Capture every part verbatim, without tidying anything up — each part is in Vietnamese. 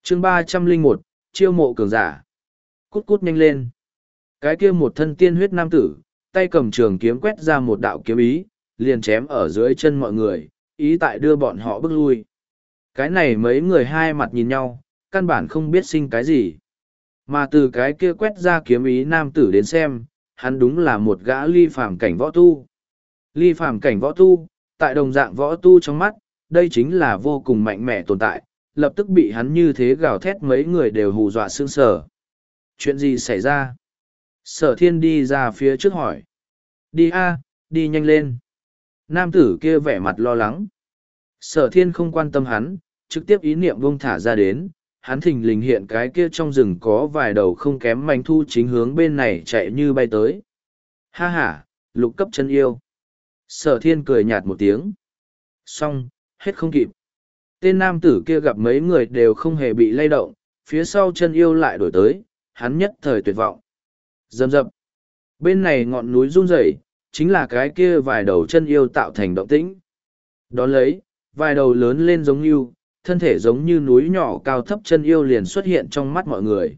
chương ba trăm linh một, chiêu mộ cường giả. Cút cút nhanh lên. Cái kia một thân tiên huyết nam tử, tay cầm trường kiếm quét ra một đạo kiếm ý, liền chém ở dưới chân mọi người, ý tại đưa bọn họ bước lui. Cái này mấy người hai mặt nhìn nhau, căn bản không biết sinh cái gì. Mà từ cái kia quét ra kiếm ý nam tử đến xem, hắn đúng là một gã ly phàm cảnh võ tu. Ly phàm cảnh võ tu, tại đồng dạng võ tu trong mắt, đây chính là vô cùng mạnh mẽ tồn tại, lập tức bị hắn như thế gào thét mấy người đều hù dọa sững sờ. Chuyện gì xảy ra? Sở thiên đi ra phía trước hỏi. Đi a, đi nhanh lên. Nam tử kia vẻ mặt lo lắng. Sở thiên không quan tâm hắn, trực tiếp ý niệm buông thả ra đến, hắn thình lình hiện cái kia trong rừng có vài đầu không kém manh thu chính hướng bên này chạy như bay tới. Ha ha, lục cấp chân yêu. Sở thiên cười nhạt một tiếng. Xong, hết không kịp. Tên nam tử kia gặp mấy người đều không hề bị lay động, phía sau chân yêu lại đổi tới, hắn nhất thời tuyệt vọng. Dầm dập. Bên này ngọn núi run rẩy, chính là cái kia vài đầu chân yêu tạo thành động tĩnh. Đón lấy, vài đầu lớn lên giống như, thân thể giống như núi nhỏ cao thấp chân yêu liền xuất hiện trong mắt mọi người.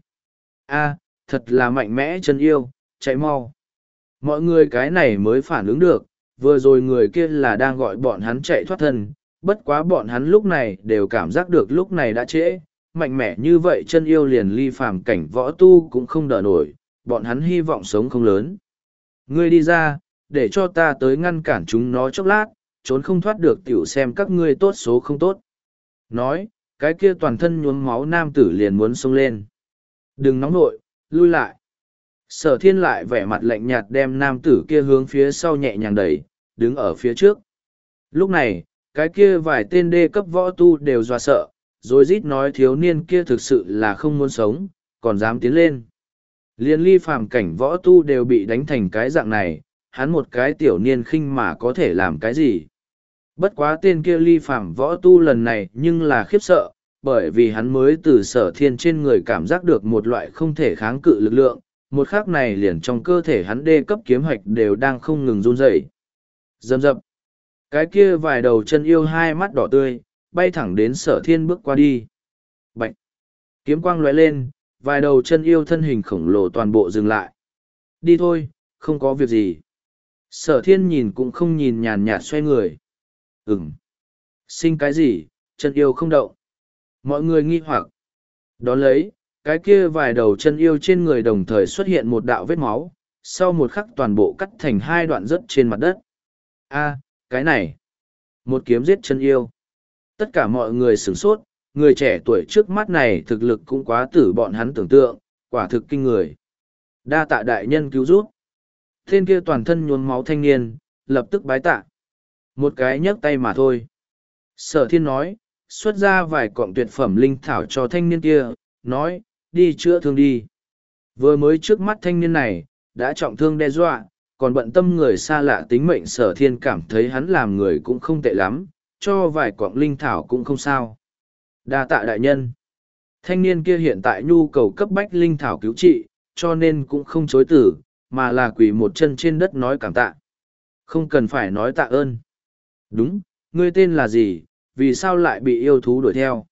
A, thật là mạnh mẽ chân yêu, chạy mau. Mọi người cái này mới phản ứng được, vừa rồi người kia là đang gọi bọn hắn chạy thoát thân, bất quá bọn hắn lúc này đều cảm giác được lúc này đã trễ, mạnh mẽ như vậy chân yêu liền ly phàm cảnh võ tu cũng không đỡ nổi, bọn hắn hy vọng sống không lớn. Ngươi đi ra, để cho ta tới ngăn cản chúng nó chốc lát, trốn không thoát được tiểu xem các ngươi tốt số không tốt. Nói, cái kia toàn thân nhuốm máu nam tử liền muốn xông lên. Đừng nóng nội, lui lại. Sở thiên lại vẻ mặt lạnh nhạt đem nam tử kia hướng phía sau nhẹ nhàng đẩy, đứng ở phía trước. Lúc này, cái kia vài tên đê cấp võ tu đều dọa sợ, rồi rít nói thiếu niên kia thực sự là không muốn sống, còn dám tiến lên. Liên ly phàm cảnh võ tu đều bị đánh thành cái dạng này, hắn một cái tiểu niên khinh mà có thể làm cái gì. Bất quá tên kia ly phàm võ tu lần này nhưng là khiếp sợ, bởi vì hắn mới từ sở thiên trên người cảm giác được một loại không thể kháng cự lực lượng, một khắc này liền trong cơ thể hắn đê cấp kiếm hoạch đều đang không ngừng run rẩy. Dầm dập. Cái kia vài đầu chân yêu hai mắt đỏ tươi, bay thẳng đến sở thiên bước qua đi. Bạch. Kiếm quang lóe lên, vài đầu chân yêu thân hình khổng lồ toàn bộ dừng lại. Đi thôi, không có việc gì. Sở thiên nhìn cũng không nhìn nhàn nhạt xoay người. Ừm. Sinh cái gì, chân yêu không động. Mọi người nghi hoặc. Đón lấy, cái kia vài đầu chân yêu trên người đồng thời xuất hiện một đạo vết máu, sau một khắc toàn bộ cắt thành hai đoạn rớt trên mặt đất. A, cái này. Một kiếm giết chân yêu. Tất cả mọi người sửng sốt, người trẻ tuổi trước mắt này thực lực cũng quá tử bọn hắn tưởng tượng, quả thực kinh người. Đa tạ đại nhân cứu giúp. Tên kia toàn thân nhuốm máu thanh niên, lập tức bái tạ. Một cái nhấc tay mà thôi. Sở thiên nói, xuất ra vài cọng tuyệt phẩm linh thảo cho thanh niên kia, nói, đi chữa thương đi. Vừa mới trước mắt thanh niên này, đã trọng thương đe dọa, còn bận tâm người xa lạ tính mệnh sở thiên cảm thấy hắn làm người cũng không tệ lắm, cho vài cọng linh thảo cũng không sao. Đa tạ đại nhân. Thanh niên kia hiện tại nhu cầu cấp bách linh thảo cứu trị, cho nên cũng không chối từ, mà là quỳ một chân trên đất nói cảm tạ. Không cần phải nói tạ ơn. Đúng, ngươi tên là gì, vì sao lại bị yêu thú đuổi theo?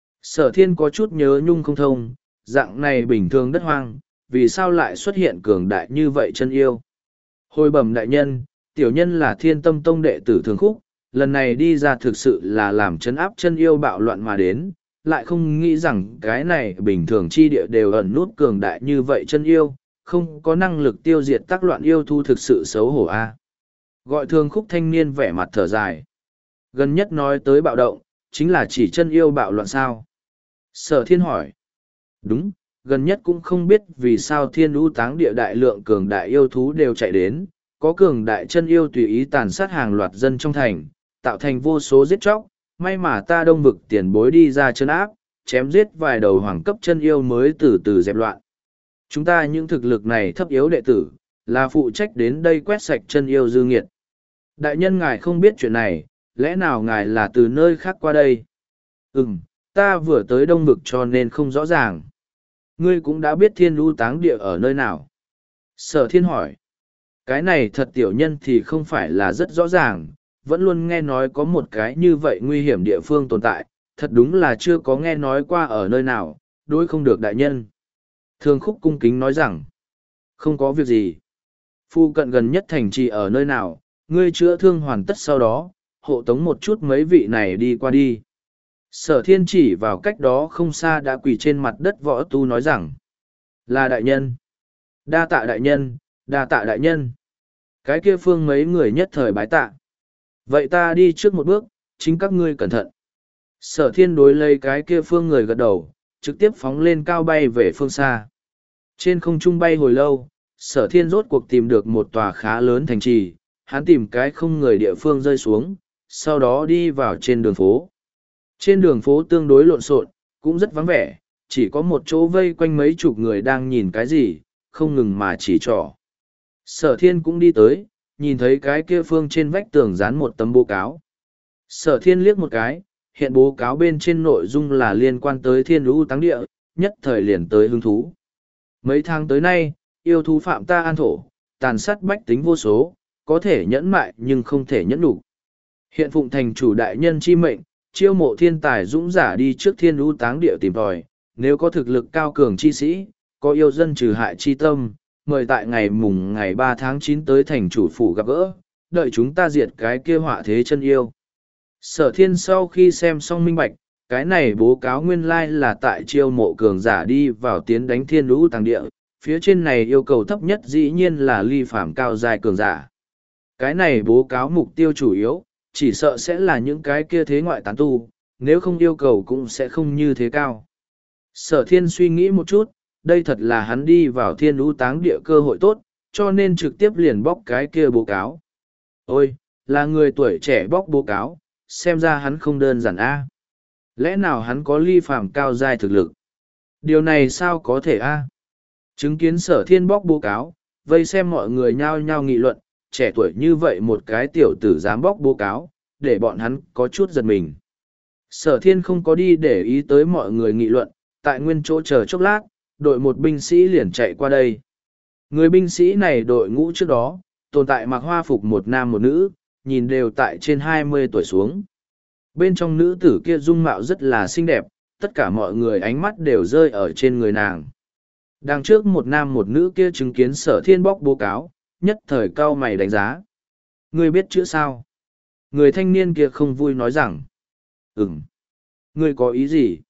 Sở thiên có chút nhớ nhung không thông, dạng này bình thường đất hoang, vì sao lại xuất hiện cường đại như vậy chân yêu? Hồi bẩm đại nhân, tiểu nhân là thiên tâm tông đệ tử thường khúc, lần này đi ra thực sự là làm chấn áp chân yêu bạo loạn mà đến, lại không nghĩ rằng cái này bình thường chi địa đều ẩn nút cường đại như vậy chân yêu, không có năng lực tiêu diệt tác loạn yêu thu thực sự xấu hổ a. Gọi thường khúc thanh niên vẻ mặt thở dài. Gần nhất nói tới bạo động, chính là chỉ chân yêu bạo loạn sao? Sở thiên hỏi. Đúng, gần nhất cũng không biết vì sao thiên lũ táng địa đại lượng cường đại yêu thú đều chạy đến, có cường đại chân yêu tùy ý tàn sát hàng loạt dân trong thành, tạo thành vô số giết chóc, may mà ta đông vực tiền bối đi ra chân áp, chém giết vài đầu hoàng cấp chân yêu mới từ từ dẹp loạn. Chúng ta những thực lực này thấp yếu đệ tử, là phụ trách đến đây quét sạch chân yêu dư nghiệt. Đại nhân ngài không biết chuyện này, lẽ nào ngài là từ nơi khác qua đây? Ừm, ta vừa tới đông vực cho nên không rõ ràng. Ngươi cũng đã biết thiên lưu táng địa ở nơi nào? Sở thiên hỏi. Cái này thật tiểu nhân thì không phải là rất rõ ràng, vẫn luôn nghe nói có một cái như vậy nguy hiểm địa phương tồn tại, thật đúng là chưa có nghe nói qua ở nơi nào, đối không được đại nhân. Thường Khúc cung kính nói rằng, không có việc gì. Phu cận gần nhất thành trì ở nơi nào, ngươi chữa thương hoàn tất sau đó, hộ tống một chút mấy vị này đi qua đi. Sở thiên chỉ vào cách đó không xa đã quỳ trên mặt đất võ tu nói rằng, là đại nhân. Đa tạ đại nhân, đa tạ đại nhân. Cái kia phương mấy người nhất thời bái tạ. Vậy ta đi trước một bước, chính các ngươi cẩn thận. Sở thiên đối lấy cái kia phương người gật đầu, trực tiếp phóng lên cao bay về phương xa. Trên không trung bay hồi lâu, sở thiên rốt cuộc tìm được một tòa khá lớn thành trì, hắn tìm cái không người địa phương rơi xuống, sau đó đi vào trên đường phố. Trên đường phố tương đối lộn xộn, cũng rất vắng vẻ, chỉ có một chỗ vây quanh mấy chục người đang nhìn cái gì, không ngừng mà chỉ trỏ. Sở thiên cũng đi tới, nhìn thấy cái kia phương trên vách tường dán một tấm bố cáo. Sở thiên liếc một cái, hiện bố cáo bên trên nội dung là liên quan tới thiên lũ táng địa, nhất thời liền tới hứng thú. Mấy tháng tới nay, yêu thú phạm ta an thổ, tàn sát bách tính vô số, có thể nhẫn mại nhưng không thể nhẫn đủ. Hiện phụng thành chủ đại nhân chi mệnh, chiêu mộ thiên tài dũng giả đi trước thiên lũ táng địa tìm tòi, nếu có thực lực cao cường chi sĩ, có yêu dân trừ hại chi tâm, mời tại ngày mùng ngày ba tháng chín tới thành chủ phủ gặp gỡ, đợi chúng ta diệt cái kia họa thế chân yêu. Sở thiên sau khi xem xong minh bạch, cái này bố cáo nguyên lai là tại chiêu mộ cường giả đi vào tiến đánh thiên lũ tàng địa, phía trên này yêu cầu thấp nhất dĩ nhiên là ly phạm cao dài cường giả. Cái này bố cáo mục tiêu chủ yếu, chỉ sợ sẽ là những cái kia thế ngoại tán tu, nếu không yêu cầu cũng sẽ không như thế cao. Sở thiên suy nghĩ một chút, đây thật là hắn đi vào thiên lũ táng địa cơ hội tốt, cho nên trực tiếp liền bóc cái kia bố cáo. Ôi, là người tuổi trẻ bóc bố cáo, xem ra hắn không đơn giản a. Lẽ nào hắn có ly phàm cao giai thực lực? Điều này sao có thể a? Chứng kiến sở thiên bóc bố cáo, vây xem mọi người nhao nhao nghị luận, trẻ tuổi như vậy một cái tiểu tử dám bóc bố cáo, để bọn hắn có chút giật mình. Sở thiên không có đi để ý tới mọi người nghị luận, tại nguyên chỗ chờ chốc lát, đội một binh sĩ liền chạy qua đây. Người binh sĩ này đội ngũ trước đó, tồn tại mặc hoa phục một nam một nữ, nhìn đều tại trên hai mươi tuổi xuống. Bên trong nữ tử kia dung mạo rất là xinh đẹp, tất cả mọi người ánh mắt đều rơi ở trên người nàng. Đằng trước một nam một nữ kia chứng kiến sở thiên bóc bố cáo, nhất thời cao mày đánh giá. Ngươi biết chữ sao? Người thanh niên kia không vui nói rằng. Ừm. Ngươi có ý gì?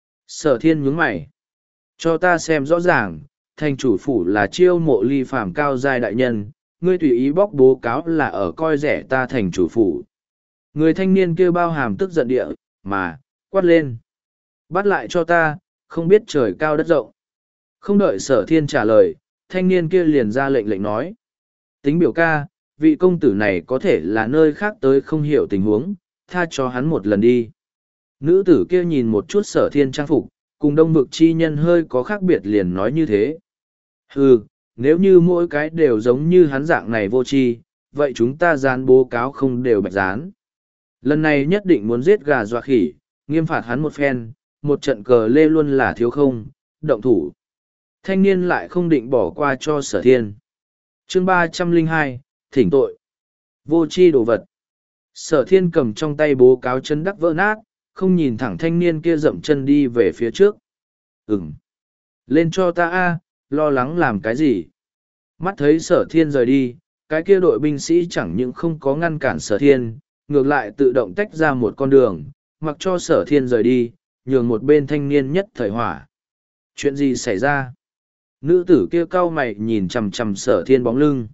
Sở thiên nhướng mày. Cho ta xem rõ ràng, thành chủ phủ là chiêu mộ ly phàm cao giai đại nhân, ngươi tùy ý bóc bố cáo là ở coi rẻ ta thành chủ phủ. Người thanh niên kia bao hàm tức giận địa, mà, quát lên. Bắt lại cho ta, không biết trời cao đất rộng. Không đợi sở thiên trả lời, thanh niên kia liền ra lệnh lệnh nói. Tính biểu ca, vị công tử này có thể là nơi khác tới không hiểu tình huống, tha cho hắn một lần đi. Nữ tử kia nhìn một chút sở thiên trang phục, cùng đông vực chi nhân hơi có khác biệt liền nói như thế. Hừ, nếu như mỗi cái đều giống như hắn dạng này vô tri, vậy chúng ta dán bố cáo không đều bạch dán. Lần này nhất định muốn giết gà dọa khỉ, nghiêm phạt hắn một phen, một trận cờ lê luôn là thiếu không, động thủ. Thanh niên lại không định bỏ qua cho sở thiên. Chương ba trăm lẻ hai, thỉnh tội. Vô tri đồ vật. Sở thiên cầm trong tay bố cáo chân đắc vỡ nát, không nhìn thẳng thanh niên kia dậm chân đi về phía trước. Ừm. Lên cho ta a, lo lắng làm cái gì? Mắt thấy sở thiên rời đi, cái kia đội binh sĩ chẳng những không có ngăn cản sở thiên, ngược lại tự động tách ra một con đường, mặc cho sở thiên rời đi, nhường một bên thanh niên nhất thời hỏa. Chuyện gì xảy ra? Nữ tử kia cau mày nhìn chằm chằm sở thiên bóng lưng.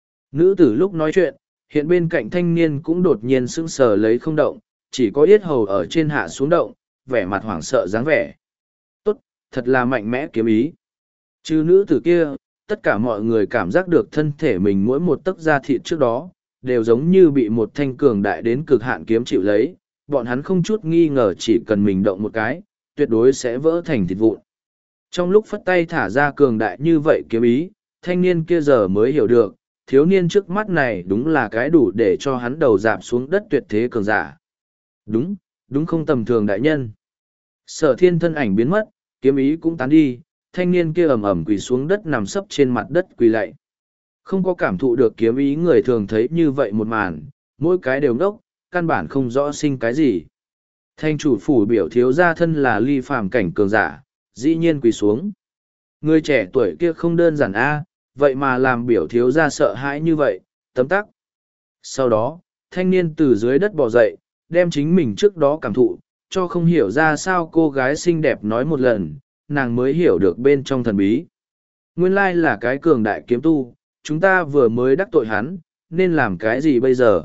Nữ tử lúc nói chuyện, hiện bên cạnh thanh niên cũng đột nhiên sững sờ lấy không động, chỉ có yết hầu ở trên hạ xuống động, vẻ mặt hoảng sợ dáng vẻ. Tốt, thật là mạnh mẽ kiếm ý. Chứ nữ tử kia, tất cả mọi người cảm giác được thân thể mình mỗi một tấc da thịt trước đó, đều giống như bị một thanh cường đại đến cực hạn kiếm chịu lấy, bọn hắn không chút nghi ngờ chỉ cần mình động một cái, tuyệt đối sẽ vỡ thành thịt vụn. Trong lúc phất tay thả ra cường đại như vậy kiếm ý, thanh niên kia giờ mới hiểu được, thiếu niên trước mắt này đúng là cái đủ để cho hắn đầu dạp xuống đất tuyệt thế cường giả. Đúng, đúng không tầm thường đại nhân. Sở thiên thân ảnh biến mất, kiếm ý cũng tán đi, thanh niên kia ầm ầm quỳ xuống đất nằm sấp trên mặt đất quỳ lạy. Không có cảm thụ được kiếm ý người thường thấy như vậy một màn, mỗi cái đều ngốc, căn bản không rõ sinh cái gì. Thành chủ phủ biểu thiếu gia thân là ly phàm cảnh cường giả, dĩ nhiên quỳ xuống. Người trẻ tuổi kia không đơn giản a, vậy mà làm biểu thiếu gia sợ hãi như vậy, tấm tắc. Sau đó, thanh niên từ dưới đất bò dậy, đem chính mình trước đó cảm thụ, cho không hiểu ra sao cô gái xinh đẹp nói một lần, nàng mới hiểu được bên trong thần bí. Nguyên lai là cái cường đại kiếm tu, chúng ta vừa mới đắc tội hắn, nên làm cái gì bây giờ?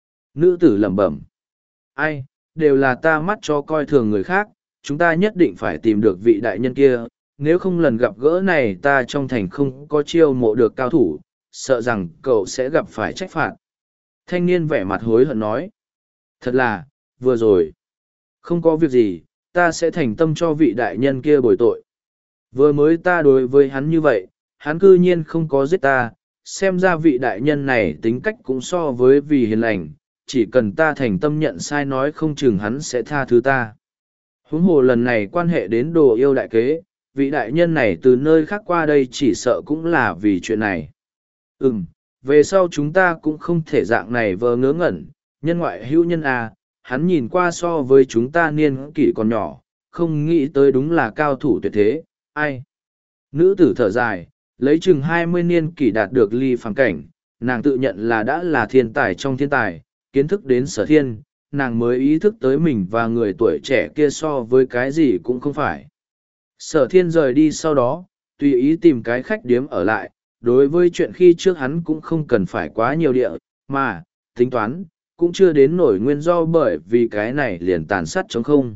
Nữ tử lẩm bẩm. Ai, đều là ta mắt cho coi thường người khác, chúng ta nhất định phải tìm được vị đại nhân kia, nếu không lần gặp gỡ này ta trong thành không có chiêu mộ được cao thủ, sợ rằng cậu sẽ gặp phải trách phạt. Thanh niên vẻ mặt hối hận nói. Thật là, vừa rồi. Không có việc gì, ta sẽ thành tâm cho vị đại nhân kia bồi tội. Vừa mới ta đối với hắn như vậy, hắn cư nhiên không có giết ta, xem ra vị đại nhân này tính cách cũng so với vì hiền lành, chỉ cần ta thành tâm nhận sai nói không chừng hắn sẽ tha thứ ta. Huống hồ lần này quan hệ đến đồ yêu đại kế, vị đại nhân này từ nơi khác qua đây chỉ sợ cũng là vì chuyện này. Ừm, về sau chúng ta cũng không thể dạng này vờ ngớ ngẩn, nhân ngoại hữu nhân à, hắn nhìn qua so với chúng ta niên kỷ còn nhỏ, không nghĩ tới đúng là cao thủ tuyệt thế, ai. Nữ tử thở dài, lấy chừng hai mươi niên kỷ đạt được ly phàm cảnh, nàng tự nhận là đã là thiên tài trong thiên tài, kiến thức đến sở thiên, nàng mới ý thức tới mình và người tuổi trẻ kia so với cái gì cũng không phải. Sở thiên rời đi sau đó, tùy ý tìm cái khách điếm ở lại, đối với chuyện khi trước hắn cũng không cần phải quá nhiều địa, mà, tính toán, cũng chưa đến nổi nguyên do bởi vì cái này liền tàn sát chống không.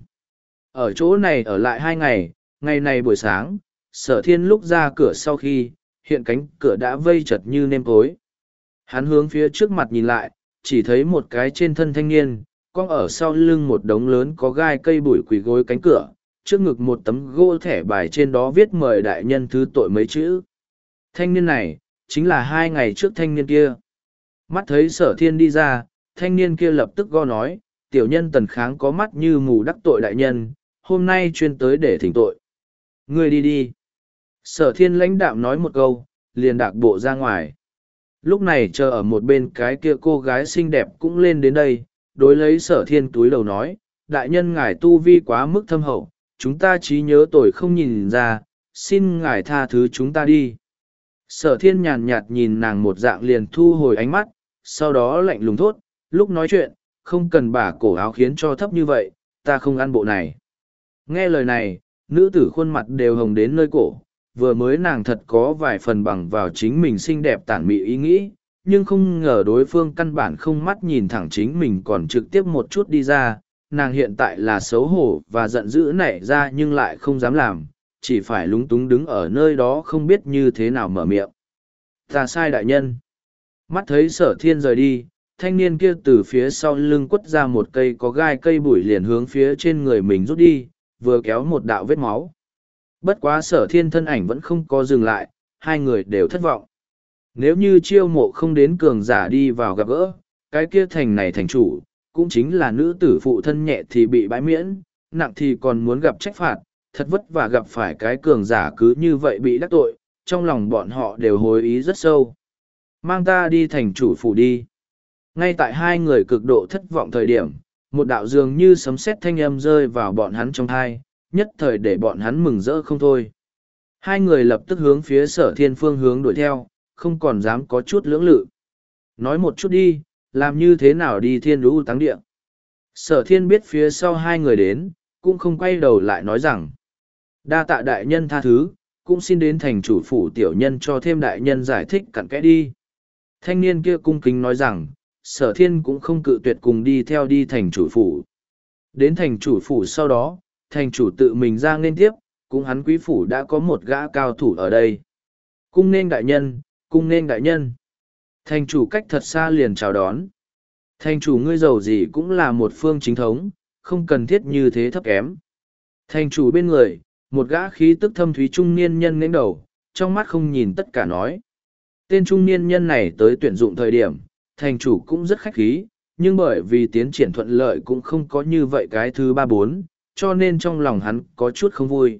Ở chỗ này ở lại hai ngày, ngày này buổi sáng, sở thiên lúc ra cửa sau khi, hiện cánh cửa đã vây chật như nêm tối. Hắn hướng phía trước mặt nhìn lại, chỉ thấy một cái trên thân thanh niên, con ở sau lưng một đống lớn có gai cây bụi quỳ gối cánh cửa, trước ngực một tấm gỗ thẻ bài trên đó viết mời đại nhân thứ tội mấy chữ. Thanh niên này, chính là hai ngày trước thanh niên kia. Mắt thấy sở thiên đi ra, thanh niên kia lập tức go nói, tiểu nhân tần kháng có mắt như mù đắc tội đại nhân, hôm nay chuyên tới để thỉnh tội. Ngươi đi đi. Sở thiên lãnh đạm nói một câu, liền đạc bộ ra ngoài. Lúc này chờ ở một bên cái kia cô gái xinh đẹp cũng lên đến đây, đối lấy sở thiên túi đầu nói, đại nhân ngài tu vi quá mức thâm hậu, chúng ta trí nhớ tội không nhìn ra, xin ngài tha thứ chúng ta đi. Sở thiên nhàn nhạt nhìn nàng một dạng liền thu hồi ánh mắt, sau đó lạnh lùng thốt, lúc nói chuyện, không cần bả cổ áo khiến cho thấp như vậy, ta không ăn bộ này. Nghe lời này, nữ tử khuôn mặt đều hồng đến nơi cổ, vừa mới nàng thật có vài phần bằng vào chính mình xinh đẹp tản mị ý nghĩ, nhưng không ngờ đối phương căn bản không mắt nhìn thẳng chính mình còn trực tiếp một chút đi ra, nàng hiện tại là xấu hổ và giận dữ nảy ra nhưng lại không dám làm, chỉ phải lúng túng đứng ở nơi đó không biết như thế nào mở miệng. Ta sai đại nhân. Mắt thấy sở thiên rời đi, thanh niên kia từ phía sau lưng quất ra một cây có gai cây bụi liền hướng phía trên người mình rút đi, vừa kéo một đạo vết máu. Bất quá sở thiên thân ảnh vẫn không có dừng lại, hai người đều thất vọng. Nếu như chiêu mộ không đến cường giả đi vào gặp gỡ, cái kia thành này thành chủ, cũng chính là nữ tử phụ thân nhẹ thì bị bãi miễn, nặng thì còn muốn gặp trách phạt, thật vất vả gặp phải cái cường giả cứ như vậy bị đắc tội, trong lòng bọn họ đều hối ý rất sâu. Mang ta đi thành chủ phủ đi. Ngay tại hai người cực độ thất vọng thời điểm, một đạo dường như sấm sét thanh âm rơi vào bọn hắn trong thai, nhất thời để bọn hắn mừng rỡ không thôi. Hai người lập tức hướng phía sở thiên phương hướng đuổi theo, không còn dám có chút lưỡng lự. Nói một chút đi, làm như thế nào đi thiên lũ táng địa. Sở thiên biết phía sau hai người đến, cũng không quay đầu lại nói rằng. Đa tạ đại nhân tha thứ, cũng xin đến thành chủ phủ tiểu nhân cho thêm đại nhân giải thích cặn kẽ đi. Thanh niên kia cung kính nói rằng, sở thiên cũng không cự tuyệt cùng đi theo đi thành chủ phủ. Đến thành chủ phủ sau đó, thành chủ tự mình ra nên tiếp, cũng hắn quý phủ đã có một gã cao thủ ở đây. Cung nên đại nhân, cung nên đại nhân. Thành chủ cách thật xa liền chào đón. Thành chủ ngươi giàu gì cũng là một phương chính thống, không cần thiết như thế thấp kém. Thành chủ bên người, một gã khí tức thâm thúy trung niên nhân nến đầu, trong mắt không nhìn tất cả nói. Tên trung niên nhân này tới tuyển dụng thời điểm, thành chủ cũng rất khách khí, nhưng bởi vì tiến triển thuận lợi cũng không có như vậy cái thứ ba bốn, cho nên trong lòng hắn có chút không vui.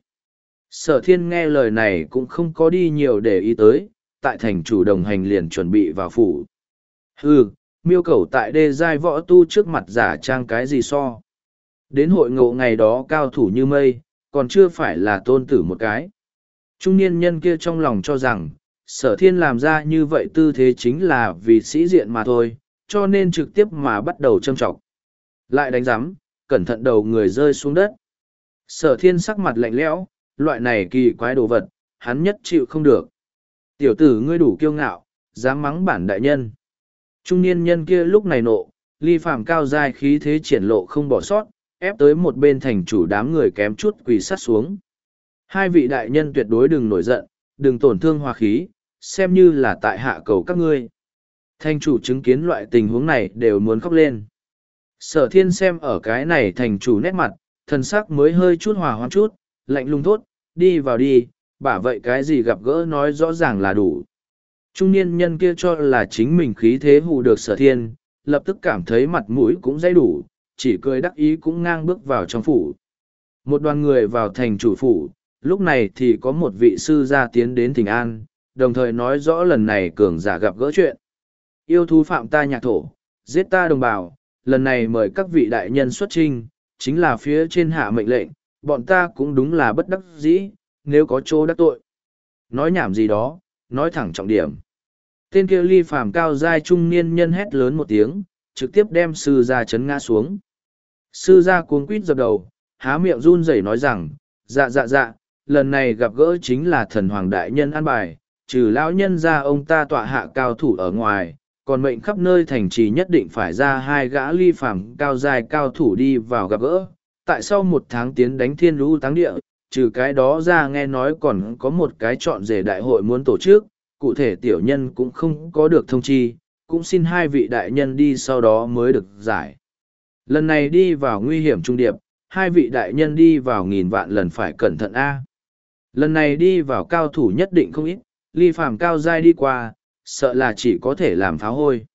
Sở thiên nghe lời này cũng không có đi nhiều để ý tới, tại thành chủ đồng hành liền chuẩn bị vào phủ. Hừ, miêu cầu tại đê giai võ tu trước mặt giả trang cái gì so. Đến hội ngộ ngày đó cao thủ như mây, còn chưa phải là tôn tử một cái. Trung niên nhân kia trong lòng cho rằng, sở thiên làm ra như vậy tư thế chính là vì sĩ diện mà thôi, cho nên trực tiếp mà bắt đầu châm trọng. Lại đánh giám, cẩn thận đầu người rơi xuống đất. Sở thiên sắc mặt lạnh lẽo, loại này kỳ quái đồ vật, hắn nhất chịu không được. Tiểu tử ngươi đủ kiêu ngạo, dám mắng bản đại nhân. Trung niên nhân kia lúc này nộ, ly phàm cao giai khí thế triển lộ không bỏ sót, ép tới một bên thành chủ đám người kém chút quỳ sắt xuống. Hai vị đại nhân tuyệt đối đừng nổi giận, đừng tổn thương hòa khí, xem như là tại hạ cầu các ngươi. Thành chủ chứng kiến loại tình huống này đều muốn khóc lên. Sở thiên xem ở cái này thành chủ nét mặt, thần sắc mới hơi chút hòa hoãn chút, lạnh lùng thốt, đi vào đi, bả vậy cái gì gặp gỡ nói rõ ràng là đủ. Trung niên nhân kia cho là chính mình khí thế hù được sở thiên, lập tức cảm thấy mặt mũi cũng dây đủ, chỉ cười đắc ý cũng ngang bước vào trong phủ. Một đoàn người vào thành chủ phủ, lúc này thì có một vị sư gia tiến đến thỉnh an, đồng thời nói rõ lần này cường giả gặp gỡ chuyện. Yêu thú phạm ta nhạc thổ, giết ta đồng bào, lần này mời các vị đại nhân xuất trinh, chính là phía trên hạ mệnh lệnh, bọn ta cũng đúng là bất đắc dĩ, nếu có chỗ đắc tội. Nói nhảm gì đó, nói thẳng trọng điểm. Tên kia ly phàm cao giai trung niên nhân hét lớn một tiếng, trực tiếp đem sư gia chấn ngã xuống. Sư gia cuống quýt dập đầu, há miệng run rẩy nói rằng, dạ dạ dạ, lần này gặp gỡ chính là thần hoàng đại nhân an bài, trừ lão nhân ra ông ta tọa hạ cao thủ ở ngoài, còn mệnh khắp nơi thành trì nhất định phải ra hai gã ly phàm cao giai cao thủ đi vào gặp gỡ. Tại sau một tháng tiến đánh thiên lũ táng địa, trừ cái đó ra nghe nói còn có một cái chọn rể đại hội muốn tổ chức, cụ thể tiểu nhân cũng không có được thông chi, cũng xin hai vị đại nhân đi sau đó mới được giải. Lần này đi vào nguy hiểm trung điệp, hai vị đại nhân đi vào nghìn vạn lần phải cẩn thận a. Lần này đi vào cao thủ nhất định không ít, ly phàm cao giai đi qua, sợ là chỉ có thể làm pháo hôi.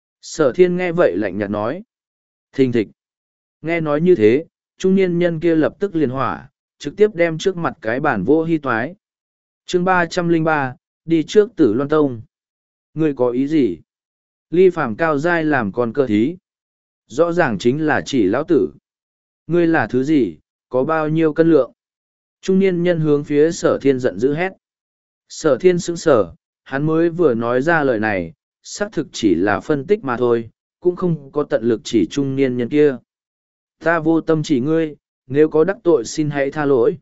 Sở thiên nghe vậy lạnh nhạt nói. Thình thịch. Nghe nói như thế, trung niên nhân kia lập tức liền hỏa, trực tiếp đem trước mặt cái bản vô hy toái. chương ba trăm lẻ ba, đi trước tử loan tông. Ngươi có ý gì? Ly phàm cao giai làm con cơ thí. Rõ ràng chính là chỉ lão tử. Ngươi là thứ gì, có bao nhiêu cân lượng? Trung niên nhân hướng phía sở thiên giận dữ hét. Sở thiên sững sở, hắn mới vừa nói ra lời này, xác thực chỉ là phân tích mà thôi, cũng không có tận lực chỉ trung niên nhân kia. Ta vô tâm chỉ ngươi, nếu có đắc tội xin hãy tha lỗi.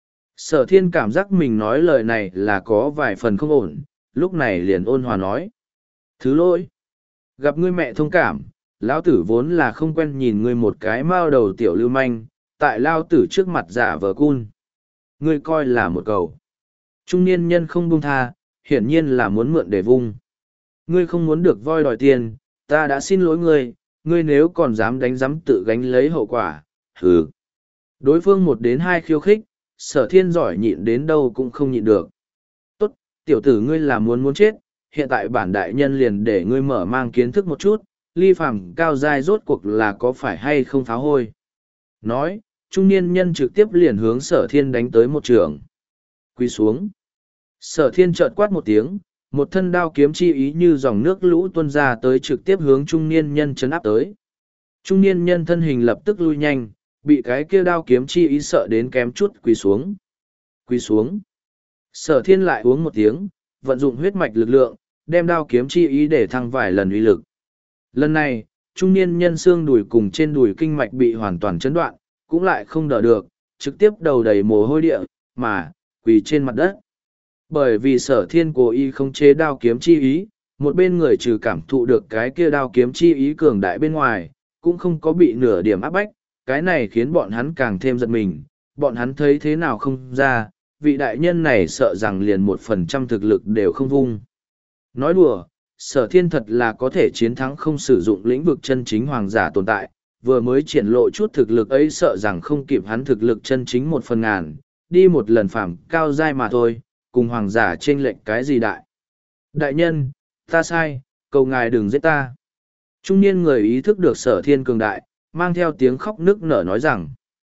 Sở thiên cảm giác mình nói lời này là có vài phần không ổn, lúc này liền ôn hòa nói. Thứ lỗi. Gặp ngươi mẹ thông cảm, lão tử vốn là không quen nhìn ngươi một cái mao đầu tiểu lưu manh, tại lao tử trước mặt giả vờ cun. Ngươi coi là một cầu. Trung niên nhân không buông tha, hiển nhiên là muốn mượn để vung. Ngươi không muốn được voi đòi tiền, ta đã xin lỗi ngươi, ngươi nếu còn dám đánh dám tự gánh lấy hậu quả, hừ. Đối phương một đến hai khiêu khích, sở thiên giỏi nhịn đến đâu cũng không nhịn được. Tốt, tiểu tử ngươi là muốn muốn chết, hiện tại bản đại nhân liền để ngươi mở mang kiến thức một chút, ly phàm cao giai rốt cuộc là có phải hay không phá hôi. Nói, trung niên nhân trực tiếp liền hướng sở thiên đánh tới một trường. Quy xuống. Sở thiên chợt quát một tiếng, một thân đao kiếm chi ý như dòng nước lũ tuôn ra tới trực tiếp hướng trung niên nhân chấn áp tới. Trung niên nhân thân hình lập tức lui nhanh, bị cái kia đao kiếm chi ý sợ đến kém chút quỳ xuống. Quỳ xuống. Sở thiên lại uống một tiếng, vận dụng huyết mạch lực lượng, đem đao kiếm chi ý để thăng vài lần uy lực. Lần này, trung niên nhân xương đùi cùng trên đùi kinh mạch bị hoàn toàn chấn đoạn, cũng lại không đỡ được, trực tiếp đầu đầy mồ hôi địa, mà, quỳ trên mặt đất. Bởi vì sở thiên cố ý không chế đao kiếm chi ý, một bên người trừ cảm thụ được cái kia đao kiếm chi ý cường đại bên ngoài, cũng không có bị nửa điểm áp bách, cái này khiến bọn hắn càng thêm giận mình, bọn hắn thấy thế nào không ra, vị đại nhân này sợ rằng liền một phần trăm thực lực đều không vung. Nói đùa, sở thiên thật là có thể chiến thắng không sử dụng lĩnh vực chân chính hoàng giả tồn tại, vừa mới triển lộ chút thực lực ấy sợ rằng không kịp hắn thực lực chân chính một phần ngàn, đi một lần phàm cao giai mà thôi, cùng hoàng giả chênh lệch cái gì đại. Đại nhân, ta sai, cầu ngài đừng giết ta. Trung niên người ý thức được sở thiên cường đại, mang theo tiếng khóc nức nở nói rằng,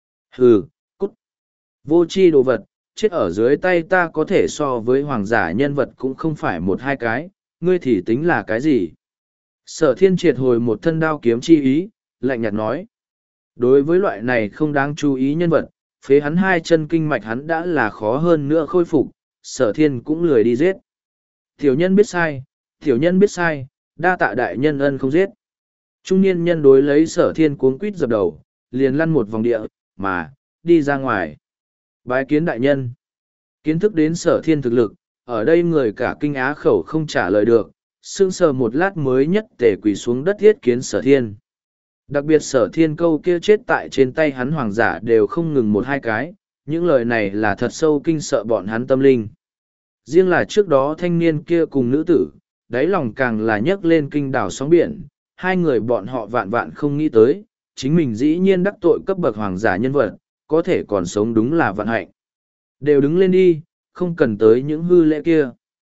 hừ, cút, vô tri đồ vật, chết ở dưới tay ta có thể so với hoàng giả nhân vật cũng không phải một hai cái, ngươi thì tính là cái gì? Sở thiên triệt hồi một thân đao kiếm chi ý, lạnh nhạt nói. Đối với loại này không đáng chú ý nhân vật, phế hắn hai chân kinh mạch hắn đã là khó hơn nữa khôi phục, sở thiên cũng lười đi giết. Tiểu nhân biết sai, tiểu nhân biết sai, đa tạ đại nhân ân không giết. Trung niên nhân đối lấy sở thiên cuống quýt dập đầu, liền lăn một vòng địa, mà, đi ra ngoài. Bái kiến đại nhân. Kiến thức đến sở thiên thực lực, ở đây người cả kinh á khẩu không trả lời được, sững sờ một lát mới nhất tề quỳ xuống đất thiết kiến sở thiên. Đặc biệt sở thiên câu kia chết tại trên tay hắn hoàng giả đều không ngừng một hai cái, những lời này là thật sâu kinh sợ bọn hắn tâm linh. Riêng là trước đó thanh niên kia cùng nữ tử, đáy lòng càng là nhấc lên kinh đảo sóng biển, hai người bọn họ vạn vạn không nghĩ tới, chính mình dĩ nhiên đắc tội cấp bậc hoàng giả nhân vật, có thể còn sống đúng là vạn hạnh. Đều đứng lên đi, không cần tới những hư lễ kia.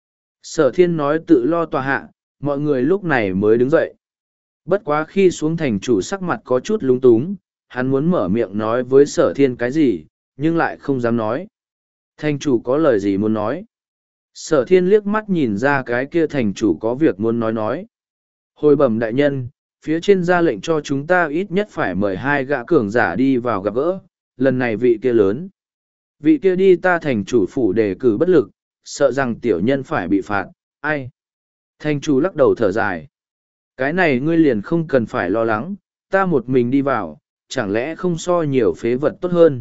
Sở thiên nói tự lo tòa hạ, mọi người lúc này mới đứng dậy. Bất quá khi xuống thành chủ sắc mặt có chút lúng túng, hắn muốn mở miệng nói với sở thiên cái gì, nhưng lại không dám nói. Thành chủ có lời gì muốn nói? Sở thiên liếc mắt nhìn ra cái kia thành chủ có việc muốn nói nói. Hồi bẩm đại nhân, phía trên ra lệnh cho chúng ta ít nhất phải mời hai gã cường giả đi vào gặp gỡ, lần này vị kia lớn. Vị kia đi ta thành chủ phủ đề cử bất lực, sợ rằng tiểu nhân phải bị phạt, ai? Thành chủ lắc đầu thở dài. Cái này ngươi liền không cần phải lo lắng, ta một mình đi vào, chẳng lẽ không so nhiều phế vật tốt hơn.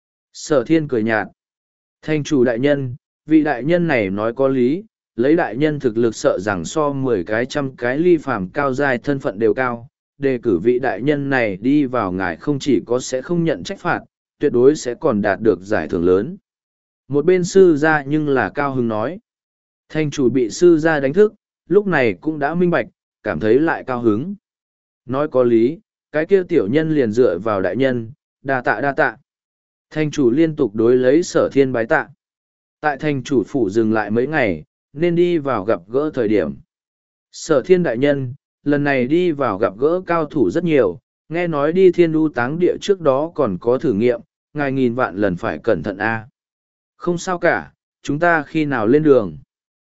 Sở thiên cười nhạt. Thành chủ đại nhân, vị đại nhân này nói có lý, lấy đại nhân thực lực sợ rằng so mười cái trăm cái ly phàm cao dài thân phận đều cao, đề cử vị đại nhân này đi vào ngài không chỉ có sẽ không nhận trách phạt, tuyệt đối sẽ còn đạt được giải thưởng lớn. Một bên sư gia nhưng là cao hứng nói. Thành chủ bị sư gia đánh thức, lúc này cũng đã minh bạch, cảm thấy lại cao hứng. Nói có lý, cái kia tiểu nhân liền dựa vào đại nhân, đa tạ đa tạ. Thành chủ liên tục đối lấy sở thiên bái tạ. Tại thành chủ phủ dừng lại mấy ngày, nên đi vào gặp gỡ thời điểm. Sở thiên đại nhân, lần này đi vào gặp gỡ cao thủ rất nhiều, nghe nói đi thiên đu táng địa trước đó còn có thử nghiệm, ngài nghìn vạn lần phải cẩn thận a. Không sao cả, chúng ta khi nào lên đường?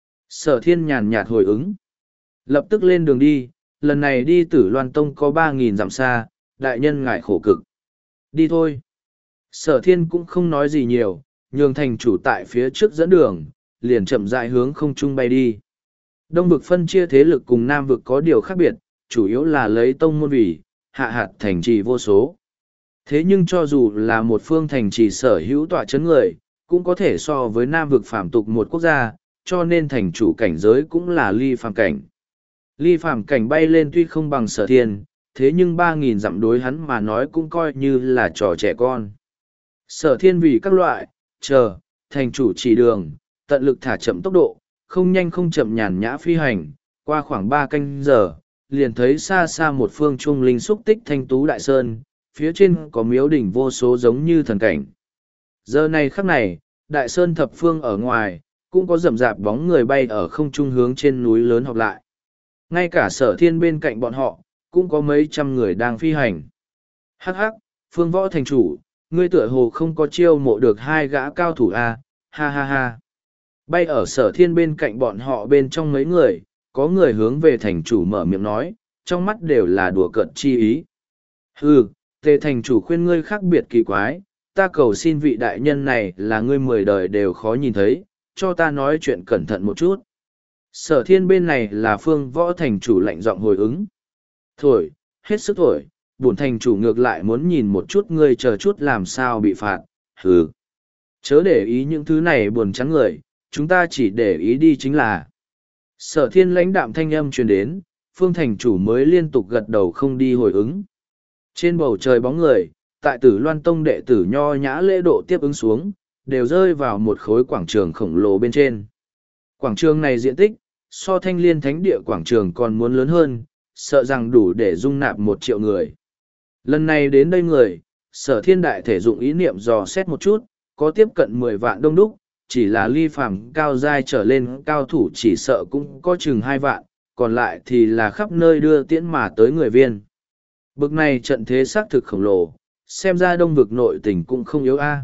Sở thiên nhàn nhạt hồi ứng. Lập tức lên đường đi, lần này đi tử loan tông có ba nghìn dặm xa, đại nhân ngài khổ cực. Đi thôi. Sở thiên cũng không nói gì nhiều, nhường thành chủ tại phía trước dẫn đường, liền chậm rãi hướng không trung bay đi. Đông vực phân chia thế lực cùng Nam vực có điều khác biệt, chủ yếu là lấy tông môn vì, hạ hạt thành trì vô số. Thế nhưng cho dù là một phương thành trì sở hữu tọa chấn người, cũng có thể so với Nam vực phạm tục một quốc gia, cho nên thành chủ cảnh giới cũng là ly phàm cảnh. Ly phàm cảnh bay lên tuy không bằng sở thiên, thế nhưng ba nghìn dặm đối hắn mà nói cũng coi như là trò trẻ con. Sở thiên vì các loại, chờ, thành chủ chỉ đường, tận lực thả chậm tốc độ, không nhanh không chậm nhàn nhã phi hành, qua khoảng ba canh giờ, liền thấy xa xa một phương trung linh xúc tích thanh tú đại sơn, phía trên có miếu đỉnh vô số giống như thần cảnh. Giờ này khắc này, đại sơn thập phương ở ngoài, cũng có rậm rạp bóng người bay ở không trung hướng trên núi lớn họp lại. Ngay cả sở thiên bên cạnh bọn họ, cũng có mấy trăm người đang phi hành. Hắc hắc, phương võ thành chủ, ngươi tựa hồ không có chiêu mộ được hai gã cao thủ a, ha ha ha. Bay ở sở thiên bên cạnh bọn họ bên trong mấy người, có người hướng về thành chủ mở miệng nói, trong mắt đều là đùa cợt chi ý. Hừ, tề thành chủ khuyên ngươi khác biệt kỳ quái, ta cầu xin vị đại nhân này là ngươi mười đời đều khó nhìn thấy, cho ta nói chuyện cẩn thận một chút. Sở thiên bên này là phương võ thành chủ lạnh giọng hồi ứng. Thổi, hết sức thổi, bổn thành chủ ngược lại muốn nhìn một chút ngươi chờ chút làm sao bị phạt, hừ. Chớ để ý những thứ này buồn chán người, chúng ta chỉ để ý đi chính là. Sở thiên lãnh đạm thanh âm truyền đến, phương thành chủ mới liên tục gật đầu không đi hồi ứng. Trên bầu trời bóng người, tại tử loan tông đệ tử nho nhã lễ độ tiếp ứng xuống, đều rơi vào một khối quảng trường khổng lồ bên trên. Quảng trường này diện tích, so thanh liên thánh địa quảng trường còn muốn lớn hơn, sợ rằng đủ để dung nạp một triệu người. Lần này đến đây người, sở thiên đại thể dụng ý niệm dò xét một chút, có tiếp cận mười vạn đông đúc, chỉ là ly phàm cao giai trở lên cao thủ chỉ sợ cũng có chừng hai vạn, còn lại thì là khắp nơi đưa tiễn mà tới người viên. Bực này trận thế xác thực khổng lồ, xem ra đông vực nội tình cũng không yếu a.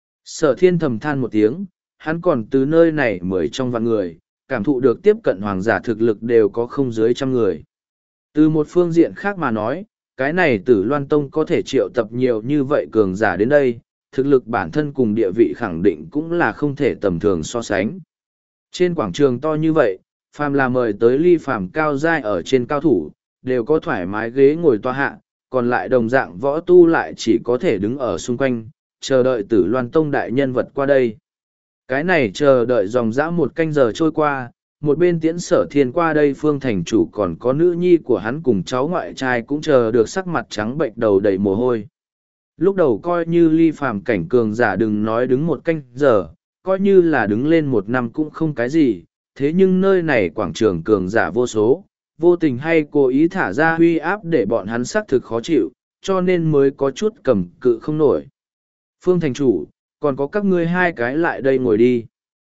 Sở thiên thầm than một tiếng, hắn còn từ nơi này mười trong vạn người, cảm thụ được tiếp cận hoàng giả thực lực đều có không dưới trăm người. Từ một phương diện khác mà nói, cái này Tử Loan Tông có thể triệu tập nhiều như vậy cường giả đến đây, thực lực bản thân cùng địa vị khẳng định cũng là không thể tầm thường so sánh. Trên quảng trường to như vậy, phàm là mời tới ly phàm cao giai ở trên cao thủ, đều có thoải mái ghế ngồi toa hạ, còn lại đồng dạng võ tu lại chỉ có thể đứng ở xung quanh, chờ đợi Tử Loan Tông đại nhân vật qua đây. Cái này chờ đợi dòng dã một canh giờ trôi qua, một bên tiễn Sở Thiên qua đây, Phương thành chủ còn có nữ nhi của hắn cùng cháu ngoại trai cũng chờ được sắc mặt trắng bệnh đầu đầy mồ hôi. Lúc đầu coi như ly phàm cảnh cường giả đừng nói đứng một canh giờ, coi như là đứng lên một năm cũng không cái gì, thế nhưng nơi này quảng trường cường giả vô số, vô tình hay cố ý thả ra huy áp để bọn hắn xác thực khó chịu, cho nên mới có chút cầm cự không nổi. Phương thành chủ, còn có các ngươi hai cái lại đây ngồi đi.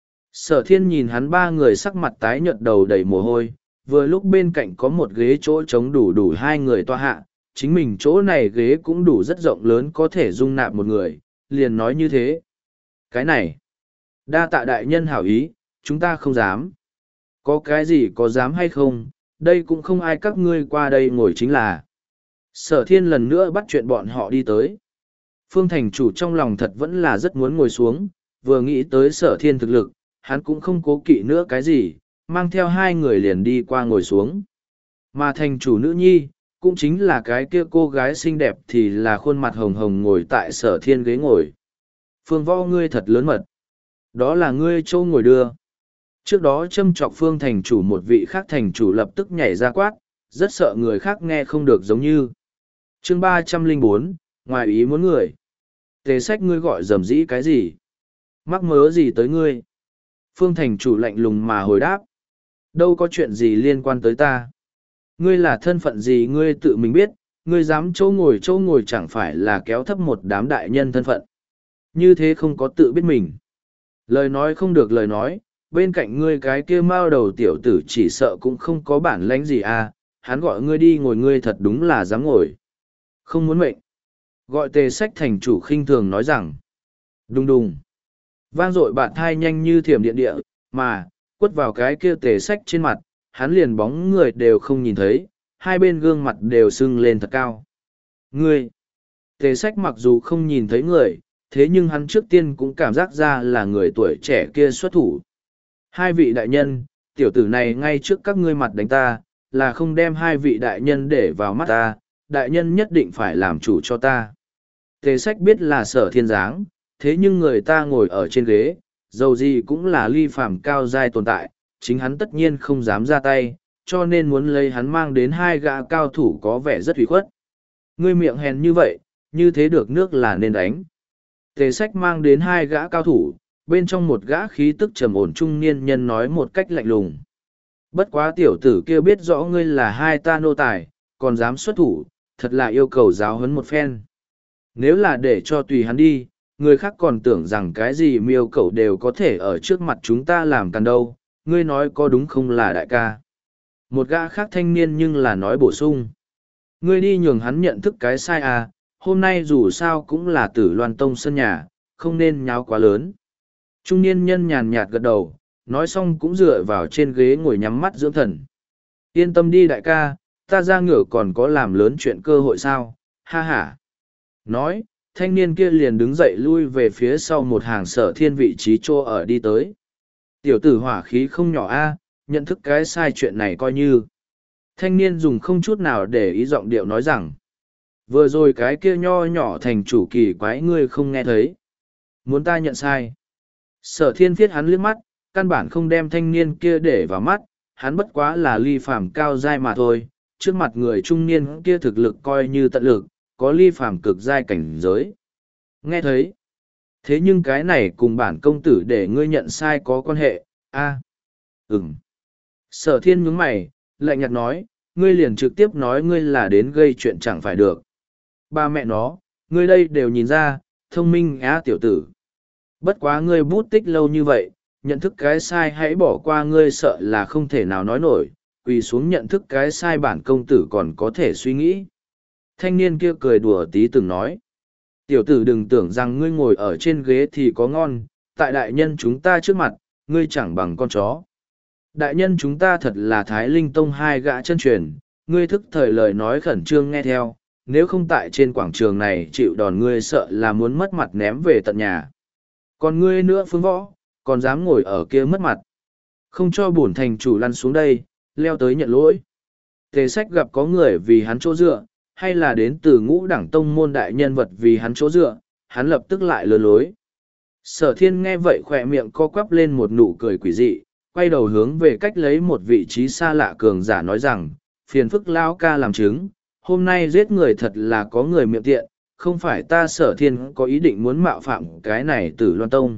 Sở Thiên nhìn hắn ba người sắc mặt tái nhợt đầu đầy mồ hôi, vừa lúc bên cạnh có một ghế chỗ trống đủ đủ hai người toa hạ, chính mình chỗ này ghế cũng đủ rất rộng lớn có thể dung nạp một người, liền nói như thế. Cái này, đa tạ đại nhân hảo ý, chúng ta không dám. Có cái gì có dám hay không, đây cũng không ai các ngươi qua đây ngồi chính là. Sở Thiên lần nữa bắt chuyện bọn họ đi tới. Phương thành chủ trong lòng thật vẫn là rất muốn ngồi xuống, vừa nghĩ tới Sở Thiên thực lực, hắn cũng không cố kỵ nữa cái gì, mang theo hai người liền đi qua ngồi xuống. Mà thành chủ nữ nhi, cũng chính là cái kia cô gái xinh đẹp thì là khuôn mặt hồng hồng ngồi tại Sở Thiên ghế ngồi. Phương võ ngươi thật lớn mật. Đó là ngươi châu ngồi đưa. Trước đó châm chọc Phương thành chủ một vị khác thành chủ lập tức nhảy ra quát, rất sợ người khác nghe không được giống như. Chương ba trăm lẻ bốn, ngoài ý muốn người. Tề sách ngươi gọi dầm dĩ cái gì? Mắc mớ gì tới ngươi? Phương thành chủ lạnh lùng mà hồi đáp. Đâu có chuyện gì liên quan tới ta? Ngươi là thân phận gì ngươi tự mình biết, ngươi dám chỗ ngồi chỗ ngồi chẳng phải là kéo thấp một đám đại nhân thân phận. Như thế không có tự biết mình. Lời nói không được lời nói, bên cạnh ngươi cái kia mao đầu tiểu tử chỉ sợ cũng không có bản lãnh gì à, hắn gọi ngươi đi ngồi ngươi thật đúng là dám ngồi. Không muốn mệnh. Gọi tề sách thành chủ khinh thường nói rằng. Đùng đùng. Vang dội bạt thai nhanh như thiểm điện địa, mà, quất vào cái kia tề sách trên mặt, hắn liền bóng người đều không nhìn thấy, hai bên gương mặt đều sưng lên thật cao. Ngươi! Tề sách mặc dù không nhìn thấy người, thế nhưng hắn trước tiên cũng cảm giác ra là người tuổi trẻ kia xuất thủ. Hai vị đại nhân, tiểu tử này ngay trước các ngươi mặt đánh ta, là không đem hai vị đại nhân để vào mắt ta, đại nhân nhất định phải làm chủ cho ta. Tề sách biết là Sở Thiên dáng, thế nhưng người ta ngồi ở trên ghế, dầu gì cũng là ly phàm cao giai tồn tại, chính hắn tất nhiên không dám ra tay, cho nên muốn lấy hắn mang đến hai gã cao thủ có vẻ rất hủy khuất. Ngươi miệng hèn như vậy, như thế được nước là nên đánh. Tề sách mang đến hai gã cao thủ, bên trong một gã khí tức trầm ổn trung niên nhân nói một cách lạnh lùng. Bất quá tiểu tử kia biết rõ ngươi là hai ta nô tài, còn dám xuất thủ, thật là yêu cầu giáo huấn một phen. Nếu là để cho tùy hắn đi, người khác còn tưởng rằng cái gì miêu cẩu đều có thể ở trước mặt chúng ta làm càn đâu, ngươi nói có đúng không là đại ca. Một gã khác thanh niên nhưng là nói bổ sung. Ngươi đi nhường hắn nhận thức cái sai à, hôm nay dù sao cũng là Tử Loan Tông sân nhà, không nên nháo quá lớn. Trung niên nhân nhàn nhạt gật đầu, nói xong cũng dựa vào trên ghế ngồi nhắm mắt dưỡng thần. Yên tâm đi đại ca, ta ra ngựa còn có làm lớn chuyện cơ hội sao, ha ha. Nói, thanh niên kia liền đứng dậy lui về phía sau một hàng Sở Thiên vị trí chỗ ở đi tới. Tiểu tử hỏa khí không nhỏ a, nhận thức cái sai chuyện này coi như. Thanh niên dùng không chút nào để ý giọng điệu nói rằng. Vừa rồi cái kia nho nhỏ thành chủ kỳ quái ngươi không nghe thấy. Muốn ta nhận sai. Sở Thiên viết hắn liếc mắt, căn bản không đem thanh niên kia để vào mắt, hắn bất quá là ly phàm cao giai mà thôi, trước mặt người trung niên kia thực lực coi như tận lực, có ly phàm cực giai cảnh giới. Nghe thấy. Thế nhưng cái này cùng bản công tử để ngươi nhận sai có quan hệ, a à, ừm. Sở Thiên nhướng mày, lạnh nhạt nói, ngươi liền trực tiếp nói ngươi là đến gây chuyện chẳng phải được. Ba mẹ nó, ngươi đây đều nhìn ra, thông minh á tiểu tử. Bất quá ngươi bút tích lâu như vậy, nhận thức cái sai hãy bỏ qua ngươi sợ là không thể nào nói nổi, quỳ xuống nhận thức cái sai bản công tử còn có thể suy nghĩ. Thanh niên kia cười đùa tí từng nói. Tiểu tử đừng tưởng rằng ngươi ngồi ở trên ghế thì có ngon, tại đại nhân chúng ta trước mặt, ngươi chẳng bằng con chó. Đại nhân chúng ta thật là Thái Linh Tông hai gã chân truyền, ngươi thức thời lời nói khẩn trương nghe theo, nếu không tại trên quảng trường này chịu đòn ngươi sợ là muốn mất mặt ném về tận nhà. Còn ngươi nữa Phương Võ, còn dám ngồi ở kia mất mặt. Không cho bổn thành chủ lăn xuống đây, leo tới nhận lỗi. Tề Sách gặp có người vì hắn chỗ dựa, hay là đến từ ngũ đẳng tông môn đại nhân vật vì hắn chỗ dựa, hắn lập tức lại lừa lối. Sở Thiên nghe vậy khỏe miệng co quắp lên một nụ cười quỷ dị, quay đầu hướng về cách lấy một vị trí xa lạ cường giả nói rằng, phiền phức lão ca làm chứng, hôm nay giết người thật là có người miệng tiện, không phải ta Sở Thiên có ý định muốn mạo phạm cái này Tử Loan Tông.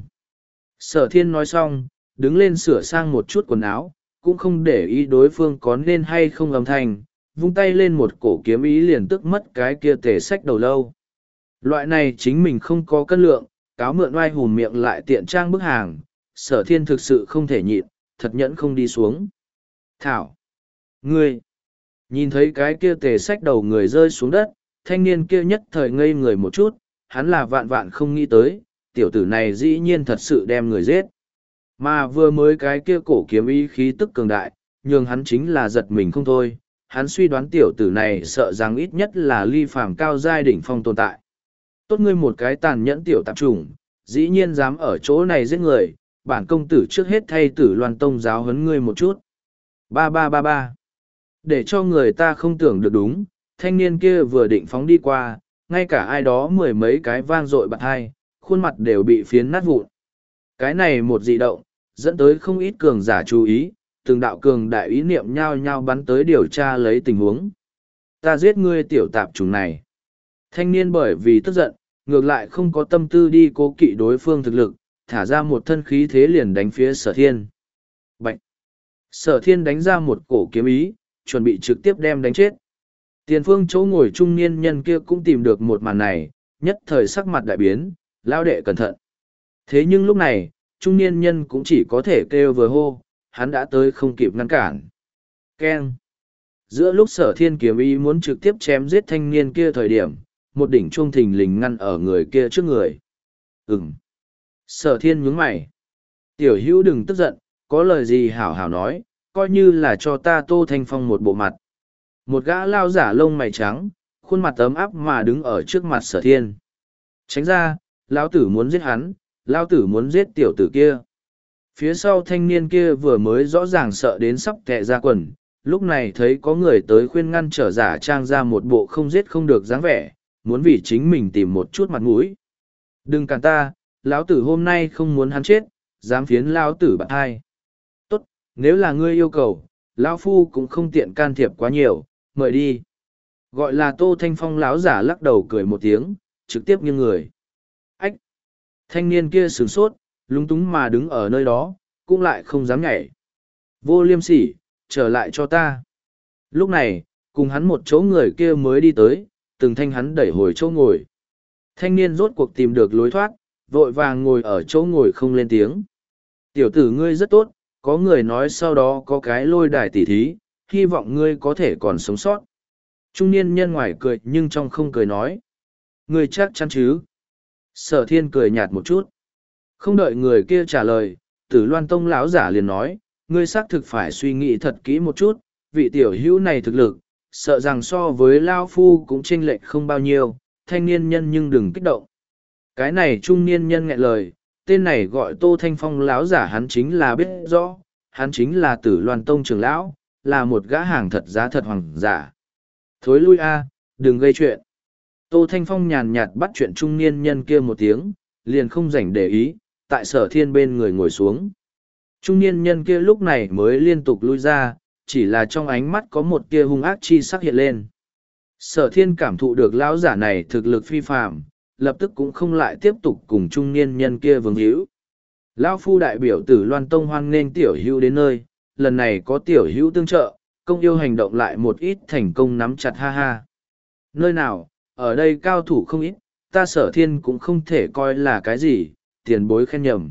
Sở Thiên nói xong, đứng lên sửa sang một chút quần áo, cũng không để ý đối phương có nên hay không âm thanh, vung tay lên một cổ kiếm ý liền tức mất cái kia Tề Sách đầu lâu. Loại này chính mình không có cân lượng, cáo mượn oai hùn miệng lại tiện trang bức hàng, Sở Thiên thực sự không thể nhịn, thật nhẫn không đi xuống. Thảo! Ngươi! Nhìn thấy cái kia Tề Sách đầu người rơi xuống đất, thanh niên kia nhất thời ngây người một chút, hắn là vạn vạn không nghĩ tới, tiểu tử này dĩ nhiên thật sự đem người giết. Mà vừa mới cái kia cổ kiếm ý khí tức cường đại, nhưng hắn chính là giật mình không thôi, hắn suy đoán tiểu tử này sợ rằng ít nhất là ly phàm cao giai đỉnh phong tồn tại. Tốt ngươi một cái tàn nhẫn tiểu tạp chủng, dĩ nhiên dám ở chỗ này giết người, bản công tử trước hết thay Tử Loan Tông giáo huấn ngươi một chút. Ba ba ba ba. Để cho người ta không tưởng được đúng, thanh niên kia vừa định phóng đi qua, ngay cả ai đó mười mấy cái vang dội bật hai, khuôn mặt đều bị phiến nát vụn. Cái này một dị động, dẫn tới không ít cường giả chú ý, từng đạo cường đại ý niệm nhao nhao bắn tới điều tra lấy tình huống. Ta giết ngươi tiểu tạp chủng này. Thanh niên bởi vì tức giận, ngược lại không có tâm tư đi cố kỵ đối phương thực lực, thả ra một thân khí thế liền đánh phía Sở Thiên. Bạch! Sở Thiên đánh ra một cổ kiếm ý, chuẩn bị trực tiếp đem đánh chết. Tiền phương chỗ ngồi trung niên nhân kia cũng tìm được một màn này, nhất thời sắc mặt đại biến, lao đệ cẩn thận. Thế nhưng lúc này, trung niên nhân cũng chỉ có thể kêu vừa hô, hắn đã tới không kịp ngăn cản. Keng! Giữa lúc Sở Thiên kiếm ý muốn trực tiếp chém giết thanh niên kia thời điểm, một đỉnh chuông thình lình ngăn ở người kia trước người. Ừm! Sở Thiên nhướng mày. Tiểu hữu đừng tức giận, có lời gì hảo hảo nói, coi như là cho ta Tô Thanh Phong một bộ mặt. Một gã lao giả lông mày trắng, khuôn mặt ấm áp mà đứng ở trước mặt Sở Thiên. Tránh ra, lão tử muốn giết hắn, lão tử muốn giết tiểu tử kia. Phía sau thanh niên kia vừa mới rõ ràng sợ đến sắp tè ra quần, lúc này thấy có người tới khuyên ngăn trở giả trang ra một bộ không giết không được dáng vẻ, muốn vì chính mình tìm một chút mặt mũi. Đừng cản ta, lão tử hôm nay không muốn hắn chết, dám phiến lão tử bạn hai. Tốt, nếu là ngươi yêu cầu, lão phu cũng không tiện can thiệp quá nhiều, mời đi. Gọi là Tô Thanh Phong lão giả lắc đầu cười một tiếng, trực tiếp nghiêng người. Ách! Thanh niên kia sửng sốt, lúng túng mà đứng ở nơi đó, cũng lại không dám nhảy. Vô liêm sỉ, trở lại cho ta. Lúc này, cùng hắn một chỗ người kia mới đi tới, từng thanh hắn đẩy hồi chỗ ngồi. Thanh niên rốt cuộc tìm được lối thoát, vội vàng ngồi ở chỗ ngồi không lên tiếng. Tiểu tử ngươi rất tốt, có người nói sau đó có cái lôi đài tỉ thí, hy vọng ngươi có thể còn sống sót. Trung niên nhân ngoài cười nhưng trong không cười nói. Ngươi chắc chắn chứ? Sở Thiên cười nhạt một chút. Không đợi người kia trả lời, Tử Loan Tông lão giả liền nói, ngươi xác thực phải suy nghĩ thật kỹ một chút, vị tiểu hữu này thực lực, sợ rằng so với Lao Phu cũng chênh lệch không bao nhiêu, thanh niên nhân nhưng đừng kích động. Cái này trung niên nhân nghẹn lời, tên này gọi Tô Thanh Phong lão giả hắn chính là biết rõ, hắn chính là Tử Loan Tông trưởng lão, là một gã hàng thật giá thật hoàng giả. Thối lui a, đừng gây chuyện. Tô Thanh Phong nhàn nhạt bắt chuyện trung niên nhân kia một tiếng, liền không rảnh để ý, tại Sở Thiên bên người ngồi xuống. Trung niên nhân kia lúc này mới liên tục lui ra, chỉ là trong ánh mắt có một tia hung ác chi sắc hiện lên. Sở Thiên cảm thụ được lão giả này thực lực phi phàm, lập tức cũng không lại tiếp tục cùng trung niên nhân kia vương hữu. Lão phu đại biểu Tử Loan Tông hoan nghênh tiểu hữu đến nơi, lần này có tiểu hữu tương trợ, công yêu hành động lại một ít thành công nắm chặt ha ha. Nơi nào, ở đây cao thủ không ít, ta Sở Thiên cũng không thể coi là cái gì, tiền bối khen nhầm.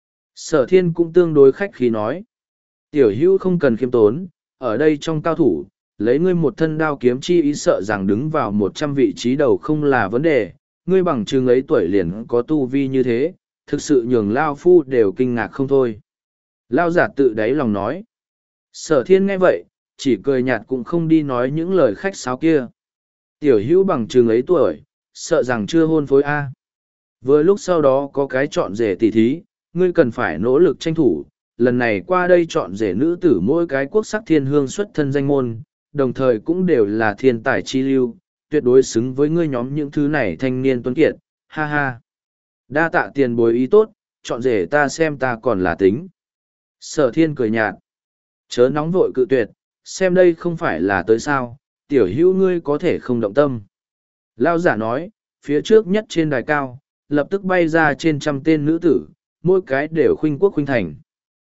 Sở Thiên cũng tương đối khách khí nói. Tiểu hữu không cần khiêm tốn, ở đây trong cao thủ, lấy ngươi một thân đao kiếm chi ý sợ rằng đứng vào một trăm vị trí đầu không là vấn đề, ngươi bằng chừng ấy tuổi liền có tu vi như thế, thực sự nhường Lao Phu đều kinh ngạc không thôi. Lao giả tự đáy lòng nói. Sở Thiên nghe vậy, chỉ cười nhạt cũng không đi nói những lời khách sáo kia. Tiểu hữu bằng chừng ấy tuổi, sợ rằng chưa hôn phối A. Vừa lúc sau đó có cái chọn rể tỷ thí, ngươi cần phải nỗ lực tranh thủ, lần này qua đây chọn rể nữ tử mỗi cái quốc sắc thiên hương xuất thân danh môn, đồng thời cũng đều là thiên tài chi lưu, tuyệt đối xứng với ngươi nhóm những thứ này thanh niên tuấn kiệt, ha ha. Đa tạ tiền bối ý tốt, chọn rể ta xem ta còn là tính. Sở thiên cười nhạt. Chớ nóng vội cự tuyệt, xem đây không phải là tới sao, tiểu hữu ngươi có thể không động tâm. Lao giả nói, phía trước nhất trên đài cao, lập tức bay ra trên trăm tên nữ tử, mỗi cái đều khuynh quốc khuynh thành.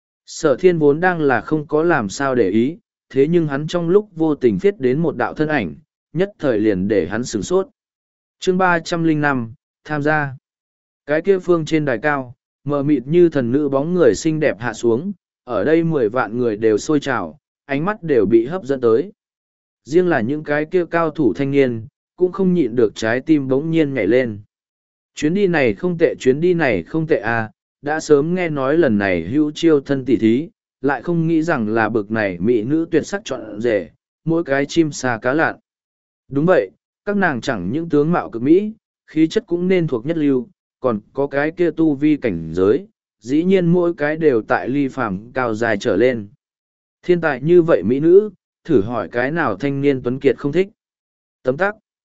Sở thiên vốn đang là không có làm sao để ý, thế nhưng hắn trong lúc vô tình viết đến một đạo thân ảnh, nhất thời liền để hắn sửng sốt. Chương ba trăm lẻ năm, tham gia. Cái kia phương trên đài cao, mờ mịt như thần nữ bóng người xinh đẹp hạ xuống, ở đây mười vạn người đều sôi trào, ánh mắt đều bị hấp dẫn tới. Riêng là những cái kia cao thủ thanh niên, cũng không nhịn được trái tim bỗng nhiên nhảy lên. Chuyến đi này không tệ, chuyến đi này không tệ à, đã sớm nghe nói lần này hữu chiêu thân tỷ thí, lại không nghĩ rằng là bực này mỹ nữ tuyệt sắc chọn rể, mỗi cái chim xa cá lạn. Đúng vậy, các nàng chẳng những tướng mạo cực mỹ, khí chất cũng nên thuộc nhất lưu, còn có cái kia tu vi cảnh giới, dĩ nhiên mỗi cái đều tại ly phàm cao dài trở lên. Thiên tài như vậy mỹ nữ, thử hỏi cái nào thanh niên tuấn kiệt không thích. Tấm tắc.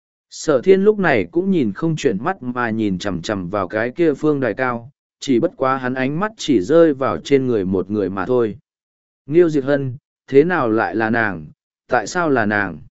Sở thiên lúc này cũng nhìn không chuyển mắt mà nhìn chằm chằm vào cái kia phương đài cao, chỉ bất quá hắn ánh mắt chỉ rơi vào trên người một người mà thôi. Nghiêu Diệt Hân, thế nào lại là nàng, tại sao là nàng?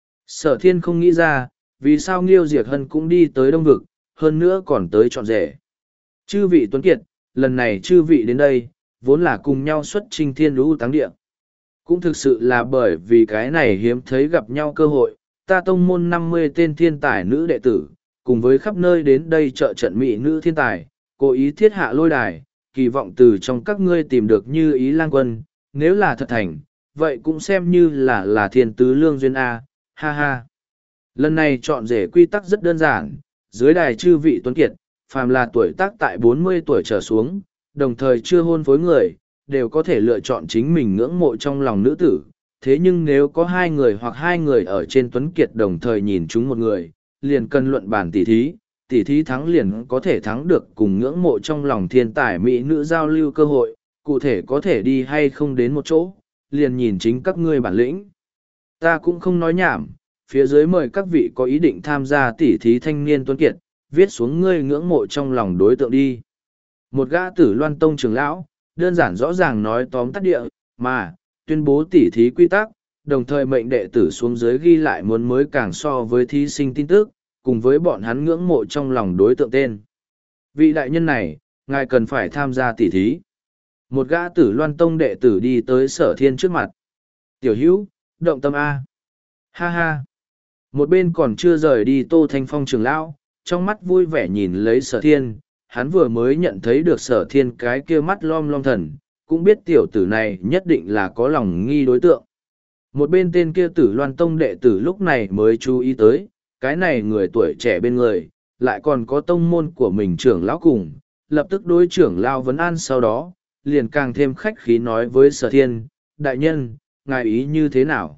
Sở thiên không nghĩ ra, vì sao Nghiêu Diệt Hân cũng đi tới Đông Vực, hơn nữa còn tới trọn rể. Chư vị tuấn kiệt, lần này chư vị đến đây, vốn là cùng nhau xuất chinh thiên lũ táng địa. Cũng thực sự là bởi vì cái này hiếm thấy gặp nhau cơ hội, ta tông môn năm mươi tên thiên tài nữ đệ tử, cùng với khắp nơi đến đây trợ trận mỹ nữ thiên tài, cố ý thiết hạ lôi đài, kỳ vọng từ trong các ngươi tìm được như ý lang quân, nếu là thật thành, vậy cũng xem như là là thiên tứ lương duyên A, ha ha. Lần này chọn rể quy tắc rất đơn giản, dưới đài chư vị tuấn kiệt, phàm là tuổi tác tại bốn mươi tuổi trở xuống, đồng thời chưa hôn phối người, đều có thể lựa chọn chính mình ngưỡng mộ trong lòng nữ tử. Thế nhưng nếu có hai người hoặc hai người ở trên tuấn kiệt đồng thời nhìn chúng một người, liền cần luận bản tỉ thí, tỉ thí thắng liền có thể thắng được cùng ngưỡng mộ trong lòng thiên tài mỹ nữ giao lưu cơ hội, cụ thể có thể đi hay không đến một chỗ, liền nhìn chính các ngươi bản lĩnh. Ta cũng không nói nhảm, phía dưới mời các vị có ý định tham gia tỉ thí thanh niên tuấn kiệt, viết xuống ngươi ngưỡng mộ trong lòng đối tượng đi. Một gã tử Loan Tông trưởng lão, đơn giản rõ ràng nói tóm tắt địa, mà, tuyên bố tỉ thí quy tắc, đồng thời mệnh đệ tử xuống dưới ghi lại muốn mới càng so với thí sinh tin tức, cùng với bọn hắn ngưỡng mộ trong lòng đối tượng tên. Vị đại nhân này, ngài cần phải tham gia tỉ thí. Một gã tử Loan Tông đệ tử đi tới Sở Thiên trước mặt. Tiểu hữu, động tâm A. Ha ha. Một bên còn chưa rời đi Tô Thanh Phong trưởng lão, trong mắt vui vẻ nhìn lấy Sở Thiên, hắn vừa mới nhận thấy được Sở Thiên cái kia mắt lom lom thần, cũng biết tiểu tử này nhất định là có lòng nghi đối tượng. Một bên tên kia tử Loan Tông đệ tử lúc này mới chú ý tới, cái này người tuổi trẻ bên người, lại còn có tông môn của mình trưởng lão cùng, lập tức đối trưởng lão vấn an sau đó, liền càng thêm khách khí nói với Sở Thiên, đại nhân, ngài ý như thế nào?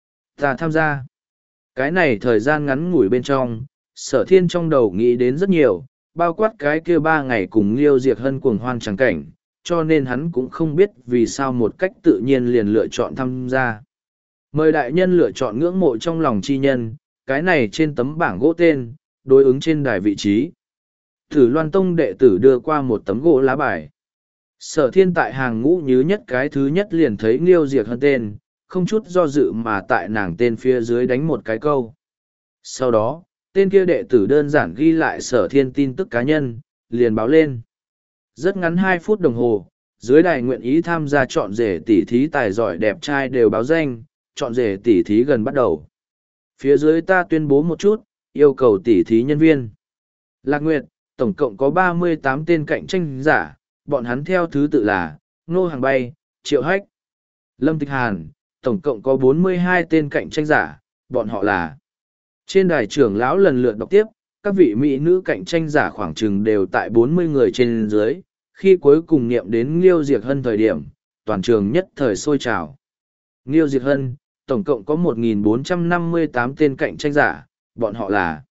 Ta tham gia. Cái này thời gian ngắn ngủi bên trong, Sở Thiên trong đầu nghĩ đến rất nhiều, bao quát cái kia ba ngày cùng Liêu Diệt Hân cuồng hoan chẳng cảnh, cho nên hắn cũng không biết vì sao một cách tự nhiên liền lựa chọn tham gia. Mời đại nhân lựa chọn ngưỡng mộ trong lòng chi nhân, cái này trên tấm bảng gỗ tên, đối ứng trên đài vị trí. Thử Loan Tông đệ tử đưa qua một tấm gỗ lá bài. Sở Thiên tại hàng ngũ nhứ nhất cái thứ nhất liền thấy Liêu Diệt Hân tên, không chút do dự mà tại nàng tên phía dưới đánh một cái câu. Sau đó, tên kia đệ tử đơn giản ghi lại Sở Thiên tin tức cá nhân, liền báo lên. Rất ngắn hai phút đồng hồ, dưới đài nguyện ý tham gia chọn rể tỉ thí tài giỏi đẹp trai đều báo danh, chọn rể tỉ thí gần bắt đầu. Phía dưới ta tuyên bố một chút, yêu cầu tỉ thí nhân viên. Lạc Nguyệt, tổng cộng có ba mươi tám tên cạnh tranh giả, bọn hắn theo thứ tự là, Nô Hàng Bay, Triệu Hách. Lâm Tịch Hàn, tổng cộng có bốn mươi hai tên cạnh tranh giả, bọn họ là. Trên đài trưởng lão lần lượt đọc tiếp, các vị mỹ nữ cạnh tranh giả khoảng chừng đều tại bốn mươi người trên dưới, khi cuối cùng niệm đến Liêu Diệt Hân thời điểm, toàn trường nhất thời sôi trào. Liêu Diệt Hân, tổng cộng có một nghìn bốn trăm năm mươi tám tên cạnh tranh giả, bọn họ là.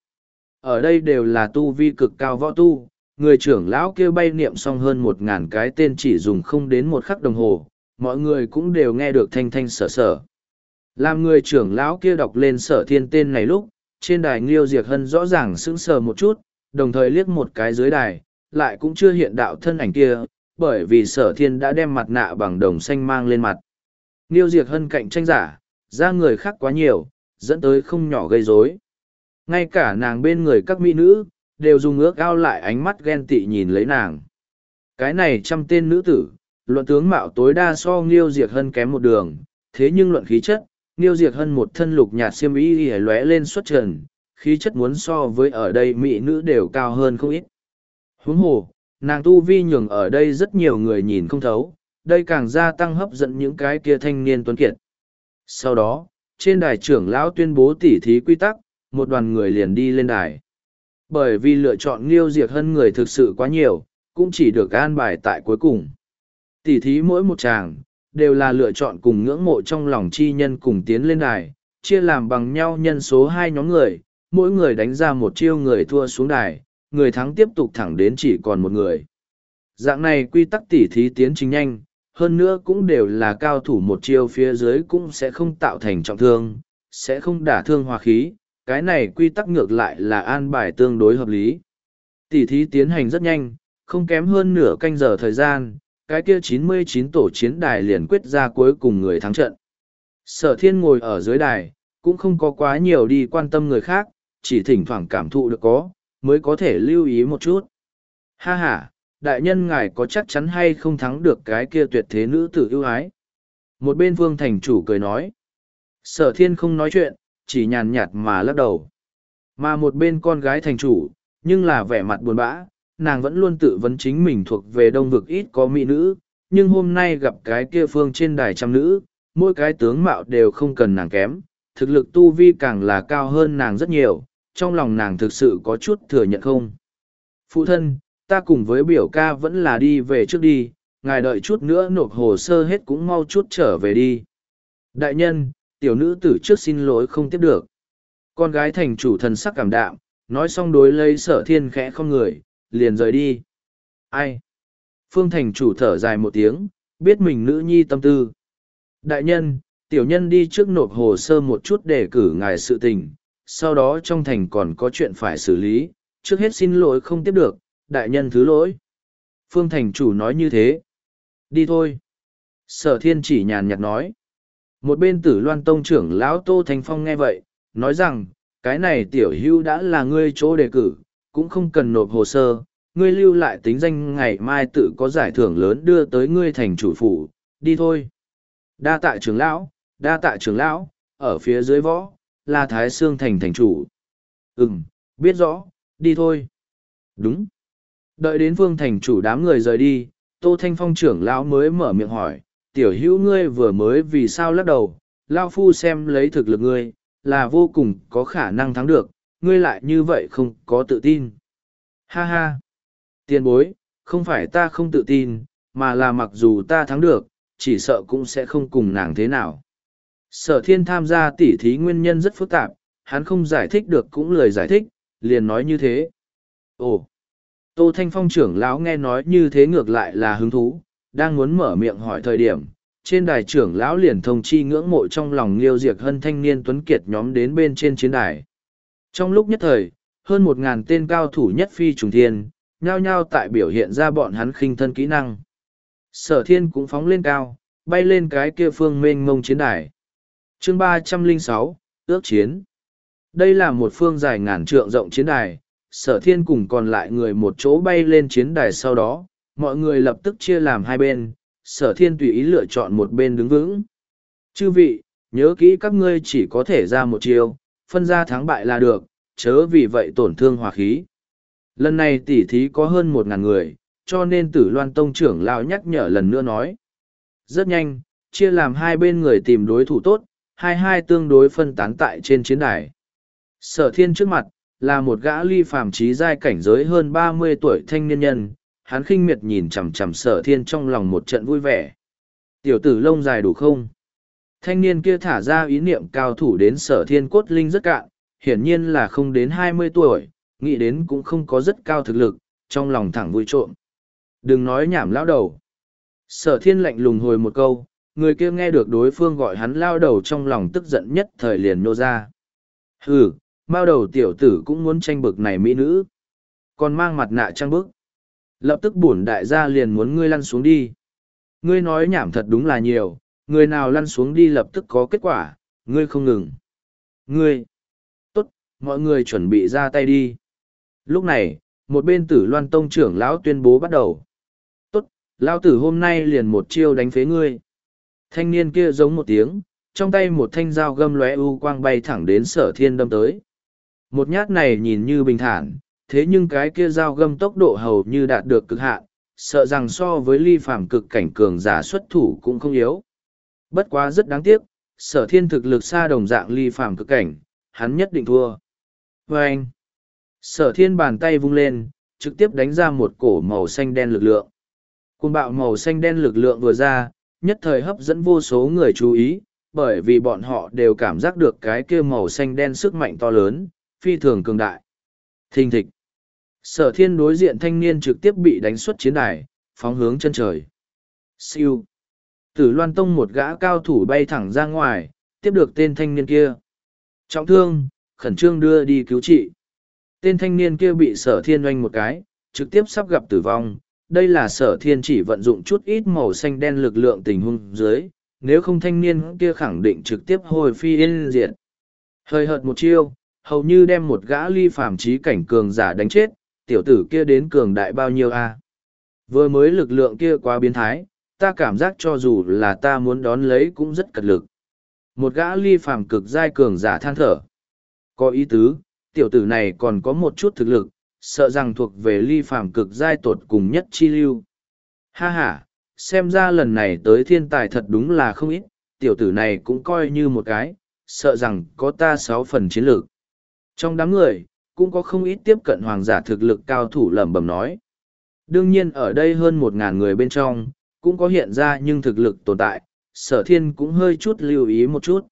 Ở đây đều là tu vi cực cao võ tu, người trưởng lão kêu bay niệm xong hơn một ngàn cái tên chỉ dùng không đến một khắc đồng hồ, mọi người cũng đều nghe được thanh thanh sở sở. Làm người trưởng lão kia đọc lên sở thiên tên này lúc, trên đài Nghiêu Diệt Hân rõ ràng sững sờ một chút, đồng thời liếc một cái dưới đài, lại cũng chưa hiện đạo thân ảnh kia, bởi vì sở thiên đã đem mặt nạ bằng đồng xanh mang lên mặt. Nghiêu Diệt Hân cạnh tranh giả, ra người khác quá nhiều, dẫn tới không nhỏ gây rối. Ngay cả nàng bên người các mỹ nữ, đều dùng ước ao lại ánh mắt ghen tị nhìn lấy nàng. Cái này trăm tên nữ tử, luận tướng mạo tối đa so Nghiêu Diệt Hân kém một đường, thế nhưng luận khí chất, Nghiêu Diệt Hân một thân lục nhạt xiêm y lóe lên xuất trần, khí chất muốn so với ở đây mỹ nữ đều cao hơn không ít. Huống hồ, nàng tu vi nhường ở đây rất nhiều người nhìn không thấu, đây càng gia tăng hấp dẫn những cái kia thanh niên tuấn kiệt. Sau đó, trên đài trưởng lão tuyên bố tỉ thí quy tắc, một đoàn người liền đi lên đài. Bởi vì lựa chọn Nghiêu Diệt Hân người thực sự quá nhiều, cũng chỉ được an bài tại cuối cùng. Tỉ thí mỗi một tràng, đều là lựa chọn cùng ngưỡng mộ trong lòng chi nhân cùng tiến lên đài, chia làm bằng nhau nhân số hai nhóm người, mỗi người đánh ra một chiêu người thua xuống đài, người thắng tiếp tục thẳng đến chỉ còn một người. Dạng này quy tắc tỉ thí tiến trình nhanh, hơn nữa cũng đều là cao thủ một chiêu phía dưới cũng sẽ không tạo thành trọng thương, sẽ không đả thương hòa khí, cái này quy tắc ngược lại là an bài tương đối hợp lý. Tỉ thí tiến hành rất nhanh, không kém hơn nửa canh giờ thời gian, cái kia chín mươi chín tổ chiến đài liền quyết ra cuối cùng người thắng trận. Sở thiên ngồi ở dưới đài, cũng không có quá nhiều đi quan tâm người khác, chỉ thỉnh thoảng cảm thụ được có, mới có thể lưu ý một chút. Ha ha, đại nhân ngài có chắc chắn hay không thắng được cái kia tuyệt thế nữ tử ưu ái? Một bên Vương thành chủ cười nói. Sở thiên không nói chuyện, chỉ nhàn nhạt mà lắc đầu. Mà một bên con gái thành chủ, nhưng là vẻ mặt buồn bã, nàng vẫn luôn tự vấn chính mình thuộc về đông vực ít có mỹ nữ, nhưng hôm nay gặp cái kia phương trên đài trăm nữ, mỗi cái tướng mạo đều không cần nàng kém, thực lực tu vi càng là cao hơn nàng rất nhiều, trong lòng nàng thực sự có chút thừa nhận không. Phụ thân, ta cùng với biểu ca vẫn là đi về trước đi, ngài đợi chút nữa nộp hồ sơ hết cũng mau chút trở về đi. Đại nhân, tiểu nữ tử trước xin lỗi không tiếp được. Con gái thành chủ thần sắc cảm đạm, nói xong đối lấy sở thiên khẽ không người, liền rời đi. Ai? Phương thành chủ thở dài một tiếng, biết mình nữ nhi tâm tư. Đại nhân, tiểu nhân đi trước nộp hồ sơ một chút để cử ngài sự tình, sau đó trong thành còn có chuyện phải xử lý, trước hết xin lỗi không tiếp được, đại nhân thứ lỗi. Phương thành chủ nói như thế. Đi thôi. Sở thiên chỉ nhàn nhạt nói. Một bên tử loan tông trưởng lão Tô Thanh Phong nghe vậy, nói rằng, cái này tiểu hưu đã là ngươi chỗ đề cử, cũng không cần nộp hồ sơ, ngươi lưu lại tính danh ngày mai tự có giải thưởng lớn đưa tới ngươi thành chủ phủ, đi thôi. Đa tạ trưởng lão, đa tạ trưởng lão, ở phía dưới võ, là Thái Sương thành thành chủ. Ừm, biết rõ, đi thôi. Đúng. Đợi đến Vương thành chủ đám người rời đi, Tô Thanh Phong trưởng lão mới mở miệng hỏi, tiểu hữu ngươi vừa mới vì sao lắc đầu, lão phu xem lấy thực lực ngươi, là vô cùng có khả năng thắng được, ngươi lại như vậy không có tự tin. Ha ha! Tiền bối, không phải ta không tự tin, mà là mặc dù ta thắng được, chỉ sợ cũng sẽ không cùng nàng thế nào. Sở thiên tham gia tỉ thí nguyên nhân rất phức tạp, hắn không giải thích được cũng lời giải thích, liền nói như thế. Ồ! Tô Thanh Phong trưởng lão nghe nói như thế ngược lại là hứng thú, đang muốn mở miệng hỏi thời điểm, trên đài trưởng lão liền thông chi ngưỡng mộ trong lòng Liêu Diệt Hân thanh niên tuấn kiệt nhóm đến bên trên chiến đài. Trong lúc nhất thời, hơn một ngàn tên cao thủ nhất phi trùng thiên, nhao nhao tại biểu hiện ra bọn hắn khinh thân kỹ năng. Sở thiên cũng phóng lên cao, bay lên cái kia phương mênh mông chiến đài. Chương ba trăm lẻ sáu, ước chiến. Đây là một phương dài ngàn trượng rộng chiến đài, sở thiên cùng còn lại người một chỗ bay lên chiến đài sau đó, mọi người lập tức chia làm hai bên, sở thiên tùy ý lựa chọn một bên đứng vững. Chư vị, nhớ kỹ các ngươi chỉ có thể ra một chiều, phân ra thắng bại là được, chớ vì vậy tổn thương hòa khí. Lần này tỉ thí có hơn một ngàn người, cho nên tử loan tông trưởng lão nhắc nhở lần nữa nói. Rất nhanh, chia làm hai bên người tìm đối thủ tốt, hai hai tương đối phân tán tại trên chiến đài. Sở thiên trước mặt, là một gã ly phàm trí giai cảnh giới hơn ba mươi tuổi thanh niên nhân, hắn khinh miệt nhìn chằm chằm sở thiên trong lòng một trận vui vẻ. Tiểu tử lông dài đủ không? Thanh niên kia thả ra ý niệm cao thủ đến sở thiên cốt linh rất cạn, hiển nhiên là không đến hai mươi tuổi, nghĩ đến cũng không có rất cao thực lực, trong lòng thẳng vui trộm. Đừng nói nhảm lão đầu. Sở thiên lạnh lùng hồi một câu, người kia nghe được đối phương gọi hắn lao đầu trong lòng tức giận nhất thời liền nô ra. Hừ, bao đầu tiểu tử cũng muốn tranh bực này mỹ nữ. Còn mang mặt nạ trang bức. Lập tức bổn đại gia liền muốn ngươi lăn xuống đi. Ngươi nói nhảm thật đúng là nhiều, người nào lăn xuống đi lập tức có kết quả, ngươi không ngừng. Ngươi! Tốt, mọi người chuẩn bị ra tay đi. Lúc này, một bên tử loan tông trưởng lão tuyên bố bắt đầu. Tốt, lão tử hôm nay liền một chiêu đánh phế ngươi. Thanh niên kia giống một tiếng, trong tay một thanh dao găm lóe u quang bay thẳng đến sở thiên đâm tới. Một nhát này nhìn như bình thản, thế nhưng cái kia dao găm tốc độ hầu như đạt được cực hạn, sợ rằng so với ly phàm cực cảnh cường giả xuất thủ cũng không yếu. Bất quá rất đáng tiếc, sở thiên thực lực xa đồng dạng ly phàm cực cảnh, hắn nhất định thua. Và anh, sở thiên bàn tay vung lên, trực tiếp đánh ra một cổ màu xanh đen lực lượng. Cuồng bạo màu xanh đen lực lượng vừa ra, nhất thời hấp dẫn vô số người chú ý, bởi vì bọn họ đều cảm giác được cái kia màu xanh đen sức mạnh to lớn, phi thường cường đại. Thình thịch. Sở thiên đối diện thanh niên trực tiếp bị đánh xuất chiến đài, phóng hướng chân trời. Siêu. Tử Loan Tông một gã cao thủ bay thẳng ra ngoài, tiếp được tên thanh niên kia. Trọng thương, khẩn trương đưa đi cứu trị. Tên thanh niên kia bị sở thiên oanh một cái, trực tiếp sắp gặp tử vong. Đây là sở thiên chỉ vận dụng chút ít màu xanh đen lực lượng tình huống dưới, nếu không thanh niên kia khẳng định trực tiếp hồi phi yên diệt. Hơi hợt một chiêu, hầu như đem một gã ly phàm trí cảnh cường giả đánh chết, tiểu tử kia đến cường đại bao nhiêu a? Vừa mới lực lượng kia quá biến thái, ta cảm giác cho dù là ta muốn đón lấy cũng rất cật lực. Một gã ly phàm cực giai cường giả than thở. Có ý tứ, tiểu tử này còn có một chút thực lực, sợ rằng thuộc về ly phàm cực giai tột cùng nhất chi lưu. Ha ha, xem ra lần này tới thiên tài thật đúng là không ít, tiểu tử này cũng coi như một cái, sợ rằng có ta sáu phần chiến lược. Trong đám người, cũng có không ít tiếp cận hoàng giả thực lực cao thủ lẩm bẩm nói. Đương nhiên ở đây hơn một ngàn người bên trong, cũng có hiện ra nhưng thực lực tồn tại, sở thiên cũng hơi chút lưu ý một chút.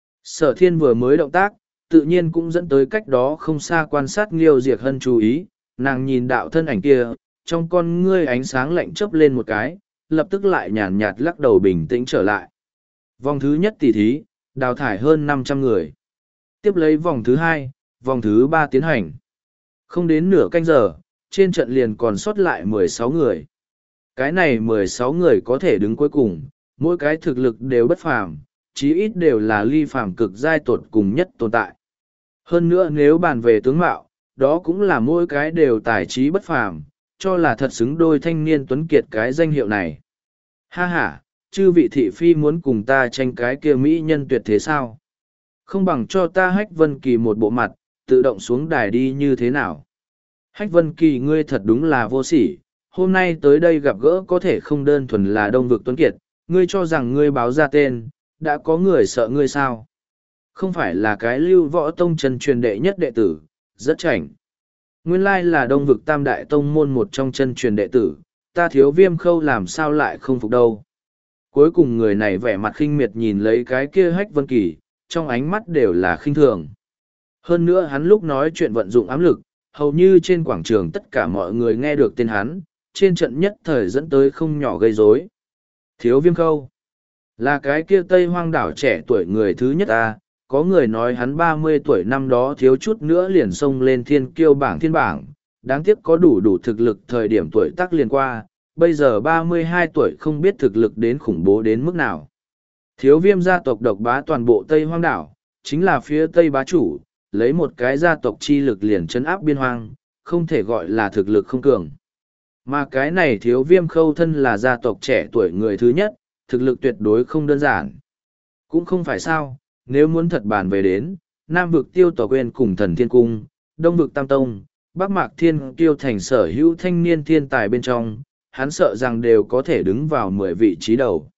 Sở thiên vừa mới động tác, tự nhiên cũng dẫn tới cách đó không xa quan sát Nghiêu Diệc Hân chú ý, nàng nhìn đạo thân ảnh kia, trong con ngươi ánh sáng lạnh chớp lên một cái, lập tức lại nhàn nhạt lắc đầu bình tĩnh trở lại. Vòng thứ nhất tỷ thí, đào thải hơn năm trăm người. Tiếp lấy vòng thứ hai, vòng thứ ba tiến hành. Không đến nửa canh giờ, trên trận liền còn sót lại mười sáu người. Cái này mười sáu người có thể đứng cuối cùng, mỗi cái thực lực đều bất phàm, chí ít đều là ly phàm cực giai tột cùng nhất tồn tại. Hơn nữa nếu bàn về tướng mạo, đó cũng là mỗi cái đều tài trí bất phàm, cho là thật xứng đôi thanh niên tuấn kiệt cái danh hiệu này. Ha ha, chư vị thị phi muốn cùng ta tranh cái kia mỹ nhân tuyệt thế sao? Không bằng cho ta Hách Vân Kỳ một bộ mặt, tự động xuống đài đi như thế nào? Hách Vân Kỳ ngươi thật đúng là vô sỉ, hôm nay tới đây gặp gỡ có thể không đơn thuần là đông vực tuấn kiệt, ngươi cho rằng ngươi báo ra tên, đã có người sợ ngươi sao? Không phải là cái Lưu Võ Tông chân truyền đệ nhất đệ tử, rất chảnh. Nguyên lai là đông vực tam đại tông môn một trong chân truyền đệ tử, ta Thiếu Viêm Khâu làm sao lại không phục đâu. Cuối cùng người này vẻ mặt khinh miệt nhìn lấy cái kia Hách Vân Kỳ, trong ánh mắt đều là khinh thường. Hơn nữa hắn lúc nói chuyện vận dụng ám lực, hầu như trên quảng trường tất cả mọi người nghe được tên hắn, trên trận nhất thời dẫn tới không nhỏ gây rối. Thiếu Viêm Khâu là cái kia Tây Hoang đảo trẻ tuổi người thứ nhất ta, có người nói hắn ba mươi tuổi năm đó thiếu chút nữa liền xông lên thiên kiêu bảng thiên bảng, đáng tiếc có đủ đủ thực lực thời điểm tuổi tác liền qua, bây giờ ba mươi hai tuổi không biết thực lực đến khủng bố đến mức nào. Thiếu Viêm gia tộc độc bá toàn bộ Tây Hoang đảo, chính là phía Tây bá chủ, lấy một cái gia tộc chi lực liền chấn áp biên hoang, không thể gọi là thực lực không cường. Mà cái này Thiếu Viêm Khâu thân là gia tộc trẻ tuổi người thứ nhất, thực lực tuyệt đối không đơn giản. Cũng không phải sao, nếu muốn thật bàn về đến, Nam vực Tiêu Tòa Quyên cùng Thần Thiên Cung, Đông vực Tam Tông, Bắc Mạc Thiên Kiêu thành sở hữu thanh niên thiên tài bên trong, hắn sợ rằng đều có thể đứng vào mười vị trí đầu.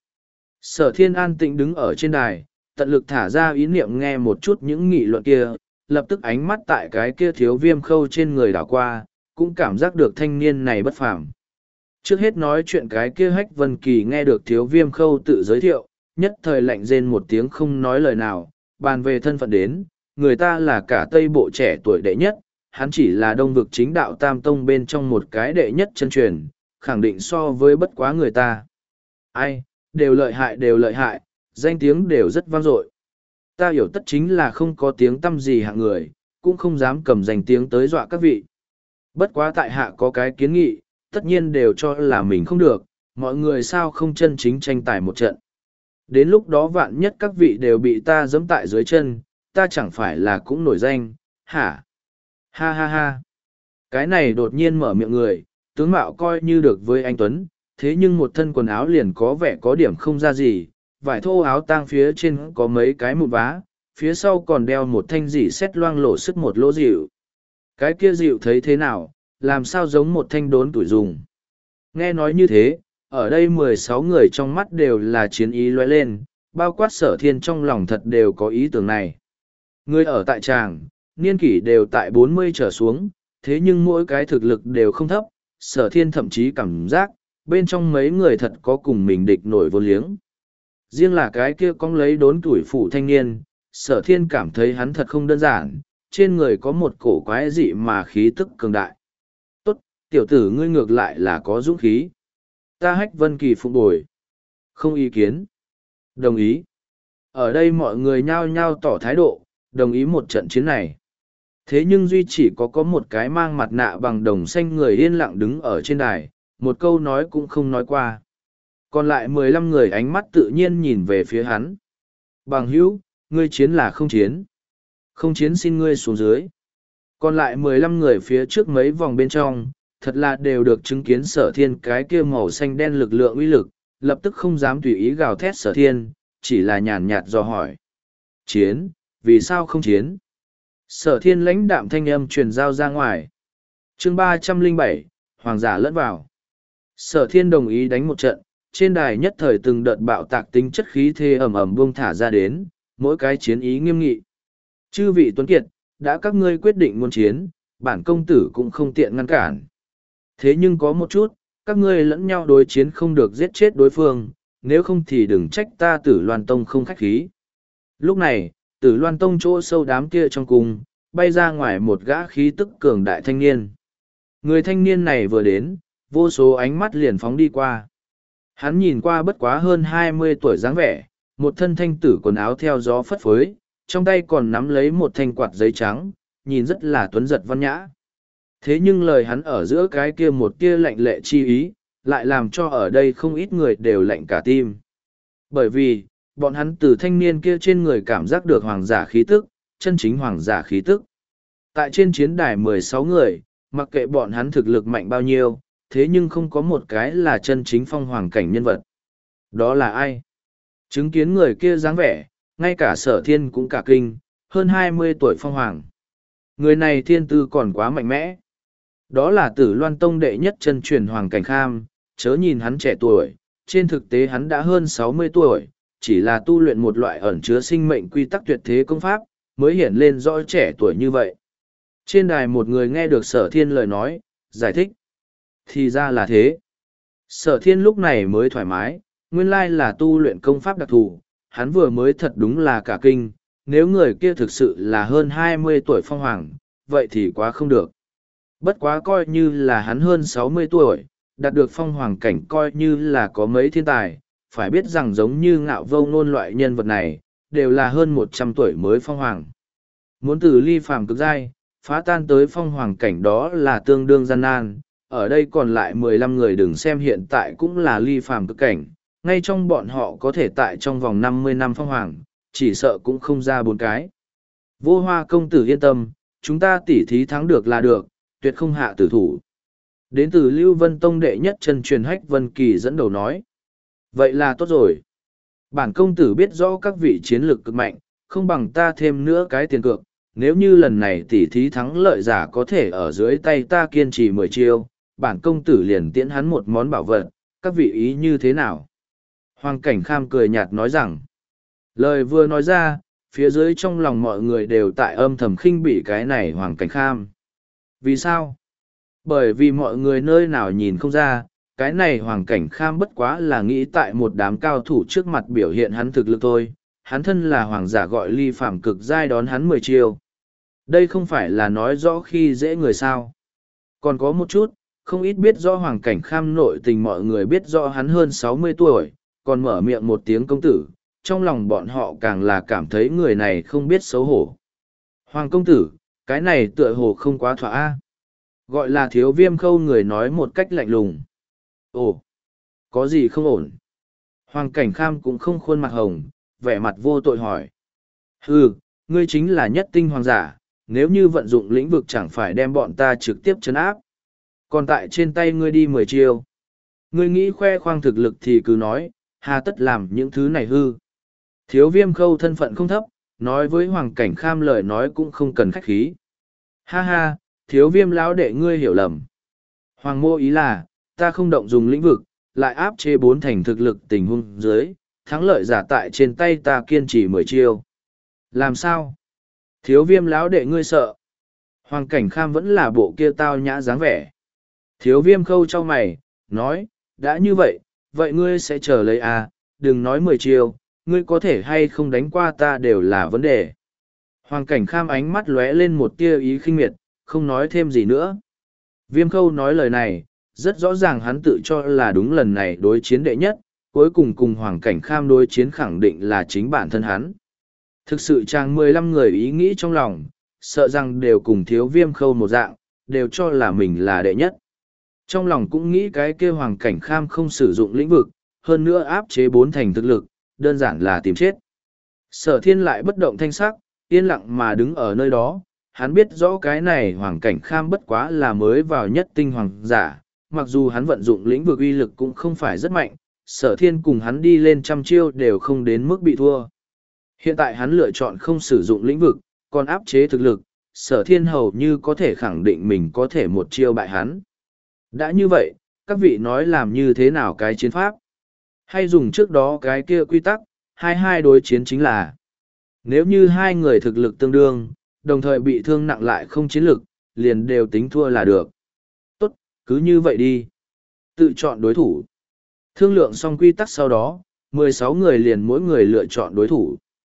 Sở Thiên an tĩnh đứng ở trên đài, tận lực thả ra ý niệm nghe một chút những nghị luận kia, lập tức ánh mắt tại cái kia Thiếu Viêm Khâu trên người đảo qua, cũng cảm giác được thanh niên này bất phàm. Trước hết nói chuyện cái kia Hách Vân Kỳ nghe được Thiếu Viêm Khâu tự giới thiệu, nhất thời lạnh rên một tiếng không nói lời nào, bàn về thân phận đến, người ta là cả Tây Bộ trẻ tuổi đệ nhất, hắn chỉ là đông vực chính đạo tam tông bên trong một cái đệ nhất chân truyền, khẳng định so với bất quá người ta. Ai, đều lợi hại đều lợi hại, danh tiếng đều rất vang dội. Ta hiểu tất chính là không có tiếng tăm gì hạng người, cũng không dám cầm danh tiếng tới dọa các vị. Bất quá tại hạ có cái kiến nghị, tất nhiên đều cho là mình không được, mọi người sao không chân chính tranh tài một trận. Đến lúc đó vạn nhất các vị đều bị ta giẫm tại dưới chân, ta chẳng phải là cũng nổi danh, hả? Ha ha ha. Cái này đột nhiên mở miệng người, tướng mạo coi như được với anh Tuấn, thế nhưng một thân quần áo liền có vẻ có điểm không ra gì, vải thô áo tang phía trên có mấy cái mụn vá, phía sau còn đeo một thanh dỉ xét loang lổ sức một lỗ dịu. Cái kia dịu thấy thế nào, làm sao giống một thanh đốn tuổi dùng. Nghe nói như thế, ở đây mười sáu người trong mắt đều là chiến ý lóe lên, bao quát Sở Thiên trong lòng thật đều có ý tưởng này. Người ở tại tràng, niên kỷ đều tại bốn mươi trở xuống, thế nhưng mỗi cái thực lực đều không thấp, Sở Thiên thậm chí cảm giác, bên trong mấy người thật có cùng mình địch nổi vô liếng. Riêng là cái kia cong lấy đốn tuổi phụ thanh niên, Sở Thiên cảm thấy hắn thật không đơn giản, trên người có một cổ quái dị mà khí tức cường đại. Tốt, tiểu tử ngươi ngược lại là có dũng khí. Ta Hách Vân Kỳ phụng bồi. Không ý kiến. Đồng ý. Ở đây mọi người nhao nhao tỏ thái độ, đồng ý một trận chiến này. Thế nhưng duy chỉ có có một cái mang mặt nạ bằng đồng xanh người yên lặng đứng ở trên đài, một câu nói cũng không nói qua. Còn lại mười lăm người ánh mắt tự nhiên nhìn về phía hắn. Bằng hữu, ngươi chiến là không chiến. Không chiến xin ngươi xuống dưới. Còn lại mười lăm người phía trước mấy vòng bên trong, thật là đều được chứng kiến Sở Thiên cái kia màu xanh đen lực lượng uy lực, lập tức không dám tùy ý gào thét Sở Thiên, chỉ là nhàn nhạt dò hỏi. Chiến, vì sao không chiến? Sở Thiên lãnh đạm thanh âm truyền giao ra ngoài. Chương ba trăm lẻ bảy, Hoàng giả lẫn vào. Sở Thiên đồng ý đánh một trận, trên đài nhất thời từng đợt bạo tạc tính chất khí thế ẩm ẩm buông thả ra đến, mỗi cái chiến ý nghiêm nghị. Chư vị tuấn kiệt, đã các ngươi quyết định muốn chiến, bản công tử cũng không tiện ngăn cản. Thế nhưng có một chút, các ngươi lẫn nhau đối chiến không được giết chết đối phương, nếu không thì đừng trách ta Tử Loan Tông không khách khí. Lúc này, Tử Loan Tông chỗ sâu đám kia trong cung, bay ra ngoài một gã khí tức cường đại thanh niên. Người thanh niên này vừa đến, vô số ánh mắt liền phóng đi qua. Hắn nhìn qua bất quá hơn hai mươi tuổi dáng vẻ, một thân thanh tử quần áo theo gió phất phới, trong tay còn nắm lấy một thanh quạt giấy trắng, nhìn rất là tuấn giật văn nhã. Thế nhưng lời hắn ở giữa cái kia một kia lạnh lệ chi ý, lại làm cho ở đây không ít người đều lạnh cả tim. Bởi vì, bọn hắn từ thanh niên kia trên người cảm giác được hoàng giả khí tức, chân chính hoàng giả khí tức. Tại trên chiến đài mười sáu người, mặc kệ bọn hắn thực lực mạnh bao nhiêu, thế nhưng không có một cái là chân chính phong hoàng cảnh nhân vật. Đó là ai? Chứng kiến người kia dáng vẻ, ngay cả Sở Thiên cũng cả kinh, hơn hai mươi tuổi phong hoàng. Người này thiên tư còn quá mạnh mẽ. Đó là Tử Loan Tông đệ nhất chân truyền Hoàng Cảnh Kham, chớ nhìn hắn trẻ tuổi, trên thực tế hắn đã hơn sáu mươi tuổi, chỉ là tu luyện một loại ẩn chứa sinh mệnh quy tắc tuyệt thế công pháp, mới hiện lên rõ trẻ tuổi như vậy. Trên đài một người nghe được Sở Thiên lời nói, giải thích. Thì ra là thế. Sở Thiên lúc này mới thoải mái, nguyên lai là tu luyện công pháp đặc thù, hắn vừa mới thật đúng là cả kinh, nếu người kia thực sự là hơn hai mươi tuổi phong hoàng, vậy thì quá không được. Bất quá coi như là hắn hơn sáu mươi tuổi, đạt được phong hoàng cảnh coi như là có mấy thiên tài, phải biết rằng giống như Ngạo Vô Ngôn loại nhân vật này, đều là hơn một trăm tuổi mới phong hoàng. Muốn từ ly phàm cực giai, phá tan tới phong hoàng cảnh đó là tương đương gian nan, ở đây còn lại mười lăm người đừng xem hiện tại cũng là ly phàm cực cảnh, ngay trong bọn họ có thể tại trong vòng năm mươi năm phong hoàng, chỉ sợ cũng không ra bốn cái. Vô Hoa công tử yên tâm, chúng ta tỉ thí thắng được là được, tuyệt không hạ tử thủ. Đến từ Lưu Vân Tông đệ nhất chân truyền Hách Vân Kỳ dẫn đầu nói. Vậy là tốt rồi. Bản công tử biết rõ các vị chiến lược cực mạnh, không bằng ta thêm nữa cái tiền cược. Nếu như lần này tỉ thí thắng lợi giả có thể ở dưới tay ta kiên trì mười chiêu, bản công tử liền tiễn hắn một món bảo vật, các vị ý như thế nào? Hoàng Cảnh Kham cười nhạt nói rằng, lời vừa nói ra, phía dưới trong lòng mọi người đều tại âm thầm khinh bỉ cái này Hoàng Cảnh Kham. Vì sao? Bởi vì mọi người nơi nào nhìn không ra, cái này Hoàng Cảnh Kham bất quá là nghĩ tại một đám cao thủ trước mặt biểu hiện hắn thực lực thôi. hắn thân là hoàng giả gọi ly phàm cực giai đón hắn mười chiêu. Đây không phải là nói rõ khi dễ người sao. Còn có một chút, không ít biết rõ hoàng cảnh kham nội tình mọi người biết rõ hắn hơn sáu mươi tuổi, còn mở miệng một tiếng công tử, trong lòng bọn họ càng là cảm thấy người này không biết xấu hổ. Hoàng công tử, cái này tựa hồ không quá thỏa a. Gọi là thiếu viêm khâu người nói một cách lạnh lùng. Ồ, có gì không ổn? Hoàng cảnh kham cũng không khuôn mặt hồng, vẻ mặt vô tội hỏi. Hừ, ngươi chính là nhất tinh hoàng giả, nếu như vận dụng lĩnh vực chẳng phải đem bọn ta trực tiếp chấn áp. Còn tại trên tay ngươi đi mười chiêu. Ngươi nghĩ khoe khoang thực lực thì cứ nói, hà tất làm những thứ này hư. Thiếu viêm khâu thân phận không thấp, nói với hoàng cảnh kham lời nói cũng không cần khách khí. Ha ha, thiếu viêm lão đệ ngươi hiểu lầm. Hoàng mô ý là, ta không động dùng lĩnh vực, lại áp chế bốn thành thực lực tình huống dưới, thắng lợi giả tại trên tay ta kiên trì mười chiêu. Làm sao? Thiếu viêm lão đệ ngươi sợ. Hoàng cảnh kham vẫn là bộ kia tao nhã dáng vẻ. Thiếu viêm khâu cho mày, nói, đã như vậy, vậy ngươi sẽ chờ lấy à, đừng nói mười chiêu, ngươi có thể hay không đánh qua ta đều là vấn đề. Hoàng cảnh kham ánh mắt lóe lên một tia ý khinh miệt, không nói thêm gì nữa. Viêm khâu nói lời này, rất rõ ràng hắn tự cho là đúng lần này đối chiến đệ nhất, cuối cùng cùng hoàng cảnh kham đối chiến khẳng định là chính bản thân hắn. Thực sự chàng mười lăm người ý nghĩ trong lòng, sợ rằng đều cùng thiếu viêm khâu một dạng, đều cho là mình là đệ nhất. Trong lòng cũng nghĩ cái kia hoàng cảnh kham không sử dụng lĩnh vực, hơn nữa áp chế bốn thành thực lực, đơn giản là tìm chết. Sở thiên lại bất động thanh sắc, yên lặng mà đứng ở nơi đó, hắn biết rõ cái này hoàng cảnh kham bất quá là mới vào nhất tinh hoàng giả, mặc dù hắn vận dụng lĩnh vực uy lực cũng không phải rất mạnh, sở thiên cùng hắn đi lên trăm chiêu đều không đến mức bị thua. Hiện tại hắn lựa chọn không sử dụng lĩnh vực, còn áp chế thực lực, sở thiên hầu như có thể khẳng định mình có thể một chiêu bại hắn. Đã như vậy, các vị nói làm như thế nào cái chiến pháp? Hay dùng trước đó cái kia quy tắc, hai hai đối chiến chính là nếu như hai người thực lực tương đương, đồng thời bị thương nặng lại không chiến lực, liền đều tính thua là được. Tốt, cứ như vậy đi. Tự chọn đối thủ. Thương lượng xong quy tắc sau đó, mười sáu người liền mỗi người lựa chọn đối thủ.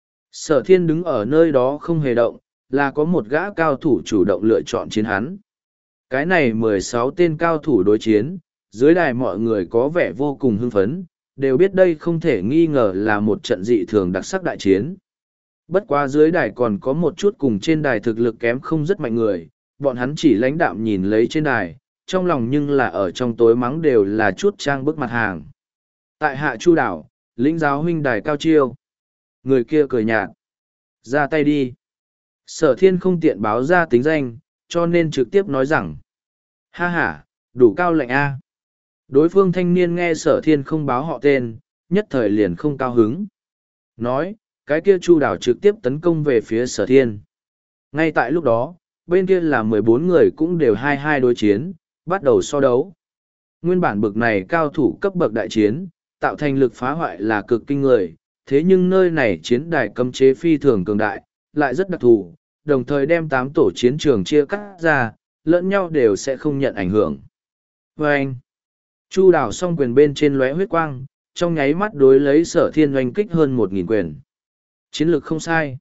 Sở thiên đứng ở nơi đó không hề động, là có một gã cao thủ chủ động lựa chọn chiến hắn. Cái này mười sáu tên cao thủ đối chiến, dưới đài mọi người có vẻ vô cùng hưng phấn, đều biết đây không thể nghi ngờ là một trận dị thường đặc sắc đại chiến. Bất quá dưới đài còn có một chút cùng trên đài thực lực kém không rất mạnh người, bọn hắn chỉ lãnh đạm nhìn lấy trên đài, trong lòng nhưng là ở trong tối mắng đều là chút trang bức mặt hàng. Tại hạ chu đảo, lĩnh giáo huynh đài cao chiêu. Người kia cười nhạt. Ra tay đi. Sở thiên không tiện báo ra tính danh, cho nên trực tiếp nói rằng. Ha ha, đủ cao lệnh A. Đối phương thanh niên nghe sở thiên không báo họ tên, nhất thời liền không cao hứng. Nói, cái kia chu đảo trực tiếp tấn công về phía sở thiên. Ngay tại lúc đó, bên kia là mười bốn người cũng đều hai hai đối chiến, bắt đầu so đấu. Nguyên bản bực này cao thủ cấp bậc đại chiến, tạo thành lực phá hoại là cực kinh người, thế nhưng nơi này chiến đài cấm chế phi thường cường đại, lại rất đặc thù, đồng thời đem tám tổ chiến trường chia cắt ra, lẫn nhau đều sẽ không nhận ảnh hưởng. Và anh, chu đảo song quyền bên trên lóe huyết quang, trong nháy mắt đối lấy sở thiên oanh kích hơn một nghìn quyền. Chiến lược không sai.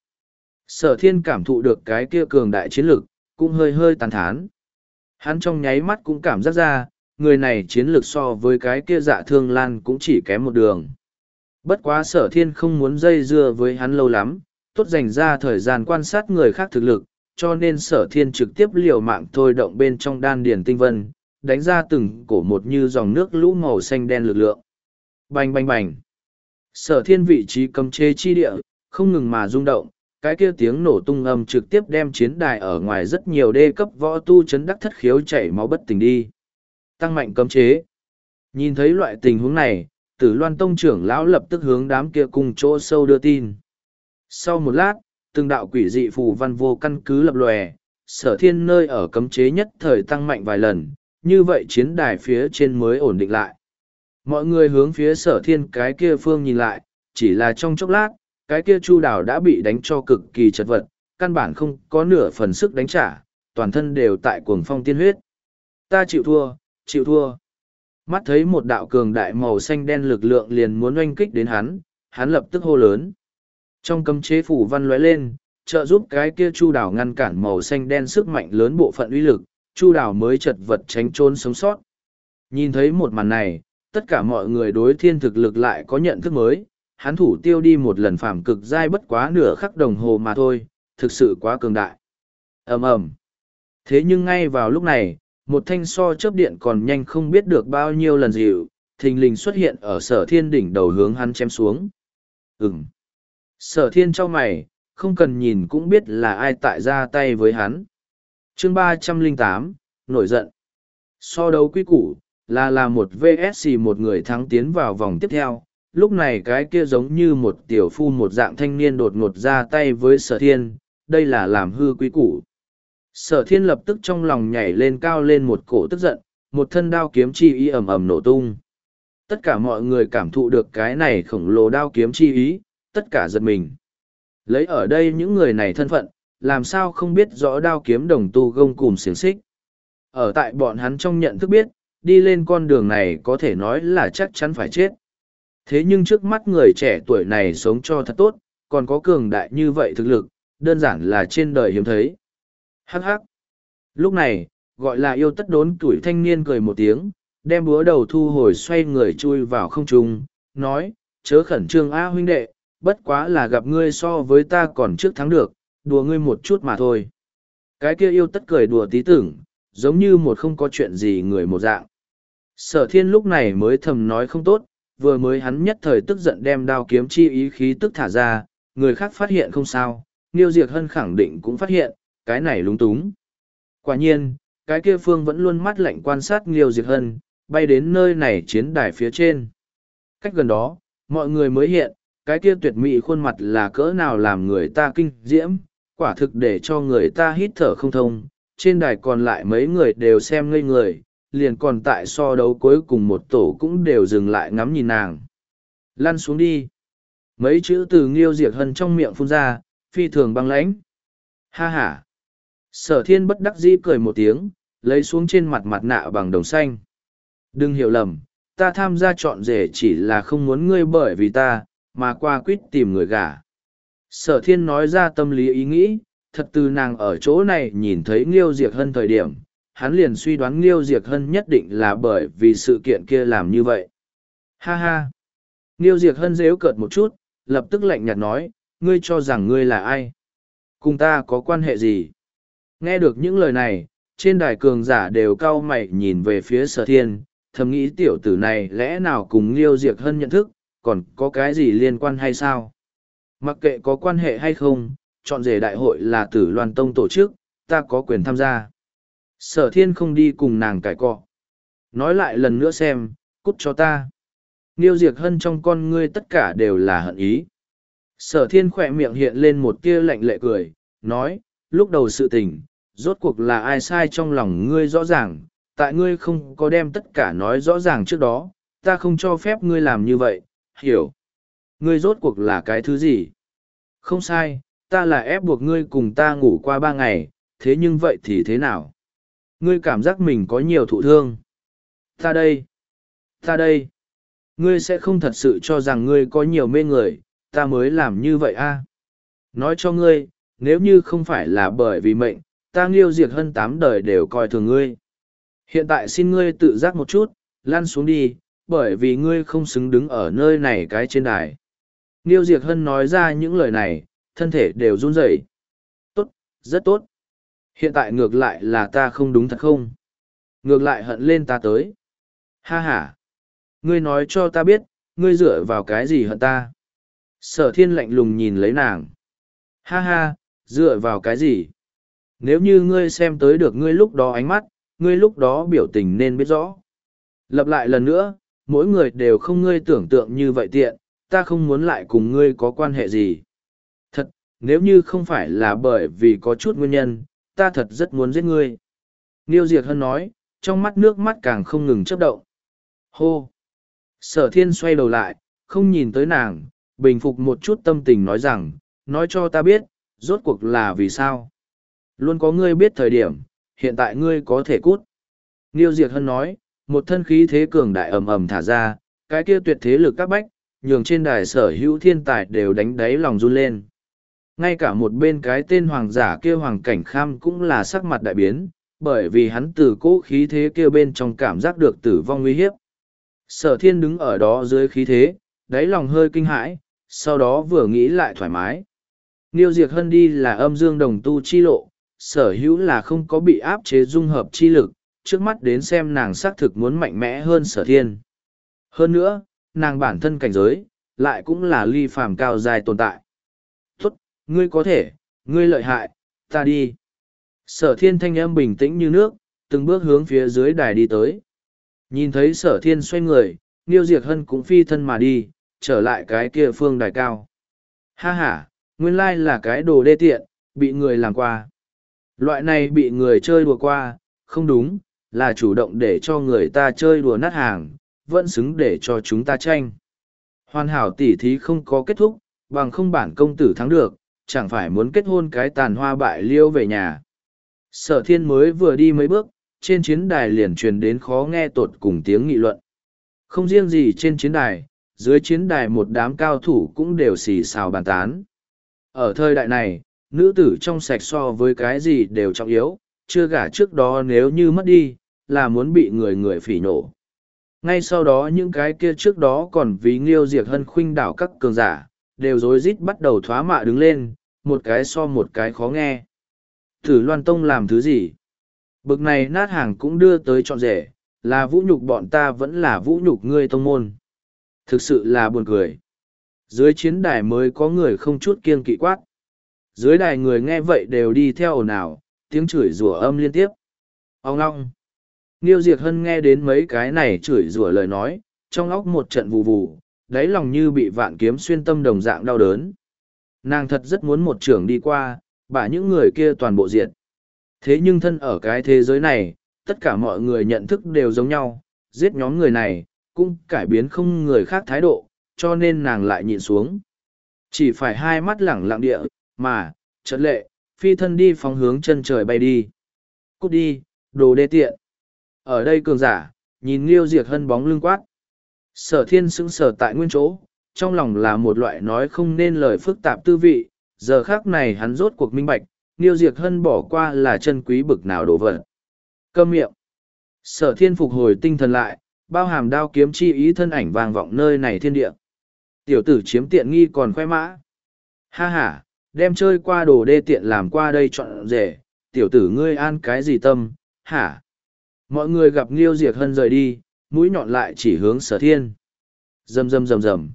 Sở thiên cảm thụ được cái kia cường đại chiến lược, cũng hơi hơi tàn thán. Hắn trong nháy mắt cũng cảm giác ra, người này chiến lược so với cái kia dạ thương lan cũng chỉ kém một đường. Bất quá sở thiên không muốn dây dưa với hắn lâu lắm, tốt dành ra thời gian quan sát người khác thực lực, cho nên sở thiên trực tiếp liều mạng thôi động bên trong đan điền tinh vân, đánh ra từng cổ một như dòng nước lũ màu xanh đen lực lượng. Bành bành bành. Sở thiên vị trí cấm chế chi địa, không ngừng mà rung động, cái kia tiếng nổ tung âm trực tiếp đem chiến đài ở ngoài rất nhiều đê cấp võ tu chấn đắc thất khiếu chảy máu bất tỉnh đi. Tăng mạnh cấm chế. Nhìn thấy loại tình huống này, Tử Loan Tông trưởng lão lập tức hướng đám kia cùng chỗ sâu đưa tin. Sau một lát, từng đạo quỷ dị phù văn vô căn cứ lập lòe, sở thiên nơi ở cấm chế nhất thời tăng mạnh vài lần, như vậy chiến đài phía trên mới ổn định lại. Mọi người hướng phía sở thiên cái kia phương nhìn lại, chỉ là trong chốc lát, cái kia chu đảo đã bị đánh cho cực kỳ chật vật, căn bản không có nửa phần sức đánh trả, toàn thân đều tại cuồng phong tiên huyết. Ta chịu thua, chịu thua. Mắt thấy một đạo cường đại màu xanh đen lực lượng liền muốn oanh kích đến hắn, hắn lập tức hô lớn. Trong cấm chế phủ văn lóe lên, trợ giúp cái kia chu đảo ngăn cản màu xanh đen sức mạnh lớn bộ phận uy lực, chu đảo mới chật vật tránh trốn sống sót. Nhìn thấy một màn này, tất cả mọi người đối thiên thực lực lại có nhận thức mới, hắn thủ tiêu đi một lần phàm cực giai bất quá nửa khắc đồng hồ mà thôi, thực sự quá cường đại. Ầm ầm. Thế nhưng ngay vào lúc này, một thanh so chớp điện còn nhanh không biết được bao nhiêu lần dịu, thình lình xuất hiện ở sở thiên đỉnh đầu hướng hắn chém xuống. Ừm. Sở thiên cho mày, không cần nhìn cũng biết là ai tại ra tay với hắn. Chương ba trăm lẻ tám, nổi giận. So đấu quy củ, là là một vs một người thắng tiến vào vòng tiếp theo. Lúc này cái kia giống như một tiểu phu một dạng thanh niên đột ngột ra tay với sở thiên, đây là làm hư quy củ. Sở thiên lập tức trong lòng nhảy lên cao lên một cổ tức giận, một thân đao kiếm chi ý ầm ầm nổ tung. Tất cả mọi người cảm thụ được cái này khổng lồ đao kiếm chi ý, tất cả giật mình. Lấy ở đây những người này thân phận, làm sao không biết rõ đao kiếm đồng tu gông cùm xiềng xích. Ở tại bọn hắn trong nhận thức biết, đi lên con đường này có thể nói là chắc chắn phải chết. Thế nhưng trước mắt người trẻ tuổi này sống cho thật tốt, còn có cường đại như vậy thực lực, đơn giản là trên đời hiếm thấy. Hắc hắc. Lúc này, gọi là yêu tất đốn tuổi thanh niên cười một tiếng, đem búa đầu thu hồi xoay người chui vào không trung, nói, chớ khẩn trương A huynh đệ, bất quá là gặp ngươi so với ta còn trước thắng được, đùa ngươi một chút mà thôi. Cái kia yêu tất cười đùa tí tưởng, giống như một không có chuyện gì người một dạng. Sở thiên lúc này mới thầm nói không tốt, vừa mới hắn nhất thời tức giận đem đao kiếm chi ý khí tức thả ra, người khác phát hiện không sao, Niêu Diệc Hân khẳng định cũng phát hiện, cái này lúng túng. Quả nhiên, cái kia phương vẫn luôn mắt lạnh quan sát Niêu Diệc Hân, bay đến nơi này chiến đài phía trên. Cách gần đó, mọi người mới hiện, cái kia tuyệt mỹ khuôn mặt là cỡ nào làm người ta kinh diễm, quả thực để cho người ta hít thở không thông. Trên đài còn lại mấy người đều xem ngây người, liền còn tại so đấu cuối cùng một tổ cũng đều dừng lại ngắm nhìn nàng. Lăn xuống đi. Mấy chữ từ Nghiêu Diệc Hân trong miệng phun ra, phi thường băng lãnh. Ha ha. Sở thiên bất đắc dĩ cười một tiếng, lấy xuống trên mặt mặt nạ bằng đồng xanh. Đừng hiểu lầm, ta tham gia chọn rể chỉ là không muốn ngươi bởi vì ta, mà qua quýt tìm người gả. Sở thiên nói ra tâm lý ý nghĩ, thật từ nàng ở chỗ này nhìn thấy Nghiêu Diệc Hân thời điểm, hắn liền suy đoán Nghiêu Diệc Hân nhất định là bởi vì sự kiện kia làm như vậy. Ha ha! Nghiêu Diệc Hân rếu cợt một chút, lập tức lạnh nhạt nói, ngươi cho rằng ngươi là ai? Cùng ta có quan hệ gì? Nghe được những lời này, trên đài cường giả đều cau mày nhìn về phía sở thiên, thầm nghĩ tiểu tử này lẽ nào cùng Nghiêu Diệc Hân nhận thức, còn có cái gì liên quan hay sao? Mặc kệ có quan hệ hay không, chọn rể đại hội là Tử Loan Tông tổ chức, ta có quyền tham gia. Sở thiên không đi cùng nàng cãi cọ. Nói lại lần nữa xem, cút cho ta. Nghiêu Diệc Hân trong con ngươi tất cả đều là hận ý. Sở thiên khỏe miệng hiện lên một tia lạnh lệ cười, nói, lúc đầu sự tình, rốt cuộc là ai sai trong lòng ngươi rõ ràng, tại ngươi không có đem tất cả nói rõ ràng trước đó, ta không cho phép ngươi làm như vậy, hiểu. Ngươi rốt cuộc là cái thứ gì? Không sai, ta là ép buộc ngươi cùng ta ngủ qua ba ngày, thế nhưng vậy thì thế nào? Ngươi cảm giác mình có nhiều thụ thương. Ta đây, ta đây. Ngươi sẽ không thật sự cho rằng ngươi có nhiều mê người, ta mới làm như vậy a? À? Nói cho ngươi, nếu như không phải là bởi vì mệnh, ta Nghiêu Diệc Hân tám đời đều coi thường ngươi. Hiện tại xin ngươi tự giác một chút, lăn xuống đi, bởi vì ngươi không xứng đứng ở nơi này cái trên đài. Nghiêu Diệc Hân nói ra những lời này, thân thể đều run rẩy. Tốt, rất tốt. Hiện tại ngược lại là ta không đúng thật không? Ngược lại hận lên ta tới. Ha ha. Ngươi nói cho ta biết, ngươi dựa vào cái gì hận ta? Sở thiên lạnh lùng nhìn lấy nàng. Ha ha, dựa vào cái gì? Nếu như ngươi xem tới được ngươi lúc đó ánh mắt, ngươi lúc đó biểu tình nên biết rõ. Lặp lại lần nữa, mỗi người đều không ngươi tưởng tượng như vậy tiện, ta không muốn lại cùng ngươi có quan hệ gì. Thật, nếu như không phải là bởi vì có chút nguyên nhân, ta thật rất muốn giết ngươi. Nghiêu Diệc Hân nói, trong mắt nước mắt càng không ngừng chớp động. Hô! Sở thiên xoay đầu lại, không nhìn tới nàng, bình phục một chút tâm tình nói rằng, nói cho ta biết, rốt cuộc là vì sao. Luôn có ngươi biết thời điểm, hiện tại ngươi có thể cút. Nghiêu Diệc Hân nói, một thân khí thế cường đại ầm ầm thả ra, cái kia tuyệt thế lực các bách, nhường trên đài sở hữu thiên tài đều đánh đáy lòng run lên. Ngay cả một bên cái tên hoàng giả kia Hoàng Cảnh Kham cũng là sắc mặt đại biến, bởi vì hắn từ cỗ khí thế kia bên trong cảm giác được tử vong nguy hiếp. Sở thiên đứng ở đó dưới khí thế, đáy lòng hơi kinh hãi, sau đó vừa nghĩ lại thoải mái. Niêu Diệc Hân đi là âm dương đồng tu chi lộ, sở hữu là không có bị áp chế dung hợp chi lực, trước mắt đến xem nàng xác thực muốn mạnh mẽ hơn sở thiên. Hơn nữa, nàng bản thân cảnh giới, lại cũng là ly phàm cao dài tồn tại. Tốt, ngươi có thể, ngươi lợi hại, ta đi. Sở thiên thanh âm bình tĩnh như nước, từng bước hướng phía dưới đài đi tới. Nhìn thấy sở thiên xoay người, Niêu Diệc Hân cũng phi thân mà đi, trở lại cái kia phương đài cao. Ha ha, nguyên lai là cái đồ đê tiện, bị người làm qua. Loại này bị người chơi đùa qua, không đúng, là chủ động để cho người ta chơi đùa nát hàng, vẫn xứng để cho chúng ta tranh. Hoàn hảo tỉ thí không có kết thúc, bằng không bản công tử thắng được, chẳng phải muốn kết hôn cái tàn hoa bại liêu về nhà. Sở thiên mới vừa đi mấy bước, trên chiến đài liền truyền đến khó nghe tột cùng tiếng nghị luận. Không riêng gì trên chiến đài, dưới chiến đài một đám cao thủ cũng đều xì xào bàn tán. Ở thời đại này, nữ tử trong sạch so với cái gì đều trọng yếu, chưa gả trước đó nếu như mất đi, là muốn bị người người phỉ nổ. Ngay sau đó những cái kia trước đó còn vì Nghiêu Diệc Hân khuynh đảo các cường giả, đều rối rít bắt đầu thoá mạ đứng lên, một cái so một cái khó nghe. Thử Loan Tông làm thứ gì? Bực này nát hàng cũng đưa tới trọn rể, là vũ nhục bọn ta vẫn là vũ nhục ngươi tông môn. Thực sự là buồn cười. Dưới chiến đài mới có người không chút kiêng kỵ quát. Dưới đài người nghe vậy đều đi theo ồn ào, tiếng chửi rủa âm liên tiếp. Ông long. Niêu Diệc Hân nghe đến mấy cái này chửi rủa lời nói, trong óc một trận vù vù, đáy lòng như bị vạn kiếm xuyên tâm đồng dạng đau đớn. Nàng thật rất muốn một trường đi qua, bả những người kia toàn bộ diệt. Thế nhưng thân ở cái thế giới này, tất cả mọi người nhận thức đều giống nhau, giết nhóm người này, cũng cải biến không người khác thái độ, cho nên nàng lại nhịn xuống. Chỉ phải hai mắt lẳng lặng địa, mà, chợt lệ, phi thân đi phóng hướng chân trời bay đi. Cút đi, đồ đê tiện. Ở đây cường giả, nhìn Nghiêu Diệc Hân bóng lưng quát. Sở thiên sững sờ tại nguyên chỗ, trong lòng là một loại nói không nên lời phức tạp tư vị, giờ khác này hắn rốt cuộc minh bạch, Nghiêu Diệc Hân bỏ qua là chân quý bực nào đổ vật. Câm miệng. Sở thiên phục hồi tinh thần lại, bao hàm đao kiếm chi ý thân ảnh vang vọng nơi này thiên địa. Tiểu tử chiếm tiện nghi còn khoe mã. Ha ha, đem chơi qua đồ đê tiện làm qua đây chọn rể, tiểu tử ngươi an cái gì tâm, hả? Mọi người gặp Nghiêu Diệc Hân rời đi, mũi nhọn lại chỉ hướng sở thiên. Rầm rầm rầm rầm.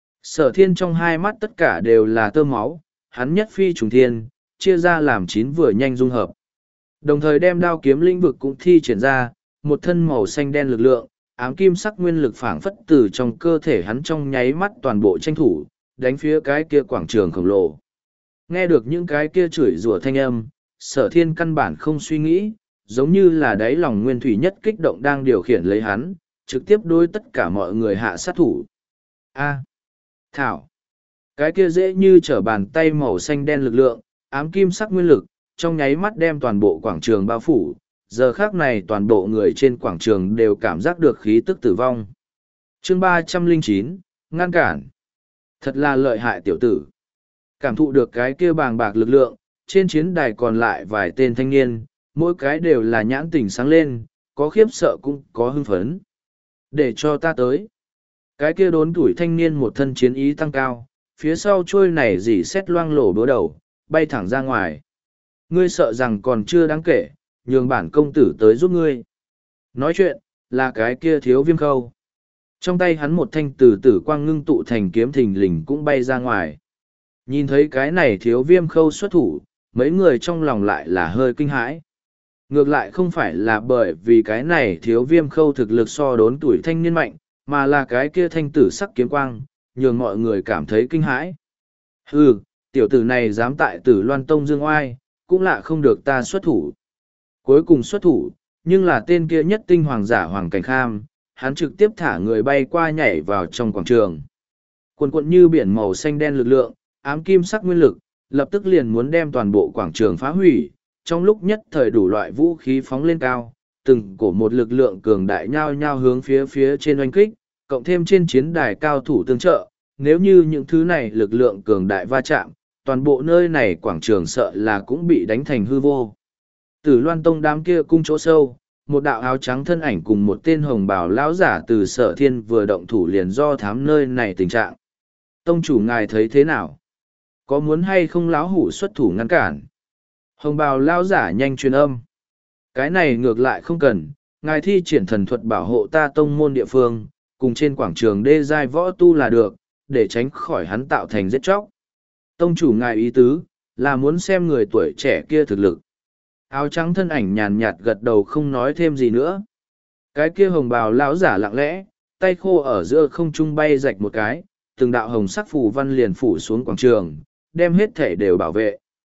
Sở thiên trong hai mắt tất cả đều là tơ máu, hắn nhất phi trùng thiên, chia ra làm chín vừa nhanh dung hợp. Đồng thời đem đao kiếm lĩnh vực cũng thi triển ra, một thân màu xanh đen lực lượng, ám kim sắc nguyên lực phảng phất từ trong cơ thể hắn trong nháy mắt toàn bộ tranh thủ, đánh phía cái kia quảng trường khổng lồ. Nghe được những cái kia chửi rủa thanh âm, sở thiên căn bản không suy nghĩ, giống như là đáy lòng nguyên thủy nhất kích động đang điều khiển lấy hắn, trực tiếp đối tất cả mọi người hạ sát thủ. A. Thảo. Cái kia dễ như trở bàn tay màu xanh đen lực lượng, ám kim sắc nguyên lực, trong nháy mắt đem toàn bộ quảng trường bao phủ. Giờ khác này toàn bộ người trên quảng trường đều cảm giác được khí tức tử vong. Chương ba trăm lẻ chín, ngăn cản. Thật là lợi hại tiểu tử. Cảm thụ được cái kia bàng bạc lực lượng, trên chiến đài còn lại vài tên thanh niên, mỗi cái đều là nhãn tỉnh sáng lên, có khiếp sợ cũng có hưng phấn. Để cho ta tới. Cái kia đốn tuổi thanh niên một thân chiến ý tăng cao, phía sau trôi này dỉ xét loang lổ đố đầu, bay thẳng ra ngoài. Ngươi sợ rằng còn chưa đáng kể, nhường bản công tử tới giúp ngươi. Nói chuyện, là cái kia thiếu viêm khâu. Trong tay hắn một thanh từ tử quang ngưng tụ thành kiếm thình lình cũng bay ra ngoài. Nhìn thấy cái này thiếu viêm khâu xuất thủ, mấy người trong lòng lại là hơi kinh hãi. Ngược lại không phải là bởi vì cái này thiếu viêm khâu thực lực so đốn tuổi thanh niên mạnh, mà là cái kia thanh tử sắc kiếm quang, nhường mọi người cảm thấy kinh hãi. Hừ, tiểu tử này dám tại tử Loan Tông dương oai, cũng lạ không được ta xuất thủ. Cuối cùng xuất thủ, nhưng là tên kia nhất tinh hoàng giả Hoàng Cảnh Kham, hắn trực tiếp thả người bay qua nhảy vào trong quảng trường. Cuồn cuộn như biển màu xanh đen lực lượng, ám kim sắc nguyên lực, lập tức liền muốn đem toàn bộ quảng trường phá hủy, trong lúc nhất thời đủ loại vũ khí phóng lên cao, từng cổ một lực lượng cường đại nhao nhao hướng phía phía trên oanh kích, cộng thêm trên chiến đài cao thủ tương trợ, nếu như những thứ này lực lượng cường đại va chạm, toàn bộ nơi này quảng trường sợ là cũng bị đánh thành hư vô. Tử Loan Tông đám kia cung chỗ sâu, một đạo áo trắng thân ảnh cùng một tên hồng bào lão giả từ Sở Thiên vừa động thủ liền do thám nơi này tình trạng. Tông chủ ngài thấy thế nào? Có muốn hay không lão hủ xuất thủ ngăn cản? Hồng bào lão giả nhanh truyền âm. Cái này ngược lại không cần, ngài thi triển thần thuật bảo hộ ta tông môn địa phương, cùng trên quảng trường đê giai võ tu là được, để tránh khỏi hắn tạo thành giết chóc. Tông chủ ngài ý tứ, là muốn xem người tuổi trẻ kia thực lực. Áo trắng thân ảnh nhàn nhạt gật đầu không nói thêm gì nữa. Cái kia hồng bào lão giả lặng lẽ, tay khô ở giữa không trung bay rạch một cái, từng đạo hồng sắc phù văn liền phủ xuống quảng trường, đem hết thể đều bảo vệ.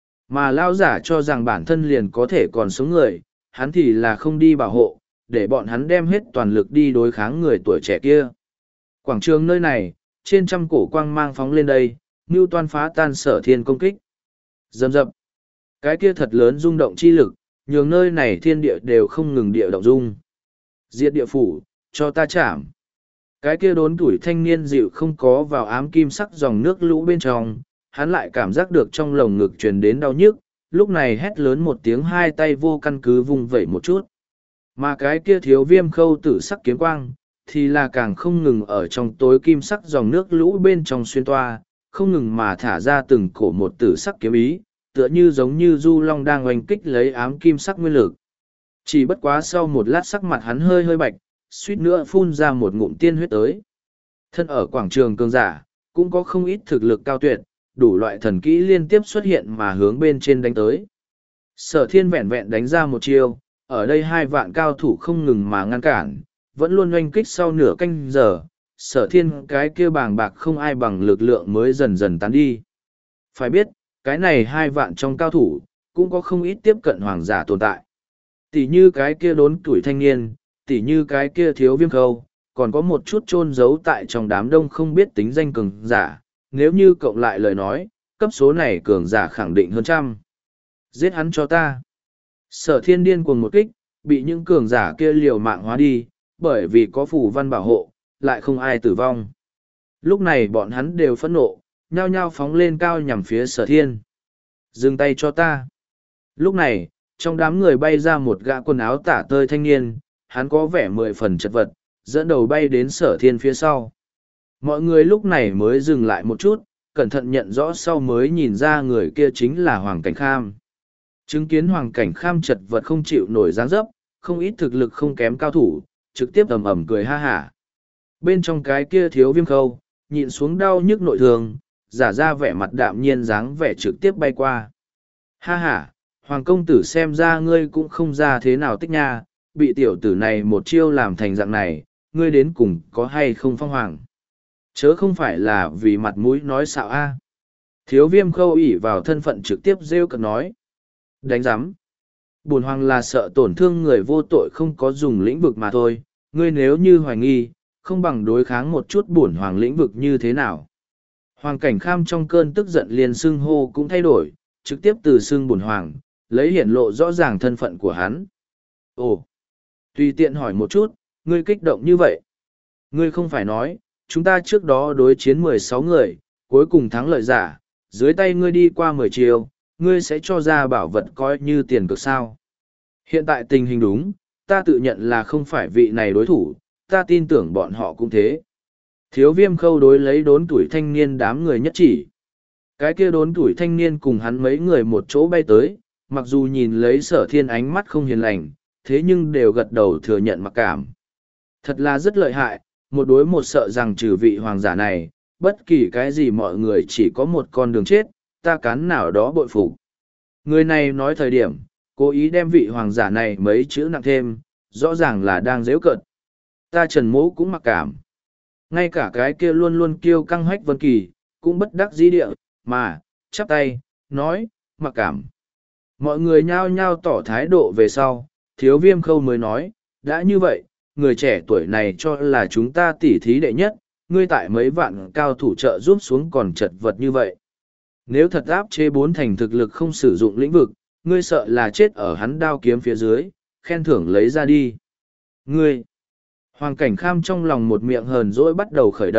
Mà lão giả cho rằng bản thân liền có thể còn sống người, hắn thì là không đi bảo hộ, để bọn hắn đem hết toàn lực đi đối kháng người tuổi trẻ kia. Quảng trường nơi này, trên trăm cổ quang mang phóng lên đây, Ngưu Toan phá tan Sở Thiên công kích. Dầm dập. Cái kia thật lớn rung động chi lực, nhường nơi này thiên địa đều không ngừng địa động rung. Diệt địa phủ, cho ta chạm. Cái kia đốn tuổi thanh niên dịu không có vào ám kim sắc dòng nước lũ bên trong, hắn lại cảm giác được trong lồng ngực truyền đến đau nhức, lúc này hét lớn một tiếng hai tay vô căn cứ vung vẩy một chút. Mà cái kia thiếu viêm khâu tử sắc kiếm quang, thì là càng không ngừng ở trong tối kim sắc dòng nước lũ bên trong xuyên toa, không ngừng mà thả ra từng cổ một tử sắc kiếm ý, tựa như giống như du long đang oanh kích lấy ám kim sắc nguyên lực. Chỉ bất quá sau một lát sắc mặt hắn hơi hơi bạch, suýt nữa phun ra một ngụm tiên huyết tới. Thân ở quảng trường cường giả, cũng có không ít thực lực cao tuyệt, đủ loại thần kỹ liên tiếp xuất hiện mà hướng bên trên đánh tới. Sở Thiên vẹn vẹn đánh ra một chiêu, ở đây hai vạn cao thủ không ngừng mà ngăn cản, vẫn luôn oanh kích sau nửa canh giờ, Sở Thiên cái kia bàng bạc không ai bằng lực lượng mới dần dần tán đi. Phải biết, cái này hai vạn trong cao thủ, cũng có không ít tiếp cận hoàng giả tồn tại. Tỷ như cái kia đốn tuổi thanh niên, tỷ như cái kia thiếu viêm khâu, còn có một chút chôn giấu tại trong đám đông không biết tính danh cường giả, nếu như cộng lại lời nói, cấp số này cường giả khẳng định hơn trăm. Giết hắn cho ta. Sở Thiên điên cuồng một kích, bị những cường giả kia liều mạng hóa đi, bởi vì có phù văn bảo hộ, lại không ai tử vong. Lúc này bọn hắn đều phẫn nộ, nhao nhao phóng lên cao nhằm phía Sở Thiên. Dừng tay cho ta. Lúc này, trong đám người bay ra một gã quần áo tả tơi thanh niên, hắn có vẻ mười phần chật vật, dẫn đầu bay đến Sở Thiên phía sau. Mọi người lúc này mới dừng lại một chút, cẩn thận nhận rõ sau mới nhìn ra người kia chính là Hoàng Cảnh Kham. Chứng kiến Hoàng Cảnh Kham chật vật không chịu nổi dáng dấp, không ít thực lực không kém cao thủ, trực tiếp ầm ầm cười ha hả. Bên trong cái kia thiếu viêm khâu, nhịn xuống đau nhức nội thương, giả ra vẻ mặt đạm nhiên dáng vẻ trực tiếp bay qua. Ha ha, Hoàng công tử xem ra ngươi cũng không ra thế nào tích nha, bị tiểu tử này một chiêu làm thành dạng này, ngươi đến cùng có hay không phong hoàng. Chớ không phải là vì mặt mũi nói xạo a. Thiếu viêm khâu ỉ vào thân phận trực tiếp rêu cợt nói. Đánh giám. Bổn hoàng là sợ tổn thương người vô tội không có dùng lĩnh vực mà thôi, ngươi nếu như hoài nghi, không bằng đối kháng một chút bổn hoàng lĩnh vực như thế nào. Hoàng Cảnh Kham trong cơn tức giận liền xưng hô cũng thay đổi, trực tiếp từ xưng bổn hoàng, lấy hiển lộ rõ ràng thân phận của hắn. Ồ, tùy tiện hỏi một chút, ngươi kích động như vậy. Ngươi không phải nói, chúng ta trước đó đối chiến mười sáu người, cuối cùng thắng lợi giả, dưới tay ngươi đi qua mười chiều, ngươi sẽ cho ra bảo vật coi như tiền cực sao. Hiện tại tình hình đúng, ta tự nhận là không phải vị này đối thủ, ta tin tưởng bọn họ cũng thế. Thiếu viêm khâu đối lấy đốn tuổi thanh niên đám người nhất chỉ. Cái kia đốn tuổi thanh niên cùng hắn mấy người một chỗ bay tới, mặc dù nhìn lấy Sở Thiên ánh mắt không hiền lành, thế nhưng đều gật đầu thừa nhận mặc cảm. Thật là rất lợi hại, một đối một sợ rằng trừ vị hoàng giả này, bất kỳ cái gì mọi người chỉ có một con đường chết, ta cán nào đó bội phục. Người này nói thời điểm, cố ý đem vị hoàng giả này mấy chữ nặng thêm, rõ ràng là đang giễu cợt. Ta Trần Mỗ cũng mặc cảm. Ngay cả cái kia luôn luôn kiêu căng hách Vân Kỳ, cũng bất đắc dĩ địa, mà, chắp tay, nói, mặc cảm. Mọi người nhao nhao tỏ thái độ về sau, thiếu viêm khâu mới nói, đã như vậy, người trẻ tuổi này cho là chúng ta tỉ thí đệ nhất, ngươi tại mấy vạn cao thủ trợ giúp xuống còn chật vật như vậy. Nếu thật áp chế bốn thành thực lực không sử dụng lĩnh vực, ngươi sợ là chết ở hắn đao kiếm phía dưới, khen thưởng lấy ra đi. Ngươi! Hoàng Cảnh Kham trong lòng một miệng hờn dỗi bắt đầu khởi động,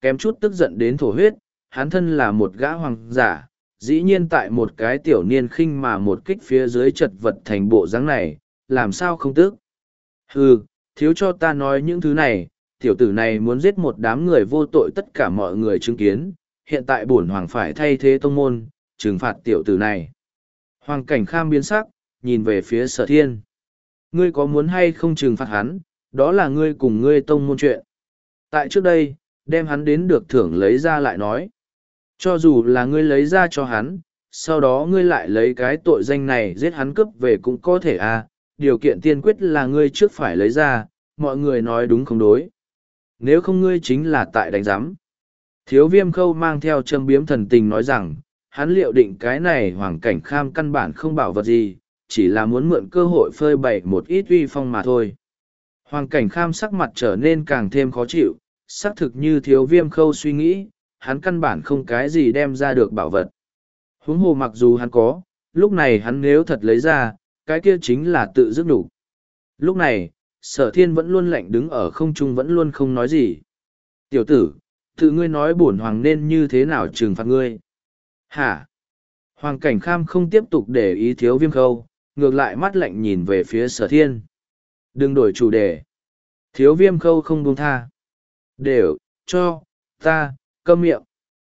kém chút tức giận đến thổ huyết, hắn thân là một gã hoàng giả, dĩ nhiên tại một cái tiểu niên khinh mà một kích phía dưới chật vật thành bộ dáng này, làm sao không tức. Hừ, thiếu cho ta nói những thứ này, tiểu tử này muốn giết một đám người vô tội tất cả mọi người chứng kiến, hiện tại bổn hoàng phải thay thế tông môn, trừng phạt tiểu tử này. Hoàng Cảnh Kham biến sắc, nhìn về phía Sở Thiên. Ngươi có muốn hay không trừng phạt hắn, đó là ngươi cùng ngươi tông môn chuyện. Tại trước đây, đem hắn đến được thưởng lấy ra lại nói. Cho dù là ngươi lấy ra cho hắn, sau đó ngươi lại lấy cái tội danh này giết hắn cướp về cũng có thể à, điều kiện tiên quyết là ngươi trước phải lấy ra, mọi người nói đúng không đối. Nếu không ngươi chính là tại đánh giám. Thiếu Viêm Khâu mang theo châm biếm thần tình nói rằng, hắn liệu định cái này Hoàng Cảnh Kham căn bản không bảo vật gì, chỉ là muốn mượn cơ hội phơi bày một ít uy phong mà thôi. Hoàng Cảnh Kham sắc mặt trở nên càng thêm khó chịu, xác thực như Thiếu Viêm Khâu suy nghĩ, hắn căn bản không cái gì đem ra được bảo vật. Huống hồ mặc dù hắn có, lúc này hắn nếu thật lấy ra, cái kia chính là tự dứt đủ. Lúc này, Sở Thiên vẫn luôn lạnh đứng ở không trung vẫn luôn không nói gì. Tiểu tử, tự ngươi nói bổn hoàng nên như thế nào trừng phạt ngươi? Hả? Hoàng Cảnh Kham không tiếp tục để ý Thiếu Viêm Khâu, ngược lại mắt lạnh nhìn về phía Sở Thiên. Đừng đổi chủ đề. Thiếu Viêm Khâu không buông tha. Đều, cho, ta, câm miệng.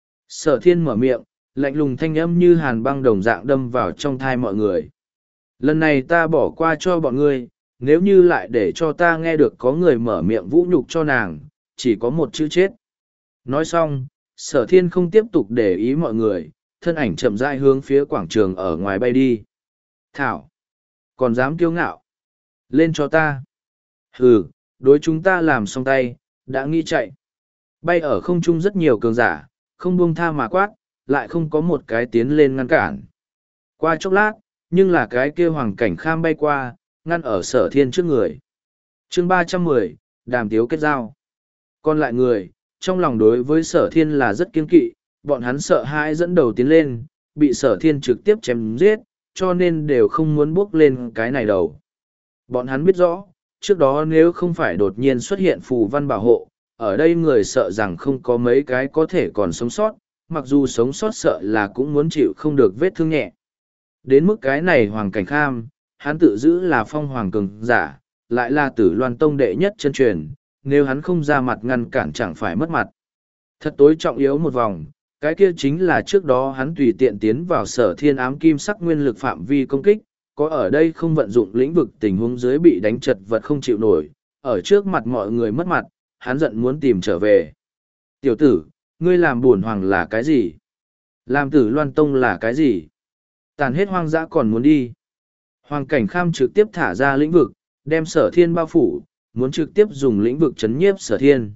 Sở Thiên mở miệng, lạnh lùng thanh âm như hàn băng đồng dạng đâm vào trong thai mọi người. Lần này ta bỏ qua cho bọn ngươi, nếu như lại để cho ta nghe được có người mở miệng vũ nhục cho nàng, chỉ có một chữ chết. Nói xong, Sở Thiên không tiếp tục để ý mọi người, thân ảnh chậm rãi hướng phía quảng trường ở ngoài bay đi. Thảo! Còn dám kiêu ngạo! Lên cho ta! Hừ, đối chúng ta làm xong tay, đã nghĩ chạy. Bay ở không trung rất nhiều cường giả, không buông tha mà quát, lại không có một cái tiến lên ngăn cản. Qua chốc lát, nhưng là cái kia Hoàng Cảnh Kham bay qua, ngăn ở Sở Thiên trước người. Chương ba trăm mười, Đàm Tiếu kết giao. Còn lại người, trong lòng đối với Sở Thiên là rất kiên kỵ, bọn hắn sợ hãi dẫn đầu tiến lên, bị Sở Thiên trực tiếp chém giết, cho nên đều không muốn bước lên cái này đầu. Bọn hắn biết rõ, trước đó nếu không phải đột nhiên xuất hiện phù văn bảo hộ, ở đây người sợ rằng không có mấy cái có thể còn sống sót, mặc dù sống sót sợ là cũng muốn chịu không được vết thương nhẹ. Đến mức cái này Hoàng Cảnh Kham, hắn tự giữ là phong hoàng cường giả, lại là Tử Loan Tông đệ nhất chân truyền, nếu hắn không ra mặt ngăn cản chẳng phải mất mặt. Thật tối trọng yếu một vòng, cái kia chính là trước đó hắn tùy tiện tiến vào Sở Thiên ám kim sắc nguyên lực phạm vi công kích, có ở đây không vận dụng lĩnh vực tình huống dưới bị đánh chật vật không chịu nổi, ở trước mặt mọi người mất mặt, hắn giận muốn tìm trở về. Tiểu tử, ngươi làm bổn hoàng là cái gì? Làm Tử Loan Tông là cái gì? Tàn hết hoang dã còn muốn đi. Hoàng Cảnh Kham trực tiếp thả ra lĩnh vực, đem Sở Thiên bao phủ, muốn trực tiếp dùng lĩnh vực chấn nhiếp Sở Thiên.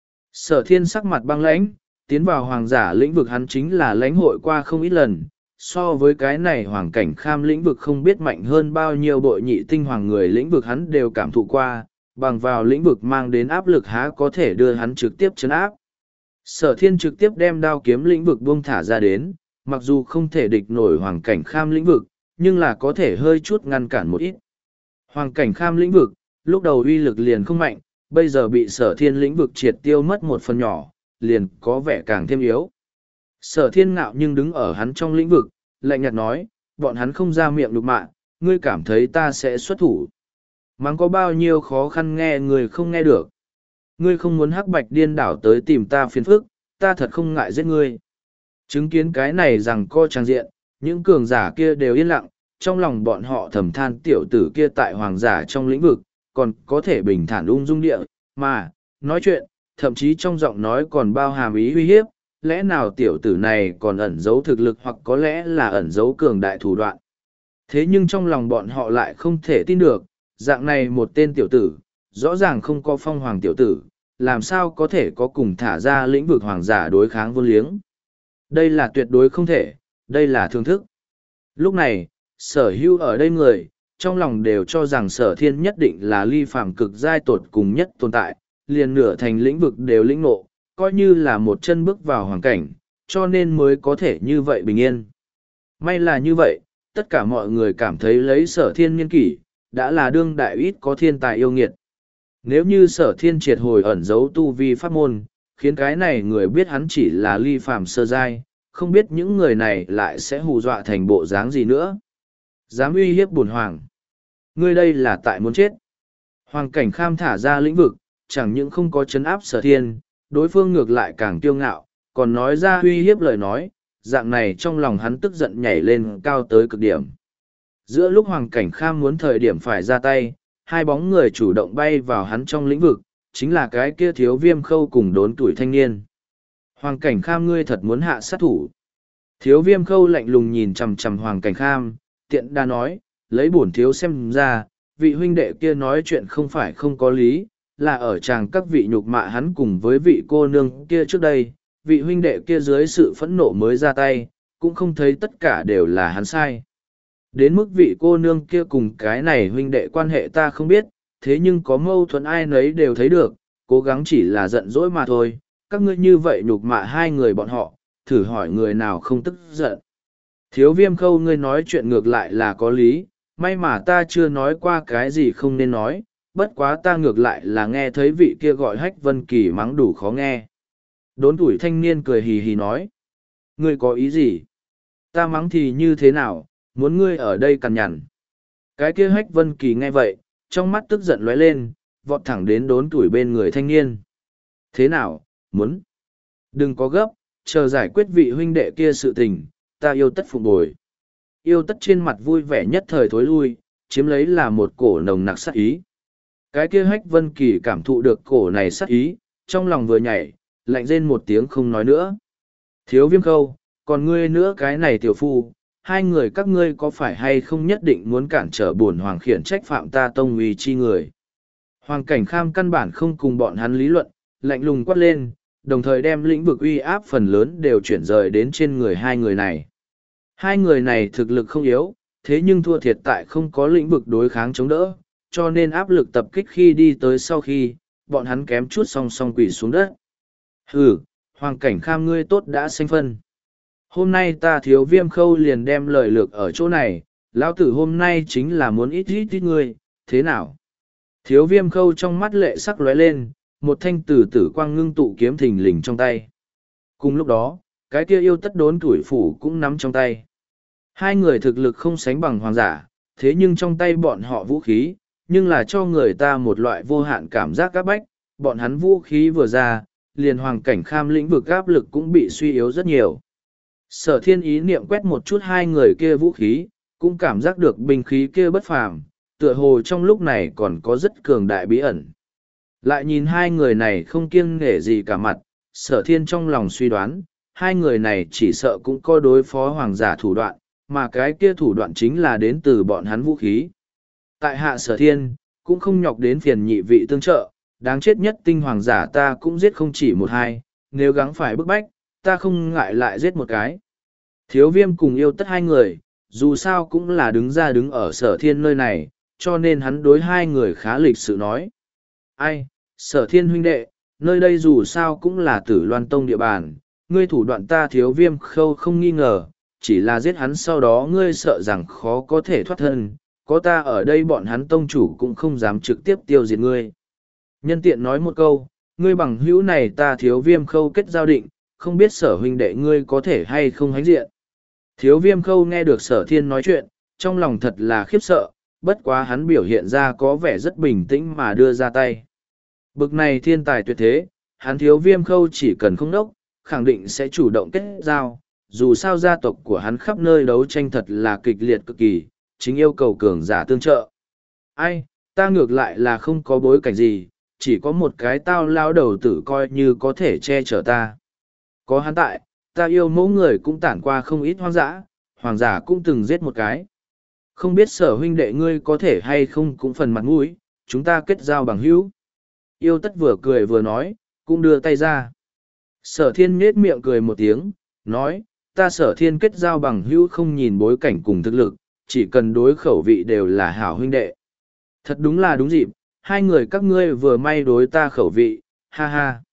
Sở Thiên sắc mặt băng lãnh, tiến vào hoàng giả lĩnh vực hắn chính là lãnh hội qua không ít lần, so với cái này Hoàng Cảnh Kham lĩnh vực không biết mạnh hơn bao nhiêu bội nhị tinh hoàng người lĩnh vực hắn đều cảm thụ qua, bằng vào lĩnh vực mang đến áp lực há có thể đưa hắn trực tiếp chấn áp. Sở Thiên trực tiếp đem đao kiếm lĩnh vực buông thả ra đến, mặc dù không thể địch nổi Hoàng Cảnh Kham lĩnh vực, nhưng là có thể hơi chút ngăn cản một ít. Hoàng Cảnh Kham lĩnh vực, lúc đầu uy lực liền không mạnh, bây giờ bị Sở Thiên lĩnh vực triệt tiêu mất một phần nhỏ, liền có vẻ càng thêm yếu. Sở Thiên ngạo nhưng đứng ở hắn trong lĩnh vực, lạnh nhạt nói, bọn hắn không ra miệng đục mạng, ngươi cảm thấy ta sẽ xuất thủ. Mắng có bao nhiêu khó khăn nghe người không nghe được. Ngươi không muốn hắc bạch điên đảo tới tìm ta phiền phức, ta thật không ngại giết ngươi. Chứng kiến cái này rằng co trang diện, những cường giả kia đều yên lặng, trong lòng bọn họ thầm than tiểu tử kia tại hoàng giả trong lĩnh vực, còn có thể bình thản ung dung địa, mà, nói chuyện, thậm chí trong giọng nói còn bao hàm ý uy hiếp, lẽ nào tiểu tử này còn ẩn giấu thực lực hoặc có lẽ là ẩn giấu cường đại thủ đoạn. Thế nhưng trong lòng bọn họ lại không thể tin được, dạng này một tên tiểu tử, rõ ràng không có phong hoàng tiểu tử, làm sao có thể có cùng thả ra lĩnh vực hoàng giả đối kháng vô liếng. Đây là tuyệt đối không thể, đây là thương thức. Lúc này, sở hữu ở đây người, trong lòng đều cho rằng sở thiên nhất định là ly phàm cực giai tột cùng nhất tồn tại, liền nửa thành lĩnh vực đều lĩnh ngộ, coi như là một chân bước vào hoàn cảnh, cho nên mới có thể như vậy bình yên. May là như vậy, tất cả mọi người cảm thấy lấy sở thiên niên kỷ, đã là đương đại ít có thiên tài yêu nghiệt. Nếu như sở thiên triệt hồi ẩn giấu tu vi pháp môn, khiến cái này người biết hắn chỉ là ly phàm sơ giai, không biết những người này lại sẽ hù dọa thành bộ dáng gì nữa. Dám uy hiếp bổn hoàng. Ngươi đây là tại muốn chết. Hoàng Cảnh Kham thả ra lĩnh vực, chẳng những không có chấn áp Sở Thiên, đối phương ngược lại càng kiêu ngạo, còn nói ra uy hiếp lời nói, dạng này trong lòng hắn tức giận nhảy lên cao tới cực điểm. Giữa lúc Hoàng Cảnh Kham muốn thời điểm phải ra tay, hai bóng người chủ động bay vào hắn trong lĩnh vực, chính là cái kia Thiếu Viêm Khâu cùng đốn tuổi thanh niên. Hoàng Cảnh Kham, ngươi thật muốn hạ sát thủ. Thiếu Viêm Khâu lạnh lùng nhìn chằm chằm Hoàng Cảnh Kham, tiện đa nói, lấy bổn thiếu xem ra, vị huynh đệ kia nói chuyện không phải không có lý, là ở chàng các vị nhục mạ hắn cùng với vị cô nương kia trước đây, vị huynh đệ kia dưới sự phẫn nộ mới ra tay, cũng không thấy tất cả đều là hắn sai. Đến mức vị cô nương kia cùng cái này huynh đệ quan hệ ta không biết, thế nhưng có mâu thuẫn ai nấy đều thấy được, cố gắng chỉ là giận dỗi mà thôi, các ngươi như vậy nhục mạ hai người bọn họ, thử hỏi người nào không tức giận. Thiếu Viêm Khâu, ngươi nói chuyện ngược lại là có lý, may mà ta chưa nói qua cái gì không nên nói, bất quá ta ngược lại là nghe thấy vị kia gọi Hách Vân Kỳ mắng đủ khó nghe. Đốn tuổi thanh niên cười hì hì nói, ngươi có ý gì? Ta mắng thì như thế nào, muốn ngươi ở đây cằn nhằn. Cái kia Hách Vân Kỳ nghe vậy, trong mắt tức giận lóe lên, vọt thẳng đến đốn tuổi bên người thanh niên. Thế nào, muốn? Đừng có gấp, chờ giải quyết vị huynh đệ kia sự tình, ta yêu tất phục bồi. Yêu tất trên mặt vui vẻ nhất thời thối lui, chiếm lấy là một cổ nồng nặc sát ý. Cái kia Hách Vân Kỳ cảm thụ được cổ này sát ý, trong lòng vừa nhảy, lạnh rên một tiếng không nói nữa. Thiếu Viêm Khâu, còn ngươi nữa cái này tiểu phu, hai người các ngươi có phải hay không nhất định muốn cản trở bổn hoàng khiển trách phạm ta tông uy chi người. Hoàng Cảnh Kham căn bản không cùng bọn hắn lý luận, lạnh lùng quát lên, đồng thời đem lĩnh vực uy áp phần lớn đều chuyển rời đến trên người hai người này. Hai người này thực lực không yếu, thế nhưng thua thiệt tại không có lĩnh vực đối kháng chống đỡ, cho nên áp lực tập kích khi đi tới sau khi, bọn hắn kém chút song song quỳ xuống đất. Hừ, Hoàng Cảnh Kham, ngươi tốt đã sanh phân. Hôm nay ta Thiếu Viêm Khâu liền đem lời lược ở chỗ này, lão tử hôm nay chính là muốn ít ít ít ngươi, thế nào? Thiếu Viêm Khâu trong mắt lệ sắc lóe lên, một thanh tử tử quang ngưng tụ kiếm thình lình trong tay. Cùng lúc đó, cái kia yêu tất đốn tuổi phủ cũng nắm trong tay. Hai người thực lực không sánh bằng hoàng giả, thế nhưng trong tay bọn họ vũ khí, nhưng là cho người ta một loại vô hạn cảm giác áp bách, bọn hắn vũ khí vừa ra, liền Hoàng Cảnh Kham lĩnh vực áp lực cũng bị suy yếu rất nhiều. Sở Thiên ý niệm quét một chút hai người kia vũ khí, cũng cảm giác được binh khí kia bất phàm, tựa hồ trong lúc này còn có rất cường đại bí ẩn. Lại nhìn hai người này không kiêng nể gì cả mặt, Sở Thiên trong lòng suy đoán, hai người này chỉ sợ cũng có đối phó hoàng giả thủ đoạn, mà cái kia thủ đoạn chính là đến từ bọn hắn vũ khí. Tại hạ Sở Thiên, cũng không nhọc đến phiền nhị vị tương trợ, đáng chết nhất tinh hoàng giả ta cũng giết không chỉ một hai, nếu gắng phải bức bách, ta không ngại lại giết một cái. Thiếu Viêm cùng yêu tất hai người, dù sao cũng là đứng ra đứng ở Sở Thiên nơi này, cho nên hắn đối hai người khá lịch sự nói. Ai, Sở Thiên huynh đệ, nơi đây dù sao cũng là Tử Loan Tông địa bàn, ngươi thủ đoạn ta Thiếu Viêm Khâu không nghi ngờ, chỉ là giết hắn sau đó ngươi sợ rằng khó có thể thoát thân, có ta ở đây bọn hắn tông chủ cũng không dám trực tiếp tiêu diệt ngươi. Nhân tiện nói một câu, ngươi bằng hữu này ta Thiếu Viêm Khâu kết giao định, không biết Sở huynh đệ ngươi có thể hay không hãnh diện. Thiếu Viêm Khâu nghe được Sở Thiên nói chuyện, trong lòng thật là khiếp sợ, bất quá hắn biểu hiện ra có vẻ rất bình tĩnh mà đưa ra tay. Bực này thiên tài tuyệt thế, hắn Thiếu Viêm Khâu chỉ cần không đốc, khẳng định sẽ chủ động kết giao, dù sao gia tộc của hắn khắp nơi đấu tranh thật là kịch liệt cực kỳ, chính yêu cầu cường giả tương trợ. Ai, ta ngược lại là không có bối cảnh gì, chỉ có một cái tao lao đầu tử coi như có thể che chở ta. Có hắn tại, ta yêu mẫu người cũng tản qua không ít hoang dã, hoàng giả cũng từng giết một cái. Không biết Sở huynh đệ ngươi có thể hay không cũng phần mặt mũi, chúng ta kết giao bằng hữu. Yêu tất vừa cười vừa nói, cũng đưa tay ra. Sở Thiên nhếch miệng cười một tiếng, nói, ta Sở Thiên kết giao bằng hữu không nhìn bối cảnh cùng thực lực, chỉ cần đối khẩu vị đều là hảo huynh đệ. Thật đúng là đúng dịp, hai người các ngươi vừa may đối ta khẩu vị, ha ha.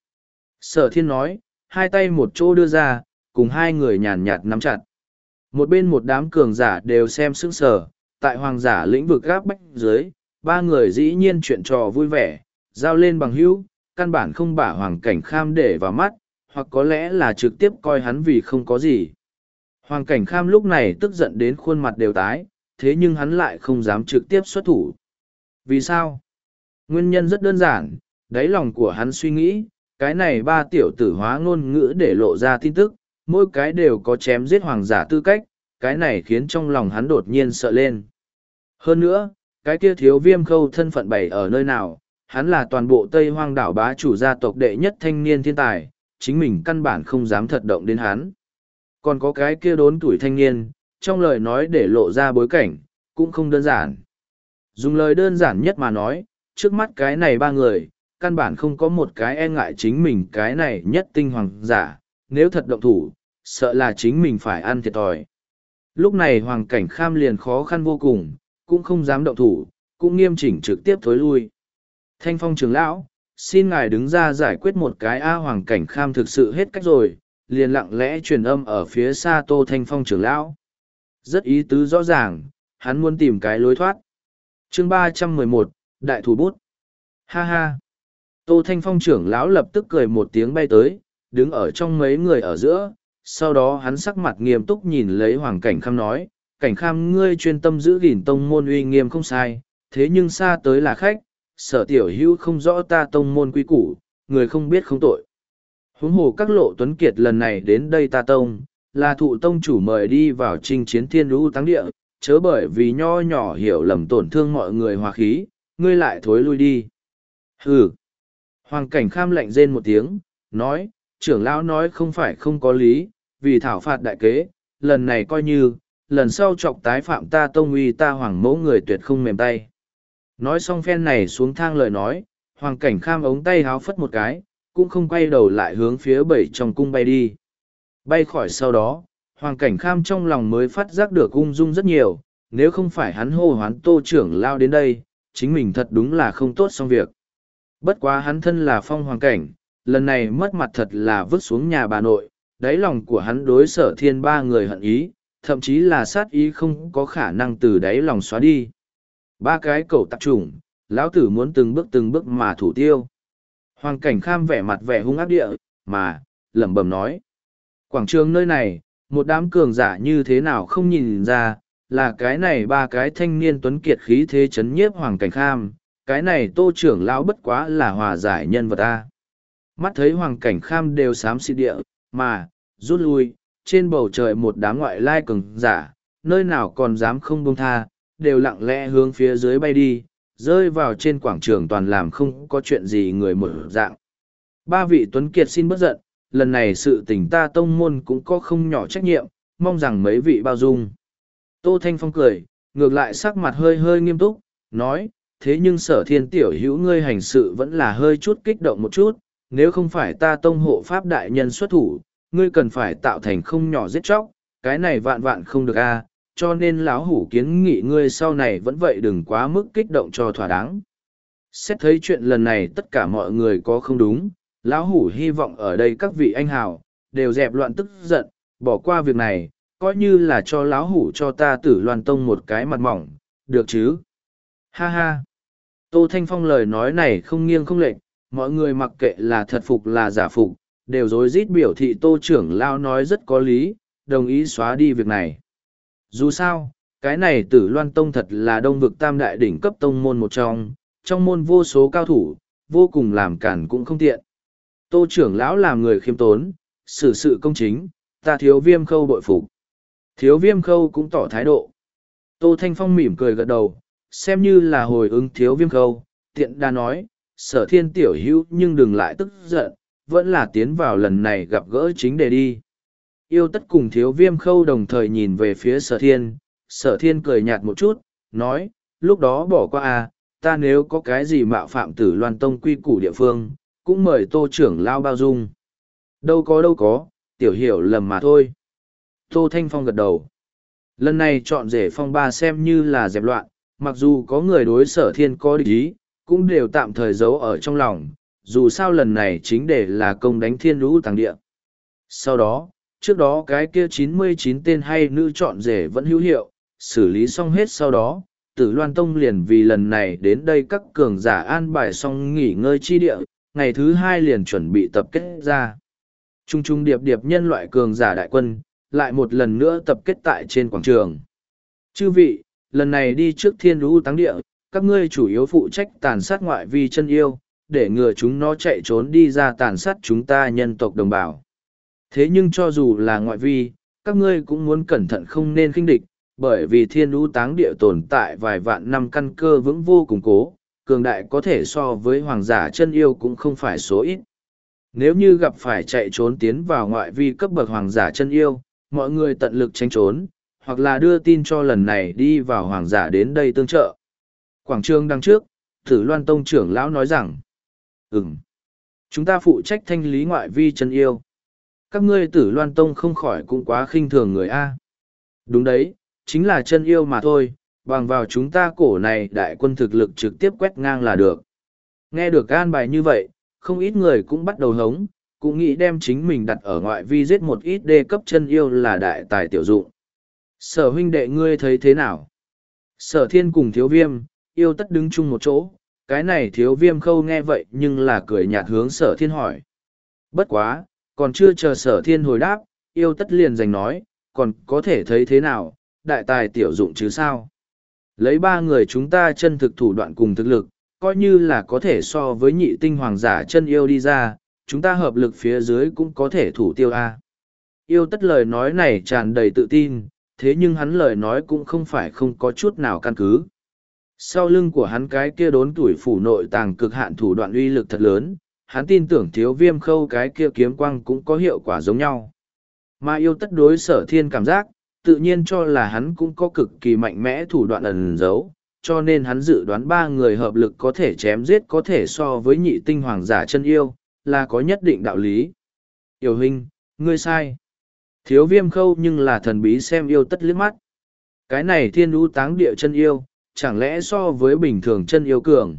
Sở Thiên nói, hai tay một chỗ đưa ra, cùng hai người nhàn nhạt nắm chặt. Một bên một đám cường giả đều xem sững sờ, tại hoàng giả lĩnh vực gáp bách dưới, ba người dĩ nhiên chuyện trò vui vẻ, giao lên bằng hữu, căn bản không bả Hoàng Cảnh Kham để vào mắt, hoặc có lẽ là trực tiếp coi hắn vì không có gì. Hoàng Cảnh Kham lúc này tức giận đến khuôn mặt đều tái, thế nhưng hắn lại không dám trực tiếp xuất thủ. Vì sao? Nguyên nhân rất đơn giản, đáy lòng của hắn suy nghĩ, cái này ba tiểu tử hóa ngôn ngữ để lộ ra tin tức, mỗi cái đều có chém giết hoàng giả tư cách, cái này khiến trong lòng hắn đột nhiên sợ lên. Hơn nữa, cái kia thiếu viêm khâu thân phận bày ở nơi nào, hắn là toàn bộ Tây Hoang đảo bá chủ gia tộc đệ nhất thanh niên thiên tài, chính mình căn bản không dám thật động đến hắn. Còn có cái kia đốn tuổi thanh niên, trong lời nói để lộ ra bối cảnh, cũng không đơn giản. Dùng lời đơn giản nhất mà nói, trước mắt cái này ba người, căn bản không có một cái e ngại chính mình cái này nhất tinh hoàng giả, nếu thật động thủ, sợ là chính mình phải ăn thiệt thòi. Lúc này Hoàng Cảnh Kham liền khó khăn vô cùng, cũng không dám động thủ, cũng nghiêm chỉnh trực tiếp thối lui. Thanh Phong trưởng lão, xin ngài đứng ra giải quyết một cái A. Hoàng Cảnh Kham thực sự hết cách rồi, liền lặng lẽ truyền âm ở phía xa Tô Thanh Phong trưởng lão. Rất ý tứ rõ ràng, hắn muốn tìm cái lối thoát. Chương ba trăm mười một, Đại thủ bút. Ha ha. Tô Thanh Phong trưởng lão lập tức cười một tiếng bay tới, đứng ở trong mấy người ở giữa, sau đó hắn sắc mặt nghiêm túc nhìn lấy Hoàng Cảnh Kham nói, Cảnh Kham ngươi chuyên tâm giữ gìn tông môn uy nghiêm không sai, thế nhưng xa tới là khách, sở tiểu hữu không rõ ta tông môn quy củ, người không biết không tội. Huống hồ các lộ tuấn kiệt lần này đến đây ta tông, là thụ tông chủ mời đi vào chinh chiến thiên lũ táng địa, chớ bởi vì nho nhỏ hiểu lầm tổn thương mọi người hòa khí, ngươi lại thối lui đi. Hừ. Hoàng Cảnh Kham lạnh rên một tiếng, nói, trưởng lão nói không phải không có lý, vì thảo phạt đại kế, lần này coi như, lần sau chọc tái phạm ta tông uy ta hoàng mẫu người tuyệt không mềm tay. Nói xong phen này xuống thang lời nói, Hoàng Cảnh Kham ống tay háo phất một cái, cũng không quay đầu lại hướng phía bảy trong cung bay đi. Bay khỏi sau đó, Hoàng Cảnh Kham trong lòng mới phát giác được ung dung rất nhiều, nếu không phải hắn hô hoán Tô trưởng lao đến đây, chính mình thật đúng là không tốt xong việc. Bất quá hắn thân là phong hoàng cảnh, lần này mất mặt thật là vứt xuống nhà bà nội, đáy lòng của hắn đối sở thiên ba người hận ý, thậm chí là sát ý không có khả năng từ đáy lòng xóa đi. Ba cái cẩu tạp chủng, lão tử muốn từng bước từng bước mà thủ tiêu. Hoàng Cảnh Kham vẻ mặt vẻ hung ác địa, mà, lẩm bẩm nói. Quảng trường nơi này, một đám cường giả như thế nào không nhìn ra, là cái này ba cái thanh niên tuấn kiệt khí thế chấn nhiếp Hoàng Cảnh Kham, cái này Tô trưởng lão bất quá là hòa giải nhân vật ta. Mắt thấy Hoàng Cảnh Kham đều xám xịt địa, mà, rút lui, trên bầu trời một đám ngoại lai cường giả, nơi nào còn dám không buông tha, đều lặng lẽ hướng phía dưới bay đi, rơi vào trên quảng trường toàn làm không có chuyện gì người mở dạng. Ba vị tuấn kiệt xin bất giận, lần này sự tình ta tông môn cũng có không nhỏ trách nhiệm, mong rằng mấy vị bao dung. Tô Thanh Phong cười, ngược lại sắc mặt hơi hơi nghiêm túc, nói, thế nhưng sở thiên tiểu hữu ngươi hành sự vẫn là hơi chút kích động một chút, nếu không phải ta tông hộ pháp đại nhân xuất thủ, ngươi cần phải tạo thành không nhỏ giết chóc, cái này vạn vạn không được a, cho nên lão hủ kiến nghị ngươi sau này vẫn vậy đừng quá mức kích động cho thỏa đáng. Xét thấy chuyện lần này tất cả mọi người có không đúng, lão hủ hy vọng ở đây các vị anh hào đều dẹp loạn tức giận, bỏ qua việc này, coi như là cho lão hủ cho ta Tử Loan Tông một cái mặt mỏng, được chứ? Ha ha! Tô Thanh Phong lời nói này không nghiêng không lệch, mọi người mặc kệ là thật phục là giả phục, đều rối rít biểu thị Tô trưởng lao nói rất có lý, đồng ý xóa đi việc này. Dù sao, cái này Tử Loan Tông thật là đông vực tam đại đỉnh cấp tông môn một trong, trong môn vô số cao thủ, vô cùng làm cản cũng không tiện. Tô trưởng lão làm người khiêm tốn, xử sự công chính, ta Thiếu Viêm Khâu bội phục. Thiếu Viêm Khâu cũng tỏ thái độ. Tô Thanh Phong mỉm cười gật đầu, xem như là hồi ứng Thiếu Viêm Khâu, tiện đa nói, sở thiên tiểu hữu nhưng đừng lại tức giận, vẫn là tiến vào lần này gặp gỡ chính đề đi. Yêu tất cùng Thiếu Viêm Khâu đồng thời nhìn về phía sở thiên, sở thiên cười nhạt một chút, nói, lúc đó bỏ qua à, ta nếu có cái gì mạo phạm Tử Loan Tông quy củ địa phương, cũng mời Tô trưởng lao bao dung. Đâu có đâu có, tiểu hiểu lầm mà thôi. Tô Thanh Phong gật đầu. Lần này chọn rể phong ba xem như là dẹp loạn, mặc dù có người đối sở thiên có địch ý, cũng đều tạm thời giấu ở trong lòng, dù sao lần này chính để là công đánh thiên lũ tàng địa. Sau đó, trước đó cái kia chín mươi chín tên hay nữ chọn rể vẫn hữu hiệu, xử lý xong hết sau đó, Tử Loan Tông liền vì lần này đến đây các cường giả an bài xong nghỉ ngơi chi địa, ngày thứ hai liền chuẩn bị tập kết ra. Trung trung điệp điệp nhân loại cường giả đại quân, lại một lần nữa tập kết tại trên quảng trường. Chư vị, lần này đi trước thiên lũ táng địa, các ngươi chủ yếu phụ trách tàn sát ngoại vi chân yêu, để ngừa chúng nó chạy trốn đi ra tàn sát chúng ta nhân tộc đồng bào. Thế nhưng cho dù là ngoại vi, các ngươi cũng muốn cẩn thận không nên khinh địch, bởi vì thiên lũ táng địa tồn tại vài vạn năm căn cơ vững vô cùng cố, cường đại có thể so với hoàng giả chân yêu cũng không phải số ít. Nếu như gặp phải chạy trốn tiến vào ngoại vi cấp bậc hoàng giả chân yêu, mọi người tận lực tránh trốn, hoặc là đưa tin cho lần này đi vào hoàng giả đến đây tương trợ. Quảng trường đằng trước, Tử Loan Tông trưởng lão nói rằng, Ừm, chúng ta phụ trách thanh lý ngoại vi chân yêu. Các ngươi Tử Loan Tông không khỏi cũng quá khinh thường người A. Đúng đấy, chính là chân yêu mà thôi, bằng vào chúng ta cổ này đại quân thực lực trực tiếp quét ngang là được. Nghe được an bài như vậy, không ít người cũng bắt đầu hống, cũng nghĩ đem chính mình đặt ở ngoại vi giết một ít đê cấp chân yêu là đại tài tiểu dụng. Sở huynh đệ ngươi thấy thế nào? Sở thiên cùng thiếu viêm, yêu tất đứng chung một chỗ, cái này thiếu viêm khâu nghe vậy nhưng là cười nhạt hướng sở thiên hỏi. Bất quá, còn chưa chờ sở thiên hồi đáp, yêu tất liền giành nói, còn có thể thấy thế nào, đại tài tiểu dụng chứ sao? Lấy ba người chúng ta chân thực thủ đoạn cùng thực lực, coi như là có thể so với nhị tinh hoàng giả chân yêu đi ra, chúng ta hợp lực phía dưới cũng có thể thủ tiêu A. Yêu tất lời nói này tràn đầy tự tin, thế nhưng hắn lời nói cũng không phải không có chút nào căn cứ. Sau lưng của hắn cái kia đốn tuổi phủ nội tàng cực hạn thủ đoạn uy lực thật lớn, hắn tin tưởng thiếu viêm khâu cái kia kiếm quang cũng có hiệu quả giống nhau. Mà yêu tất đối sở thiên cảm giác, tự nhiên cho là hắn cũng có cực kỳ mạnh mẽ thủ đoạn ẩn giấu, cho nên hắn dự đoán ba người hợp lực có thể chém giết có thể so với nhị tinh hoàng giả chân yêu, là có nhất định đạo lý. Yêu huynh, ngươi sai. Thiếu viêm khâu nhưng là thần bí xem yêu tất liếc mắt. Cái này thiên lũ táng địa chân yêu, chẳng lẽ so với bình thường chân yêu cường?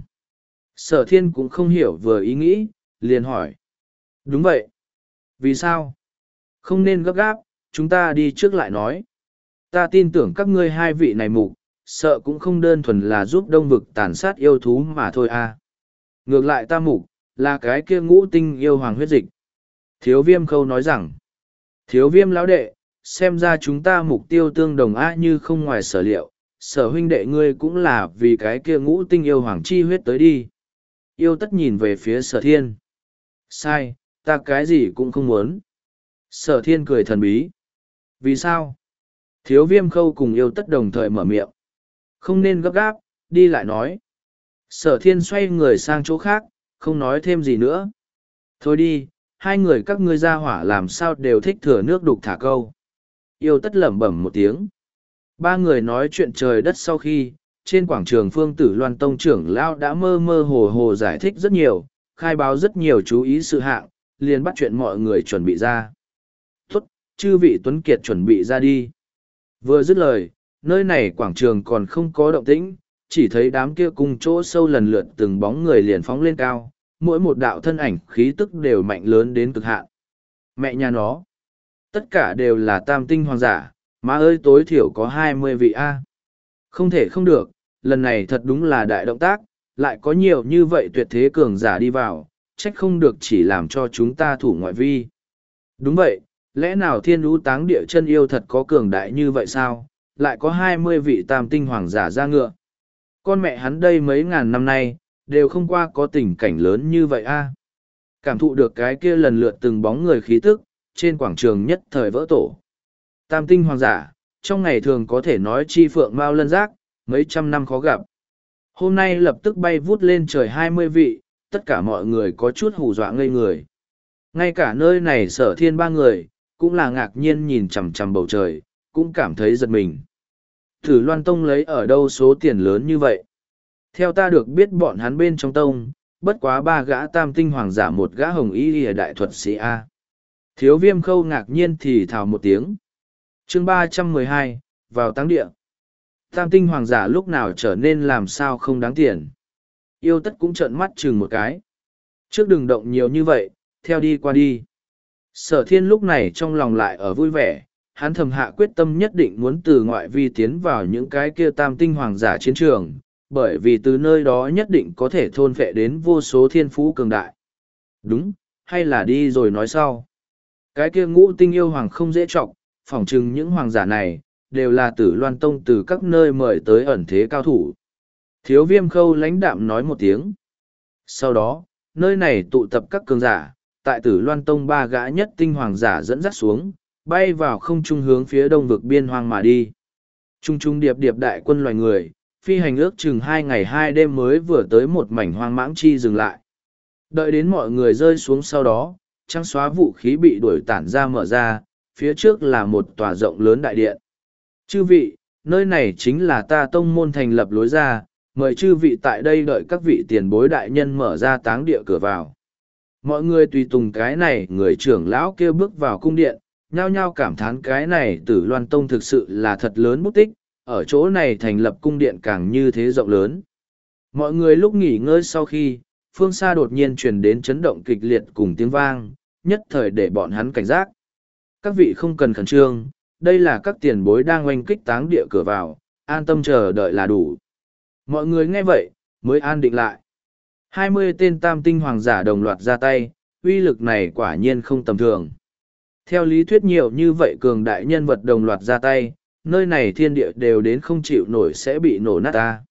Sở thiên cũng không hiểu vừa ý nghĩ, liền hỏi. Đúng vậy. Vì sao? Không nên gấp gáp, chúng ta đi trước lại nói. Ta tin tưởng các ngươi hai vị này mục, sợ cũng không đơn thuần là giúp đông vực tàn sát yêu thú mà thôi à. Ngược lại ta mục, là cái kia ngũ tinh yêu hoàng huyết dịch. Thiếu viêm khâu nói rằng, thiếu viêm lão đệ, xem ra chúng ta mục tiêu tương đồng á như không ngoài sở liệu, sở huynh đệ ngươi cũng là vì cái kia ngũ tinh yêu hoàng chi huyết tới đi. Yêu tất nhìn về phía sở thiên. Sai, ta cái gì cũng không muốn. Sở thiên cười thần bí. Vì sao? Thiếu viêm khâu cùng yêu tất đồng thời mở miệng. Không nên gấp gáp, đi lại nói. Sở thiên xoay người sang chỗ khác, không nói thêm gì nữa. Thôi đi, hai người các ngươi ra hỏa làm sao đều thích thừa nước đục thả câu. Yêu tất lẩm bẩm một tiếng. Ba người nói chuyện trời đất sau khi, trên quảng trường Phương Tử Loan Tông trưởng lão đã mơ mơ hồ hồ giải thích rất nhiều, khai báo rất nhiều chú ý sự hạng, liền bắt chuyện mọi người chuẩn bị ra. Tốt, chư vị Tuấn Kiệt chuẩn bị ra đi. Vừa dứt lời, nơi này quảng trường còn không có động tĩnh, chỉ thấy đám kia cùng chỗ sâu lần lượt từng bóng người liền phóng lên cao, mỗi một đạo thân ảnh khí tức đều mạnh lớn đến cực hạn. Mẹ nhà nó, tất cả đều là tam tinh hoàng giả, má ơi tối thiểu có hai mươi vị A. Không thể không được, lần này thật đúng là đại động tác, lại có nhiều như vậy tuyệt thế cường giả đi vào, trách không được chỉ làm cho chúng ta thủ ngoại vi. Đúng vậy, lẽ nào thiên lũ táng địa chân yêu thật có cường đại như vậy sao, lại có hai mươi vị tam tinh hoàng giả ra ngựa. Con mẹ hắn đây mấy ngàn năm nay, đều không qua có tình cảnh lớn như vậy a. Cảm thụ được cái kia lần lượt từng bóng người khí tức, trên quảng trường nhất thời vỡ tổ. Tam tinh hoàng giả, trong ngày thường có thể nói chi phượng mao lân giác, mấy trăm năm khó gặp. Hôm nay lập tức bay vút lên trời hai mươi vị, tất cả mọi người có chút hù dọa ngây người. Ngay cả nơi này sở thiên ba người, cũng là ngạc nhiên nhìn chằm chằm bầu trời, cũng cảm thấy giật mình. Thử Loan Tông lấy ở đâu số tiền lớn như vậy? Theo ta được biết bọn hắn bên trong tông, bất quá ba gã tam tinh hoàng giả một gã hồng y lìa đại thuật sĩ A. Thiếu viêm khâu ngạc nhiên thì thào một tiếng. chương ba trăm mười hai, vào táng địa. Tam tinh hoàng giả lúc nào trở nên làm sao không đáng tiền. Yêu tất cũng trợn mắt chừng một cái. Trước đừng động nhiều như vậy, theo đi qua đi. Sở thiên lúc này trong lòng lại ở vui vẻ, hắn thầm hạ quyết tâm nhất định muốn từ ngoại vi tiến vào những cái kia tam tinh hoàng giả chiến trường, bởi vì từ nơi đó nhất định có thể thôn phệ đến vô số thiên phú cường đại. Đúng, hay là đi rồi nói sau. Cái kia ngũ tinh yêu hoàng không dễ trọng, phỏng chừng những hoàng giả này, đều là tử loan tông từ các nơi mời tới ẩn thế cao thủ. Thiếu viêm khâu lãnh đạm nói một tiếng. Sau đó, nơi này tụ tập các cường giả, tại tử loan tông ba gã nhất tinh hoàng giả dẫn dắt xuống, bay vào không trung hướng phía đông vực biên hoang mà đi. Trung trung điệp điệp đại quân loài người, phi hành ước chừng hai ngày hai đêm mới vừa tới một mảnh hoang mãng chi dừng lại. Đợi đến mọi người rơi xuống sau đó, trăng xóa vũ khí bị đuổi tản ra mở ra, phía trước là một tòa rộng lớn đại điện. Chư vị, nơi này chính là ta tông môn thành lập lối ra, mời chư vị tại đây đợi các vị tiền bối đại nhân mở ra táng địa cửa vào. Mọi người tùy tùng cái này, người trưởng lão kia bước vào cung điện, nhao nhao cảm thán cái này tử loan tông thực sự là thật lớn bút tích, ở chỗ này thành lập cung điện càng như thế rộng lớn. Mọi người lúc nghỉ ngơi sau khi, phương xa đột nhiên truyền đến chấn động kịch liệt cùng tiếng vang, nhất thời để bọn hắn cảnh giác. Các vị không cần khẩn trương, đây là các tiền bối đang oanh kích táng địa cửa vào, an tâm chờ đợi là đủ. Mọi người nghe vậy, mới an định lại. Hai mươi tên tam tinh hoàng giả đồng loạt ra tay, uy lực này quả nhiên không tầm thường. Theo lý thuyết nhiều như vậy cường đại nhân vật đồng loạt ra tay, nơi này thiên địa đều đến không chịu nổi sẽ bị nổ nát ta.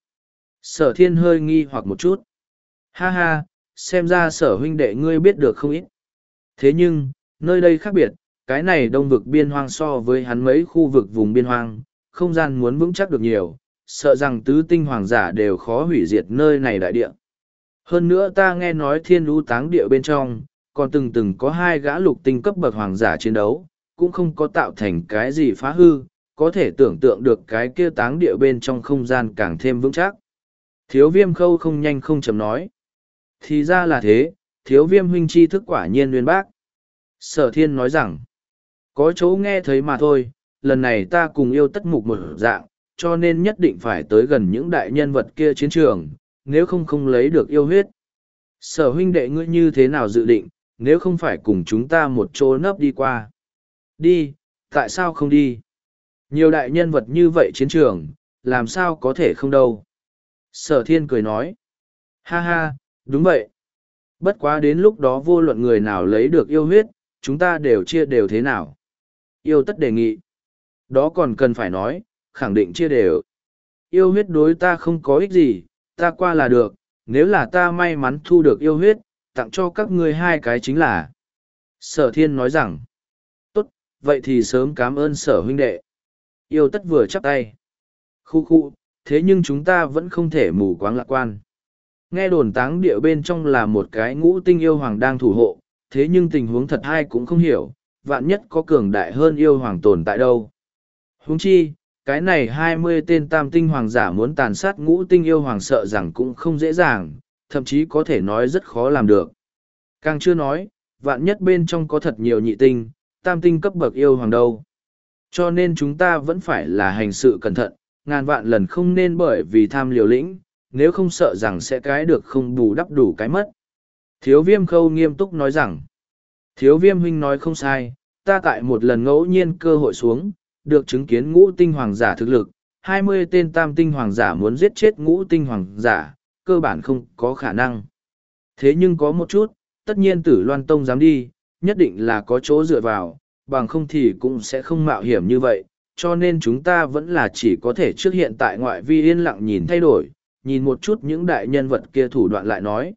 Sở thiên hơi nghi hoặc một chút. Ha ha, xem ra sở huynh đệ ngươi biết được không ít. Thế nhưng, nơi đây khác biệt, cái này đông vực biên hoang so với hắn mấy khu vực vùng biên hoang, không gian muốn vững chắc được nhiều, sợ rằng tứ tinh hoàng giả đều khó hủy diệt nơi này đại địa. Hơn nữa ta nghe nói thiên lũ táng địa bên trong, còn từng từng có hai gã lục tinh cấp bậc hoàng giả chiến đấu, cũng không có tạo thành cái gì phá hư, có thể tưởng tượng được cái kia táng địa bên trong không gian càng thêm vững chắc. Thiếu viêm khâu không nhanh không chậm nói. Thì ra là thế, thiếu viêm huynh chi thức quả nhiên uyên bác. Sở thiên nói rằng, có chỗ nghe thấy mà thôi, lần này ta cùng yêu tất mục một dạng, cho nên nhất định phải tới gần những đại nhân vật kia chiến trường, nếu không không lấy được yêu huyết. Sở huynh đệ ngươi như thế nào dự định, nếu không phải cùng chúng ta một chỗ nấp đi qua. Đi, tại sao không đi? Nhiều đại nhân vật như vậy chiến trường, làm sao có thể không đâu. Sở thiên cười nói. Ha ha, đúng vậy. Bất quá đến lúc đó vô luận người nào lấy được yêu huyết, chúng ta đều chia đều thế nào. Yêu tất đề nghị. Đó còn cần phải nói, khẳng định chia đều. Yêu huyết đối ta không có ích gì, ta qua là được, nếu là ta may mắn thu được yêu huyết, tặng cho các ngươi hai cái chính là. Sở thiên nói rằng, tốt, vậy thì sớm cảm ơn sở huynh đệ. Yêu tất vừa chắp tay. Khu khu, thế nhưng chúng ta vẫn không thể mù quáng lạc quan. Nghe đồn táng địa bên trong là một cái ngũ tinh yêu hoàng đang thủ hộ, thế nhưng tình huống thật hay cũng không hiểu, vạn nhất có cường đại hơn yêu hoàng tồn tại đâu. Huống chi, cái này hai mươi tên tam tinh hoàng giả muốn tàn sát ngũ tinh yêu hoàng sợ rằng cũng không dễ dàng, thậm chí có thể nói rất khó làm được. Càng chưa nói, vạn nhất bên trong có thật nhiều nhị tinh, tam tinh cấp bậc yêu hoàng đâu. Cho nên chúng ta vẫn phải là hành sự cẩn thận, ngàn vạn lần không nên bởi vì tham liều lĩnh, nếu không sợ rằng sẽ cái được không bù đắp đủ cái mất. Thiếu viêm khâu nghiêm túc nói rằng, thiếu viêm huynh nói không sai, ta tại một lần ngẫu nhiên cơ hội xuống, được chứng kiến ngũ tinh hoàng giả thực lực, hai mươi tên tam tinh hoàng giả muốn giết chết ngũ tinh hoàng giả, cơ bản không có khả năng. Thế nhưng có một chút, tất nhiên tử loan tông dám đi, nhất định là có chỗ dựa vào, bằng không thì cũng sẽ không mạo hiểm như vậy, cho nên chúng ta vẫn là chỉ có thể trước hiện tại ngoại vi yên lặng nhìn thay đổi, nhìn một chút những đại nhân vật kia thủ đoạn lại nói.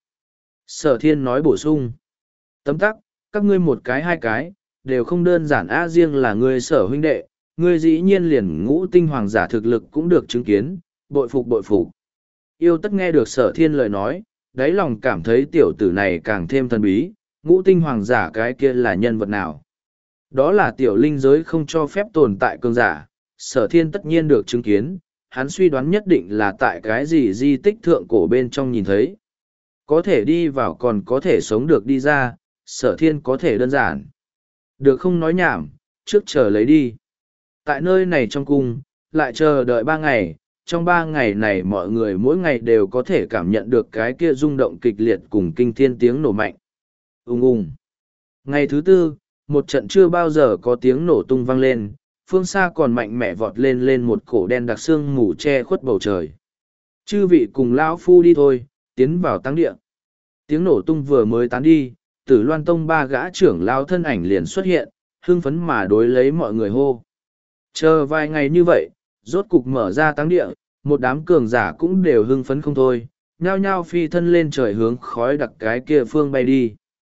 Sở thiên nói bổ sung. Tấm tắc, các ngươi một cái hai cái, đều không đơn giản á, riêng là ngươi sở huynh đệ, ngươi dĩ nhiên liền ngũ tinh hoàng giả thực lực cũng được chứng kiến, bội phục bội phục. Yêu tất nghe được sở thiên lời nói, đáy lòng cảm thấy tiểu tử này càng thêm thần bí, ngũ tinh hoàng giả cái kia là nhân vật nào. Đó là tiểu linh giới không cho phép tồn tại cường giả, sở thiên tất nhiên được chứng kiến, hắn suy đoán nhất định là tại cái gì di tích thượng cổ bên trong nhìn thấy. Có thể đi vào còn có thể sống được đi ra, sở thiên có thể đơn giản. Được không nói nhảm, trước chờ lấy đi. Tại nơi này trong cung, lại chờ đợi ba ngày, trong ba ngày này mọi người mỗi ngày đều có thể cảm nhận được cái kia rung động kịch liệt cùng kinh thiên tiếng nổ mạnh. Ung ung. Ngày thứ tư, một trận chưa bao giờ có tiếng nổ tung vang lên, phương xa còn mạnh mẽ vọt lên lên một cổ đen đặc sương mù che khuất bầu trời. Chư vị cùng lão phu đi thôi, tiến vào tăng địa. Tiếng nổ tung vừa mới tán đi, Tử Loan Tông ba gã trưởng lao thân ảnh liền xuất hiện, hưng phấn mà đối lấy mọi người hô. Chờ vài ngày như vậy, rốt cục mở ra táng địa, một đám cường giả cũng đều hưng phấn không thôi, nhao nhao phi thân lên trời hướng khói đặc cái kia phương bay đi.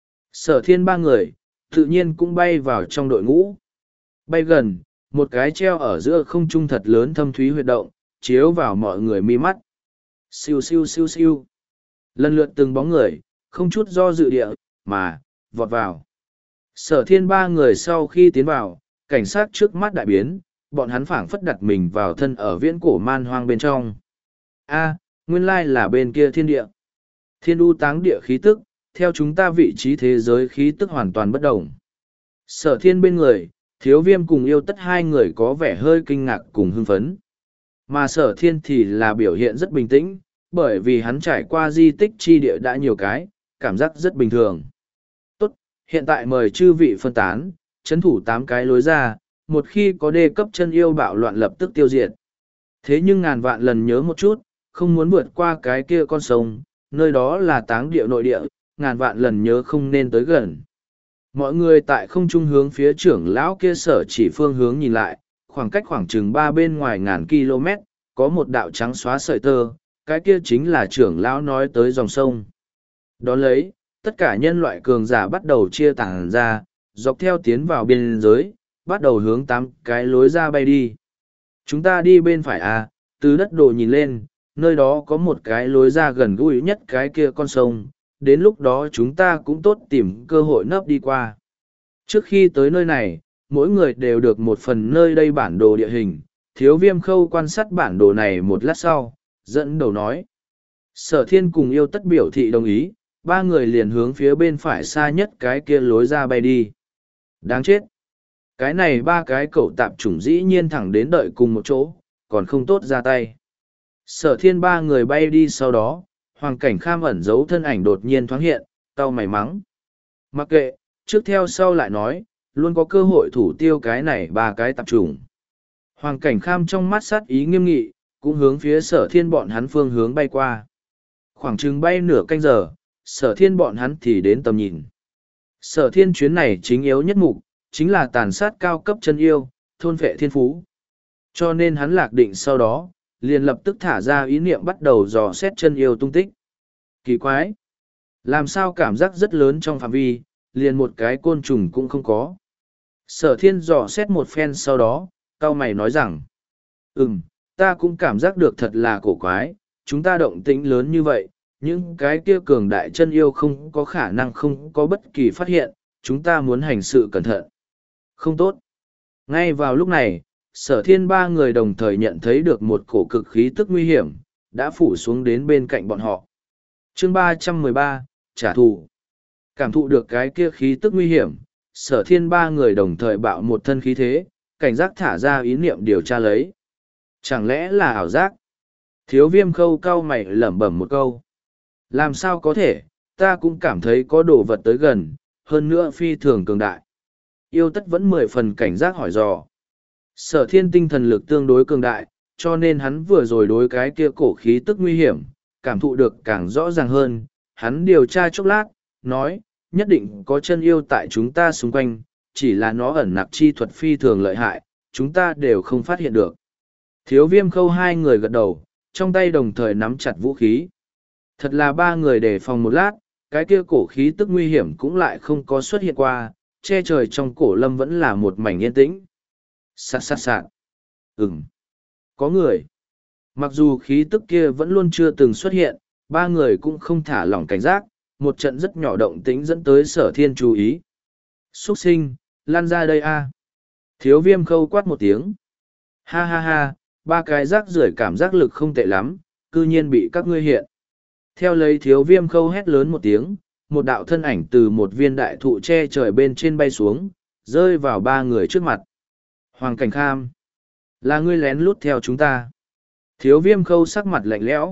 Sở Thiên ba người, tự nhiên cũng bay vào trong đội ngũ. Bay gần, một cái treo ở giữa không trung thật lớn thâm thúy huyệt động, chiếu vào mọi người mi mắt. Siêu siêu siêu siêu. Lần lượt từng bóng người, không chút do dự địa, mà, vọt vào. Sở Thiên ba người sau khi tiến vào, cảnh sát trước mắt đại biến, bọn hắn phảng phất đặt mình vào thân ở viễn cổ man hoang bên trong. A, nguyên lai là bên kia thiên địa. Thiên u táng địa khí tức, theo chúng ta vị trí thế giới khí tức hoàn toàn bất đồng. Sở Thiên bên người, Thiếu Viêm cùng Yêu Tất hai người có vẻ hơi kinh ngạc cùng hưng phấn. Mà Sở Thiên thì là biểu hiện rất bình tĩnh, bởi vì hắn trải qua di tích chi địa đã nhiều cái, cảm giác rất bình thường. Tốt, hiện tại mời chư vị phân tán, chấn thủ tám cái lối ra, một khi có đê cấp chân yêu bạo loạn lập tức tiêu diệt. Thế nhưng ngàn vạn lần nhớ một chút, không muốn vượt qua cái kia con sông, nơi đó là táng địa nội địa, ngàn vạn lần nhớ không nên tới gần. Mọi người tại không trung hướng phía trưởng lão kia sở chỉ phương hướng nhìn lại, khoảng cách khoảng chừng ba bên ngoài ngàn km, có một đạo trắng xóa sợi tơ, cái kia chính là trưởng lão nói tới dòng sông. Đón lấy, tất cả nhân loại cường giả bắt đầu chia tản ra, dọc theo tiến vào biên giới, bắt đầu hướng tám cái lối ra bay đi. Chúng ta đi bên phải à, từ đất đồ nhìn lên, nơi đó có một cái lối ra gần gũi nhất cái kia con sông, đến lúc đó chúng ta cũng tốt tìm cơ hội nấp đi qua. Trước khi tới nơi này, mỗi người đều được một phần nơi đây bản đồ địa hình, Thiếu Viêm Khâu quan sát bản đồ này một lát sau, dẫn đầu nói. Sở Thiên cùng Yêu Tất biểu thị đồng ý, ba người liền hướng phía bên phải xa nhất cái kia lối ra bay đi. Đáng chết! Cái này ba cái cẩu tạp chủng dĩ nhiên thẳng đến đợi cùng một chỗ, còn không tốt ra tay. Sở Thiên ba người bay đi sau đó, Hoàng Cảnh Kham ẩn giấu thân ảnh đột nhiên thoáng hiện, cau mày mắng. Mặc kệ, trước theo sau lại nói, luôn có cơ hội thủ tiêu cái này ba cái tạp chủng. Hoàng Cảnh Kham trong mắt sát ý nghiêm nghị, cũng hướng phía Sở Thiên bọn hắn phương hướng bay qua. Khoảng chừng bay nửa canh giờ, Sở Thiên bọn hắn thì đến tầm nhìn. Sở Thiên chuyến này chính yếu nhất mục, chính là tàn sát cao cấp chân yêu, thôn vệ thiên phú. Cho nên hắn lạc định sau đó, liền lập tức thả ra ý niệm bắt đầu dò xét chân yêu tung tích. Kỳ quái! Làm sao cảm giác rất lớn trong phạm vi, liền một cái côn trùng cũng không có. Sở Thiên dò xét một phen sau đó, cau mày nói rằng, ừm, ta cũng cảm giác được thật là cổ quái, chúng ta động tĩnh lớn như vậy, những cái kia cường đại chân yêu không có khả năng không có bất kỳ phát hiện, chúng ta muốn hành sự cẩn thận. Không tốt. Ngay vào lúc này, Sở Thiên ba người đồng thời nhận thấy được một cổ cực khí tức nguy hiểm, đã phủ xuống đến bên cạnh bọn họ. Chương ba trăm mười ba, trả thù. Cảm thụ được cái kia khí tức nguy hiểm, Sở Thiên ba người đồng thời bạo một thân khí thế, cảnh giác thả ra ý niệm điều tra lấy. Chẳng lẽ là ảo giác? Thiếu Viêm Khâu cau mày lẩm bẩm một câu. Làm sao có thể, ta cũng cảm thấy có đồ vật tới gần, hơn nữa phi thường cường đại. Yêu Tất vẫn mười phần cảnh giác hỏi dò. Sở Thiên tinh thần lực tương đối cường đại, cho nên hắn vừa rồi đối cái kia cổ khí tức nguy hiểm, cảm thụ được càng rõ ràng hơn. Hắn điều tra chốc lát, nói, nhất định có chân yêu tại chúng ta xung quanh, chỉ là nó ẩn nặc chi thuật phi thường lợi hại, chúng ta đều không phát hiện được. Thiếu Viêm Khâu hai người gật đầu, trong tay đồng thời nắm chặt vũ khí. Thật là ba người đề phòng một lát, cái kia cổ khí tức nguy hiểm cũng lại không có xuất hiện qua, che trời trong cổ lâm vẫn là một mảnh yên tĩnh. Sạt sạt sạt. Ừm. Có người. Mặc dù khí tức kia vẫn luôn chưa từng xuất hiện, ba người cũng không thả lỏng cảnh giác, một trận rất nhỏ động tĩnh dẫn tới Sở Thiên chú ý. Xuất sinh, lan ra đây a. Thiếu Viêm Khâu quát một tiếng. Ha ha ha, ba cái rác rưởi cảm giác lực không tệ lắm, cư nhiên bị các ngươi hiện. Theo lấy Thiếu Viêm Khâu hét lớn một tiếng, một đạo thân ảnh từ một viên đại thụ che trời bên trên bay xuống, rơi vào ba người trước mặt. Hoàng Cảnh Kham, là ngươi lén lút theo chúng ta. Thiếu Viêm Khâu sắc mặt lạnh lẽo.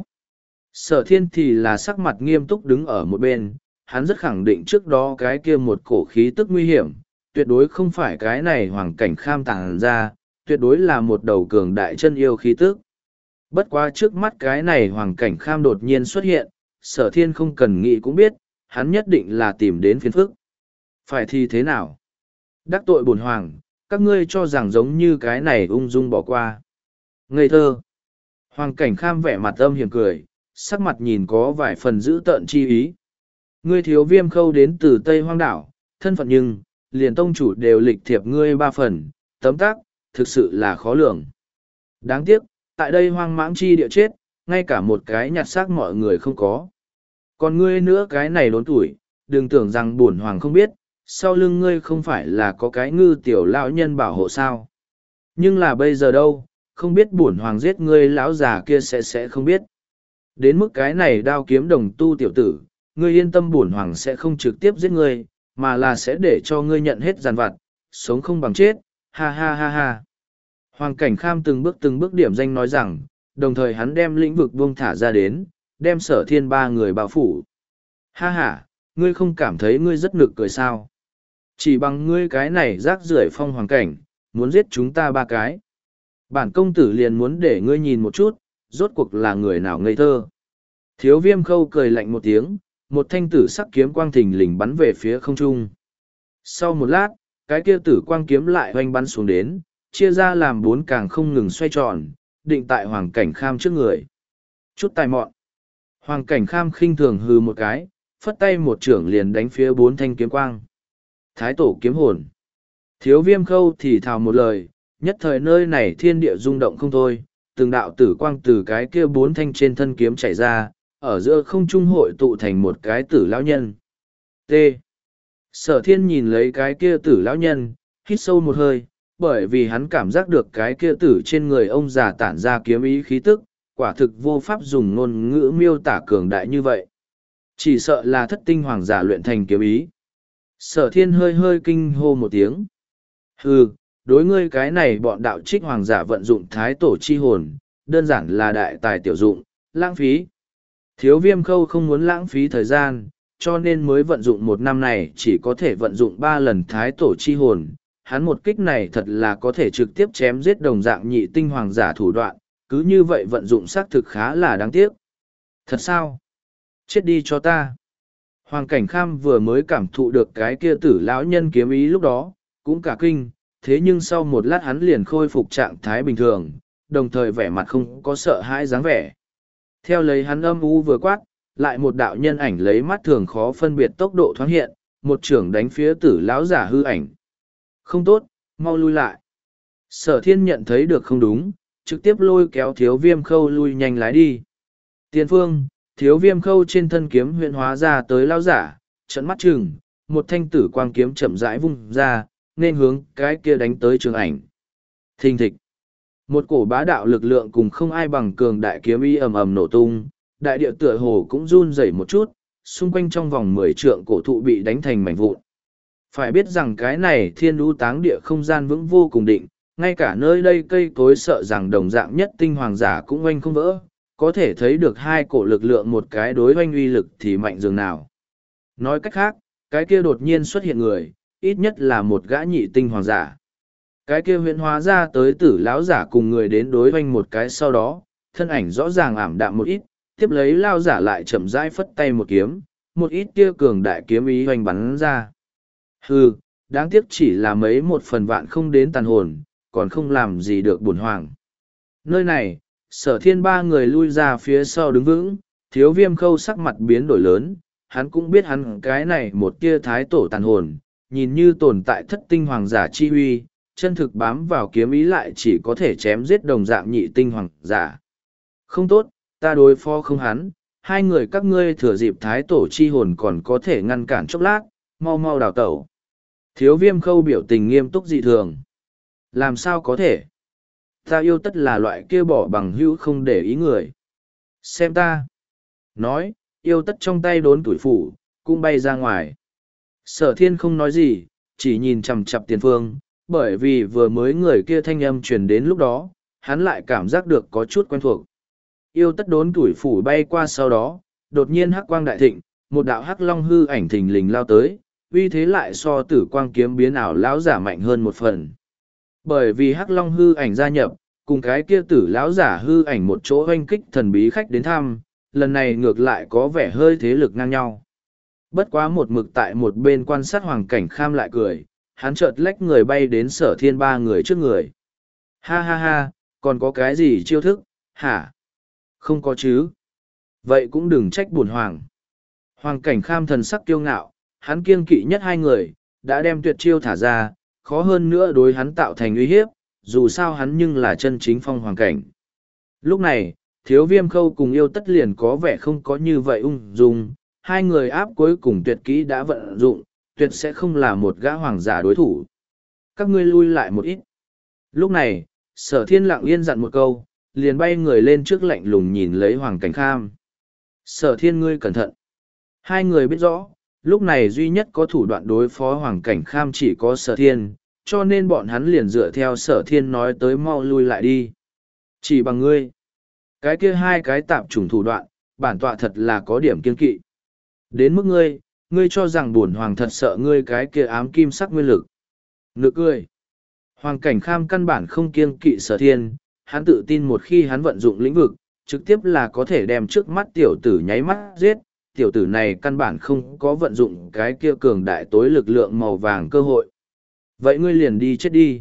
Sở Thiên thì là sắc mặt nghiêm túc đứng ở một bên, hắn rất khẳng định trước đó cái kia một cổ khí tức nguy hiểm, tuyệt đối không phải cái này Hoàng Cảnh Kham tàng ra, tuyệt đối là một đầu cường đại chân yêu khí tức. Bất quá trước mắt cái này Hoàng Cảnh Kham đột nhiên xuất hiện, Sở Thiên không cần nghĩ cũng biết, hắn nhất định là tìm đến phiền phức. Phải thì thế nào? Đắc tội bổn hoàng, các ngươi cho rằng giống như cái này ung dung bỏ qua. Ngây thơ. Hoàng Cảnh Kham vẻ mặt âm hiểm cười, sắc mặt nhìn có vài phần dữ tợn chi ý. Ngươi Thiếu Viêm Khâu đến từ Tây Hoang Đảo, thân phận nhưng, liền tông chủ đều lịch thiệp ngươi ba phần, tấm tác, thực sự là khó lường. Đáng tiếc, tại đây hoang mãng chi địa chết, ngay cả một cái nhặt xác mọi người không có. Còn ngươi nữa cái này đốn tuổi, đừng tưởng rằng bổn hoàng không biết, sau lưng ngươi không phải là có cái ngư tiểu lão nhân bảo hộ sao. Nhưng là bây giờ đâu, không biết bổn hoàng giết ngươi lão già kia sẽ sẽ không biết. Đến mức cái này đao kiếm đồng tu tiểu tử, ngươi yên tâm bổn hoàng sẽ không trực tiếp giết ngươi, mà là sẽ để cho ngươi nhận hết giàn vặt, sống không bằng chết, ha ha ha ha. Hoàng Cảnh Kham từng bước từng bước điểm danh nói rằng, đồng thời hắn đem lĩnh vực buông thả ra đến, đem Sở Thiên ba người bao phủ. Ha ha, ngươi không cảm thấy ngươi rất nực cười sao? Chỉ bằng ngươi cái này rác rưởi phong hoàng cảnh, muốn giết chúng ta ba cái. Bản công tử liền muốn để ngươi nhìn một chút, rốt cuộc là người nào ngây thơ. Thiếu Viêm Khâu cười lạnh một tiếng, một thanh tử sắc kiếm quang thình lình bắn về phía không trung. Sau một lát, cái kia tử quang kiếm lại hoanh bắn xuống đến, chia ra làm bốn càng không ngừng xoay tròn, định tại Hoàng Cảnh Kham trước người. Chút tài mọn. Hoàng Cảnh Kham khinh thường hừ một cái, phất tay một trưởng liền đánh phía bốn thanh kiếm quang. Thái tổ kiếm hồn. Thiếu Viêm Khâu thì thào một lời, nhất thời nơi này thiên địa rung động không thôi, từng đạo tử quang từ cái kia bốn thanh trên thân kiếm chảy ra, ở giữa không trung hội tụ thành một cái tử lão nhân. T. Sở Thiên nhìn lấy cái kia tử lão nhân, hít sâu một hơi, bởi vì hắn cảm giác được cái kia tử trên người ông già tản ra kiếm ý khí tức, quả thực vô pháp dùng ngôn ngữ miêu tả cường đại như vậy. Chỉ sợ là thất tinh hoàng giả luyện thành kiếm ý. Sở Thiên hơi hơi kinh hô một tiếng. Hừ, đối ngươi cái này bọn đạo trích hoàng giả vận dụng thái tổ chi hồn, đơn giản là đại tài tiểu dụng, lãng phí. Thiếu Viêm Khâu không muốn lãng phí thời gian, cho nên mới vận dụng một năm này chỉ có thể vận dụng ba lần thái tổ chi hồn. Hắn một kích này thật là có thể trực tiếp chém giết đồng dạng nhị tinh hoàng giả thủ đoạn, cứ như vậy vận dụng xác thực khá là đáng tiếc. Thật sao? Chết đi cho ta. Hoàng Cảnh Kham vừa mới cảm thụ được cái kia tử lão nhân kiếm ý lúc đó, cũng cả kinh, thế nhưng sau một lát hắn liền khôi phục trạng thái bình thường, đồng thời vẻ mặt không có sợ hãi dáng vẻ. Theo lấy hắn âm u vừa quát, lại một đạo nhân ảnh lấy mắt thường khó phân biệt tốc độ thoáng hiện, một trưởng đánh phía tử lão giả hư ảnh. Không tốt, mau lui lại. Sở Thiên nhận thấy được không đúng, trực tiếp lôi kéo Thiếu Viêm Khâu lui nhanh lái đi. Tiền phương, Thiếu Viêm Khâu trên thân kiếm huyện hóa ra tới lão giả, trận mắt chừng, một thanh tử quang kiếm chậm rãi vung ra, nên hướng cái kia đánh tới trường ảnh. Thình thịch. Một cổ bá đạo lực lượng cùng không ai bằng cường đại kiếm ý ầm ầm nổ tung, đại địa tựa hồ cũng run rẩy một chút, xung quanh trong vòng mười trượng cổ thụ bị đánh thành mảnh vụn. Phải biết rằng cái này thiên đu táng địa không gian vững vô cùng định, ngay cả nơi đây cây cối sợ rằng đồng dạng nhất tinh hoàng giả cũng oanh không vỡ, có thể thấy được hai cổ lực lượng một cái đối oanh uy lực thì mạnh dường nào. Nói cách khác, cái kia đột nhiên xuất hiện người, ít nhất là một gã nhị tinh hoàng giả. Cái kia huyễn hóa ra tới tử lão giả cùng người đến đối oanh một cái sau đó, thân ảnh rõ ràng ảm đạm một ít, tiếp lấy lao giả lại chậm rãi phất tay một kiếm, một ít kia cường đại kiếm ý hoành bắn ra. Hừ, đáng tiếc chỉ là mấy một phần vạn không đến tàn hồn, còn không làm gì được bổn hoàng. Nơi này, Sở Thiên ba người lui ra phía sau đứng vững, Thiếu Viêm Khâu sắc mặt biến đổi lớn, hắn cũng biết hắn cái này một tia thái tổ tàn hồn, nhìn như tồn tại thất tinh hoàng giả chi huy, chân thực bám vào kiếm ý lại chỉ có thể chém giết đồng dạng nhị tinh hoàng giả. Không tốt, ta đối phó không hắn, hai người các ngươi thừa dịp thái tổ chi hồn còn có thể ngăn cản chốc lát, mau mau đào tẩu. Thiếu Viêm Khâu biểu tình nghiêm túc dị thường. Làm sao có thể? Ta yêu tất là loại kia bỏ bằng hữu không để ý người. Xem ta. Nói, yêu tất trong tay đốn tuổi phủ, cũng bay ra ngoài. Sở Thiên không nói gì, chỉ nhìn chằm chằm tiền phương, bởi vì vừa mới người kia thanh âm truyền đến lúc đó, hắn lại cảm giác được có chút quen thuộc. Yêu tất đốn tuổi phủ bay qua sau đó, đột nhiên hắc quang đại thịnh, một đạo hắc long hư ảnh thình lình lao tới, uy thế lại so tử quang kiếm biến ảo lão giả mạnh hơn một phần. Bởi vì hắc long hư ảnh gia nhập, cùng cái kia tử lão giả hư ảnh một chỗ oanh kích thần bí khách đến thăm, lần này ngược lại có vẻ hơi thế lực ngang nhau. Bất quá một mực tại một bên quan sát Hoàng Cảnh Kham lại cười, hắn chợt lách người bay đến Sở Thiên ba người trước người. Ha ha ha, còn có cái gì chiêu thức, hả? Không có chứ. Vậy cũng đừng trách bổn hoàng. Hoàng Cảnh Kham thần sắc kiêu ngạo, hắn kiêng kỵ nhất hai người, đã đem tuyệt chiêu thả ra, khó hơn nữa đối hắn tạo thành uy hiếp, dù sao hắn nhưng là chân chính phong hoàng cảnh. Lúc này, Thiếu Viêm Khâu cùng Yêu Tất liền có vẻ không có như vậy ung dung, hai người áp cuối cùng tuyệt kỹ đã vận dụng, tuyệt sẽ không là một gã hoàng giả đối thủ. Các ngươi lui lại một ít. Lúc này, Sở Thiên lặng yên dặn một câu, liền bay người lên trước lạnh lùng nhìn lấy Hoàng Cảnh Kham. Sở Thiên ngươi cẩn thận. Hai người biết rõ, lúc này duy nhất có thủ đoạn đối phó Hoàng Cảnh Kham chỉ có Sở Thiên, cho nên bọn hắn liền dựa theo Sở Thiên nói tới mau lui lại đi. Chỉ bằng ngươi. Cái kia hai cái tạp chủng thủ đoạn, bản tọa thật là có điểm kiên kỵ. Đến mức ngươi, ngươi cho rằng bổn hoàng thật sợ ngươi cái kia ám kim sắc nguyên lực. Nực cười. Hoàng Cảnh Kham căn bản không kiêng kỵ Sở Thiên, hắn tự tin một khi hắn vận dụng lĩnh vực, trực tiếp là có thể đem trước mắt tiểu tử nháy mắt giết. Tiểu tử này căn bản không có vận dụng cái kia cường đại tối lực lượng màu vàng cơ hội. Vậy ngươi liền đi chết đi.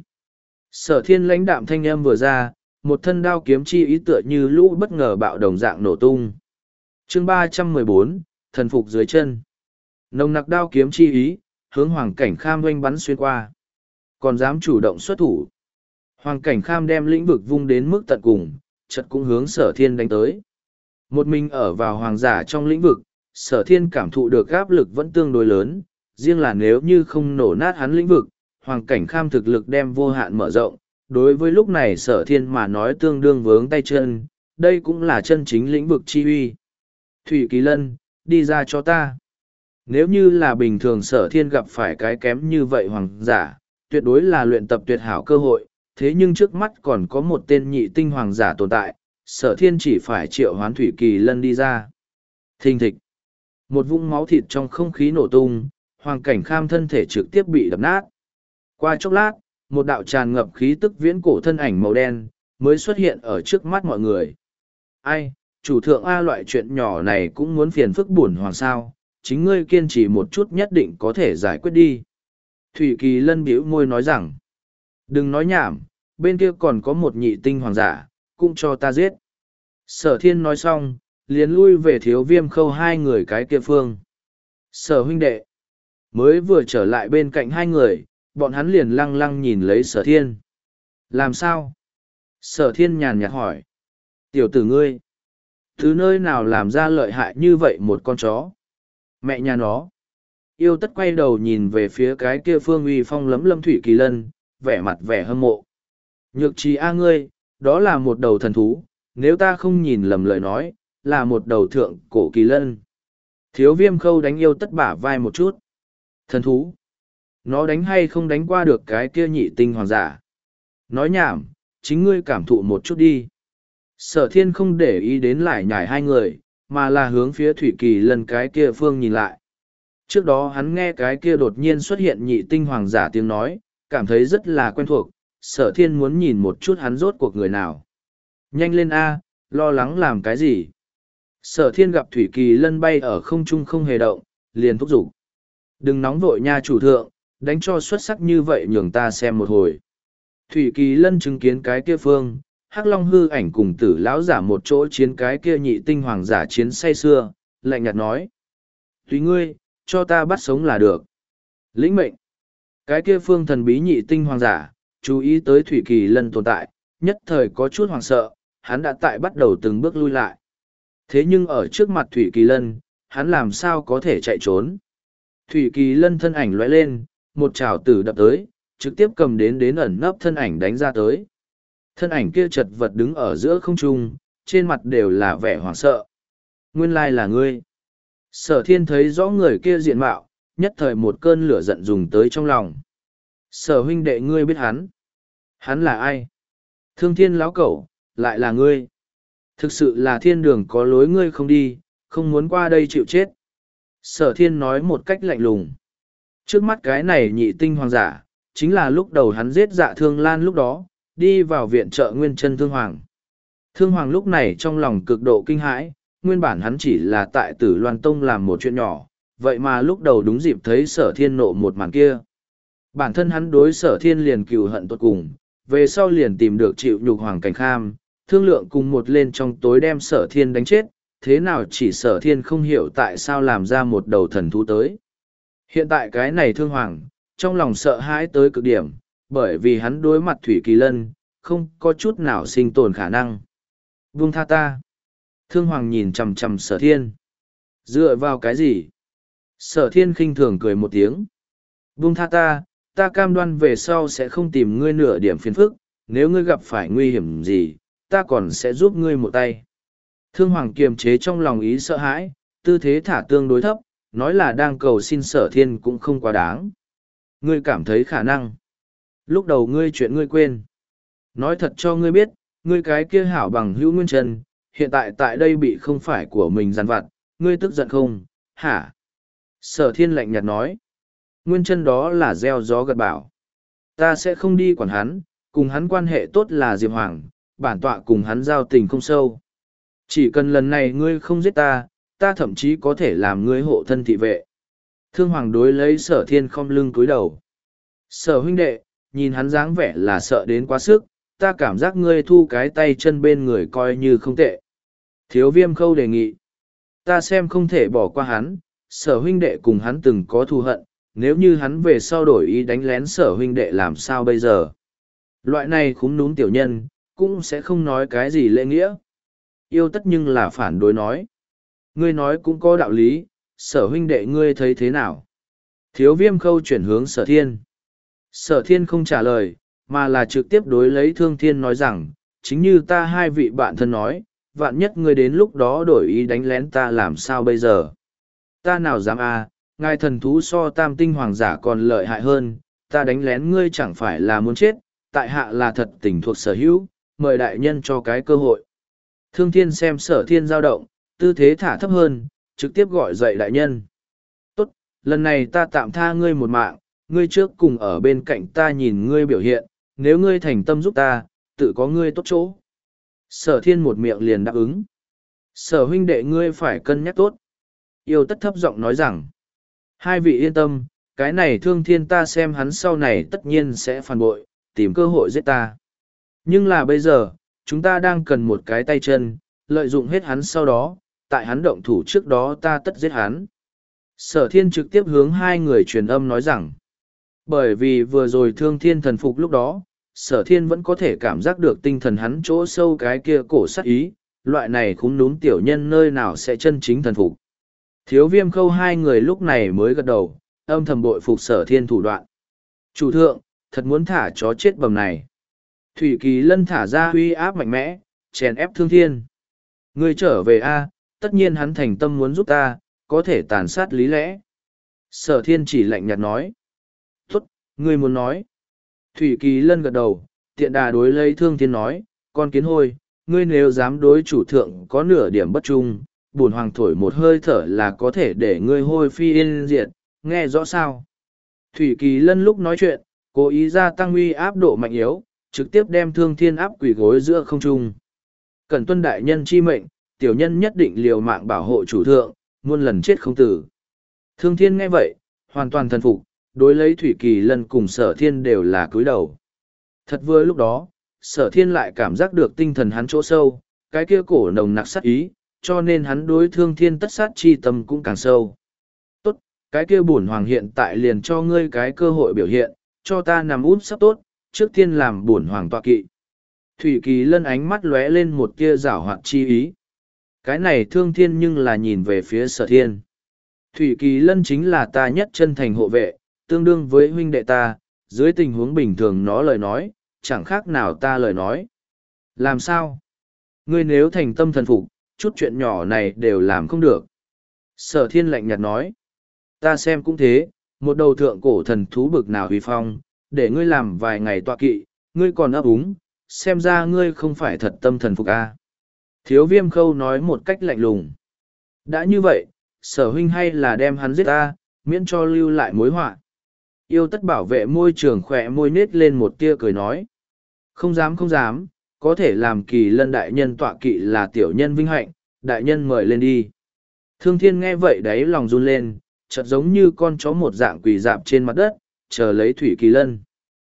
Sở Thiên lãnh đạm thanh âm vừa ra, một thân đao kiếm chi ý tựa như lũ bất ngờ bạo đồng dạng nổ tung. Chương ba trăm mười bốn, thần phục dưới chân. Nồng nặc đao kiếm chi ý, hướng Hoàng Cảnh Kham oanh bắn xuyên qua. Còn dám chủ động xuất thủ. Hoàng Cảnh Kham đem lĩnh vực vung đến mức tận cùng, chợt cũng hướng Sở Thiên đánh tới. Một mình ở vào hoàng giả trong lĩnh vực, Sở Thiên cảm thụ được áp lực vẫn tương đối lớn, riêng là nếu như không nổ nát hắn lĩnh vực, Hoàng Cảnh Kham thực lực đem vô hạn mở rộng. Đối với lúc này Sở Thiên mà nói tương đương vướng tay chân, đây cũng là chân chính lĩnh vực chi uy. Thủy Kỳ Lân, đi ra cho ta. Nếu như là bình thường Sở Thiên gặp phải cái kém như vậy hoàng giả, tuyệt đối là luyện tập tuyệt hảo cơ hội, thế nhưng trước mắt còn có một tên nhị tinh hoàng giả tồn tại, Sở Thiên chỉ phải triệu hoán Thủy Kỳ Lân đi ra. Thình thịch. Một vũng máu thịt trong không khí nổ tung, Hoàng Cảnh Kham thân thể trực tiếp bị đập nát. Qua chốc lát, một đạo tràn ngập khí tức viễn cổ thân ảnh màu đen, mới xuất hiện ở trước mắt mọi người. Ai, chủ thượng A loại chuyện nhỏ này cũng muốn phiền phức buồn hoàng sao, chính ngươi kiên trì một chút nhất định có thể giải quyết đi. Thủy Kỳ Lân bĩu môi nói rằng, đừng nói nhảm, bên kia còn có một nhị tinh hoàng giả, cũng cho ta giết. Sở Thiên nói xong, liền lui về Thiếu Viêm Khâu hai người cái kia phương. Sở huynh đệ, mới vừa trở lại bên cạnh hai người, bọn hắn liền lăng lăng nhìn lấy Sở Thiên. Làm sao? Sở Thiên nhàn nhạt hỏi. Tiểu tử ngươi, từ nơi nào làm ra lợi hại như vậy một con chó? Mẹ nhà nó. Yêu Tất quay đầu nhìn về phía cái kia phương uy phong lấm lâm Thủy Kỳ Lân, vẻ mặt vẻ hâm mộ. Nhược trí a ngươi, đó là một đầu thần thú, nếu ta không nhìn lầm lời nói, là một đầu thượng cổ kỳ lân. Thiếu Viêm Khâu đánh Yêu Tất bả vai một chút. Thần thú. Nó đánh hay không đánh qua được cái kia nhị tinh hoàng giả. Nói nhảm, chính ngươi cảm thụ một chút đi. Sở Thiên không để ý đến lại nhải hai người, mà là hướng phía Thủy Kỳ Lân cái kia phương nhìn lại. Trước đó hắn nghe cái kia đột nhiên xuất hiện nhị tinh hoàng giả tiếng nói, cảm thấy rất là quen thuộc, Sở Thiên muốn nhìn một chút hắn rốt cuộc người nào. Nhanh lên A, lo lắng làm cái gì? Sở Thiên gặp Thủy Kỳ Lân bay ở không trung không hề động, liền thúc giục. Đừng nóng vội nha chủ thượng, đánh cho xuất sắc như vậy nhường ta xem một hồi. Thủy Kỳ Lân chứng kiến cái kia phương, Hắc Long hư ảnh cùng tử lão giả một chỗ chiến cái kia nhị tinh hoàng giả chiến say xưa, lạnh nhạt nói. Tùy ngươi, cho ta bắt sống là được. Lĩnh mệnh. Cái kia phương thần bí nhị tinh hoàng giả, chú ý tới Thủy Kỳ Lân tồn tại, nhất thời có chút hoàng sợ, hắn đã tại bắt đầu từng bước lui lại. Thế nhưng ở trước mặt Thủy Kỳ Lân, hắn làm sao có thể chạy trốn. Thủy Kỳ Lân thân ảnh lóe lên, một chảo tử đập tới, trực tiếp cầm đến đến ẩn nấp thân ảnh đánh ra tới. Thân ảnh kia chật vật đứng ở giữa không trung, trên mặt đều là vẻ hoảng sợ. Nguyên lai là ngươi. Sở Thiên thấy rõ người kia diện mạo, nhất thời một cơn lửa giận dùng tới trong lòng. Sở huynh đệ ngươi biết hắn. Hắn là ai? Thương Thiên lão cẩu, lại là ngươi. Thực sự là thiên đường có lối ngươi không đi, không muốn qua đây chịu chết. Sở Thiên nói một cách lạnh lùng. Trước mắt cái này nhị tinh hoàng giả, chính là lúc đầu hắn giết Dạ Thương Lan lúc đó, đi vào viện trợ Nguyên Chân Thương Hoàng. Thương Hoàng lúc này trong lòng cực độ kinh hãi, nguyên bản hắn chỉ là tại Tử Loan Tông làm một chuyện nhỏ, vậy mà lúc đầu đúng dịp thấy sở thiên nộ một màn kia. Bản thân hắn đối sở thiên liền cừu hận tột cùng, về sau liền tìm được chịu nhục Hoàng Cảnh Kham, thương lượng cùng một lên trong tối đem sở thiên đánh chết, thế nào chỉ sở thiên không hiểu tại sao làm ra một đầu thần thú tới. Hiện tại cái này thương hoàng, trong lòng sợ hãi tới cực điểm, bởi vì hắn đối mặt Thủy Kỳ Lân, không có chút nào sinh tồn khả năng. Buông tha ta. Thương hoàng nhìn chằm chằm sở thiên. Dựa vào cái gì? Sở thiên khinh thường cười một tiếng. Buông tha ta, ta cam đoan về sau sẽ không tìm ngươi nửa điểm phiền phức, nếu ngươi gặp phải nguy hiểm gì, ta còn sẽ giúp ngươi một tay. Thương hoàng kiềm chế trong lòng ý sợ hãi, tư thế thả tương đối thấp, nói là đang cầu xin sở thiên cũng không quá đáng. Ngươi cảm thấy khả năng. Lúc đầu ngươi chuyện ngươi quên. Nói thật cho ngươi biết, ngươi cái kia hảo bằng hữu Nguyên Trân, hiện tại tại đây bị không phải của mình giàn vặt, ngươi tức giận không, hả? Sở thiên lạnh nhạt nói. Nguyên Trân đó là gieo gió gật bảo. Ta sẽ không đi quản hắn, cùng hắn quan hệ tốt là Diệp Hoàng, bản tọa cùng hắn giao tình không sâu. Chỉ cần lần này ngươi không giết ta, ta thậm chí có thể làm ngươi hộ thân thị vệ. Thương Hoàng đối lấy sở thiên không lưng cúi đầu. Sở huynh đệ, nhìn hắn dáng vẻ là sợ đến quá sức, ta cảm giác ngươi thu cái tay chân bên người coi như không tệ. Thiếu viêm khâu đề nghị. Ta xem không thể bỏ qua hắn, sở huynh đệ cùng hắn từng có thù hận, nếu như hắn về sau đổi ý đánh lén sở huynh đệ làm sao bây giờ. Loại này khúm núm tiểu nhân, cũng sẽ không nói cái gì lễ nghĩa. Yêu tất nhưng là phản đối nói. Ngươi nói cũng có đạo lý, sở huynh đệ ngươi thấy thế nào? Thiếu viêm khâu chuyển hướng sở thiên. Sở thiên không trả lời, mà là trực tiếp đối lấy thương thiên nói rằng, chính như ta hai vị bạn thân nói, vạn nhất ngươi đến lúc đó đổi ý đánh lén ta làm sao bây giờ? Ta nào dám à, ngài thần thú so tam tinh hoàng giả còn lợi hại hơn, ta đánh lén ngươi chẳng phải là muốn chết, tại hạ là thật tình thuộc sở hữu, mời đại nhân cho cái cơ hội. Thương thiên xem sở thiên dao động, tư thế thả thấp hơn, trực tiếp gọi dậy đại nhân. Tốt, lần này ta tạm tha ngươi một mạng, ngươi trước cùng ở bên cạnh ta nhìn ngươi biểu hiện, nếu ngươi thành tâm giúp ta, tự có ngươi tốt chỗ. Sở thiên một miệng liền đáp ứng. Sở huynh đệ ngươi phải cân nhắc tốt. Yêu tất thấp giọng nói rằng, hai vị yên tâm, cái này thương thiên ta xem hắn sau này tất nhiên sẽ phản bội, tìm cơ hội giết ta. Nhưng là bây giờ, chúng ta đang cần một cái tay chân, lợi dụng hết hắn sau đó, tại hắn động thủ trước đó ta tất giết hắn. Sở thiên trực tiếp hướng hai người truyền âm nói rằng, bởi vì vừa rồi thương thiên thần phục lúc đó, sở thiên vẫn có thể cảm giác được tinh thần hắn chỗ sâu cái kia cổ sát ý, loại này khúm núm tiểu nhân nơi nào sẽ chân chính thần phục. Thiếu viêm khâu hai người lúc này mới gật đầu, âm thầm bội phục sở thiên thủ đoạn. Chủ thượng, thật muốn thả chó chết bầm này. Thủy Kỳ Lân thả ra uy áp mạnh mẽ, chèn ép thương thiên. Ngươi trở về a, tất nhiên hắn thành tâm muốn giúp ta, có thể tàn sát lý lẽ. Sở thiên chỉ lạnh nhạt nói. Tốt, ngươi muốn nói. Thủy Kỳ Lân gật đầu, tiện đà đối lấy thương thiên nói, con kiến hôi, ngươi nếu dám đối chủ thượng có nửa điểm bất trung, bổn hoàng thổi một hơi thở là có thể để ngươi hôi phi yên diệt, nghe rõ sao? Thủy Kỳ Lân lúc nói chuyện, cố ý gia tăng uy áp độ mạnh yếu, trực tiếp đem thương thiên áp quỷ gối giữa không trung. Cẩn tuân đại nhân chi mệnh, tiểu nhân nhất định liều mạng bảo hộ chủ thượng, muôn lần chết không tử. Thương thiên nghe vậy, hoàn toàn thần phục, đối lấy Thủy Kỳ Lân cùng sở thiên đều là cúi đầu. Thật vừa lúc đó, sở thiên lại cảm giác được tinh thần hắn chỗ sâu, cái kia cổ nồng nặc sát ý, cho nên hắn đối thương thiên tất sát chi tâm cũng càng sâu. Tốt, cái kia bổn hoàng hiện tại liền cho ngươi cái cơ hội biểu hiện, cho ta nằm út sắp tốt, trước tiên làm bổn hoàng tọa kỵ. Thủy Kỳ Lân ánh mắt lóe lên một tia giảo hoạt chi ý. Cái này thương thiên nhưng là nhìn về phía sở thiên. Thủy Kỳ Lân chính là ta nhất chân thành hộ vệ, tương đương với huynh đệ ta, dưới tình huống bình thường nó lời nói, chẳng khác nào ta lời nói. Làm sao? Ngươi nếu thành tâm thần phục, chút chuyện nhỏ này đều làm không được. Sở thiên lạnh nhạt nói. Ta xem cũng thế, một đầu thượng cổ thần thú bực nào huy phong, để ngươi làm vài ngày tọa kỵ, ngươi còn ấp úng, xem ra ngươi không phải thật tâm thần phục a. Thiếu viêm khâu nói một cách lạnh lùng. Đã như vậy, sở huynh hay là đem hắn giết ta, miễn cho lưu lại mối họa. Yêu tất bảo vệ môi trường khỏe môi nết lên một tia cười nói. Không dám không dám, có thể làm Kỳ Lân đại nhân tọa kỵ là tiểu nhân vinh hạnh, đại nhân mời lên đi. Thương thiên nghe vậy đấy lòng run lên, chợt giống như con chó một dạng quỳ dạp trên mặt đất, chờ lấy Thủy Kỳ Lân.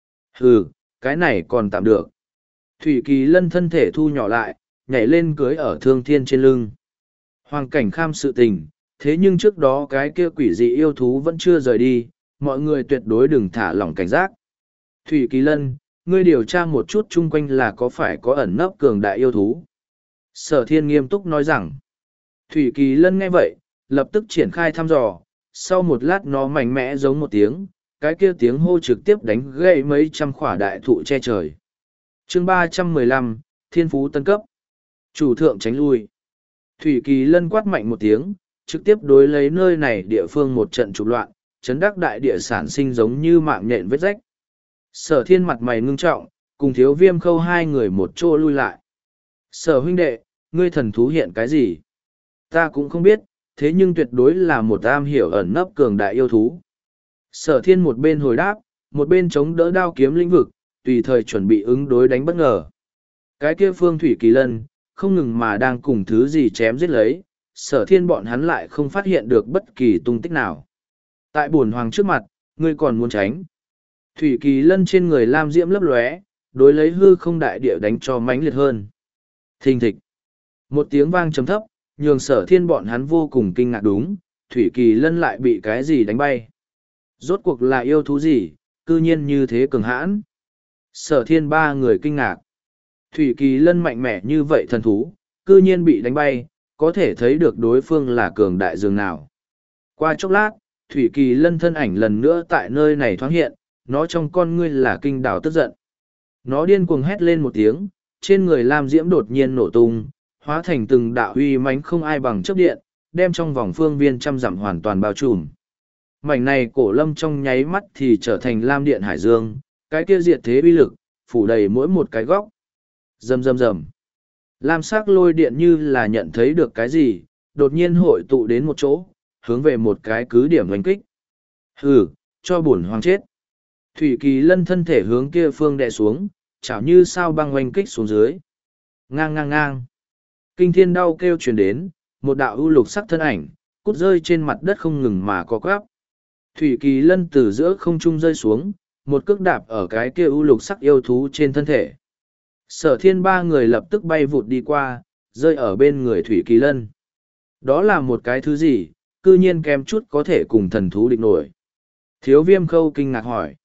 Hừ, cái này còn tạm được. Thủy Kỳ Lân thân thể thu nhỏ lại, nhảy lên cưới ở Thương Thiên trên lưng. Hoàng Cảnh Kham sự tình, thế nhưng trước đó cái kia quỷ dị yêu thú vẫn chưa rời đi, mọi người tuyệt đối đừng thả lỏng cảnh giác. Thủy Kỳ Lân, ngươi điều tra một chút chung quanh là có phải có ẩn nấp cường đại yêu thú. Sở Thiên nghiêm túc nói rằng, Thủy Kỳ Lân nghe vậy, lập tức triển khai thăm dò, sau một lát nó mạnh mẽ giống một tiếng, cái kia tiếng hô trực tiếp đánh gãy mấy trăm khỏa đại thụ che trời. Chương ba trăm mười lăm, Thiên Phú Tân Cấp. Chủ thượng tránh lui. Thủy Kỳ Lân quát mạnh một tiếng, trực tiếp đối lấy nơi này địa phương một trận trục loạn, chấn đắc đại địa sản sinh giống như mạng nhện vết rách. Sở Thiên mặt mày ngưng trọng, cùng Thiếu Viêm Khâu hai người một chỗ lui lại. Sở huynh đệ, ngươi thần thú hiện cái gì? Ta cũng không biết, thế nhưng tuyệt đối là một am hiểu ẩn nấp cường đại yêu thú. Sở Thiên một bên hồi đáp, một bên chống đỡ đao kiếm lĩnh vực, tùy thời chuẩn bị ứng đối đánh bất ngờ. Cái kia Phương Thủy Kỳ Lân, không ngừng mà đang cùng thứ gì chém giết lấy, Sở Thiên bọn hắn lại không phát hiện được bất kỳ tung tích nào. Tại bổn hoàng trước mặt, ngươi còn muốn tránh. Thủy Kỳ Lân trên người lam diễm lấp lóe, đối lấy hư không đại địa đánh cho mãnh liệt hơn. Thình thịch. Một tiếng vang trầm thấp, nhường Sở Thiên bọn hắn vô cùng kinh ngạc đúng, Thủy Kỳ Lân lại bị cái gì đánh bay. Rốt cuộc là yêu thú gì, cư nhiên như thế cường hãn. Sở Thiên ba người kinh ngạc. Thủy Kỳ Lân mạnh mẽ như vậy thần thú, cư nhiên bị đánh bay, có thể thấy được đối phương là cường đại dường nào. Qua chốc lát, Thủy Kỳ Lân thân ảnh lần nữa tại nơi này thoáng hiện, nó trong con ngươi là kinh đảo tức giận. Nó điên cuồng hét lên một tiếng, trên người lam diễm đột nhiên nổ tung, hóa thành từng đạo uy mãnh không ai bằng chớp điện, đem trong vòng phương viên trăm dặm hoàn toàn bao trùm. Mảnh này cổ lâm trong nháy mắt thì trở thành lam điện hải dương, cái kia diệt thế uy lực, phủ đầy mỗi một cái góc. Rầm rầm rầm. Lam sắc lôi điện như là nhận thấy được cái gì, đột nhiên hội tụ đến một chỗ, hướng về một cái cứ điểm đánh kích. Hừ, cho bổn hoàng chết. Thủy Kỳ Lân thân thể hướng kia phương đè xuống, chảo như sao băng oanh kích xuống dưới. Ngang ngang ngang. Kinh thiên đau kêu truyền đến, một đạo ưu lục sắc thân ảnh, cút rơi trên mặt đất không ngừng mà co quắp. Thủy Kỳ Lân từ giữa không trung rơi xuống, một cước đạp ở cái kia ưu lục sắc yêu thú trên thân thể. Sở Thiên ba người lập tức bay vụt đi qua, rơi ở bên người Thủy Kỳ Lân. Đó là một cái thứ gì, cư nhiên kém chút có thể cùng thần thú địch nổi. Thiếu Viêm Khâu kinh ngạc hỏi.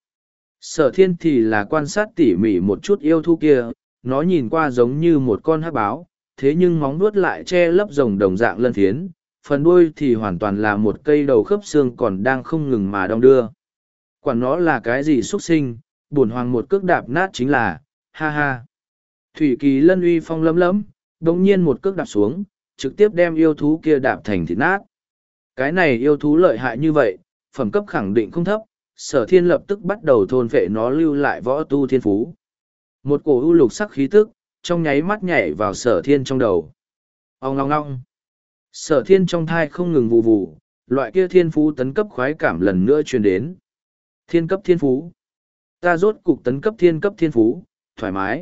Sở Thiên thì là quan sát tỉ mỉ một chút yêu thú kia, nó nhìn qua giống như một con hắc báo, thế nhưng móng vuốt lại che lấp rồng đồng dạng lân phiến, phần đuôi thì hoàn toàn là một cây đầu khớp xương còn đang không ngừng mà đong đưa. Quản nó là cái gì xuất sinh, bổn hoàng một cước đạp nát chính là, ha ha. Thủy Kỳ Lân uy phong lấm lấm, đồng nhiên một cước đạp xuống, trực tiếp đem yêu thú kia đạp thành thịt nát. Cái này yêu thú lợi hại như vậy, phẩm cấp khẳng định không thấp, Sở Thiên lập tức bắt đầu thôn phệ nó lưu lại võ tu thiên phú. Một cổ ưu lục sắc khí tức, trong nháy mắt nhảy vào Sở Thiên trong đầu. Ong long long. Sở Thiên trong thai không ngừng vù vù, loại kia thiên phú tấn cấp khoái cảm lần nữa truyền đến. Thiên cấp thiên phú. Ta rốt cục tấn cấp thiên cấp thiên phú, thoải mái.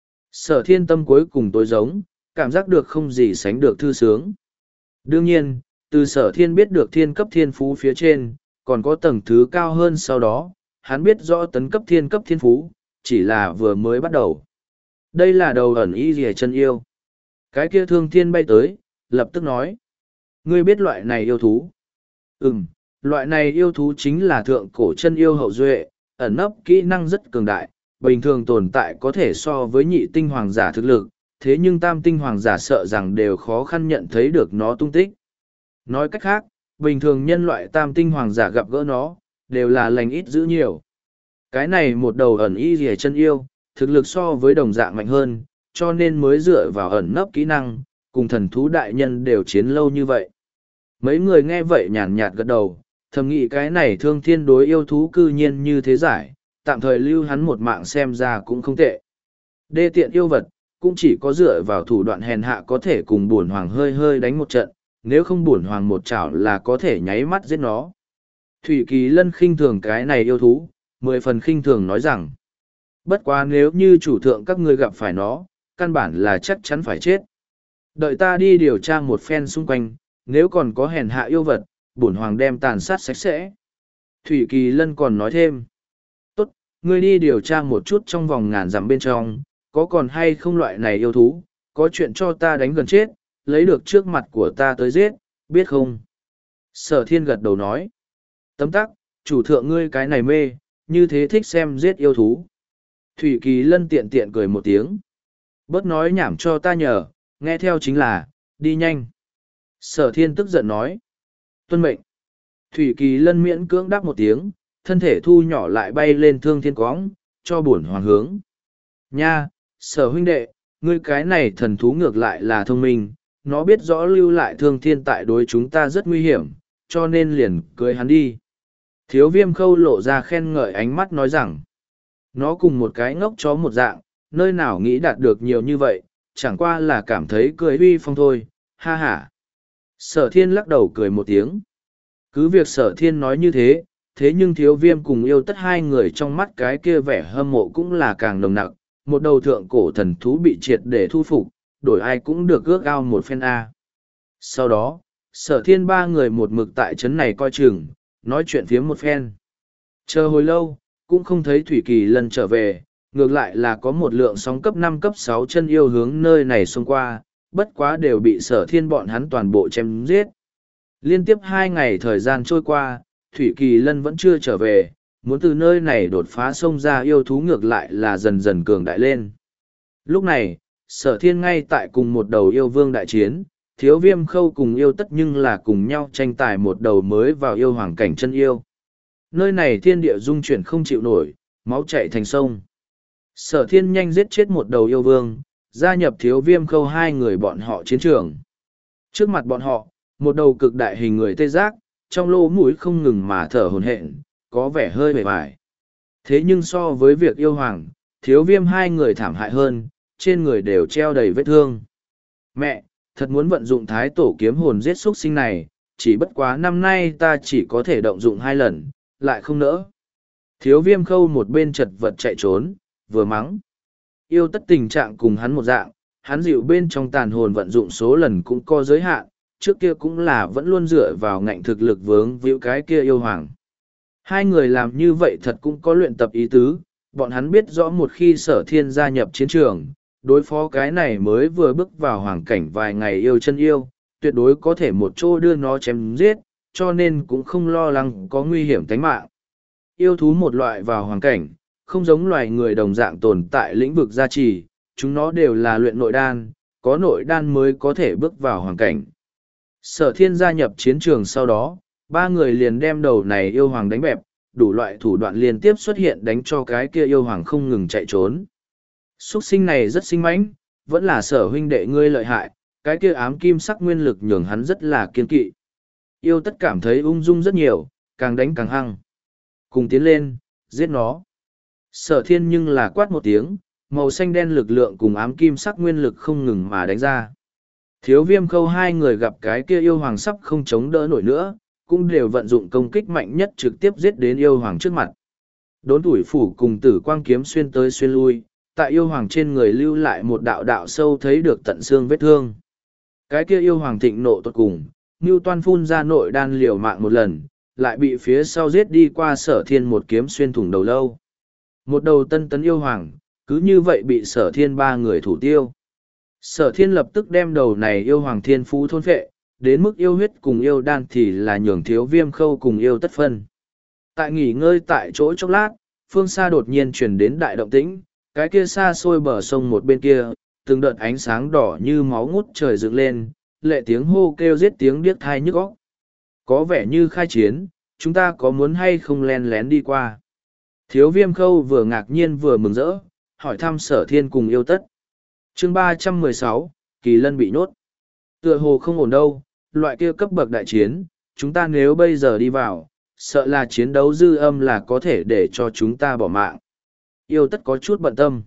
Sở Thiên tâm cuối cùng tối giống, cảm giác được không gì sánh được thư sướng. Đương nhiên, từ Sở Thiên biết được thiên cấp thiên phú phía trên, còn có tầng thứ cao hơn sau đó, hắn biết rõ tấn cấp thiên cấp thiên phú, chỉ là vừa mới bắt đầu. Đây là đầu ẩn y rìa chân yêu. Cái kia Thương Thiên bay tới, lập tức nói. Ngươi biết loại này yêu thú? Ừm, loại này yêu thú chính là thượng cổ chân yêu hậu duệ, ẩn nấp kỹ năng rất cường đại, bình thường tồn tại có thể so với nhị tinh hoàng giả thực lực, thế nhưng tam tinh hoàng giả sợ rằng đều khó khăn nhận thấy được nó tung tích. Nói cách khác, bình thường nhân loại tam tinh hoàng giả gặp gỡ nó, đều là lành ít dữ nhiều. Cái này một đầu ẩn y rìa chân yêu, thực lực so với đồng dạng mạnh hơn, cho nên mới dựa vào ẩn nấp kỹ năng, cùng thần thú đại nhân đều chiến lâu như vậy. Mấy người nghe vậy nhàn nhạt gật đầu, thầm nghĩ cái này Thương Thiên đối yêu thú cư nhiên như thế giải, tạm thời lưu hắn một mạng xem ra cũng không tệ. Đê tiện yêu vật, cũng chỉ có dựa vào thủ đoạn hèn hạ có thể cùng bổn hoàng hơi hơi đánh một trận, nếu không bổn hoàng một chảo là có thể nháy mắt giết nó. Thủy Kỳ Lân khinh thường cái này yêu thú, mười phần khinh thường nói rằng, bất quá nếu như chủ thượng các ngươi gặp phải nó, căn bản là chắc chắn phải chết. Đợi ta đi điều tra một phen xung quanh, nếu còn có hèn hạ yêu vật, bổn hoàng đem tàn sát sạch sẽ. Thủy Kỳ Lân còn nói thêm. Tốt, ngươi đi điều tra một chút trong vòng ngàn dặm bên trong, có còn hay không loại này yêu thú, có chuyện cho ta đánh gần chết, lấy được trước mặt của ta tới giết, biết không? Sở thiên gật đầu nói. Tấm tắc, chủ thượng ngươi cái này mê, như thế thích xem giết yêu thú. Thủy Kỳ Lân tiện tiện cười một tiếng. Bớt nói nhảm cho ta nhờ, nghe theo chính là, đi nhanh. Sở thiên tức giận nói. Tuân mệnh. Thủy Kỳ Lân miễn cưỡng đáp một tiếng, thân thể thu nhỏ lại bay lên thương thiên cóng, cho bổn hoàng hướng. Nha, sở huynh đệ, ngươi cái này thần thú ngược lại là thông minh, nó biết rõ lưu lại thương thiên tại đối chúng ta rất nguy hiểm, cho nên liền cưới hắn đi. Thiếu viêm khâu lộ ra khen ngợi ánh mắt nói rằng, nó cùng một cái ngốc chó một dạng, nơi nào nghĩ đạt được nhiều như vậy, chẳng qua là cảm thấy cười uy phong thôi, ha ha. Sở thiên lắc đầu cười một tiếng. Cứ việc sở thiên nói như thế, thế nhưng thiếu viêm cùng yêu tất hai người trong mắt cái kia vẻ hâm mộ cũng là càng nồng nặc, một đầu thượng cổ thần thú bị triệt để thu phục, đổi ai cũng được ước ao một phen A. Sau đó, sở thiên ba người một mực tại trấn này coi chừng, nói chuyện phía một phen. Chờ hồi lâu, cũng không thấy Thủy Kỳ Lân trở về, ngược lại là có một lượng sóng cấp năm cấp sáu chân yêu hướng nơi này xông qua, bất quá đều bị sở thiên bọn hắn toàn bộ chém giết. Liên tiếp hai ngày thời gian trôi qua, Thủy Kỳ Lân vẫn chưa trở về, muốn từ nơi này đột phá sông ra yêu thú ngược lại là dần dần cường đại lên. Lúc này, sở thiên ngay tại cùng một đầu yêu vương đại chiến, thiếu viêm khâu cùng yêu tất nhưng là cùng nhau tranh tài một đầu mới vào yêu hoàng cảnh chân yêu. Nơi này thiên địa dung chuyển không chịu nổi, máu chạy thành sông. Sở thiên nhanh giết chết một đầu yêu vương, gia nhập thiếu viêm khâu hai người bọn họ chiến trường. Trước mặt bọn họ, một đầu cực đại hình người tê giác, trong lỗ mũi không ngừng mà thở hổn hển, có vẻ hơi bề bài. Thế nhưng so với việc yêu hoàng, thiếu viêm hai người thảm hại hơn, trên người đều treo đầy vết thương. Mẹ, thật muốn vận dụng thái tổ kiếm hồn giết xuất sinh này, chỉ bất quá năm nay ta chỉ có thể động dụng hai lần, lại không nỡ. Thiếu viêm khâu một bên chật vật chạy trốn, vừa mắng. Yêu tất tình trạng cùng hắn một dạng, hắn dịu bên trong tàn hồn vận dụng số lần cũng có giới hạn, trước kia cũng là vẫn luôn dựa vào ngạnh thực lực vướng víu cái kia yêu hoàng. Hai người làm như vậy thật cũng có luyện tập ý tứ, bọn hắn biết rõ một khi sở thiên gia nhập chiến trường, đối phó cái này mới vừa bước vào hoàng cảnh vài ngày yêu chân yêu, tuyệt đối có thể một chỗ đưa nó chém giết, cho nên cũng không lo lắng có nguy hiểm tính mạng. Yêu thú một loại vào hoàng cảnh, không giống loài người đồng dạng tồn tại lĩnh vực gia trì, chúng nó đều là luyện nội đan, có nội đan mới có thể bước vào hoàng cảnh. Sở thiên gia nhập chiến trường sau đó, ba người liền đem đầu này yêu hoàng đánh bẹp, đủ loại thủ đoạn liên tiếp xuất hiện đánh cho cái kia yêu hoàng không ngừng chạy trốn. Xuất sinh này rất sinh mãnh, vẫn là sở huynh đệ ngươi lợi hại, cái kia ám kim sắc nguyên lực nhường hắn rất là kiên kỵ. Yêu tất cảm thấy ung dung rất nhiều, càng đánh càng hăng. Cùng tiến lên, giết nó. Sở thiên nhưng là quát một tiếng, màu xanh đen lực lượng cùng ám kim sắc nguyên lực không ngừng mà đánh ra. Thiếu viêm khâu hai người gặp cái kia yêu hoàng sắp không chống đỡ nổi nữa, cũng đều vận dụng công kích mạnh nhất trực tiếp giết đến yêu hoàng trước mặt. Đốn tuổi phủ cùng tử quang kiếm xuyên tới xuyên lui, tại yêu hoàng trên người lưu lại một đạo đạo sâu thấy được tận xương vết thương. Cái kia yêu hoàng thịnh nộ tột cùng, Ngưu Toan phun ra nội đan liều mạng một lần, lại bị phía sau giết đi qua sở thiên một kiếm xuyên thủng đầu lâu. Một đầu tân tấn yêu hoàng, cứ như vậy bị sở thiên ba người thủ tiêu. Sở thiên lập tức đem đầu này yêu hoàng thiên phú thôn phệ, đến mức yêu huyết cùng yêu đan thì là nhường thiếu viêm khâu cùng yêu tất phân. Tại nghỉ ngơi tại chỗ chốc lát, phương xa đột nhiên chuyển đến đại động tĩnh, cái kia xa xôi bờ sông một bên kia, từng đợt ánh sáng đỏ như máu ngút trời dựng lên, lệ tiếng hô kêu giết tiếng điếc thai nhức óc. Có vẻ như khai chiến, chúng ta có muốn hay không len lén đi qua. Thiếu viêm khâu vừa ngạc nhiên vừa mừng rỡ, hỏi thăm sở thiên cùng yêu tất. Chương ba trăm mười sáu, Kỳ Lân bị nhốt. Tựa hồ không ổn đâu, loại kia cấp bậc đại chiến, chúng ta nếu bây giờ đi vào, sợ là chiến đấu dư âm là có thể để cho chúng ta bỏ mạng. Yêu tất có chút bận tâm.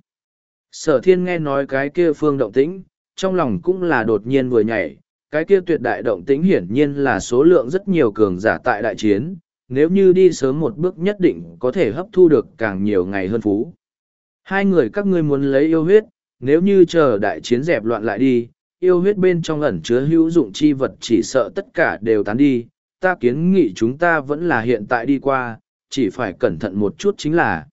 Sở thiên nghe nói cái kia phương động tĩnh, trong lòng cũng là đột nhiên vừa nhảy, cái kia tuyệt đại động tĩnh hiển nhiên là số lượng rất nhiều cường giả tại đại chiến, nếu như đi sớm một bước nhất định có thể hấp thu được càng nhiều ngày hơn phú. Hai người các ngươi muốn lấy yêu huyết, nếu như chờ đại chiến dẹp loạn lại đi, yêu huyết bên trong ẩn chứa hữu dụng chi vật chỉ sợ tất cả đều tán đi, ta kiến nghị chúng ta vẫn là hiện tại đi qua, chỉ phải cẩn thận một chút chính là.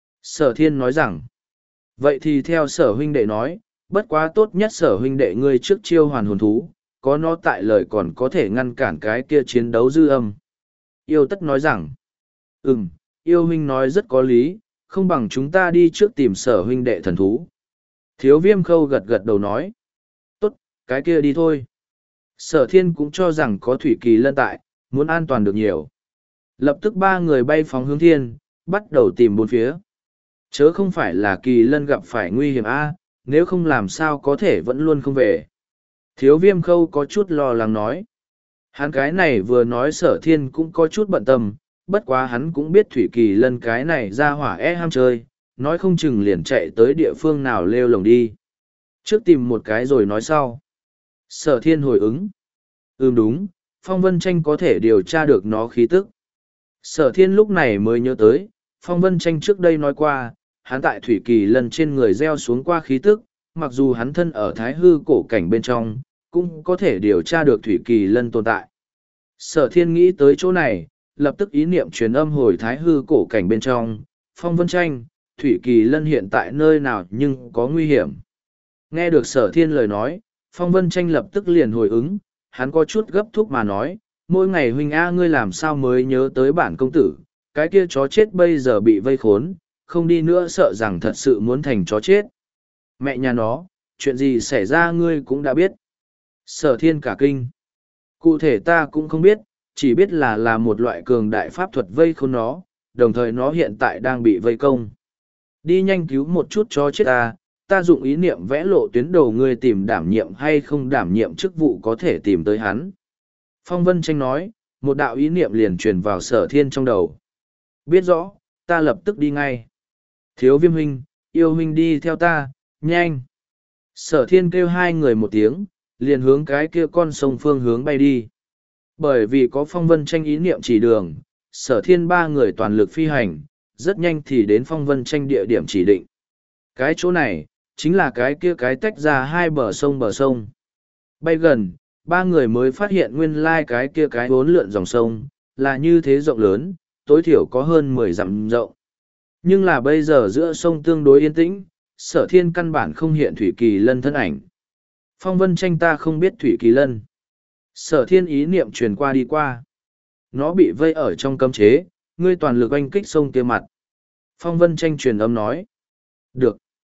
Sở thiên nói rằng, vậy thì theo sở huynh đệ nói, bất quá tốt nhất sở huynh đệ ngươi trước chiêu hoàn hồn thú, có nó tại lời còn có thể ngăn cản cái kia chiến đấu dư âm. Yêu tất nói rằng, ừm, yêu huynh nói rất có lý, không bằng chúng ta đi trước tìm sở huynh đệ thần thú. Thiếu viêm khâu gật gật đầu nói, tốt, cái kia đi thôi. Sở thiên cũng cho rằng có thủy kỳ lân tại, muốn an toàn được nhiều. Lập tức ba người bay phóng hướng thiên, bắt đầu tìm bốn phía. Chớ không phải là kỳ lân gặp phải nguy hiểm a, nếu không làm sao có thể vẫn luôn không về. Thiếu viêm khâu có chút lo lắng nói. Hắn cái này vừa nói sở thiên cũng có chút bận tâm, bất quá hắn cũng biết thủy kỳ lân cái này ra hỏa e ham chơi, nói không chừng liền chạy tới địa phương nào lêu lồng đi. Trước tìm một cái rồi nói sau. Sở thiên hồi ứng. Ừm đúng, Phong Vân Tranh có thể điều tra được nó khí tức. Sở thiên lúc này mới nhớ tới, Phong Vân Tranh trước đây nói qua, hắn tại thủy kỳ lân trên người gieo xuống qua khí tức, mặc dù hắn thân ở thái hư cổ cảnh bên trong, cũng có thể điều tra được thủy kỳ lân tồn tại. Sở thiên nghĩ tới chỗ này, lập tức ý niệm truyền âm hồi thái hư cổ cảnh bên trong, Phong Vân Tranh, thủy kỳ lân hiện tại nơi nào nhưng có nguy hiểm. Nghe được sở thiên lời nói, Phong Vân Tranh lập tức liền hồi ứng, hắn có chút gấp thúc mà nói, mỗi ngày huynh A ngươi làm sao mới nhớ tới bản công tử, cái kia chó chết bây giờ bị vây khốn, không đi nữa sợ rằng thật sự muốn thành chó chết. Mẹ nhà nó, chuyện gì xảy ra ngươi cũng đã biết. Sở thiên cả kinh. Cụ thể ta cũng không biết, chỉ biết là là một loại cường đại pháp thuật vây khốn nó, đồng thời nó hiện tại đang bị vây công. Đi nhanh cứu một chút chó chết ta, ta dụng ý niệm vẽ lộ tuyến đầu ngươi tìm đảm nhiệm hay không đảm nhiệm chức vụ có thể tìm tới hắn. Phong Vân Tranh nói, một đạo ý niệm liền truyền vào sở thiên trong đầu. Biết rõ, ta lập tức đi ngay. Thiếu viêm huynh, yêu huynh đi theo ta, nhanh. Sở thiên kêu hai người một tiếng, liền hướng cái kia con sông phương hướng bay đi. Bởi vì có Phong Vân Tranh ý niệm chỉ đường, sở thiên ba người toàn lực phi hành, rất nhanh thì đến Phong Vân Tranh địa điểm chỉ định. Cái chỗ này, chính là cái kia cái tách ra hai bờ sông bờ sông. Bay gần, ba người mới phát hiện nguyên lai cái kia cái bốn lượn dòng sông, là như thế rộng lớn, tối thiểu có hơn mười dặm rộng. Nhưng là bây giờ giữa sông tương đối yên tĩnh, sở thiên căn bản không hiện thủy kỳ lân thân ảnh. Phong Vân Tranh ta không biết thủy kỳ lân. Sở thiên ý niệm truyền qua đi qua. Nó bị vây ở trong cấm chế, ngươi toàn lực oanh kích sông kia mặt. Phong Vân Tranh truyền âm nói. Được.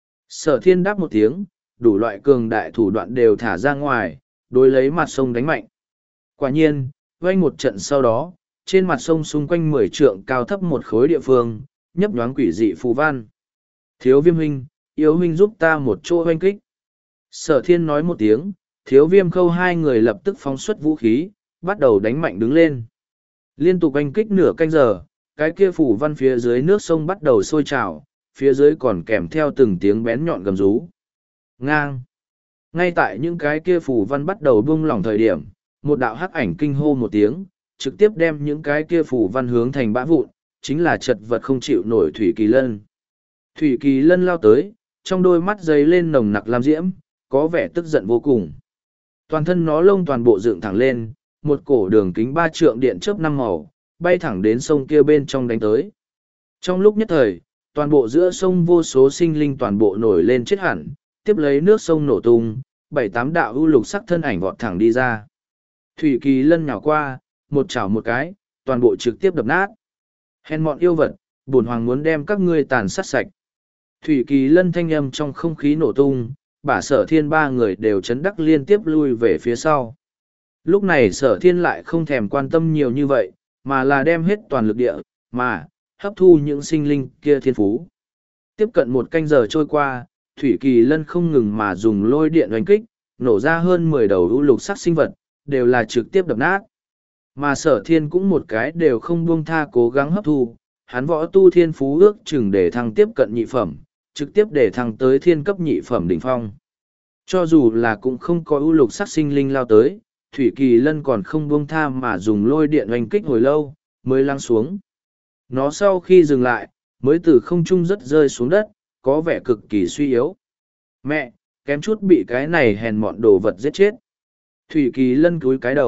Sở thiên đáp một tiếng, đủ loại cường đại thủ đoạn đều thả ra ngoài, đối lấy mặt sông đánh mạnh. Quả nhiên, oanh một trận sau đó, trên mặt sông xung quanh mười trượng cao thấp một khối địa phương, nhấp nhoáng quỷ dị phù văn. Thiếu viêm huynh, yếu huynh giúp ta một chỗ oanh kích. Sở thiên nói một tiếng, thiếu viêm khâu hai người lập tức phóng xuất vũ khí, bắt đầu đánh mạnh đứng lên. Liên tục oanh kích nửa canh giờ, cái kia phù văn phía dưới nước sông bắt đầu sôi trào, phía dưới còn kèm theo từng tiếng bén nhọn gầm rú. Ngang. Ngay tại những cái kia phù văn bắt đầu buông lỏng thời điểm, một đạo hắc ảnh kinh hô một tiếng, trực tiếp đem những cái kia phù văn hướng thành bã vụn, chính là chật vật không chịu nổi thủy kỳ lân. Thủy kỳ lân lao tới, trong đôi mắt giấy lên nồng nặc lam diễm, có vẻ tức giận vô cùng. Toàn thân nó lông toàn bộ dựng thẳng lên, một cổ đường kính ba trượng điện chớp năm màu, bay thẳng đến sông kia bên trong đánh tới. Trong lúc nhất thời, toàn bộ giữa sông vô số sinh linh toàn bộ nổi lên chết hẳn, tiếp lấy nước sông nổ tung, bảy tám đạo ưu lục sắc thân ảnh vọt thẳng đi ra. Thủy kỳ lân nhào qua, một chảo một cái, toàn bộ trực tiếp đập nát. Hèn mọn yêu vật, bổn hoàng muốn đem các ngươi tàn sát sạch. Thủy kỳ lân thanh âm trong không khí nổ tung, bả sở thiên ba người đều chấn đắc liên tiếp lui về phía sau. Lúc này sở thiên lại không thèm quan tâm nhiều như vậy, mà là đem hết toàn lực địa, mà, hấp thu những sinh linh kia thiên phú. Tiếp cận một canh giờ trôi qua, Thủy Kỳ Lân không ngừng mà dùng lôi điện oanh kích, nổ ra hơn mười đầu ưu lục sắc sinh vật, đều là trực tiếp đập nát. Mà sở thiên cũng một cái đều không buông tha cố gắng hấp thu, hắn võ tu thiên phú ước chừng để thăng tiếp cận nhị phẩm, trực tiếp để thăng tới thiên cấp nhị phẩm đỉnh phong. Cho dù là cũng không có ưu lục sắc sinh linh lao tới, Thủy Kỳ Lân còn không buông tha mà dùng lôi điện oanh kích hồi lâu, mới lăng xuống. Nó sau khi dừng lại, mới từ không trung rất rơi xuống đất, có vẻ cực kỳ suy yếu. Mẹ, kém chút bị cái này hèn mọn đồ vật giết chết. Thủy Kỳ Lân cúi cái đầu,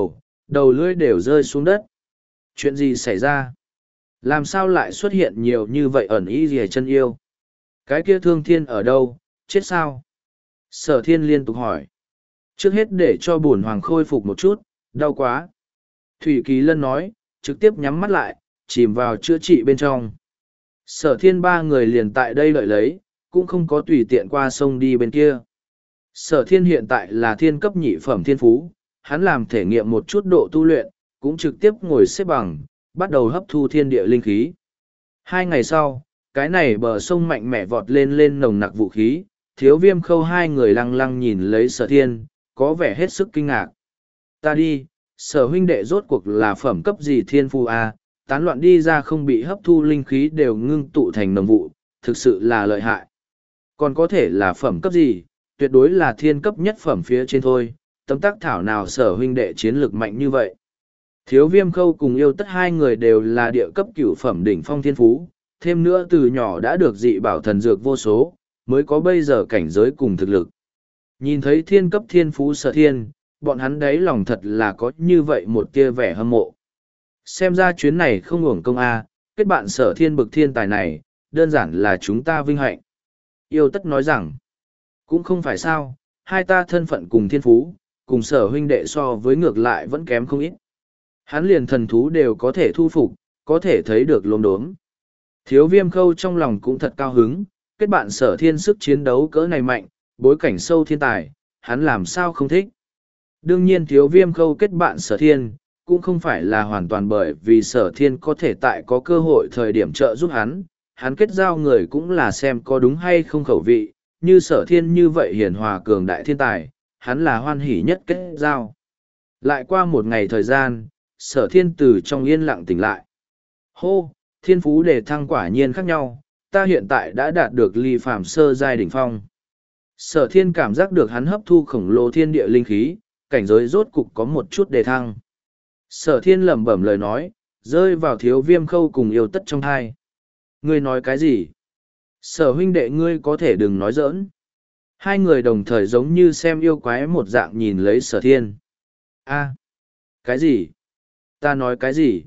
đầu lưỡi đều rơi xuống đất. Chuyện gì xảy ra? Làm sao lại xuất hiện nhiều như vậy ẩn ý gì chân yêu? Cái kia Thương Thiên ở đâu, chết sao? Sở Thiên liên tục hỏi. Trước hết để cho bổn hoàng khôi phục một chút, đau quá. Thủy Kỳ Lân nói, trực tiếp nhắm mắt lại, chìm vào chữa trị bên trong. Sở Thiên ba người liền tại đây lợi lấy, cũng không có tùy tiện qua sông đi bên kia. Sở Thiên hiện tại là thiên cấp nhị phẩm thiên phú, hắn làm thể nghiệm một chút độ tu luyện, cũng trực tiếp ngồi xếp bằng, bắt đầu hấp thu thiên địa linh khí. Hai ngày sau, cái này bờ sông mạnh mẽ vọt lên lên nồng nặc vũ khí, Thiếu Viêm Khâu hai người lăng lăng nhìn lấy Sở Thiên, có vẻ hết sức kinh ngạc. Ta đi, Sở huynh đệ rốt cuộc là phẩm cấp gì thiên phu a, tán loạn đi ra không bị hấp thu linh khí đều ngưng tụ thành nồng vụ, thực sự là lợi hại. Còn có thể là phẩm cấp gì, tuyệt đối là thiên cấp nhất phẩm phía trên thôi, tấm tác thảo nào Sở huynh đệ chiến lược mạnh như vậy. Thiếu Viêm Khâu cùng Yêu Tất hai người đều là địa cấp cửu phẩm đỉnh phong thiên phú, thêm nữa từ nhỏ đã được dị bảo thần dược vô số, mới có bây giờ cảnh giới cùng thực lực. Nhìn thấy thiên cấp thiên phú Sở Thiên, bọn hắn đấy lòng thật là có như vậy một tia vẻ hâm mộ. Xem ra chuyến này không uổng công a, kết bạn Sở Thiên bực thiên tài này, đơn giản là chúng ta vinh hạnh. Yêu Tất nói rằng, cũng không phải sao, hai ta thân phận cùng thiên phú, cùng Sở huynh đệ so với ngược lại vẫn kém không ít. Hắn liền thần thú đều có thể thu phục, có thể thấy được lốm đốm. Thiếu Viêm Khâu trong lòng cũng thật cao hứng, kết bạn Sở Thiên sức chiến đấu cỡ này mạnh, bối cảnh sâu thiên tài, hắn làm sao không thích. Đương nhiên Thiếu Viêm Khâu kết bạn Sở Thiên, cũng không phải là hoàn toàn bởi vì Sở Thiên có thể tại có cơ hội thời điểm trợ giúp hắn, hắn kết giao người cũng là xem có đúng hay không khẩu vị, như Sở Thiên như vậy hiền hòa cường đại thiên tài, hắn là hoan hỉ nhất kết giao. Lại qua một ngày thời gian, Sở Thiên từ trong yên lặng tỉnh lại. Hô, thiên phú đề thăng quả nhiên khác nhau, ta hiện tại đã đạt được ly phàm sơ giai đỉnh phong. Sở Thiên cảm giác được hắn hấp thu khổng lồ thiên địa linh khí, cảnh giới rốt cục có một chút đề thăng. Sở Thiên lẩm bẩm lời nói, rơi vào Thiếu Viêm Khâu cùng Yêu Tất trong thai. Ngươi nói cái gì? Sở huynh đệ ngươi có thể đừng nói giỡn. Hai người đồng thời giống như xem yêu quái một dạng nhìn lấy Sở Thiên. A, cái gì? Ta nói cái gì?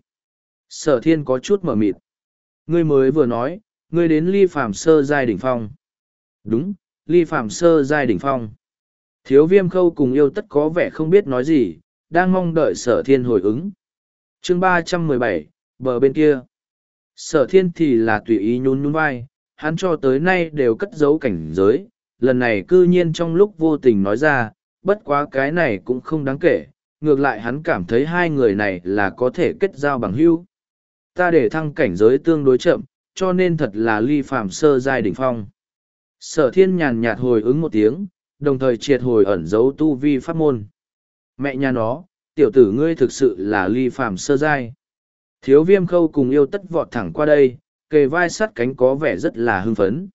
Sở Thiên có chút mở mịt. Ngươi mới vừa nói, ngươi đến ly phàm sơ giai đỉnh phong. Đúng, ly phàm sơ giai đỉnh phong. Thiếu Viêm Khâu cùng Yêu Tất có vẻ không biết nói gì, đang mong đợi Sở Thiên hồi ứng. Chương ba trăm mười bảy, bờ bên kia. Sở Thiên thì là tùy ý nhún nhún vai, hắn cho tới nay đều cất giấu cảnh giới, lần này cư nhiên trong lúc vô tình nói ra, bất quá cái này cũng không đáng kể, ngược lại hắn cảm thấy hai người này là có thể kết giao bằng hữu. Ta để thăng cảnh giới tương đối chậm, cho nên thật là ly phàm sơ giai đỉnh phong. Sở Thiên nhàn nhạt hồi ứng một tiếng, đồng thời triệt hồi ẩn dấu tu vi pháp môn. Mẹ nhà nó, tiểu tử ngươi thực sự là ly phàm sơ giai. Thiếu Viêm Khâu cùng Yêu Tất vọt thẳng qua đây, kề vai sát cánh có vẻ rất là hưng phấn.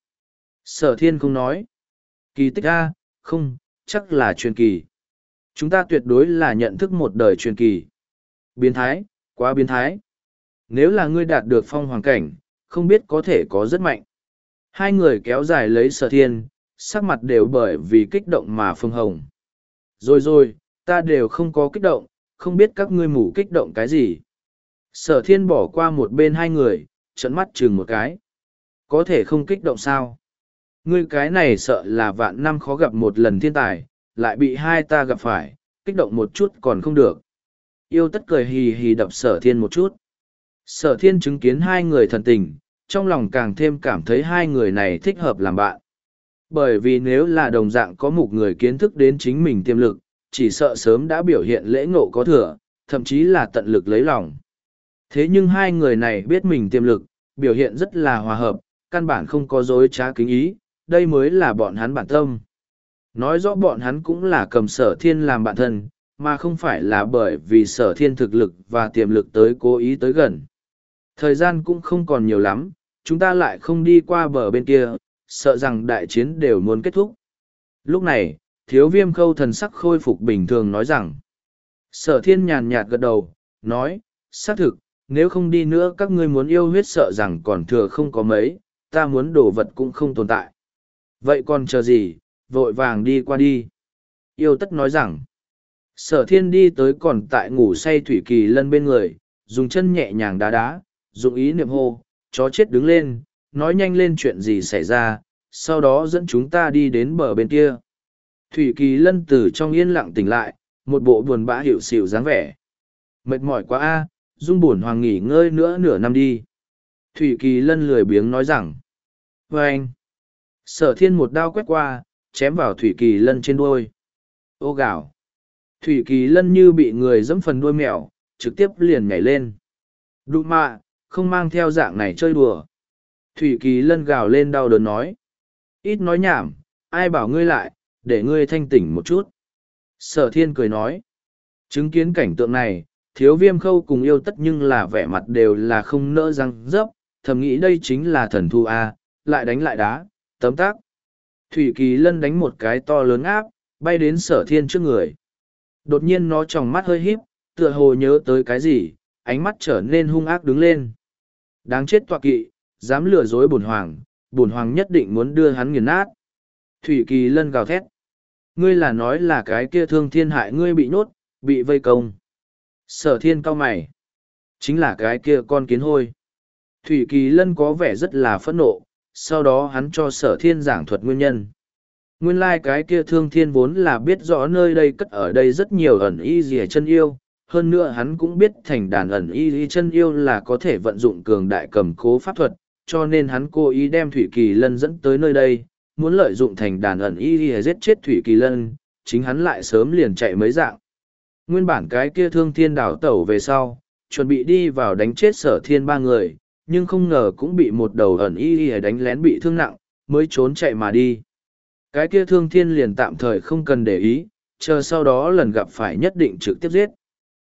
Sở Thiên không nói. Kỳ tích a, không, chắc là truyền kỳ. Chúng ta tuyệt đối là nhận thức một đời truyền kỳ. Biến thái, quá biến thái. Nếu là ngươi đạt được phong hoàng cảnh, không biết có thể có rất mạnh. Hai người kéo dài lấy Sở Thiên, sắc mặt đều bởi vì kích động mà phồng hồng. Rồi rồi, ta đều không có kích động, không biết các ngươi mù kích động cái gì. Sở Thiên bỏ qua một bên hai người, trợn mắt chừng một cái. Có thể không kích động sao? Ngươi cái này sợ là vạn năm khó gặp một lần thiên tài, lại bị hai ta gặp phải, kích động một chút còn không được. Yêu Tất cười hì hì đập Sở Thiên một chút. Sở Thiên chứng kiến hai người thần tình, trong lòng càng thêm cảm thấy hai người này thích hợp làm bạn. Bởi vì nếu là đồng dạng có một người kiến thức đến chính mình tiềm lực, chỉ sợ sớm đã biểu hiện lễ ngộ có thừa, thậm chí là tận lực lấy lòng. Thế nhưng hai người này biết mình tiềm lực, biểu hiện rất là hòa hợp, căn bản không có dối trá kính ý, đây mới là bọn hắn bản tâm. Nói rõ bọn hắn cũng là cầm Sở Thiên làm bạn thân, mà không phải là bởi vì Sở Thiên thực lực và tiềm lực tới cố ý tới gần. Thời gian cũng không còn nhiều lắm, chúng ta lại không đi qua bờ bên kia, sợ rằng đại chiến đều muốn kết thúc. Lúc này, Thiếu Viêm Khâu thần sắc khôi phục bình thường nói rằng. Sở Thiên nhàn nhạt gật đầu, nói, xác thực, nếu không đi nữa các ngươi muốn yêu huyết sợ rằng còn thừa không có mấy, ta muốn đồ vật cũng không tồn tại. Vậy còn chờ gì, vội vàng đi qua đi. Yêu Tất nói rằng, Sở thiên đi tới còn tại ngủ say Thủy Kỳ Lân bên người, dùng chân nhẹ nhàng đá đá, dụng ý niệm hô, chó chết đứng lên, nói nhanh lên chuyện gì xảy ra, sau đó dẫn chúng ta đi đến bờ bên kia. Thủy Kỳ Lân từ trong yên lặng tỉnh lại, một bộ buồn bã hiệu xịu dáng vẻ. Mệt mỏi quá a, dung bổn hoàng nghỉ ngơi nữa nửa năm đi. Thủy Kỳ Lân lười biếng nói rằng. Và anh, Sở thiên một đao quét qua, chém vào Thủy Kỳ Lân trên đuôi. Ô gạo. Thủy Kỳ Lân như bị người dẫm phần đuôi mèo, trực tiếp liền nhảy lên. Đụ mạ, không mang theo dạng này chơi đùa. Thủy Kỳ Lân gào lên đau đớn nói. Ít nói nhảm, ai bảo ngươi lại, để ngươi thanh tỉnh một chút. Sở thiên cười nói. Chứng kiến cảnh tượng này, Thiếu Viêm Khâu cùng Yêu Tất nhưng là vẻ mặt đều là không nỡ răng dấp, thầm nghĩ đây chính là thần thu A, lại đánh lại đá, tấm tác. Thủy Kỳ Lân đánh một cái to lớn áp, bay đến Sở thiên trước người. Đột nhiên nó tròng mắt hơi híp, tựa hồ nhớ tới cái gì, ánh mắt trở nên hung ác đứng lên. Đáng chết tọa kỵ, dám lừa dối bổn hoàng, bổn hoàng nhất định muốn đưa hắn nghiền nát. Thủy Kỳ Lân gào thét. Ngươi là nói là cái kia Thương Thiên hại ngươi bị nhốt, bị vây công. Sở thiên cau mày. Chính là cái kia con kiến hôi. Thủy Kỳ Lân có vẻ rất là phẫn nộ, sau đó hắn cho Sở thiên giảng thuật nguyên nhân. Nguyên lai like cái kia Thương Thiên vốn là biết rõ nơi đây cất ở đây rất nhiều ẩn y dìa chân yêu, hơn nữa hắn cũng biết thành đàn ẩn y chân yêu là có thể vận dụng cường đại cầm cố pháp thuật, cho nên hắn cố ý đem Thủy Kỳ Lân dẫn tới nơi đây, muốn lợi dụng thành đàn ẩn y dìa giết chết Thủy Kỳ Lân, chính hắn lại sớm liền chạy mấy dạng. Nguyên bản cái kia Thương Thiên đảo tẩu về sau, chuẩn bị đi vào đánh chết Sở thiên ba người, nhưng không ngờ cũng bị một đầu ẩn y dìa đánh lén bị thương nặng, mới trốn chạy mà đi. Cái kia Thương Thiên liền tạm thời không cần để ý, chờ sau đó lần gặp phải nhất định trực tiếp giết.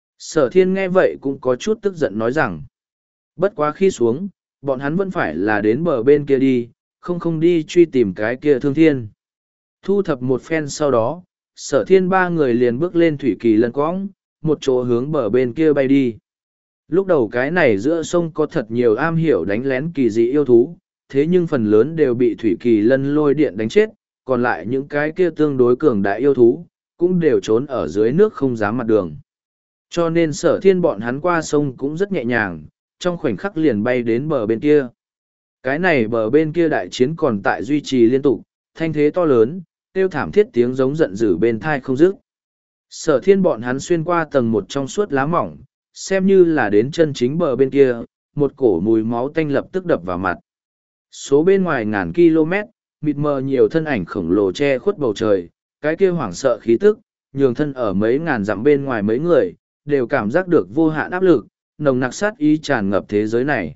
Sở thiên nghe vậy cũng có chút tức giận nói rằng, bất quá khi xuống, bọn hắn vẫn phải là đến bờ bên kia đi, không không đi truy tìm cái kia Thương Thiên. Thu thập một phen sau đó, Sở thiên ba người liền bước lên Thủy Kỳ Lân cõng, một chỗ hướng bờ bên kia bay đi. Lúc đầu cái này giữa sông có thật nhiều am hiểu đánh lén kỳ dị yêu thú, thế nhưng phần lớn đều bị Thủy Kỳ Lân lôi điện đánh chết, còn lại những cái kia tương đối cường đại yêu thú, cũng đều trốn ở dưới nước không dám mặt đường. Cho nên Sở thiên bọn hắn qua sông cũng rất nhẹ nhàng, trong khoảnh khắc liền bay đến bờ bên kia. Cái này bờ bên kia đại chiến còn tại duy trì liên tục, thanh thế to lớn, kêu thảm thiết tiếng giống giận dữ bên thai không dứt. Sở thiên bọn hắn xuyên qua tầng một trong suốt lá mỏng, xem như là đến chân chính bờ bên kia, một cổ mùi máu tanh lập tức đập vào mặt. Số bên ngoài ngàn km, mịt mờ nhiều thân ảnh khổng lồ che khuất bầu trời, cái kia hoảng sợ khí tức, nhường thân ở mấy ngàn dặm bên ngoài mấy người, đều cảm giác được vô hạn áp lực, nồng nặc sát ý tràn ngập thế giới này.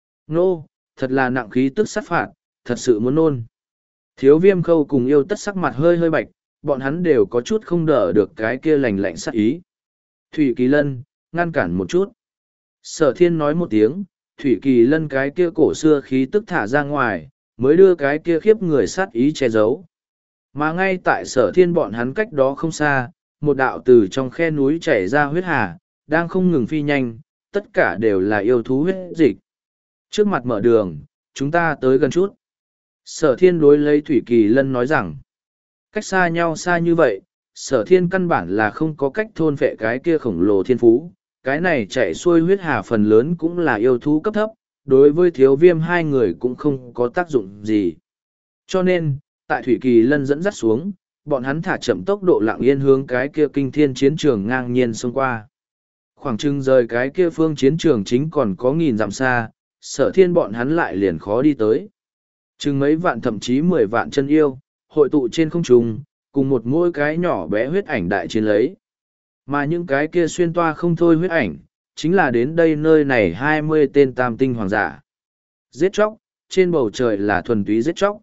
Nô, thật là nặng khí tức sát phạt, thật sự muốn nôn. Thiếu Viêm Khâu cùng Yêu Tất sắc mặt hơi hơi bạch, bọn hắn đều có chút không đỡ được cái kia lành lạnh sát ý. Thủy Kỳ Lân, ngăn cản một chút. Sở thiên nói một tiếng, Thủy Kỳ Lân cái kia cổ xưa khí tức thả ra ngoài, mới đưa cái kia khiếp người sát ý che giấu. Mà ngay tại Sở thiên bọn hắn cách đó không xa, một đạo từ trong khe núi chảy ra huyết hà, đang không ngừng phi nhanh, tất cả đều là yêu thú huyết dịch. Trước mặt mở đường, chúng ta tới gần chút. Sở thiên đối lấy Thủy Kỳ Lân nói rằng, cách xa nhau xa như vậy, Sở thiên căn bản là không có cách thôn phệ cái kia khổng lồ thiên phú. Cái này chạy xuôi huyết hà phần lớn cũng là yêu thú cấp thấp, đối với Thiếu Viêm hai người cũng không có tác dụng gì. Cho nên, tại Thủy Kỳ Lân dẫn dắt xuống, bọn hắn thả chậm tốc độ lặng yên hướng cái kia kinh thiên chiến trường ngang nhiên xông qua. Khoảng chừng rời cái kia phương chiến trường chính còn có nghìn dặm xa, Sở thiên bọn hắn lại liền khó đi tới. Chừng mấy vạn thậm chí mười vạn chân yêu, hội tụ trên không trung, cùng một mỗi cái nhỏ bé huyết ảnh đại chiến lấy. Mà những cái kia xuyên toa không thôi huyết ảnh, chính là đến đây nơi này hai mươi tên tam tinh hoàng giả. Giết chóc, trên bầu trời là thuần túy giết chóc.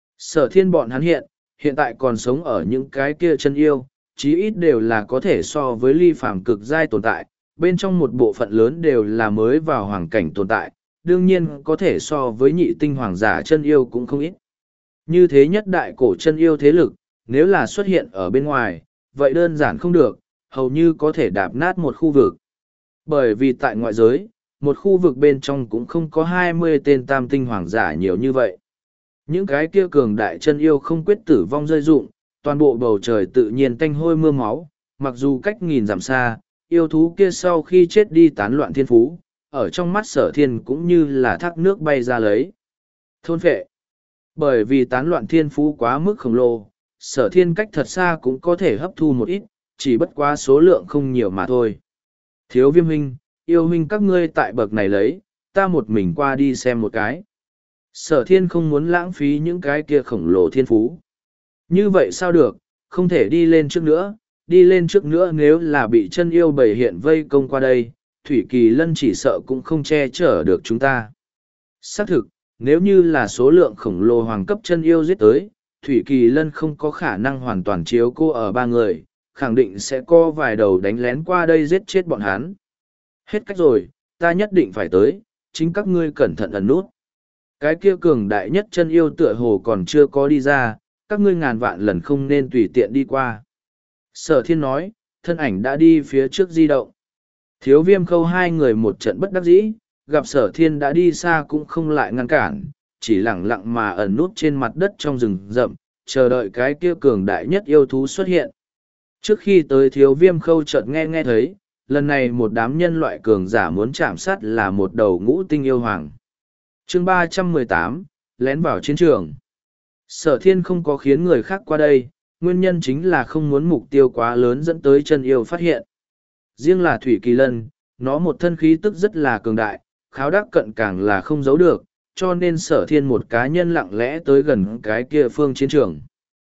Sở thiên bọn hắn hiện, hiện tại còn sống ở những cái kia chân yêu, chí ít đều là có thể so với ly phàm cực giai tồn tại, bên trong một bộ phận lớn đều là mới vào hoàng cảnh tồn tại, đương nhiên có thể so với nhị tinh hoàng giả chân yêu cũng không ít. Như thế nhất đại cổ chân yêu thế lực, nếu là xuất hiện ở bên ngoài, vậy đơn giản không được, hầu như có thể đạp nát một khu vực. Bởi vì tại ngoại giới, một khu vực bên trong cũng không có hai mươi tên tam tinh hoàng giả nhiều như vậy. Những cái kia cường đại chân yêu không quyết tử vong rơi rụng, toàn bộ bầu trời tự nhiên tanh hôi mưa máu, mặc dù cách nghìn dặm xa, yêu thú kia sau khi chết đi tán loạn thiên phú, ở trong mắt sở thiên cũng như là thác nước bay ra lấy. Thôn phệ. Bởi vì tán loạn thiên phú quá mức khổng lồ, sở thiên cách thật xa cũng có thể hấp thu một ít, chỉ bất quá số lượng không nhiều mà thôi. Thiếu viêm huynh, yêu huynh các ngươi tại bậc này lấy, ta một mình qua đi xem một cái. Sở thiên không muốn lãng phí những cái kia khổng lồ thiên phú. Như vậy sao được, không thể đi lên trước nữa, đi lên trước nữa nếu là bị chân yêu bầy hiện vây công qua đây, Thủy Kỳ Lân chỉ sợ cũng không che chở được chúng ta. Xác thực, nếu như là số lượng khổng lồ hoàng cấp chân yêu giết tới, Thủy Kỳ Lân không có khả năng hoàn toàn chiếu cô ở ba người, khẳng định sẽ có vài đầu đánh lén qua đây giết chết bọn hắn. Hết cách rồi, ta nhất định phải tới, chính các ngươi cẩn thận ẩn nút. Cái kia cường đại nhất chân yêu tựa hồ còn chưa có đi ra, các ngươi ngàn vạn lần không nên tùy tiện đi qua. Sở thiên nói, thân ảnh đã đi phía trước di động. Thiếu viêm khâu hai người một trận bất đắc dĩ, gặp sở thiên đã đi xa cũng không lại ngăn cản, chỉ lẳng lặng mà ẩn nút trên mặt đất trong rừng rậm, chờ đợi cái kia cường đại nhất yêu thú xuất hiện. Trước khi tới thiếu viêm khâu chợt nghe nghe thấy, lần này một đám nhân loại cường giả muốn chạm sát là một đầu ngũ tinh yêu hoàng. Chương ba trăm mười tám, lén vào chiến trường. Sở thiên không có khiến người khác qua đây, nguyên nhân chính là không muốn mục tiêu quá lớn dẫn tới chân yêu phát hiện. Riêng là Thủy Kỳ Lân, nó một thân khí tức rất là cường đại, kháo đắc cận càng là không giấu được, cho nên sở thiên một cá nhân lặng lẽ tới gần cái kia phương chiến trường.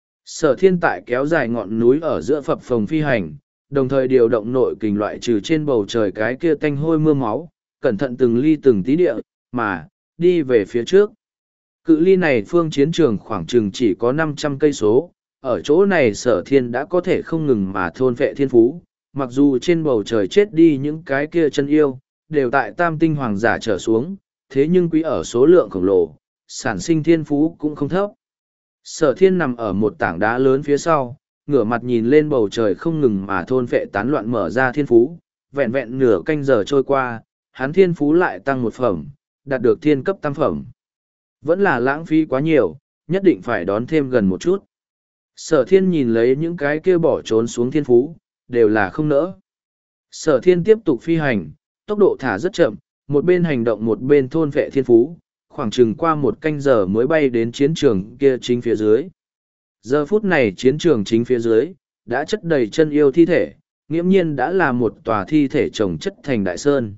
Sở thiên tại kéo dài ngọn núi ở giữa phập phồng phi hành, đồng thời điều động nội kình loại trừ trên bầu trời cái kia tanh hôi mưa máu, cẩn thận từng ly từng tí địa, mà, đi về phía trước. Cự ly này phương chiến trường khoảng chừng chỉ có năm trăm cây số, ở chỗ này sở thiên đã có thể không ngừng mà thôn vệ thiên phú, mặc dù trên bầu trời chết đi những cái kia chân yêu, đều tại tam tinh hoàng giả trở xuống, thế nhưng quý ở số lượng khổng lồ, sản sinh thiên phú cũng không thấp. Sở thiên nằm ở một tảng đá lớn phía sau, ngửa mặt nhìn lên bầu trời không ngừng mà thôn vệ tán loạn mở ra thiên phú, vẹn vẹn nửa canh giờ trôi qua, hắn thiên phú lại tăng một phẩm, đạt được thiên cấp tam phẩm. Vẫn là lãng phí quá nhiều, nhất định phải đón thêm gần một chút. Sở thiên nhìn lấy những cái kia bỏ trốn xuống thiên phú, đều là không nỡ. Sở thiên tiếp tục phi hành, tốc độ thả rất chậm, một bên hành động một bên thôn vệ thiên phú, khoảng chừng qua một canh giờ mới bay đến chiến trường kia chính phía dưới. Giờ phút này chiến trường chính phía dưới, đã chất đầy chân yêu thi thể, nghiễm nhiên đã là một tòa thi thể chồng chất thành đại sơn.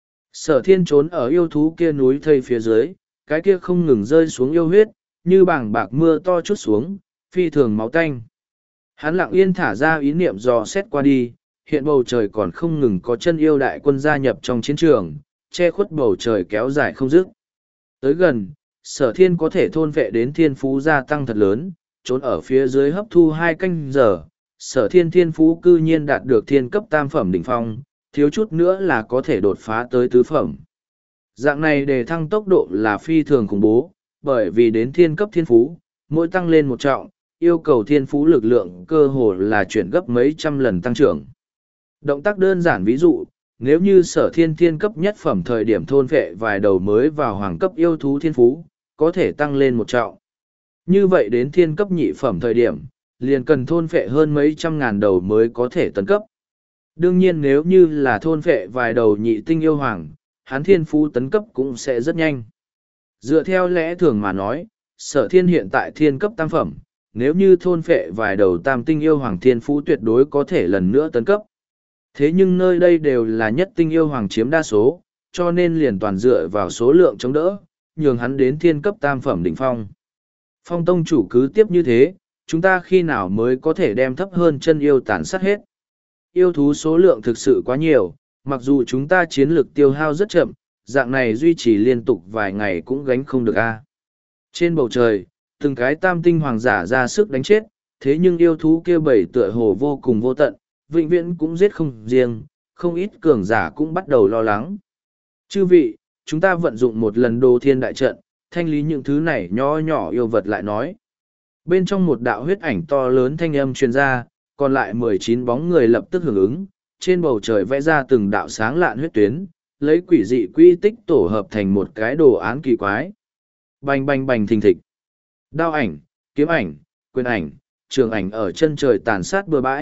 Sở thiên trốn ở yêu thú kia núi thây phía dưới, cái kia không ngừng rơi xuống yêu huyết, như bảng bạc mưa to chút xuống, phi thường máu tanh. Hắn lặng yên thả ra ý niệm dò xét qua đi, hiện bầu trời còn không ngừng có chân yêu đại quân gia nhập trong chiến trường, che khuất bầu trời kéo dài không dứt. Tới gần, sở thiên có thể thôn vệ đến thiên phú gia tăng thật lớn, trốn ở phía dưới hấp thu hai canh giờ, sở thiên thiên phú cư nhiên đạt được thiên cấp tam phẩm đỉnh phong, thiếu chút nữa là có thể đột phá tới tứ phẩm. Dạng này để thăng tốc độ là phi thường khủng bố, bởi vì đến thiên cấp thiên phú, mỗi tăng lên một trọng, yêu cầu thiên phú lực lượng cơ hồ là chuyển gấp mấy trăm lần tăng trưởng. Động tác đơn giản ví dụ, nếu như sở thiên thiên cấp nhất phẩm thời điểm thôn vệ vài đầu mới vào hoàng cấp yêu thú thiên phú, có thể tăng lên một trọng. Như vậy đến thiên cấp nhị phẩm thời điểm, liền cần thôn vệ hơn mấy trăm ngàn đầu mới có thể tấn cấp. Đương nhiên nếu như là thôn vệ vài đầu nhị tinh yêu hoàng, hắn thiên phú tấn cấp cũng sẽ rất nhanh. Dựa theo lẽ thường mà nói, sở thiên hiện tại thiên cấp tam phẩm, nếu như thôn vệ vài đầu tam tinh yêu hoàng thiên phú tuyệt đối có thể lần nữa tấn cấp. Thế nhưng nơi đây đều là nhất tinh yêu hoàng chiếm đa số, cho nên liền toàn dựa vào số lượng chống đỡ, nhường hắn đến thiên cấp tam phẩm đỉnh phong. Phong tông chủ cứ tiếp như thế, chúng ta khi nào mới có thể đem thấp hơn chân yêu tàn sát hết. Yêu thú số lượng thực sự quá nhiều, mặc dù chúng ta chiến lược tiêu hao rất chậm, dạng này duy trì liên tục vài ngày cũng gánh không được a. Trên bầu trời, từng cái tam tinh hoàng giả ra sức đánh chết, thế nhưng yêu thú kia bảy tựa hồ vô cùng vô tận, vĩnh viễn cũng giết không riêng, không ít cường giả cũng bắt đầu lo lắng. Chư vị, chúng ta vận dụng một lần đồ thiên đại trận, thanh lý những thứ này nho nhỏ yêu vật lại nói. Bên trong một đạo huyết ảnh to lớn thanh âm truyền ra, còn lại mười chín bóng người lập tức hưởng ứng, trên bầu trời vẽ ra từng đạo sáng lạn huyết tuyến, lấy quỷ dị quy tích tổ hợp thành một cái đồ án kỳ quái. Bành bành bành thình thịch. Đao ảnh, kiếm ảnh, quyền ảnh, trường ảnh ở chân trời tàn sát bừa bãi,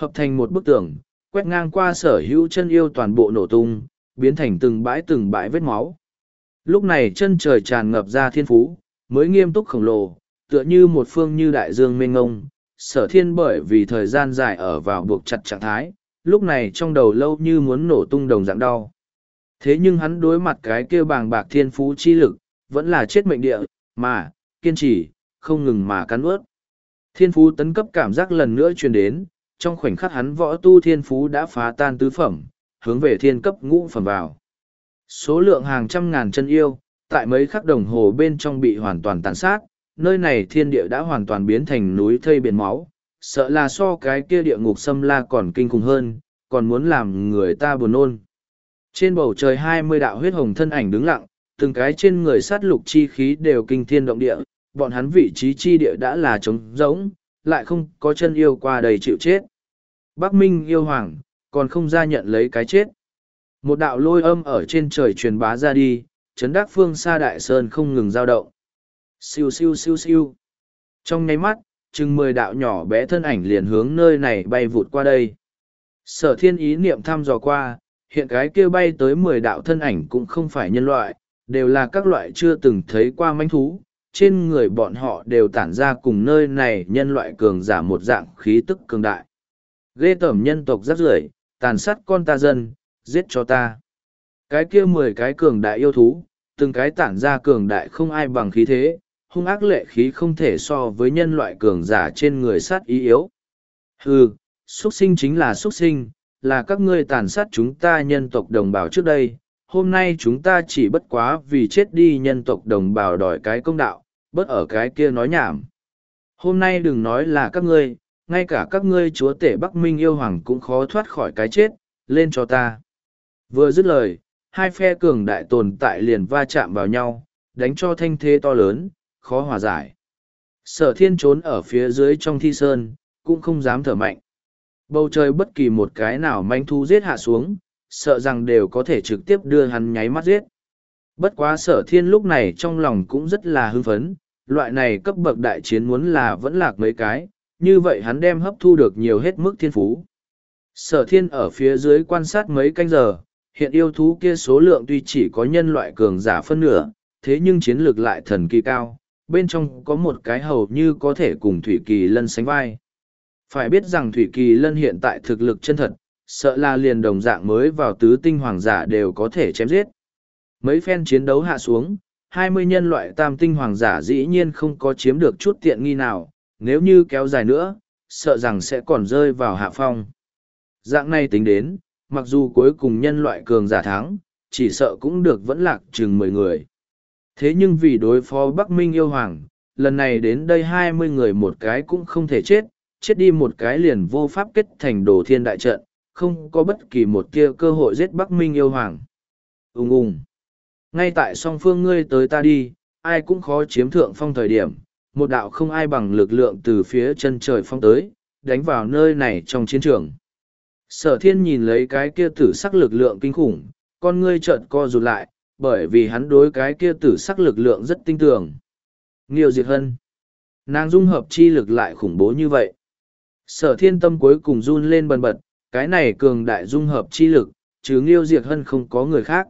hợp thành một bức tường, quét ngang qua sở hữu chân yêu toàn bộ nổ tung, biến thành từng bãi từng bãi vết máu. Lúc này chân trời tràn ngập ra thiên phú, mới nghiêm túc khổng lồ, tựa như một phương như đại dương mênh ngông. Sở thiên bởi vì thời gian dài ở vào buộc chặt trạng thái, lúc này trong đầu lâu như muốn nổ tung đồng dạng đau. Thế nhưng hắn đối mặt cái kia bàng bạc thiên phú chi lực, vẫn là chết mệnh địa, mà, kiên trì, không ngừng mà cắn ướt. Thiên phú tấn cấp cảm giác lần nữa truyền đến, trong khoảnh khắc hắn võ tu thiên phú đã phá tan tứ phẩm, hướng về thiên cấp ngũ phẩm vào. Số lượng hàng trăm ngàn chân yêu, tại mấy khắc đồng hồ bên trong bị hoàn toàn tàn sát, nơi này thiên địa đã hoàn toàn biến thành núi thây biển máu, sợ là so cái kia địa ngục xâm la còn kinh khủng hơn, còn muốn làm người ta buồn nôn. Trên bầu trời hai mươi đạo huyết hồng thân ảnh đứng lặng, từng cái trên người sát lục chi khí đều kinh thiên động địa, bọn hắn vị trí chi địa đã là trống rỗng, lại không có chân yêu qua đầy chịu chết. Bắc Minh yêu hoàng, còn không ra nhận lấy cái chết. Một đạo lôi âm ở trên trời truyền bá ra đi, chấn đắc phương xa đại sơn không ngừng dao động. Siêu siêu siêu siêu. Trong nháy mắt, chừng mười đạo nhỏ bé thân ảnh liền hướng nơi này bay vụt qua đây. Sở thiên ý niệm thăm dò qua, hiện cái kia bay tới mười đạo thân ảnh cũng không phải nhân loại, đều là các loại chưa từng thấy qua manh thú. Trên người bọn họ đều tản ra cùng nơi này nhân loại cường giả một dạng khí tức cường đại. Ghê tởm nhân tộc rác rưởi, tàn sát con ta dân, giết cho ta. Cái kia mười cái cường đại yêu thú, từng cái tản ra cường đại không ai bằng khí thế, hung ác lệ khí không thể so với nhân loại cường giả trên người sát ý yếu. Hừ, xuất sinh chính là xuất sinh, là các ngươi tàn sát chúng ta nhân tộc đồng bào trước đây. Hôm nay chúng ta chỉ bất quá vì chết đi nhân tộc đồng bào đòi cái công đạo, bớt ở cái kia nói nhảm. Hôm nay đừng nói là các ngươi, ngay cả các ngươi chúa tể Bắc Minh yêu hoàng cũng khó thoát khỏi cái chết, lên cho ta. Vừa dứt lời, hai phe cường đại tồn tại liền va chạm vào nhau, đánh cho thanh thế to lớn, khó hòa giải. Sở thiên trốn ở phía dưới trong thi sơn, cũng không dám thở mạnh. Bầu trời bất kỳ một cái nào manh thu giết hạ xuống, sợ rằng đều có thể trực tiếp đưa hắn nháy mắt giết. Bất quá sở thiên lúc này trong lòng cũng rất là hưng phấn, loại này cấp bậc đại chiến muốn là vẫn lạc mấy cái, như vậy hắn đem hấp thu được nhiều hết mức thiên phú. Sở thiên ở phía dưới quan sát mấy canh giờ, hiện yêu thú kia số lượng tuy chỉ có nhân loại cường giả phân nửa, thế nhưng chiến lược lại thần kỳ cao, bên trong có một cái hầu như có thể cùng Thủy Kỳ Lân sánh vai. Phải biết rằng Thủy Kỳ Lân hiện tại thực lực chân thật, sợ là liền đồng dạng mới vào tứ tinh hoàng giả đều có thể chém giết. Mấy phen chiến đấu hạ xuống, hai mươi nhân loại tam tinh hoàng giả dĩ nhiên không có chiếm được chút tiện nghi nào, nếu như kéo dài nữa, sợ rằng sẽ còn rơi vào hạ phong. Dạng này tính đến, mặc dù cuối cùng nhân loại cường giả thắng, chỉ sợ cũng được vẫn lạc chừng mười người. Thế nhưng vì đối phó Bắc Minh yêu hoàng, lần này đến đây hai mươi người một cái cũng không thể chết, chết đi một cái liền vô pháp kết thành đồ thiên đại trận, không có bất kỳ một tia cơ hội giết Bắc Minh yêu hoàng. Ung ung. Ngay tại song phương ngươi tới ta đi, ai cũng khó chiếm thượng phong thời điểm, một đạo không ai bằng lực lượng từ phía chân trời phong tới, đánh vào nơi này trong chiến trường. Sở thiên nhìn lấy cái kia tử sắc lực lượng kinh khủng, con ngươi chợt co rụt lại, bởi vì hắn đối cái kia tử sắc lực lượng rất tinh tường. Nghiêu Diệt Hân. Nàng dung hợp chi lực lại khủng bố như vậy. Sở thiên tâm cuối cùng run lên bần bật, cái này cường đại dung hợp chi lực, chứ Nghiêu Diệt Hân không có người khác.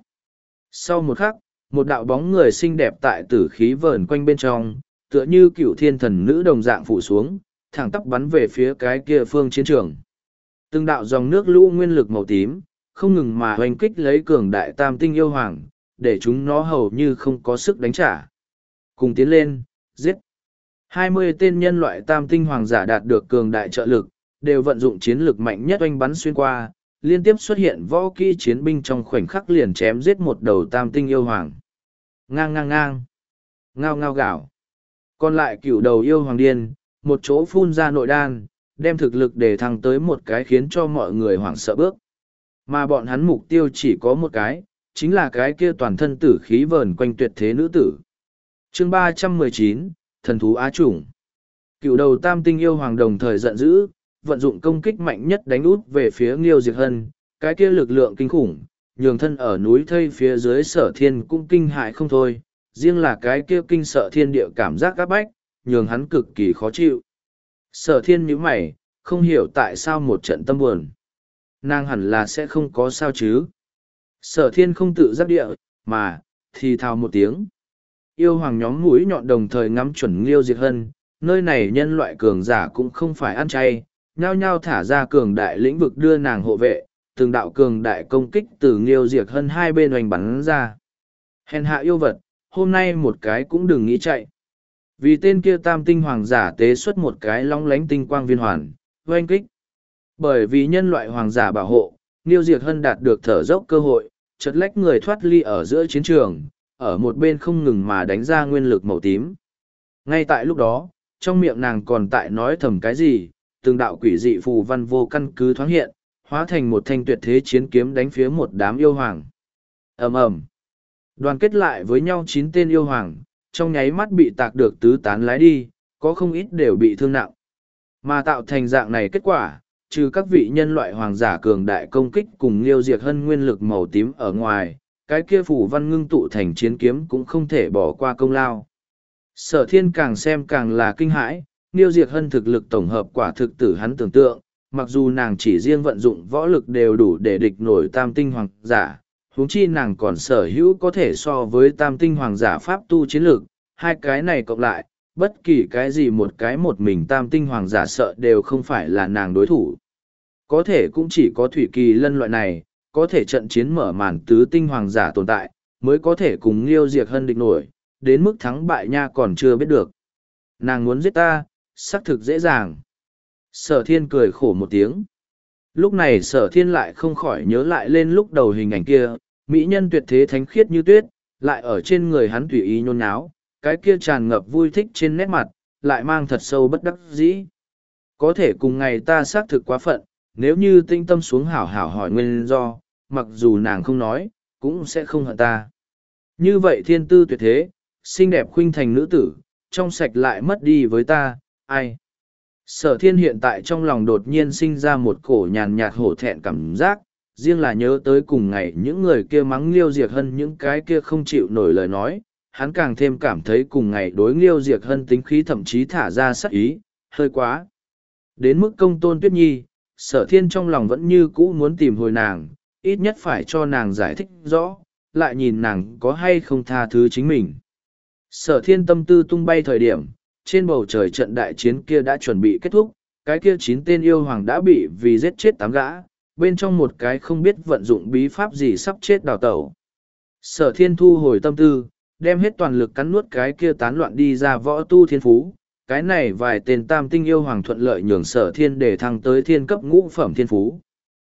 Sau một khắc, một đạo bóng người xinh đẹp tại tử khí vờn quanh bên trong, tựa như cựu thiên thần nữ đồng dạng phủ xuống, thẳng tắp bắn về phía cái kia phương chiến trường. Từng đạo dòng nước lũ nguyên lực màu tím, không ngừng mà hoành kích lấy cường đại tam tinh yêu hoàng, để chúng nó hầu như không có sức đánh trả. Cùng tiến lên, giết. hai mươi tên nhân loại tam tinh hoàng giả đạt được cường đại trợ lực, đều vận dụng chiến lực mạnh nhất oanh bắn xuyên qua, liên tiếp xuất hiện võ kỹ chiến binh trong khoảnh khắc liền chém giết một đầu tam tinh yêu hoàng. Ngang ngang ngang. Ngao ngao gạo. Còn lại cựu đầu yêu hoàng điên, một chỗ phun ra nội đan, đem thực lực để thăng tới một cái khiến cho mọi người hoảng sợ bước. Mà bọn hắn mục tiêu chỉ có một cái, chính là cái kia toàn thân tử khí vờn quanh tuyệt thế nữ tử. Chương ba trăm mười chín, Thần thú Á chủng. Cựu đầu tam tinh yêu hoàng đồng thời giận dữ, vận dụng công kích mạnh nhất đánh út về phía Nghiêu Diệt Hân, cái kia lực lượng kinh khủng, nhường thân ở núi thây phía dưới sở thiên cũng kinh hại không thôi, riêng là cái kia kinh sợ thiên địa cảm giác áp bách, nhường hắn cực kỳ khó chịu. Sở thiên nhíu mày, không hiểu tại sao một trận tâm buồn. Nàng hẳn là sẽ không có sao chứ. Sở thiên không tự giác địa, mà, thì thào một tiếng. Yêu hoàng nhóm mũi nhọn đồng thời ngắm chuẩn Liêu Diệt Hân, nơi này nhân loại cường giả cũng không phải ăn chay, nhao nhao thả ra cường đại lĩnh vực đưa nàng hộ vệ, từng đạo cường đại công kích từ Liêu Diệt Hân hai bên oanh bắn ra. Hèn hạ yêu vật, hôm nay một cái cũng đừng nghĩ chạy. Vì tên kia tam tinh hoàng giả tế xuất một cái long lánh tinh quang viên hoàn, oanh kích. Bởi vì nhân loại hoàng giả bảo hộ, Liêu Diệt Hân đạt được thở dốc cơ hội, chật lách người thoát ly ở giữa chiến trường, ở một bên không ngừng mà đánh ra nguyên lực màu tím. Ngay tại lúc đó, trong miệng nàng còn tại nói thầm cái gì, từng đạo quỷ dị phù văn vô căn cứ thoáng hiện, hóa thành một thanh tuyệt thế chiến kiếm đánh phía một đám yêu hoàng. Ầm ầm. Đoàn kết lại với nhau chín tên yêu hoàng, trong nháy mắt bị tạc được tứ tán lái đi, có không ít đều bị thương nặng. Mà tạo thành dạng này kết quả, trừ các vị nhân loại hoàng giả cường đại công kích cùng Liêu Diệt Hân nguyên lực màu tím ở ngoài, cái kia phủ văn ngưng tụ thành chiến kiếm cũng không thể bỏ qua công lao. Sở thiên càng xem càng là kinh hãi, Liêu Diệt Hân thực lực tổng hợp quả thực tử hắn tưởng tượng, mặc dù nàng chỉ riêng vận dụng võ lực đều đủ để địch nổi tam tinh hoàng giả, huống chi nàng còn sở hữu có thể so với tam tinh hoàng giả pháp tu chiến lực, hai cái này cộng lại, bất kỳ cái gì một cái một mình tam tinh hoàng giả sợ đều không phải là nàng đối thủ. Có thể cũng chỉ có Thủy Kỳ Lân loại này, có thể trận chiến mở màn tứ tinh hoàng giả tồn tại, mới có thể cùng Liêu Diệt Hân địch nổi, đến mức thắng bại nha còn chưa biết được. Nàng muốn giết ta, xác thực dễ dàng. Sở thiên cười khổ một tiếng. Lúc này sở thiên lại không khỏi nhớ lại lên lúc đầu hình ảnh kia, mỹ nhân tuyệt thế thánh khiết như tuyết, lại ở trên người hắn tùy ý nhôn nháo, cái kia tràn ngập vui thích trên nét mặt, lại mang thật sâu bất đắc dĩ. Có thể cùng ngày ta xác thực quá phận, nếu như tinh tâm xuống hảo hảo hỏi nguyên do, mặc dù nàng không nói, cũng sẽ không hận ta. Như vậy thiên tư tuyệt thế, xinh đẹp khuynh thành nữ tử, trong sạch lại mất đi với ta, ai? Sở thiên hiện tại trong lòng đột nhiên sinh ra một cổ nhàn nhạt hổ thẹn cảm giác, riêng là nhớ tới cùng ngày những người kia mắng Liêu Diệt Hân những cái kia không chịu nổi lời nói, hắn càng thêm cảm thấy cùng ngày đối Liêu Diệt Hân tính khí thậm chí thả ra sắc ý, hơi quá. Đến mức công tôn Tuyết Nhi, sở thiên trong lòng vẫn như cũ muốn tìm hồi nàng, ít nhất phải cho nàng giải thích rõ, lại nhìn nàng có hay không tha thứ chính mình. Sở thiên tâm tư tung bay thời điểm, trên bầu trời trận đại chiến kia đã chuẩn bị kết thúc, cái kia chín tên yêu hoàng đã bị vì giết chết tám gã, bên trong một cái không biết vận dụng bí pháp gì sắp chết đào tẩu. Sở thiên thu hồi tâm tư, đem hết toàn lực cắn nuốt cái kia tán loạn đi ra võ tu thiên phú, cái này vài tên tam tinh yêu hoàng thuận lợi nhường sở thiên để thăng tới thiên cấp ngũ phẩm thiên phú.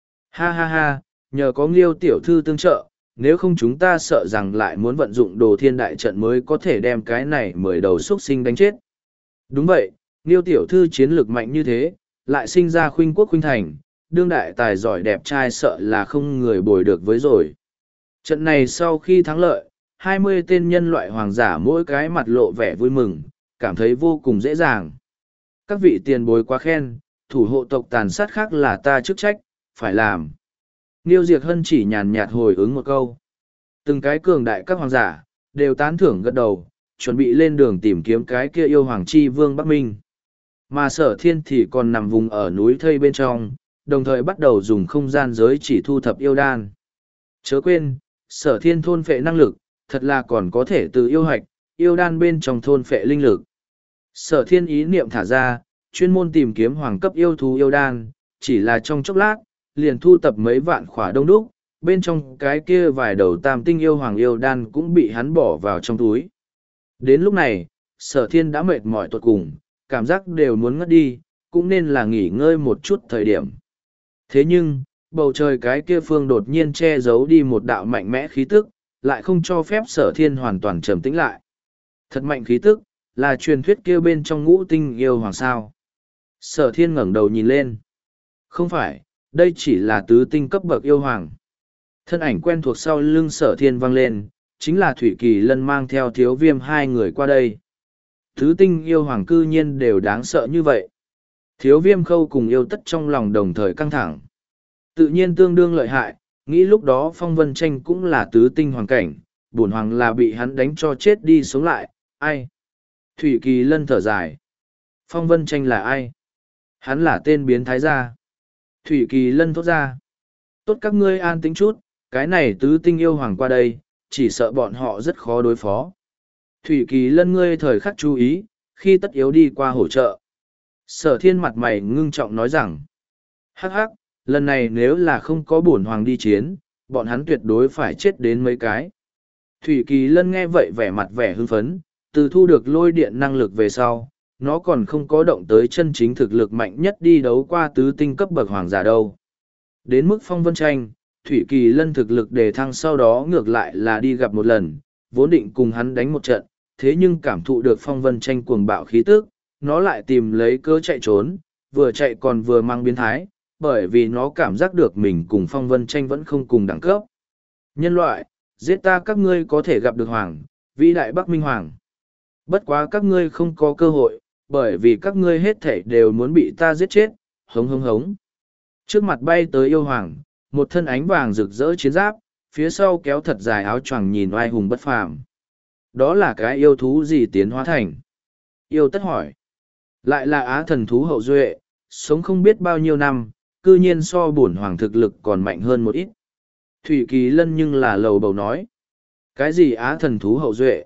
Ha ha ha, nhờ có Liêu tiểu thư tương trợ, nếu không chúng ta sợ rằng lại muốn vận dụng đồ thiên đại trận mới có thể đem cái này mười đầu xuất sinh đánh chết. Đúng vậy, Liêu tiểu thư chiến lược mạnh như thế, lại sinh ra khuynh quốc khuynh thành, đương đại tài giỏi đẹp trai sợ là không người bồi được với rồi. Trận này sau khi thắng lợi, hai mươi tên nhân loại hoàng giả mỗi cái mặt lộ vẻ vui mừng, cảm thấy vô cùng dễ dàng. Các vị tiền bối quá khen, thủ hộ tộc tàn sát khác là ta chức trách, phải làm. Liêu Diệt Hân chỉ nhàn nhạt hồi ứng một câu. Từng cái cường đại các hoàng giả, đều tán thưởng gật đầu, chuẩn bị lên đường tìm kiếm cái kia yêu hoàng chi vương Bắc Minh. Mà sở thiên thì còn nằm vùng ở núi thây bên trong, đồng thời bắt đầu dùng không gian giới chỉ thu thập yêu đan. Chớ quên, sở thiên thôn phệ năng lực, thật là còn có thể từ yêu hạch, yêu đan bên trong thôn phệ linh lực. Sở thiên ý niệm thả ra, chuyên môn tìm kiếm hoàng cấp yêu thú yêu đan, chỉ là trong chốc lát, liền thu tập mấy vạn khỏa đông đúc, bên trong cái kia vài đầu tam tinh yêu hoàng yêu đan cũng bị hắn bỏ vào trong túi. Đến lúc này, sở thiên đã mệt mỏi tuột cùng, cảm giác đều muốn ngất đi, cũng nên là nghỉ ngơi một chút thời điểm. Thế nhưng, bầu trời cái kia phương đột nhiên che giấu đi một đạo mạnh mẽ khí tức, lại không cho phép sở thiên hoàn toàn trầm tĩnh lại. Thật mạnh khí tức, là truyền thuyết kia bên trong ngũ tinh yêu hoàng sao. Sở thiên ngẩng đầu nhìn lên. Không phải, đây chỉ là tứ tinh cấp bậc yêu hoàng. Thân ảnh quen thuộc sau lưng sở thiên vang lên, chính là Thủy Kỳ Lân mang theo thiếu viêm hai người qua đây. Tứ tinh yêu hoàng cư nhiên đều đáng sợ như vậy. Thiếu viêm khâu cùng yêu tất trong lòng đồng thời căng thẳng. Tự nhiên tương đương lợi hại, nghĩ lúc đó phong vân tranh cũng là tứ tinh hoàng cảnh, bổn hoàng là bị hắn đánh cho chết đi sống lại, ai? Thủy Kỳ Lân thở dài. Phong vân tranh là ai? Hắn là tên biến thái gia. Thủy Kỳ Lân thốt ra. Tốt các ngươi an tĩnh chút, cái này tứ tinh yêu hoàng qua đây, chỉ sợ bọn họ rất khó đối phó. Thủy Kỳ Lân ngươi thời khắc chú ý, khi tất yếu đi qua hỗ trợ. Sở thiên mặt mày ngưng trọng nói rằng, hắc hắc, lần này nếu là không có bổn hoàng đi chiến, bọn hắn tuyệt đối phải chết đến mấy cái. Thủy Kỳ Lân nghe vậy vẻ mặt vẻ hưng phấn, từ thu được lôi điện năng lực về sau, nó còn không có động tới chân chính thực lực mạnh nhất đi đấu qua tứ tinh cấp bậc hoàng giả đâu. Đến mức phong vân tranh, Thủy Kỳ Lân thực lực đề thăng sau đó ngược lại là đi gặp một lần, vốn định cùng hắn đánh một trận, thế nhưng cảm thụ được phong vân tranh cuồng bạo khí tức, nó lại tìm lấy cớ chạy trốn, vừa chạy còn vừa mang biến thái, bởi vì nó cảm giác được mình cùng phong vân tranh vẫn không cùng đẳng cấp. Nhân loại, giết ta các ngươi có thể gặp được hoàng, vĩ đại Bắc Minh Hoàng. Bất quá các ngươi không có cơ hội, bởi vì các ngươi hết thảy đều muốn bị ta giết chết, hống hống hống. Trước mặt bay tới yêu hoàng, một thân ánh vàng rực rỡ chiến giáp, phía sau kéo thật dài áo choàng nhìn oai hùng bất phàm. Đó là cái yêu thú gì tiến hóa thành? Yêu tất hỏi. Lại là á thần thú hậu duệ, sống không biết bao nhiêu năm, cư nhiên so bổn hoàng thực lực còn mạnh hơn một ít. Thủy Kỳ Lân nhưng là lầu bầu nói. Cái gì á thần thú hậu duệ?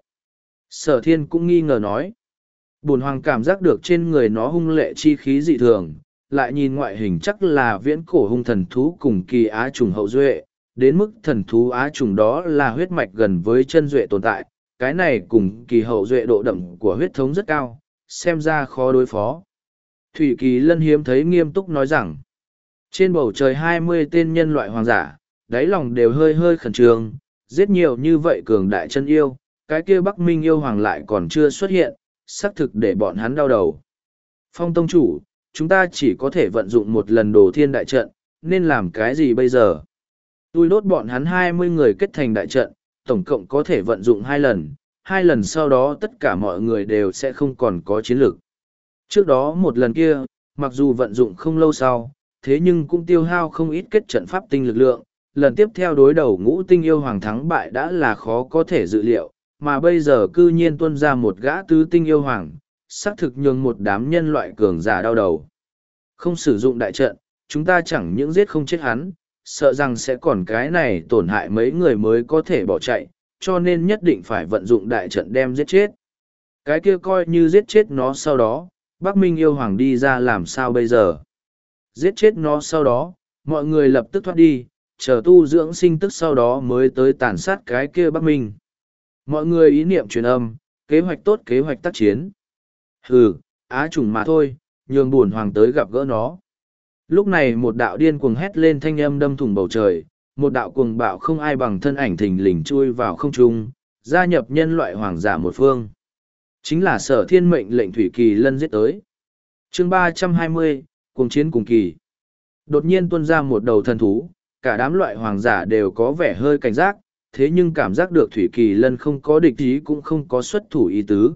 Sở thiên cũng nghi ngờ nói. Bổn hoàng cảm giác được trên người nó hung lệ chi khí dị thường, lại nhìn ngoại hình chắc là viễn cổ hung thần thú cùng kỳ á trùng hậu duệ, đến mức thần thú á trùng đó là huyết mạch gần với chân duệ tồn tại, cái này cùng kỳ hậu duệ độ đậm của huyết thống rất cao, xem ra khó đối phó. Thủy Kỳ Lân hiếm thấy nghiêm túc nói rằng, trên bầu trời hai mươi tên nhân loại hoàng giả, đáy lòng đều hơi hơi khẩn trương, giết nhiều như vậy cường đại chân yêu, cái kia Bắc Minh yêu hoàng lại còn chưa xuất hiện, xác thực để bọn hắn đau đầu. Phong tông chủ, chúng ta chỉ có thể vận dụng một lần đồ thiên đại trận, nên làm cái gì bây giờ? Tôi đốt bọn hắn hai mươi người kết thành đại trận, tổng cộng có thể vận dụng hai lần, hai lần sau đó tất cả mọi người đều sẽ không còn có chiến lược. Trước đó một lần kia, mặc dù vận dụng không lâu sau, thế nhưng cũng tiêu hao không ít kết trận pháp tinh lực lượng, lần tiếp theo đối đầu ngũ tinh yêu hoàng thắng bại đã là khó có thể dự liệu, mà bây giờ cư nhiên tuân ra một gã tứ tinh yêu hoàng, xác thực nhường một đám nhân loại cường giả đau đầu. Không sử dụng đại trận, chúng ta chẳng những giết không chết hắn, sợ rằng sẽ còn cái này tổn hại mấy người mới có thể bỏ chạy, cho nên nhất định phải vận dụng đại trận đem giết chết. Cái kia coi như giết chết nó sau đó, Bắc Minh yêu hoàng đi ra làm sao bây giờ? Giết chết nó sau đó, mọi người lập tức thoát đi, chờ tu dưỡng sinh tức sau đó mới tới tàn sát cái kia Bắc Minh. Mọi người ý niệm truyền âm, kế hoạch tốt kế hoạch tác chiến. Hừ, á trùng mà thôi, nhường buồn hoàng tới gặp gỡ nó. Lúc này một đạo điên cuồng hét lên thanh âm đâm thủng bầu trời, một đạo cuồng bạo không ai bằng thân ảnh thình lình chui vào không trung, gia nhập nhân loại hoàng giả một phương. Chính là sở thiên mệnh lệnh Thủy Kỳ Lân giết tới. Chương ba trăm hai mươi, cuồng chiến cùng kỳ. Đột nhiên tuôn ra một đầu thần thú, cả đám loại hoàng giả đều có vẻ hơi cảnh giác, thế nhưng cảm giác được Thủy Kỳ Lân không có địch ý cũng không có xuất thủ ý tứ.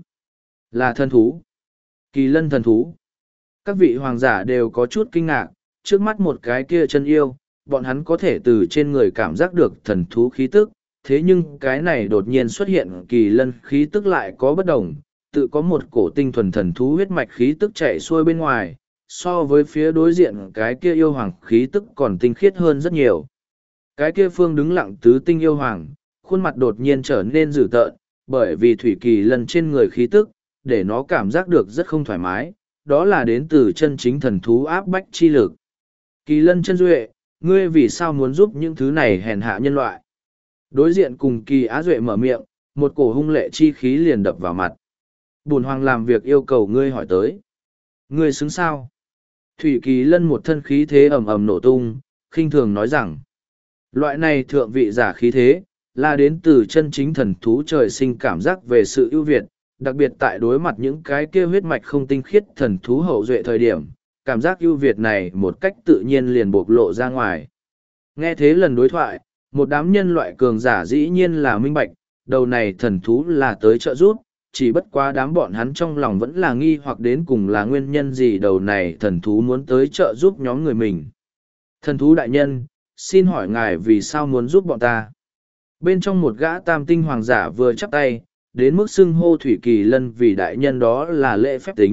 Là thần thú. Kỳ Lân thần thú. Các vị hoàng giả đều có chút kinh ngạc, trước mắt một cái kia chân yêu, bọn hắn có thể từ trên người cảm giác được thần thú khí tức, thế nhưng cái này đột nhiên xuất hiện Kỳ Lân khí tức lại có bất đồng, tự có một cổ tinh thuần thần thú huyết mạch khí tức chạy xuôi bên ngoài, so với phía đối diện cái kia yêu hoàng khí tức còn tinh khiết hơn rất nhiều. Cái kia phương đứng lặng tứ tinh yêu hoàng, khuôn mặt đột nhiên trở nên dữ tợn, bởi vì Thủy Kỳ Lân trên người khí tức, để nó cảm giác được rất không thoải mái, đó là đến từ chân chính thần thú áp bách chi lực. Kỳ Lân chân duệ, ngươi vì sao muốn giúp những thứ này hèn hạ nhân loại? Đối diện cùng Kỳ Á Duệ mở miệng, một cổ hung lệ chi khí liền đập vào mặt. Bổn hoàng làm việc yêu cầu ngươi hỏi tới. Ngươi xứng sao? Thủy Kỳ Lân một thân khí thế ầm ầm nổ tung, khinh thường nói rằng, loại này thượng vị giả khí thế, là đến từ chân chính thần thú trời sinh cảm giác về sự ưu việt, đặc biệt tại đối mặt những cái kia huyết mạch không tinh khiết thần thú hậu duệ thời điểm, cảm giác ưu việt này một cách tự nhiên liền bộc lộ ra ngoài. Nghe thế lần đối thoại, một đám nhân loại cường giả dĩ nhiên là minh bạch, đầu này thần thú là tới trợ giúp, chỉ bất quá đám bọn hắn trong lòng vẫn là nghi hoặc đến cùng là nguyên nhân gì đầu này thần thú muốn tới trợ giúp nhóm người mình. Thần thú đại nhân, xin hỏi ngài vì sao muốn giúp bọn ta? Bên trong một gã tam tinh hoàng giả vừa chắp tay, đến mức xưng hô Thủy Kỳ Lân vì đại nhân đó là lễ phép tính,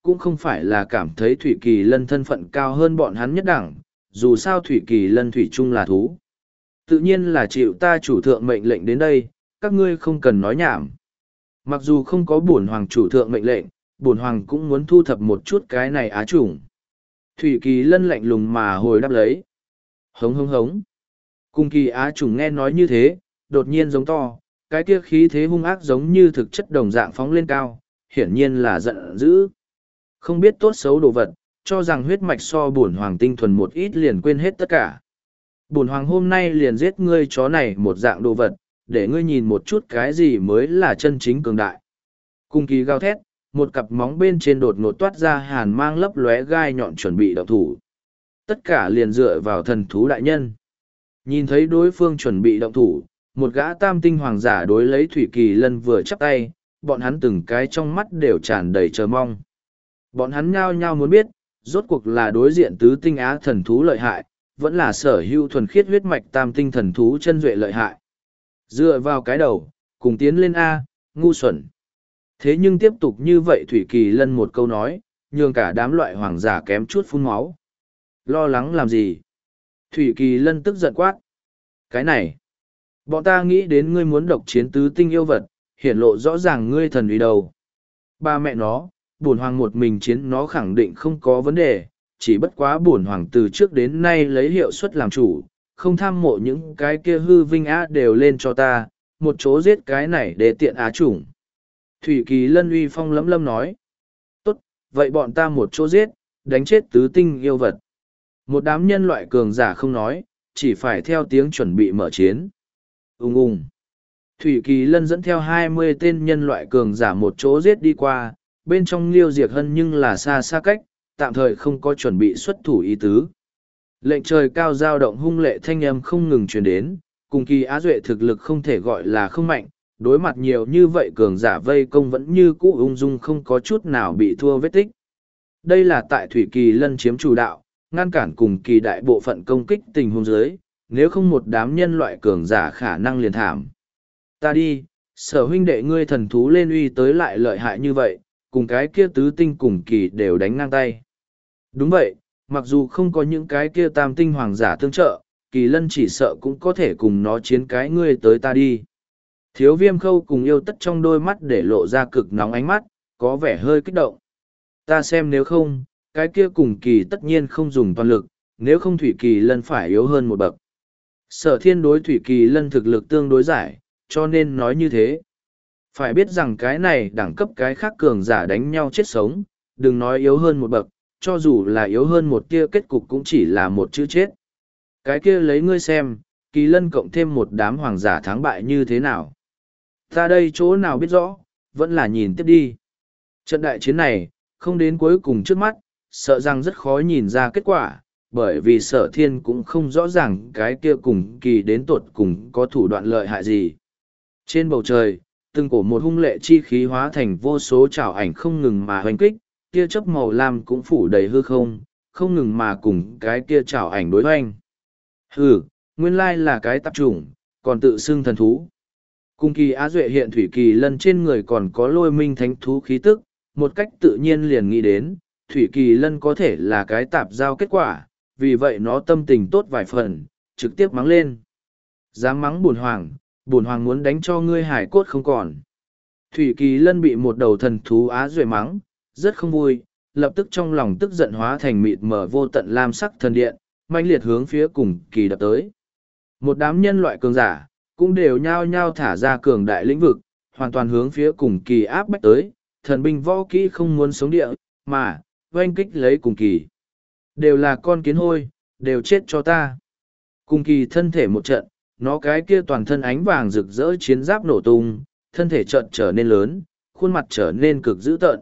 cũng không phải là cảm thấy Thủy Kỳ Lân thân phận cao hơn bọn hắn nhất đẳng, dù sao Thủy Kỳ Lân Thủy chung là thú. Tự nhiên là chịu ta chủ thượng mệnh lệnh đến đây, các ngươi không cần nói nhảm. Mặc dù không có bổn hoàng chủ thượng mệnh lệnh, bổn hoàng cũng muốn thu thập một chút cái này á chủng. Thủy Kỳ Lân lạnh lùng mà hồi đáp lấy. Hống hống hống. Cùng kỳ á chủng nghe nói như thế, đột nhiên giống to, cái kia khí thế hung ác giống như thực chất đồng dạng phóng lên cao, hiển nhiên là giận dữ. Không biết tốt xấu đồ vật, cho rằng huyết mạch so bổn hoàng tinh thuần một ít liền quên hết tất cả. Bổn hoàng hôm nay liền giết ngươi chó này một dạng đồ vật, để ngươi nhìn một chút cái gì mới là chân chính cường đại. Cung kỳ gào thét, một cặp móng bên trên đột ngột toát ra hàn mang lấp lóe gai nhọn chuẩn bị động thủ. Tất cả liền dựa vào thần thú đại nhân. Nhìn thấy đối phương chuẩn bị động thủ, một gã tam tinh hoàng giả đối lấy Thủy Kỳ Lân vừa chắp tay, bọn hắn từng cái trong mắt đều tràn đầy chờ mong. Bọn hắn nhao nhao muốn biết, rốt cuộc là đối diện tứ tinh á thần thú lợi hại, vẫn là sở hữu thuần khiết huyết mạch tam tinh thần thú chân duệ lợi hại. Dựa vào cái đầu, cùng tiến lên A, ngu xuẩn. Thế nhưng tiếp tục như vậy Thủy Kỳ Lân một câu nói, nhường cả đám loại hoàng giả kém chút phun máu. Lo lắng làm gì? Thủy Kỳ Lân tức giận quát. Cái này, bọn ta nghĩ đến ngươi muốn độc chiến tứ tinh yêu vật, hiển lộ rõ ràng ngươi thần uy đầu. Ba mẹ nó, bổn hoàng một mình chiến nó khẳng định không có vấn đề, chỉ bất quá bổn hoàng từ trước đến nay lấy hiệu suất làm chủ, không tham mộ những cái kia hư vinh á đều lên cho ta, một chỗ giết cái này để tiện á chủng. Thủy Kỳ Lân uy phong lấm lâm nói. Tốt, vậy bọn ta một chỗ giết, đánh chết tứ tinh yêu vật. Một đám nhân loại cường giả không nói, chỉ phải theo tiếng chuẩn bị mở chiến. Ung ung. Thủy Kỳ Lân dẫn theo hai mươi tên nhân loại cường giả một chỗ giết đi qua, bên trong Liêu Diệc Hân nhưng là xa xa cách, tạm thời không có chuẩn bị xuất thủ ý tứ. Lệnh trời cao dao động hung lệ thanh âm không ngừng truyền đến, cùng kỳ á duệ thực lực không thể gọi là không mạnh, đối mặt nhiều như vậy cường giả vây công vẫn như cũ ung dung không có chút nào bị thua vết tích. Đây là tại Thủy Kỳ Lân chiếm chủ đạo, ngăn cản cùng kỳ đại bộ phận công kích tình huống dưới, nếu không một đám nhân loại cường giả khả năng liền thảm. Ta đi, sở huynh đệ ngươi thần thú lên uy tới lại lợi hại như vậy, cùng cái kia tứ tinh cùng kỳ đều đánh ngang tay. Đúng vậy, mặc dù không có những cái kia tam tinh hoàng giả tương trợ, kỳ lân chỉ sợ cũng có thể cùng nó chiến cái ngươi tới ta đi. Thiếu viêm khâu cùng yêu tất trong đôi mắt để lộ ra cực nóng ánh mắt, có vẻ hơi kích động. Ta xem nếu không, cái kia cùng kỳ tất nhiên không dùng toàn lực, nếu không Thủy Kỳ Lân phải yếu hơn một bậc. Sở thiên đối Thủy Kỳ Lân thực lực tương đối giải, cho nên nói như thế. Phải biết rằng cái này đẳng cấp cái khác cường giả đánh nhau chết sống, đừng nói yếu hơn một bậc, cho dù là yếu hơn một tia kết cục cũng chỉ là một chữ chết. Cái kia lấy ngươi xem, Kỳ Lân cộng thêm một đám hoàng giả thắng bại như thế nào. Ta đây chỗ nào biết rõ, vẫn là nhìn tiếp đi. Trận đại chiến này, không đến cuối cùng trước mắt, sợ rằng rất khó nhìn ra kết quả, bởi vì sở thiên cũng không rõ ràng cái kia cùng kỳ đến tột cùng có thủ đoạn lợi hại gì. Trên bầu trời, từng cổ một hung lệ chi khí hóa thành vô số trảo ảnh không ngừng mà hoành kích, kia chớp màu lam cũng phủ đầy hư không, không ngừng mà cùng cái kia trảo ảnh đối hoành. Hừ, nguyên lai là cái tạp chủng, còn tự xưng thần thú. Cùng kỳ á duệ hiện Thủy Kỳ Lân trên người còn có lôi minh thánh thú khí tức, một cách tự nhiên liền nghĩ đến, Thủy Kỳ Lân có thể là cái tạp giao kết quả, vì vậy nó tâm tình tốt vài phần, trực tiếp mắng lên. Dám mắng bổn hoàng, bổn hoàng muốn đánh cho ngươi hải cốt không còn. Thủy Kỳ Lân bị một đầu thần thú á duệ mắng, rất không vui, lập tức trong lòng tức giận hóa thành mịt mờ vô tận lam sắc thần điện, mãnh liệt hướng phía cùng kỳ đập tới. Một đám nhân loại cường giả, cũng đều nhao nhao thả ra cường đại lĩnh vực, hoàn toàn hướng phía cùng kỳ áp bách tới, thần binh võ kỹ không muốn sống địa, mà, oanh kích lấy cùng kỳ. Đều là con kiến hôi, đều chết cho ta. Cùng kỳ thân thể một trận, nó cái kia toàn thân ánh vàng rực rỡ chiến giáp nổ tung, thân thể trận trở nên lớn, khuôn mặt trở nên cực dữ tợn.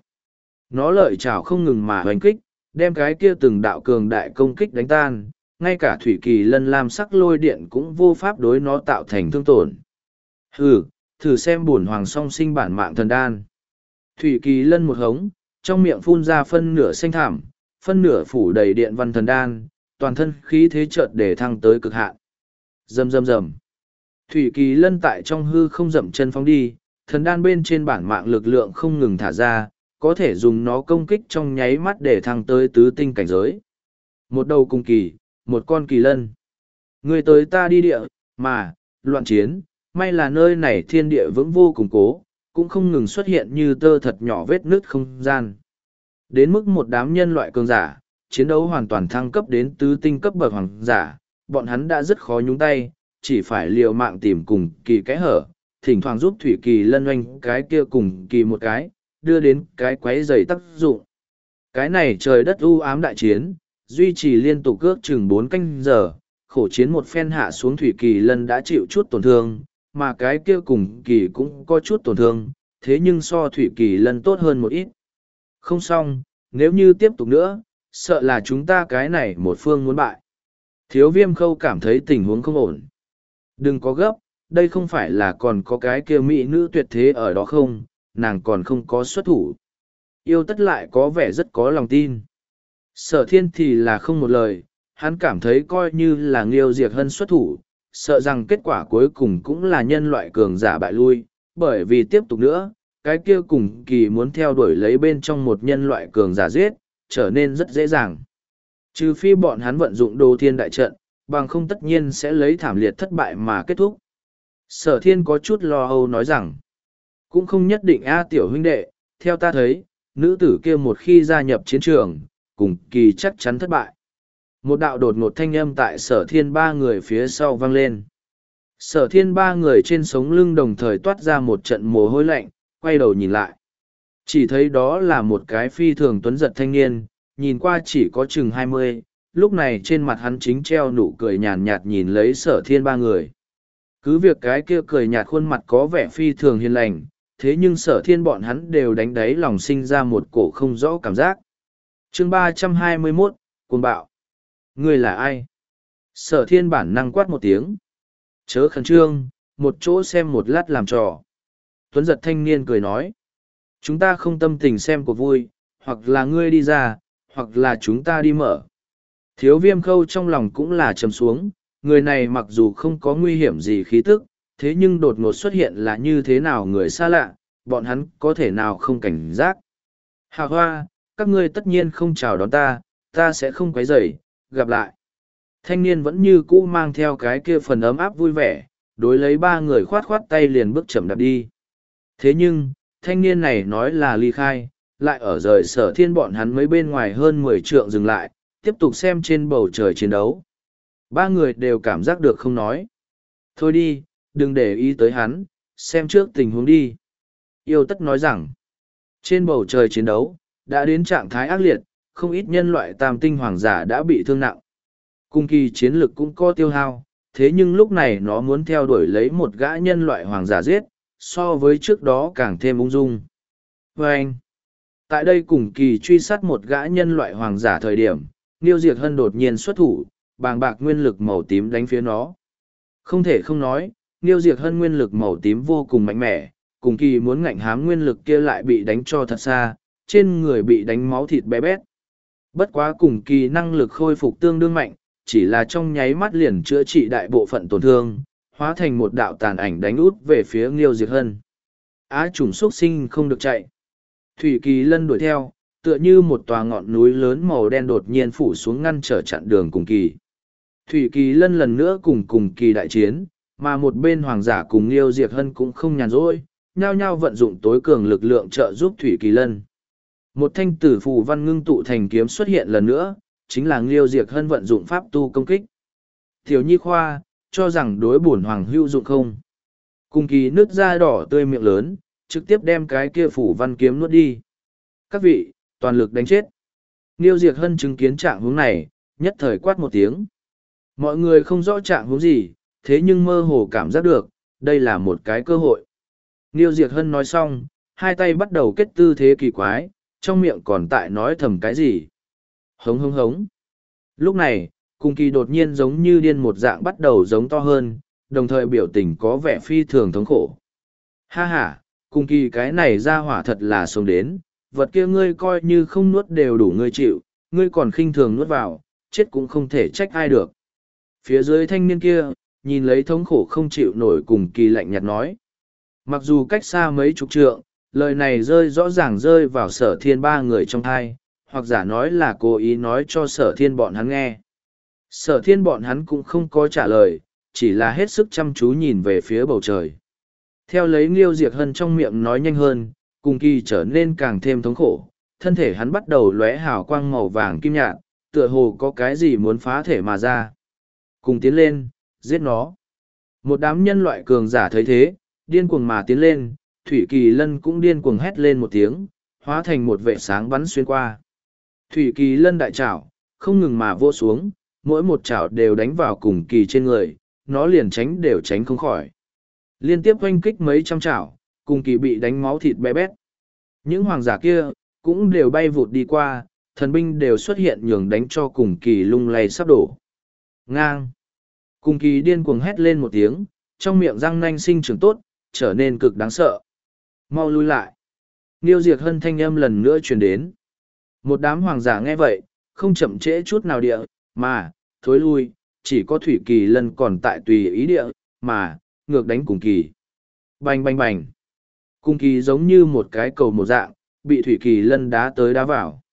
Nó lợi chảo không ngừng mà hoành kích, đem cái kia từng đạo cường đại công kích đánh tan, ngay cả Thủy Kỳ Lân lam sắc lôi điện cũng vô pháp đối nó tạo thành thương tổn. Hừ, thử xem bổn hoàng song sinh bản mạng thần đan. Thủy Kỳ Lân một hống, trong miệng phun ra phân nửa xanh thảm, phân nửa phủ đầy điện văn thần đan, toàn thân khí thế chợt để thăng tới cực hạn. Rầm rầm rầm. Thủy Kỳ Lân tại trong hư không dậm chân phóng đi, thần đan bên trên bản mạng lực lượng không ngừng thả ra, có thể dùng nó công kích trong nháy mắt để thăng tới tứ tinh cảnh giới. Một đầu cùng kỳ, một con kỳ lân. Người tới ta đi địa, mà, loạn chiến, may là nơi này thiên địa vững vô cùng cố, cũng không ngừng xuất hiện như tơ thật nhỏ vết nứt không gian. Đến mức một đám nhân loại cường giả, chiến đấu hoàn toàn thăng cấp đến tứ tinh cấp bậc hoàng giả, bọn hắn đã rất khó nhúng tay, chỉ phải liều mạng tìm cùng kỳ kẽ hở, thỉnh thoảng giúp thủy kỳ lân oanh cái kia cùng kỳ một cái, đưa đến cái quấy dày tác dụng. Cái này trời đất u ám đại chiến, duy trì liên tục cước chừng bốn canh giờ, khổ chiến một phen hạ xuống thủy kỳ lân đã chịu chút tổn thương, mà cái kia cùng kỳ cũng có chút tổn thương, thế nhưng so thủy kỳ lân tốt hơn một ít. Không xong, nếu như tiếp tục nữa, sợ là chúng ta cái này một phương muốn bại. Thiếu viêm khâu cảm thấy tình huống không ổn. Đừng có gấp, đây không phải là còn có cái kia mỹ nữ tuyệt thế ở đó không, nàng còn không có xuất thủ. Yêu tất lại có vẻ rất có lòng tin. Sở thiên thì là không một lời, hắn cảm thấy coi như là Nghiêu Diệt Hân xuất thủ, sợ rằng kết quả cuối cùng cũng là nhân loại cường giả bại lui, bởi vì tiếp tục nữa, cái kia cùng kỳ muốn theo đuổi lấy bên trong một nhân loại cường giả giết, trở nên rất dễ dàng. Trừ phi bọn hắn vận dụng đồ thiên đại trận, bằng không tất nhiên sẽ lấy thảm liệt thất bại mà kết thúc. Sở thiên có chút lo âu nói rằng, cũng không nhất định a tiểu huynh đệ, theo ta thấy, nữ tử kia một khi gia nhập chiến trường, cùng kỳ chắc chắn thất bại. Một đạo đột ngột thanh âm tại sở thiên ba người phía sau vang lên. Sở thiên ba người trên sống lưng đồng thời toát ra một trận mồ hôi lạnh, quay đầu nhìn lại. Chỉ thấy đó là một cái phi thường tuấn giật thanh niên, nhìn qua chỉ có chừng hai mươi, lúc này trên mặt hắn chính treo nụ cười nhàn nhạt nhìn lấy sở thiên ba người. Cứ việc cái kia cười nhạt khuôn mặt có vẻ phi thường hiền lành, thế nhưng sở thiên bọn hắn đều đánh đáy lòng sinh ra một cổ không rõ cảm giác. Chương ba trăm hai mươi mốt, Cuồng bạo. Ngươi là ai? Sở thiên bản năng quát một tiếng. Chớ khẩn trương, một chỗ xem một lát làm trò. Tuấn giật thanh niên cười nói. Chúng ta không tâm tình xem cuộc vui, hoặc là ngươi đi ra, hoặc là chúng ta đi mở. Thiếu viêm khâu trong lòng cũng là trầm xuống, người này mặc dù không có nguy hiểm gì khí tức, thế nhưng đột ngột xuất hiện là như thế nào người xa lạ, bọn hắn có thể nào không cảnh giác. Hà hoa, các ngươi tất nhiên không chào đón ta, ta sẽ không quấy rầy, gặp lại. Thanh niên vẫn như cũ mang theo cái kia phần ấm áp vui vẻ, đối lấy ba người khoát khoát tay liền bước chậm đạp đi. Thế nhưng, thanh niên này nói là ly khai, lại ở rời sở thiên bọn hắn mấy bên ngoài hơn mười trượng dừng lại, tiếp tục xem trên bầu trời chiến đấu. Ba người đều cảm giác được không nói. Thôi đi, đừng để ý tới hắn, xem trước tình huống đi. Yêu tất nói rằng, trên bầu trời chiến đấu, đã đến trạng thái ác liệt, không ít nhân loại tam tinh hoàng giả đã bị thương nặng. Cung kỳ chiến lực cũng có tiêu hao, thế nhưng lúc này nó muốn theo đuổi lấy một gã nhân loại hoàng giả giết, so với trước đó càng thêm ung dung. Và anh, tại đây cùng kỳ truy sát một gã nhân loại hoàng giả thời điểm, Niêu Diệt Hân đột nhiên xuất thủ, bàng bạc nguyên lực màu tím đánh phía nó. Không thể không nói, Niêu Diệt Hân nguyên lực màu tím vô cùng mạnh mẽ, cùng kỳ muốn ngạnh hám nguyên lực kia lại bị đánh cho thật xa, trên người bị đánh máu thịt bé bét. Bất quá cùng kỳ năng lực khôi phục tương đương mạnh, chỉ là trong nháy mắt liền chữa trị đại bộ phận tổn thương, hóa thành một đạo tàn ảnh đánh út về phía Niêu Diệt Hân. Á trùng xuất sinh không được chạy. Thủy Kỳ Lân đuổi theo, tựa như một tòa ngọn núi lớn màu đen đột nhiên phủ xuống ngăn trở chặn đường cùng kỳ. Thủy Kỳ Lân lần nữa cùng cùng kỳ đại chiến, mà một bên hoàng giả cùng Niêu Diệt Hân cũng không nhàn rỗi, nhao nhao vận dụng tối cường lực lượng trợ giúp Thủy Kỳ Lân. Một thanh tử phù văn ngưng tụ thành kiếm xuất hiện lần nữa, chính là Niêu Diệt Hân vận dụng pháp tu công kích. Tiểu Nhi Khoa, cho rằng đối bổn hoàng hữu dụng không. Cùng kỳ nứt da đỏ tươi miệng lớn, trực tiếp đem cái kia phủ văn kiếm nuốt đi. Các vị, toàn lực đánh chết. Niêu Diệt Hân chứng kiến trạng hướng này, nhất thời quát một tiếng. Mọi người không rõ trạng hướng gì, thế nhưng mơ hồ cảm giác được, đây là một cái cơ hội. Niêu Diệt Hân nói xong, hai tay bắt đầu kết tư thế kỳ quái, trong miệng còn tại nói thầm cái gì. Hống hống hống. Lúc này, cùng kỳ đột nhiên giống như điên một dạng bắt đầu giống to hơn, đồng thời biểu tình có vẻ phi thường thống khổ. Ha ha, cùng kỳ cái này ra hỏa thật là sống đến, vật kia ngươi coi như không nuốt đều đủ ngươi chịu, ngươi còn khinh thường nuốt vào, chết cũng không thể trách ai được. Phía dưới thanh niên kia, nhìn lấy thống khổ không chịu nổi cùng kỳ lạnh nhạt nói. Mặc dù cách xa mấy chục trượng, lời này rơi rõ ràng rơi vào sở thiên ba người trong thai, hoặc giả nói là cố ý nói cho sở thiên bọn hắn nghe. Sở thiên bọn hắn cũng không có trả lời, chỉ là hết sức chăm chú nhìn về phía bầu trời. Theo lấy Liêu Diệc Hân trong miệng nói nhanh hơn, cùng kỳ trở nên càng thêm thống khổ, thân thể hắn bắt đầu lóe hào quang màu vàng kim nhạt, tựa hồ có cái gì muốn phá thể mà ra. Cùng tiến lên, giết nó. Một đám nhân loại cường giả thấy thế, điên cuồng mà tiến lên, Thủy Kỳ Lân cũng điên cuồng hét lên một tiếng, hóa thành một vệ sáng bắn xuyên qua. Thủy Kỳ Lân đại trảo, không ngừng mà vô xuống, mỗi một chảo đều đánh vào cùng kỳ trên người, nó liền tránh đều tránh không khỏi. Liên tiếp oanh kích mấy trăm chảo, cùng kỳ bị đánh máu thịt bé bét. Những hoàng giả kia, cũng đều bay vụt đi qua, thần binh đều xuất hiện nhường đánh cho cùng kỳ lung lay sắp đổ. Ngang! Cùng kỳ điên cuồng hét lên một tiếng, trong miệng răng nanh sinh trưởng tốt, trở nên cực đáng sợ. Mau lui lại! Niêu Diệc Hân thanh âm lần nữa truyền đến. Một đám hoàng giả nghe vậy, không chậm trễ chút nào địa, mà, thối lui, chỉ có Thủy Kỳ Lân còn tại tùy ý địa, mà, ngược đánh cùng kỳ. Bành bành bành. Cùng kỳ giống như một cái cầu một dạng, bị Thủy Kỳ Lân đá tới đá vào.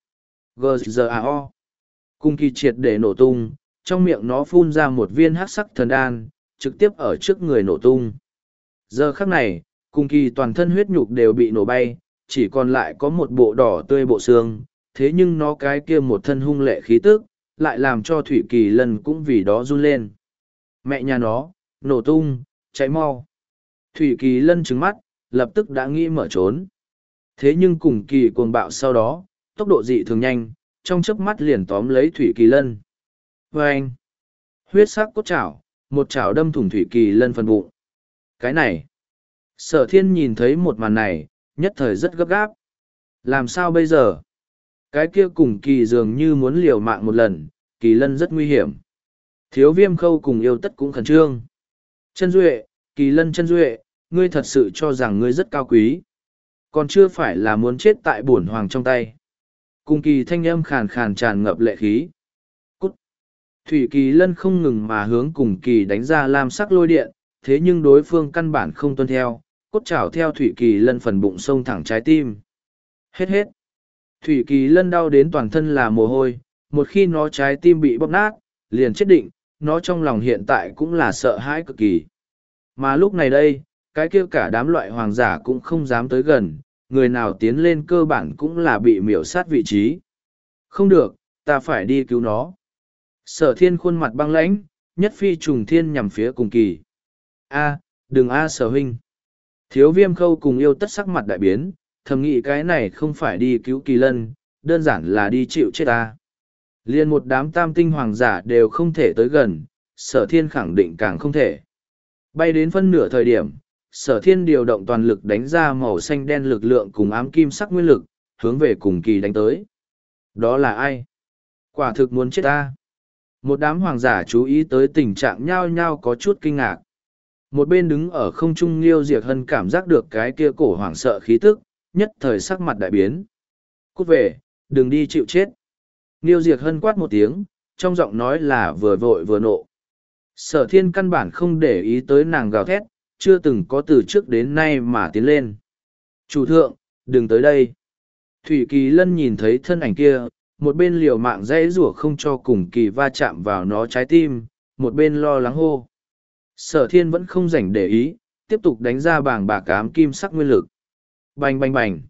G-Z-A-O. Cùng kỳ triệt để nổ tung, trong miệng nó phun ra một viên hắc sắc thần đan, trực tiếp ở trước người nổ tung. Giờ khắc này, cùng kỳ toàn thân huyết nhục đều bị nổ bay, chỉ còn lại có một bộ đỏ tươi bộ xương, thế nhưng nó cái kia một thân hung lệ khí tức, lại làm cho Thủy Kỳ Lân cũng vì đó run lên. Mẹ nhà nó, nổ tung, cháy mau. Thủy Kỳ Lân trừng mắt, lập tức đã nghĩ mở trốn. Thế nhưng cùng kỳ cuồng bạo sau đó, tốc độ dị thường nhanh, trong chớp mắt liền tóm lấy Thủy Kỳ Lân. Và anh, huyết sắc cốt chảo, một chảo đâm thủng Thủy Kỳ Lân phần bụng. Cái này, Sở Thiên nhìn thấy một màn này, nhất thời rất gấp gáp. Làm sao bây giờ? Cái kia cùng kỳ dường như muốn liều mạng một lần, Kỳ Lân rất nguy hiểm. Thiếu Viêm Khâu cùng Yêu Tất cũng khẩn trương. Chân Duệ, Kỳ Lân Chân Duệ, ngươi thật sự cho rằng ngươi rất cao quý. Còn chưa phải là muốn chết tại bổn hoàng trong tay. Cùng kỳ thanh âm khàn khàn tràn ngập lệ khí. Cút. Thủy Kỳ Lân không ngừng mà hướng cùng kỳ đánh ra lam sắc lôi điện, thế nhưng đối phương căn bản không tuân theo, cốt chảo theo Thủy Kỳ Lân phần bụng sông thẳng trái tim. Hết hết. Thủy Kỳ Lân đau đến toàn thân là mồ hôi, một khi nó trái tim bị bóp nát, liền chết định, nó trong lòng hiện tại cũng là sợ hãi cực kỳ. Mà lúc này đây, cái kia cả đám loại hoàng giả cũng không dám tới gần, người nào tiến lên cơ bản cũng là bị miểu sát vị trí. Không được, ta phải đi cứu nó. Sở Thiên khuôn mặt băng lãnh, nhất phi trùng thiên nhằm phía cùng kỳ. A, đừng a Sở huynh. Thiếu Viêm Khâu cùng Yêu Tất sắc mặt đại biến, thầm nghĩ cái này không phải đi cứu Kỳ Lân, đơn giản là đi chịu chết ta. Liên một đám tam tinh hoàng giả đều không thể tới gần, Sở Thiên khẳng định càng không thể. Bay đến phân nửa thời điểm, Sở Thiên điều động toàn lực đánh ra màu xanh đen lực lượng cùng ám kim sắc nguyên lực, hướng về cùng kỳ đánh tới. Đó là ai? Quả thực muốn chết ta. Một đám hoàng giả chú ý tới tình trạng nhao nhao có chút kinh ngạc. Một bên đứng ở không trung Liêu Diệc Hân cảm giác được cái kia cổ hoảng sợ khí tức, nhất thời sắc mặt đại biến. Cút về, đừng đi chịu chết. Liêu Diệc Hân quát một tiếng, trong giọng nói là vừa vội vừa nộ. Sở Thiên căn bản không để ý tới nàng gào thét, chưa từng có từ trước đến nay mà tiến lên. Chủ thượng, đừng tới đây. Thủy Kỳ Lân nhìn thấy thân ảnh kia, một bên liều mạng dãy rủa không cho cùng kỳ va chạm vào nó trái tim, một bên lo lắng hô. Sở Thiên vẫn không rảnh để ý, tiếp tục đánh ra bảng bạc ám kim sắc nguyên lực. Bành bành bành.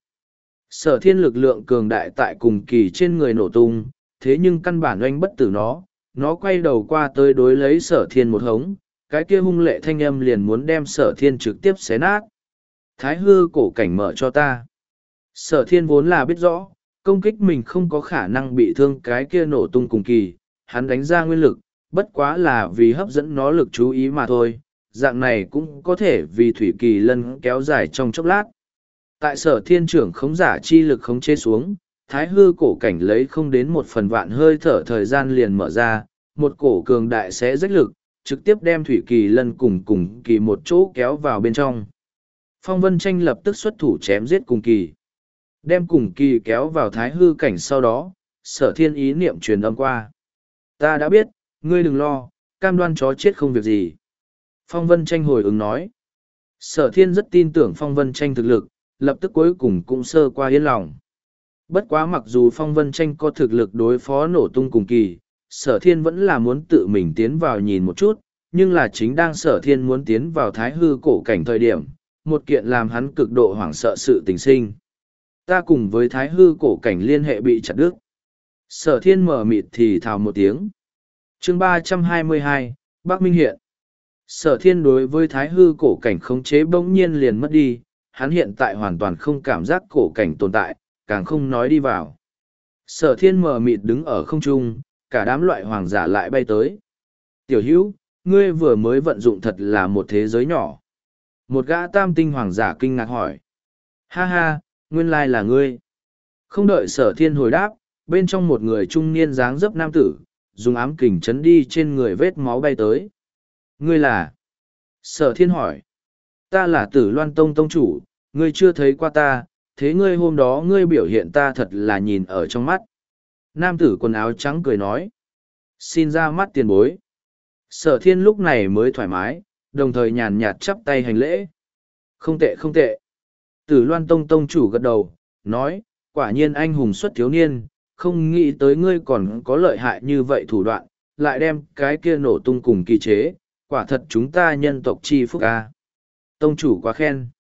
Sở Thiên lực lượng cường đại tại cùng kỳ trên người nổ tung, thế nhưng căn bản oanh bất tử nó, nó quay đầu qua tới đối lấy Sở Thiên một hống, cái kia hung lệ thanh âm liền muốn đem Sở Thiên trực tiếp xé nát. Thái hư cổ cảnh mở cho ta. Sở Thiên vốn là biết rõ, công kích mình không có khả năng bị thương cái kia nổ tung cùng kỳ, hắn đánh ra nguyên lực, bất quá là vì hấp dẫn nó lực chú ý mà thôi, dạng này cũng có thể vì Thủy Kỳ Lân kéo dài trong chốc lát. Tại Sở Thiên trưởng khống giả chi lực khống chế xuống, thái hư cổ cảnh lấy không đến một phần vạn hơi thở thời gian liền mở ra, một cổ cường đại sẽ rách lực, trực tiếp đem Thủy Kỳ Lân cùng cùng kỳ một chỗ kéo vào bên trong. Phong Vân Tranh lập tức xuất thủ chém giết cùng kỳ. Đem cùng kỳ kéo vào thái hư cảnh sau đó, Sở Thiên ý niệm truyền âm qua. Ta đã biết, ngươi đừng lo, cam đoan chó chết không việc gì. Phong Vân Tranh hồi ứng nói. Sở Thiên rất tin tưởng Phong Vân Tranh thực lực, lập tức cuối cùng cũng sơ qua yên lòng. Bất quá mặc dù Phong Vân Tranh có thực lực đối phó nổ tung cùng kỳ, Sở Thiên vẫn là muốn tự mình tiến vào nhìn một chút, nhưng là chính đang Sở Thiên muốn tiến vào thái hư cổ cảnh thời điểm, một kiện làm hắn cực độ hoảng sợ sự tình sinh. Ta cùng với thái hư cổ cảnh liên hệ bị chặt đứt. Sở Thiên mở mịt thì thào một tiếng. Chương ba trăm hai mươi hai, Bắc Minh hiện. Sở Thiên đối với thái hư cổ cảnh khống chế bỗng nhiên liền mất đi, hắn hiện tại hoàn toàn không cảm giác cổ cảnh tồn tại, càng không nói đi vào. Sở Thiên mờ mịt đứng ở không trung, cả đám loại hoàng giả lại bay tới. Tiểu hữu, ngươi vừa mới vận dụng thật là một thế giới nhỏ. Một gã tam tinh hoàng giả kinh ngạc hỏi. Ha ha, nguyên lai là ngươi. Không đợi Sở Thiên hồi đáp, bên trong một người trung niên dáng dấp nam tử, dùng ám kình chấn đi trên người vết máu bay tới. Ngươi là? Sở Thiên hỏi. Ta là Tử Loan Tông Tông chủ, ngươi chưa thấy qua ta, thế ngươi hôm đó ngươi biểu hiện ta thật là nhìn ở trong mắt. Nam tử quần áo trắng cười nói. Xin ra mắt tiền bối. Sở Thiên lúc này mới thoải mái, đồng thời nhàn nhạt chắp tay hành lễ. Không tệ không tệ. Tử Loan Tông Tông chủ gật đầu, nói, quả nhiên anh hùng xuất thiếu niên, không nghĩ tới ngươi còn có lợi hại như vậy thủ đoạn, lại đem cái kia nổ tung cùng kỳ chế, quả thật chúng ta nhân tộc chi phúc a. Tông chủ quá khen.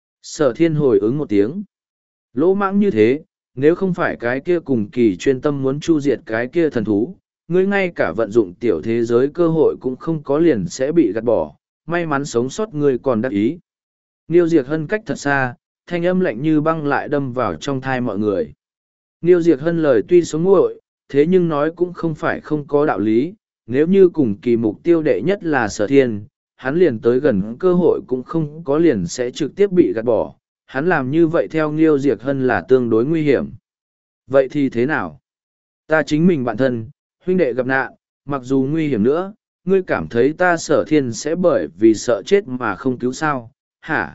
Sở Thiên hồi ứng một tiếng. Lỗ mãng như thế, nếu không phải cái kia cùng kỳ chuyên tâm muốn chu diệt cái kia thần thú, ngươi ngay cả vận dụng tiểu thế giới cơ hội cũng không có liền sẽ bị gạt bỏ, may mắn sống sót ngươi còn đắc ý. Niêu Diệt Hân cách thật xa, thanh âm lạnh như băng lại đâm vào trong thai mọi người. Niêu Diệt Hân lời tuy sống nguội, thế nhưng nói cũng không phải không có đạo lý, nếu như cùng kỳ mục tiêu đệ nhất là Sở Thiên, hắn liền tới gần cơ hội cũng không có liền sẽ trực tiếp bị gạt bỏ, hắn làm như vậy theo Niêu Diệt Hân là tương đối nguy hiểm. Vậy thì thế nào? Ta chính mình bản thân, huynh đệ gặp nạn, mặc dù nguy hiểm nữa, ngươi cảm thấy ta Sở Thiên sẽ bởi vì sợ chết mà không cứu sao, hả?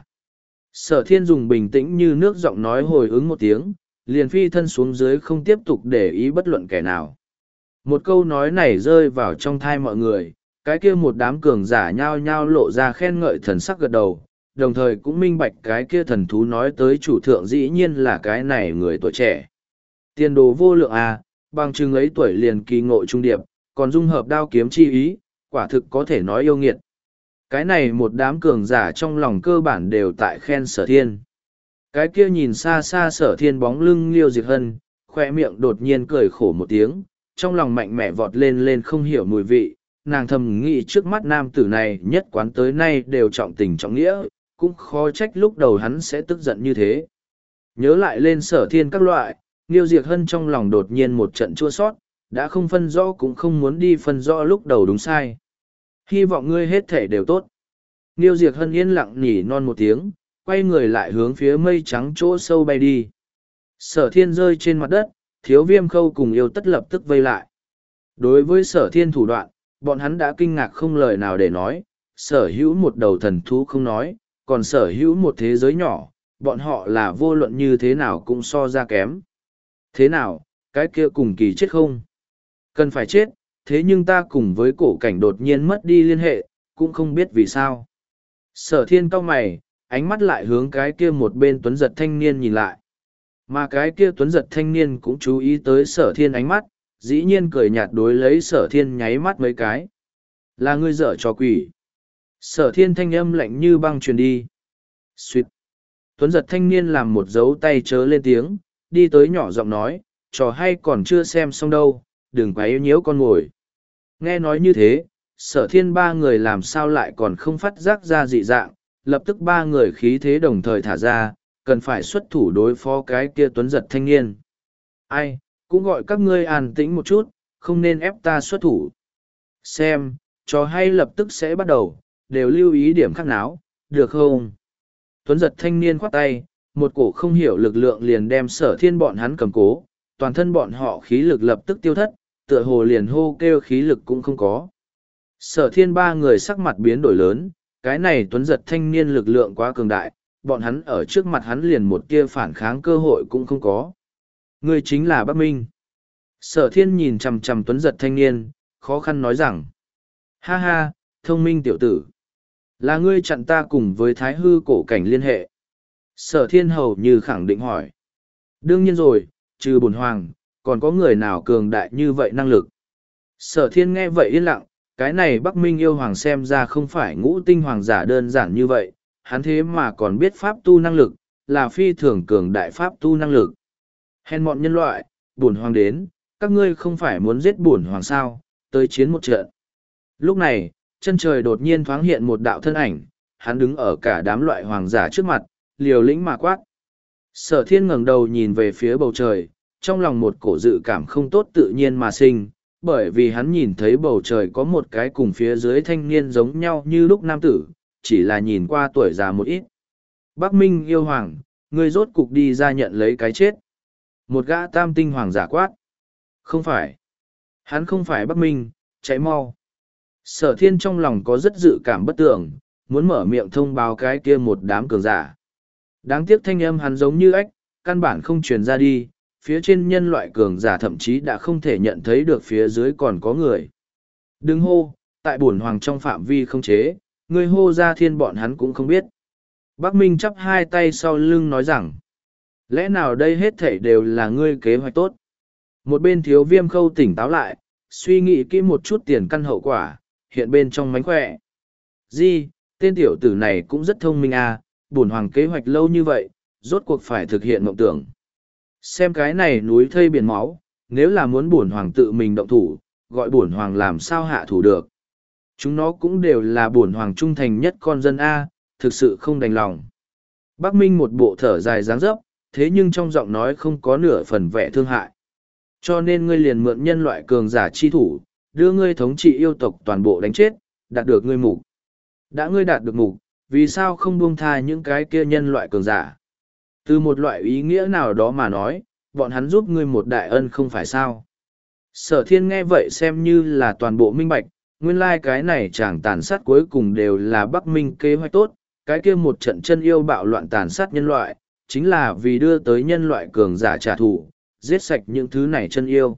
Sở Thiên dùng bình tĩnh như nước giọng nói hồi ứng một tiếng, liền phi thân xuống dưới không tiếp tục để ý bất luận kẻ nào. Một câu nói này rơi vào trong thai mọi người, cái kia một đám cường giả nhao nhao lộ ra khen ngợi thần sắc gật đầu, đồng thời cũng minh bạch cái kia thần thú nói tới chủ thượng dĩ nhiên là cái này người tuổi trẻ. Tiền đồ vô lượng à, bằng chừng ấy tuổi liền kỳ ngộ trung điệp, còn dung hợp đao kiếm chi ý, quả thực có thể nói yêu nghiệt. Cái này một đám cường giả trong lòng cơ bản đều tại khen Sở Thiên. Cái kia nhìn xa xa Sở Thiên bóng lưng Liêu Diệt Hân, khoe miệng đột nhiên cười khổ một tiếng, trong lòng mạnh mẽ vọt lên lên không hiểu mùi vị, nàng thầm nghĩ trước mắt nam tử này nhất quán tới nay đều trọng tình trọng nghĩa, cũng khó trách lúc đầu hắn sẽ tức giận như thế. Nhớ lại lên Sở Thiên các loại, Liêu Diệt Hân trong lòng đột nhiên một trận chua sót, đã không phân rõ cũng không muốn đi phân rõ lúc đầu đúng sai. Hy vọng ngươi hết thể đều tốt. Liêu Diệt Hân yên lặng nhỉ non một tiếng, quay người lại hướng phía mây trắng chỗ sâu bay đi. Sở Thiên rơi trên mặt đất, Thiếu Viêm Khâu cùng Yêu Tất lập tức vây lại. Đối với Sở Thiên thủ đoạn, bọn hắn đã kinh ngạc không lời nào để nói, sở hữu một đầu thần thú không nói, còn sở hữu một thế giới nhỏ, bọn họ là vô luận như thế nào cũng so ra kém. Thế nào, cái kia cùng kỳ chết không? Cần phải chết, thế nhưng ta cùng với cổ cảnh đột nhiên mất đi liên hệ, cũng không biết vì sao. Sở Thiên cau mày, ánh mắt lại hướng cái kia một bên tuấn giật thanh niên nhìn lại. Mà cái kia tuấn giật thanh niên cũng chú ý tới Sở Thiên ánh mắt, dĩ nhiên cười nhạt đối lấy Sở Thiên nháy mắt mấy cái. Là ngươi dở trò quỷ. Sở Thiên thanh âm lạnh như băng truyền đi. Xuyệt. Tuấn giật thanh niên làm một dấu tay chớ lên tiếng, đi tới nhỏ giọng nói, trò hay còn chưa xem xong đâu, đừng quá yếu nhiễu con ngồi. Nghe nói như thế, Sở Thiên ba người làm sao lại còn không phát giác ra dị dạng, lập tức ba người khí thế đồng thời thả ra, cần phải xuất thủ đối phó cái kia tuấn giật thanh niên. Ai, cũng gọi các ngươi an tĩnh một chút, không nên ép ta xuất thủ. Xem, trò hay lập tức sẽ bắt đầu, đều lưu ý điểm khắc náo, được không? Tuấn giật thanh niên khoát tay, một cổ không hiểu lực lượng liền đem Sở Thiên bọn hắn cầm cố, toàn thân bọn họ khí lực lập tức tiêu thất, tựa hồ liền hô kêu khí lực cũng không có. Sở Thiên ba người sắc mặt biến đổi lớn, cái này tuấn giật thanh niên lực lượng quá cường đại, bọn hắn ở trước mặt hắn liền một tia phản kháng cơ hội cũng không có. Người chính là Bắc Minh. Sở Thiên nhìn chằm chằm tuấn giật thanh niên, khó khăn nói rằng. Ha ha, thông minh tiểu tử. Là ngươi chặn ta cùng với thái hư cổ cảnh liên hệ. Sở thiên hầu như khẳng định hỏi. Đương nhiên rồi, trừ bổn hoàng, còn có người nào cường đại như vậy năng lực. Sở thiên nghe vậy yên lặng, cái này Bắc Minh yêu hoàng xem ra không phải ngũ tinh hoàng giả đơn giản như vậy, hắn thế mà còn biết pháp tu năng lực, là phi thường cường đại pháp tu năng lực. Hèn mọn nhân loại, bổn hoàng đến, các ngươi không phải muốn giết bổn hoàng sao, tới chiến một trận. Lúc này, chân trời đột nhiên thoáng hiện một đạo thân ảnh, hắn đứng ở cả đám loại hoàng giả trước mặt, liều lĩnh mà quát. Sở thiên ngẩng đầu nhìn về phía bầu trời, trong lòng một cổ dự cảm không tốt tự nhiên mà sinh, bởi vì hắn nhìn thấy bầu trời có một cái cùng phía dưới thanh niên giống nhau như lúc nam tử, chỉ là nhìn qua tuổi già một ít. Bắc Minh yêu hoàng, ngươi rốt cục đi ra nhận lấy cái chết. Một gã tam tinh hoàng giả quát. Không phải. Hắn không phải Bắc Minh, chạy mau. Sở thiên trong lòng có rất dự cảm bất tưởng, muốn mở miệng thông báo cái kia một đám cường giả. Đáng tiếc thanh âm hắn giống như ếch, căn bản không truyền ra đi, phía trên nhân loại cường giả thậm chí đã không thể nhận thấy được phía dưới còn có người. Đừng hô, tại bổn hoàng trong phạm vi không chế, người hô ra thiên bọn hắn cũng không biết. Bắc Minh chắp hai tay sau lưng nói rằng, lẽ nào đây hết thảy đều là ngươi kế hoạch tốt. Một bên thiếu viêm khâu tỉnh táo lại, suy nghĩ kỹ một chút tiền căn hậu quả, hiện bên trong mánh khỏe. Di, tên tiểu tử này cũng rất thông minh à, bổn hoàng kế hoạch lâu như vậy, rốt cuộc phải thực hiện mộng tưởng. Xem cái này núi thây biển máu, nếu là muốn bổn hoàng tự mình động thủ, gọi bổn hoàng làm sao hạ thủ được. Chúng nó cũng đều là bổn hoàng trung thành nhất con dân A, thực sự không đành lòng. Bắc Minh một bộ thở dài dáng dấp, thế nhưng trong giọng nói không có nửa phần vẻ thương hại. Cho nên ngươi liền mượn nhân loại cường giả chi thủ, đưa ngươi thống trị yêu tộc toàn bộ đánh chết, đạt được ngươi mục. Đã ngươi đạt được mục, vì sao không buông tha những cái kia nhân loại cường giả? Từ một loại ý nghĩa nào đó mà nói, bọn hắn giúp ngươi một đại ân không phải sao. Sở thiên nghe vậy xem như là toàn bộ minh bạch, nguyên lai like cái này chẳng tàn sát cuối cùng đều là Bắc Minh kế hoạch tốt, cái kia một trận chân yêu bạo loạn tàn sát nhân loại, chính là vì đưa tới nhân loại cường giả trả thù, giết sạch những thứ này chân yêu.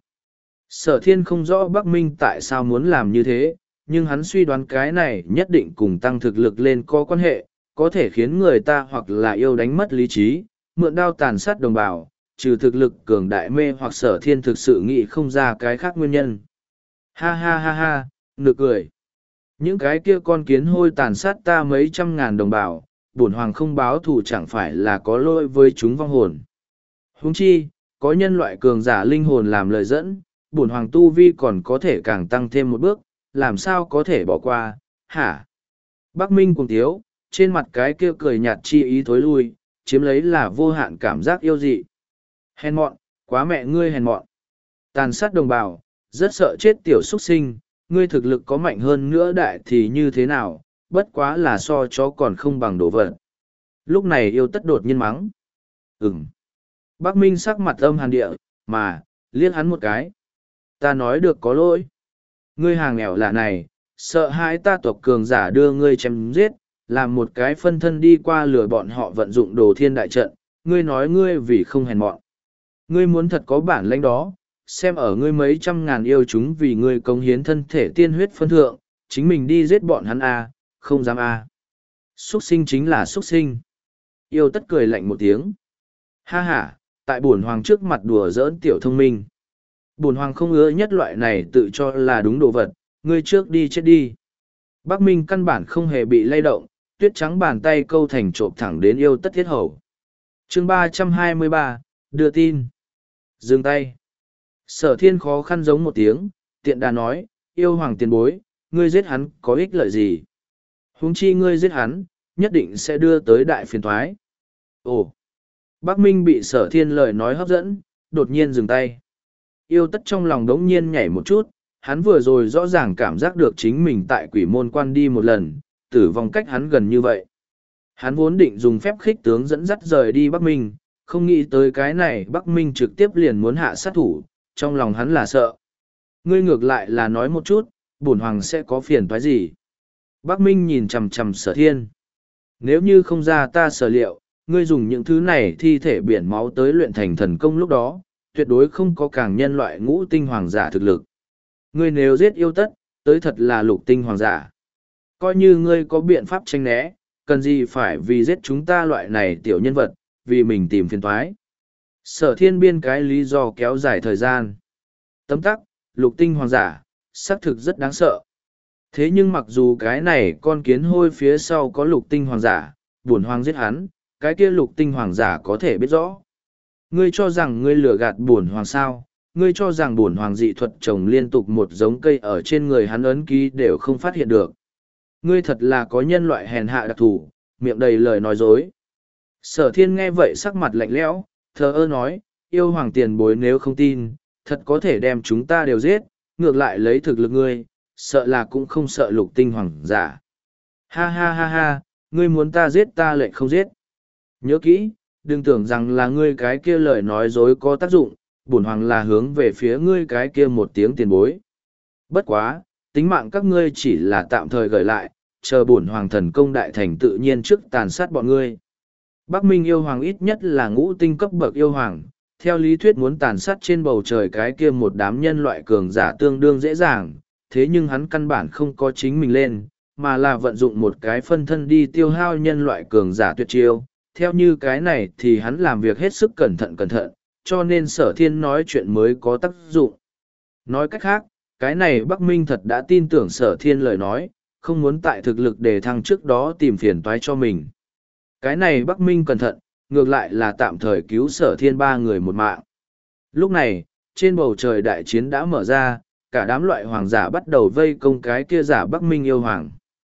Sở thiên không rõ Bắc Minh tại sao muốn làm như thế, nhưng hắn suy đoán cái này nhất định cùng tăng thực lực lên có quan hệ, có thể khiến người ta hoặc là yêu đánh mất lý trí, mượn đao tàn sát đồng bào, trừ thực lực cường đại mê hoặc sở thiên thực sự nghĩ không ra cái khác nguyên nhân. Ha ha ha ha, nực cười. Những cái kia con kiến hôi tàn sát ta mấy trăm ngàn đồng bào, bổn hoàng không báo thù chẳng phải là có lỗi với chúng vong hồn. Huống chi, có nhân loại cường giả linh hồn làm lời dẫn, bổn hoàng tu vi còn có thể càng tăng thêm một bước, làm sao có thể bỏ qua, hả? Bắc Minh cùng thiếu, trên mặt cái kia cười nhạt chi ý thối lui, chiếm lấy là vô hạn cảm giác yêu dị. Hèn mọn, quá mẹ ngươi hèn mọn. Tàn sát đồng bào, rất sợ chết tiểu xuất sinh, ngươi thực lực có mạnh hơn nữa đại thì như thế nào, bất quá là so chó còn không bằng đồ vật. Lúc này yêu tất đột nhiên mắng. Ừm. Bắc Minh sắc mặt âm hàn địa, mà, liếc hắn một cái. Ta nói được có lỗi. Ngươi hàng nghèo lạ này, sợ hãi ta tộc cường giả đưa ngươi chém giết, làm một cái phân thân đi qua lừa bọn họ vận dụng đồ thiên đại trận, ngươi nói ngươi vì không hèn mọn. Ngươi muốn thật có bản lãnh đó, xem ở ngươi mấy trăm ngàn yêu chúng vì ngươi cống hiến thân thể tiên huyết phân thượng, chính mình đi giết bọn hắn a, không dám a. Xuất sinh chính là xuất sinh. Yêu tất cười lạnh một tiếng. Ha ha, tại bổn hoàng trước mặt đùa giỡn tiểu thông minh. Bổn hoàng không ưa nhất loại này tự cho là đúng đồ vật, ngươi trước đi chết đi. Bắc Minh căn bản không hề bị lay động, tuyết trắng bàn tay câu thành trộm thẳng đến yêu tất thiết hầu. Chương ba trăm hai mươi ba, đưa tin. Dừng tay. Sở thiên khó khăn giống một tiếng, tiện đà nói, yêu hoàng tiền bối, ngươi giết hắn có ích lợi gì? Huống chi ngươi giết hắn, nhất định sẽ đưa tới đại phiền thoái. Ồ! Bắc Minh bị sở thiên lời nói hấp dẫn, đột nhiên dừng tay. Yêu tất trong lòng đống nhiên nhảy một chút, hắn vừa rồi rõ ràng cảm giác được chính mình tại quỷ môn quan đi một lần, tử vong cách hắn gần như vậy. Hắn vốn định dùng phép khích tướng dẫn dắt rời đi Bắc Minh, không nghĩ tới cái này Bắc Minh trực tiếp liền muốn hạ sát thủ, trong lòng hắn là sợ. Ngươi ngược lại là nói một chút, bổn hoàng sẽ có phiền toái gì? Bắc Minh nhìn chằm chằm sở thiên. Nếu như không ra ta sở liệu, ngươi dùng những thứ này thi thể biển máu tới luyện thành thần công lúc đó, tuyệt đối không có càng nhân loại ngũ tinh hoàng giả thực lực. Ngươi nếu giết yêu tất, tới thật là lục tinh hoàng giả. Coi như ngươi có biện pháp tranh né, cần gì phải vì giết chúng ta loại này tiểu nhân vật, vì mình tìm phiền toái. Sở thiên biên cái lý do kéo dài thời gian. Tấm tắc, lục tinh hoàng giả, xác thực rất đáng sợ. Thế nhưng mặc dù cái này con kiến hôi phía sau có lục tinh hoàng giả, bổn hoàng giết hắn, cái kia lục tinh hoàng giả có thể biết rõ. Ngươi cho rằng ngươi lừa gạt bổn hoàng sao, ngươi cho rằng bổn hoàng dị thuật trồng liên tục một giống cây ở trên người hắn ấn ký đều không phát hiện được. Ngươi thật là có nhân loại hèn hạ đặc thù, miệng đầy lời nói dối. Sở thiên nghe vậy sắc mặt lạnh lẽo, thờ ơ nói, yêu hoàng tiền bối nếu không tin, thật có thể đem chúng ta đều giết, ngược lại lấy thực lực ngươi, sợ là cũng không sợ lục tinh hoàng giả. Ha ha ha ha, ngươi muốn ta giết ta lại không giết. Nhớ kỹ, đừng tưởng rằng là ngươi cái kia lời nói dối có tác dụng, bổn hoàng là hướng về phía ngươi cái kia một tiếng tiền bối. Bất quá, tính mạng các ngươi chỉ là tạm thời gửi lại, chờ bổn hoàng thần công đại thành tự nhiên trước tàn sát bọn ngươi. Bắc Minh yêu hoàng ít nhất là ngũ tinh cấp bậc yêu hoàng, theo lý thuyết muốn tàn sát trên bầu trời cái kia một đám nhân loại cường giả tương đương dễ dàng, thế nhưng hắn căn bản không có chính mình lên, mà là vận dụng một cái phân thân đi tiêu hao nhân loại cường giả tuyệt chiêu. Theo như cái này thì hắn làm việc hết sức cẩn thận cẩn thận, cho nên sở thiên nói chuyện mới có tác dụng. Nói cách khác, cái này Bắc Minh thật đã tin tưởng sở thiên lời nói, không muốn tại thực lực đề thăng trước đó tìm phiền toái cho mình. Cái này Bắc Minh cẩn thận, ngược lại là tạm thời cứu sở thiên ba người một mạng. Lúc này, trên bầu trời đại chiến đã mở ra, cả đám loại hoàng giả bắt đầu vây công cái kia giả Bắc Minh yêu hoàng.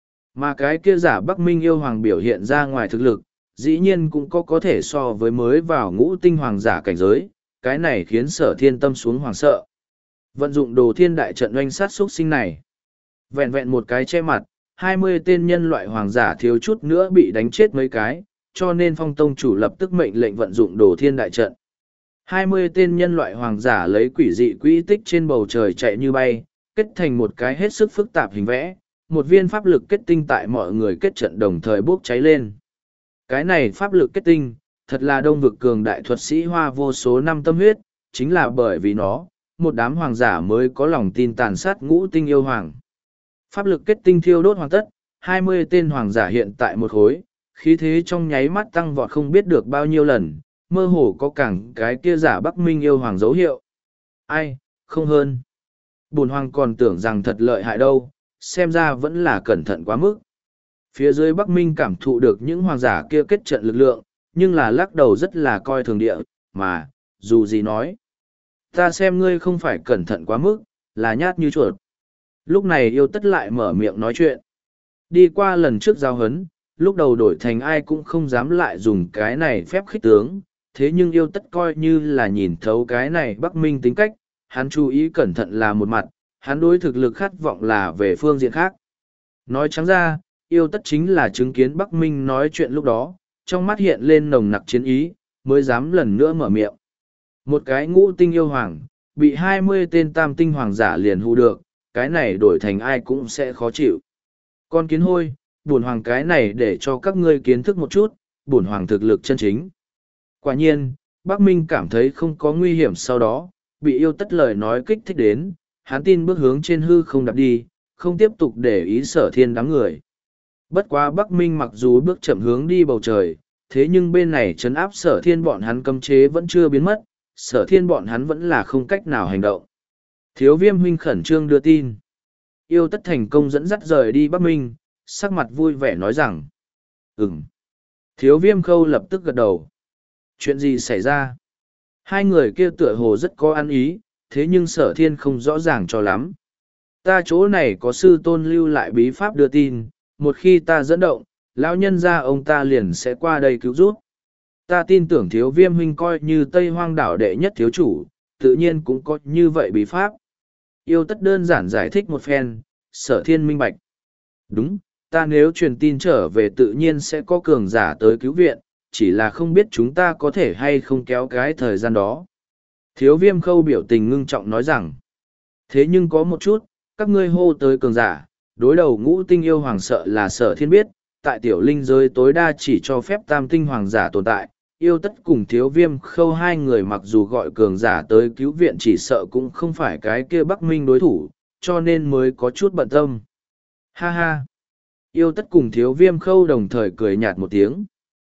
Mà cái kia giả Bắc Minh yêu hoàng biểu hiện ra ngoài thực lực, dĩ nhiên cũng có có thể so với mới vào ngũ tinh hoàng giả cảnh giới, cái này khiến sở thiên tâm xuống hoàng sợ. Vận dụng đồ thiên đại trận oanh sát xuất sinh này. Vẹn vẹn một cái che mặt, hai mươi tên nhân loại hoàng giả thiếu chút nữa bị đánh chết mấy cái, cho nên phong tông chủ lập tức mệnh lệnh vận dụng đồ thiên đại trận. hai mươi tên nhân loại hoàng giả lấy quỷ dị quỹ tích trên bầu trời chạy như bay, kết thành một cái hết sức phức tạp hình vẽ, một viên pháp lực kết tinh tại mọi người kết trận đồng thời bốc cháy lên. Cái này pháp lực kết tinh, thật là đông vực cường đại thuật sĩ hoa vô số năm tâm huyết, chính là bởi vì nó, một đám hoàng giả mới có lòng tin tàn sát ngũ tinh yêu hoàng. Pháp lực kết tinh thiêu đốt hoàn tất, hai mươi tên hoàng giả hiện tại một khối, khí thế trong nháy mắt tăng vọt không biết được bao nhiêu lần, mơ hồ có cảng cái kia giả Bắc Minh yêu hoàng dấu hiệu. Ai, không hơn. Bổn hoàng còn tưởng rằng thật lợi hại đâu, xem ra vẫn là cẩn thận quá mức. Phía dưới Bắc Minh cảm thụ được những hoàng giả kia kết trận lực lượng, nhưng là lắc đầu rất là coi thường địa, mà, dù gì nói. Ta xem ngươi không phải cẩn thận quá mức, là nhát như chuột. Lúc này yêu tất lại mở miệng nói chuyện. Đi qua lần trước giao hấn, lúc đầu đổi thành ai cũng không dám lại dùng cái này phép khích tướng, thế nhưng yêu tất coi như là nhìn thấu cái này Bắc Minh tính cách, hắn chú ý cẩn thận là một mặt, hắn đối thực lực khát vọng là về phương diện khác. Nói trắng ra, yêu tất chính là chứng kiến Bắc Minh nói chuyện lúc đó, trong mắt hiện lên nồng nặc chiến ý, mới dám lần nữa mở miệng. Một cái ngũ tinh yêu hoàng, bị hai mươi tên tam tinh hoàng giả liền hù được, cái này đổi thành ai cũng sẽ khó chịu. Con kiến hôi, bổn hoàng cái này để cho các ngươi kiến thức một chút, bổn hoàng thực lực chân chính. Quả nhiên, Bắc Minh cảm thấy không có nguy hiểm sau đó, bị yêu tất lời nói kích thích đến, hắn tin bước hướng trên hư không đạp đi, không tiếp tục để ý sở thiên đám người. Bất quá Bắc Minh mặc dù bước chậm hướng đi bầu trời, thế nhưng bên này trấn áp sở thiên bọn hắn cấm chế vẫn chưa biến mất, sở thiên bọn hắn vẫn là không cách nào hành động. Thiếu viêm huynh khẩn trương đưa tin. Yêu tất thành công dẫn dắt rời đi Bắc Minh, sắc mặt vui vẻ nói rằng. Ừm. Thiếu viêm khâu lập tức gật đầu. Chuyện gì xảy ra? Hai người kia tựa hồ rất có ăn ý, thế nhưng sở thiên không rõ ràng cho lắm. Ta chỗ này có sư tôn lưu lại bí pháp đưa tin, một khi ta dẫn động, lão nhân gia ông ta liền sẽ qua đây cứu giúp. Ta tin tưởng thiếu viêm huynh coi như Tây Hoang đảo đệ nhất thiếu chủ, tự nhiên cũng có như vậy bí pháp. Yêu tất đơn giản giải thích một phen, sở thiên minh bạch. Đúng, ta nếu truyền tin trở về tự nhiên sẽ có cường giả tới cứu viện, chỉ là không biết chúng ta có thể hay không kéo cái thời gian đó. Thiếu viêm khâu biểu tình ngưng trọng nói rằng. Thế nhưng có một chút, các ngươi hô tới cường giả, đối đầu ngũ tinh yêu hoàng sợ là sở thiên biết, tại tiểu linh giới tối đa chỉ cho phép tam tinh hoàng giả tồn tại, yêu tất cùng thiếu viêm khâu hai người mặc dù gọi cường giả tới cứu viện chỉ sợ cũng không phải cái kia Bắc Minh đối thủ, cho nên mới có chút bận tâm. Ha ha! Yêu tất cùng thiếu viêm khâu đồng thời cười nhạt một tiếng.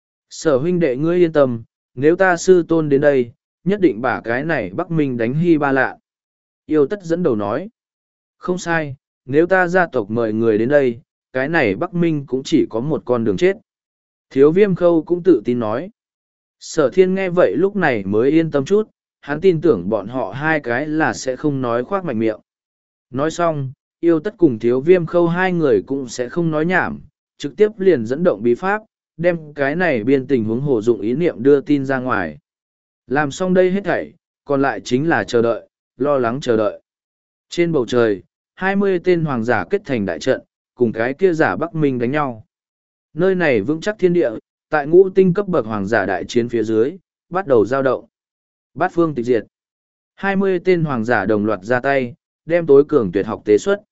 Sở huynh đệ ngươi yên tâm, nếu ta sư tôn đến đây, nhất định bả cái này Bắc Minh đánh hy ba lạ. Yêu tất dẫn đầu nói. Không sai, nếu ta gia tộc mời người đến đây, cái này Bắc Minh cũng chỉ có một con đường chết. Thiếu viêm khâu cũng tự tin nói. Sở thiên nghe vậy lúc này mới yên tâm chút, hắn tin tưởng bọn họ hai cái là sẽ không nói khoác mạnh miệng. Nói xong, yêu tất cùng thiếu viêm khâu hai người cũng sẽ không nói nhảm, trực tiếp liền dẫn động bí pháp, đem cái này biên tình huống hồ dụng ý niệm đưa tin ra ngoài. Làm xong đây hết thảy, còn lại chính là chờ đợi, lo lắng chờ đợi. Trên bầu trời, hai mươi tên hoàng giả kết thành đại trận, cùng cái kia giả Bắc Minh đánh nhau. Nơi này vững chắc thiên địa, tại ngũ tinh cấp bậc hoàng giả đại chiến phía dưới, bắt đầu giao động. Bát phương tịch diệt. hai mươi tên hoàng giả đồng loạt ra tay, đem tối cường tuyệt học tế xuất.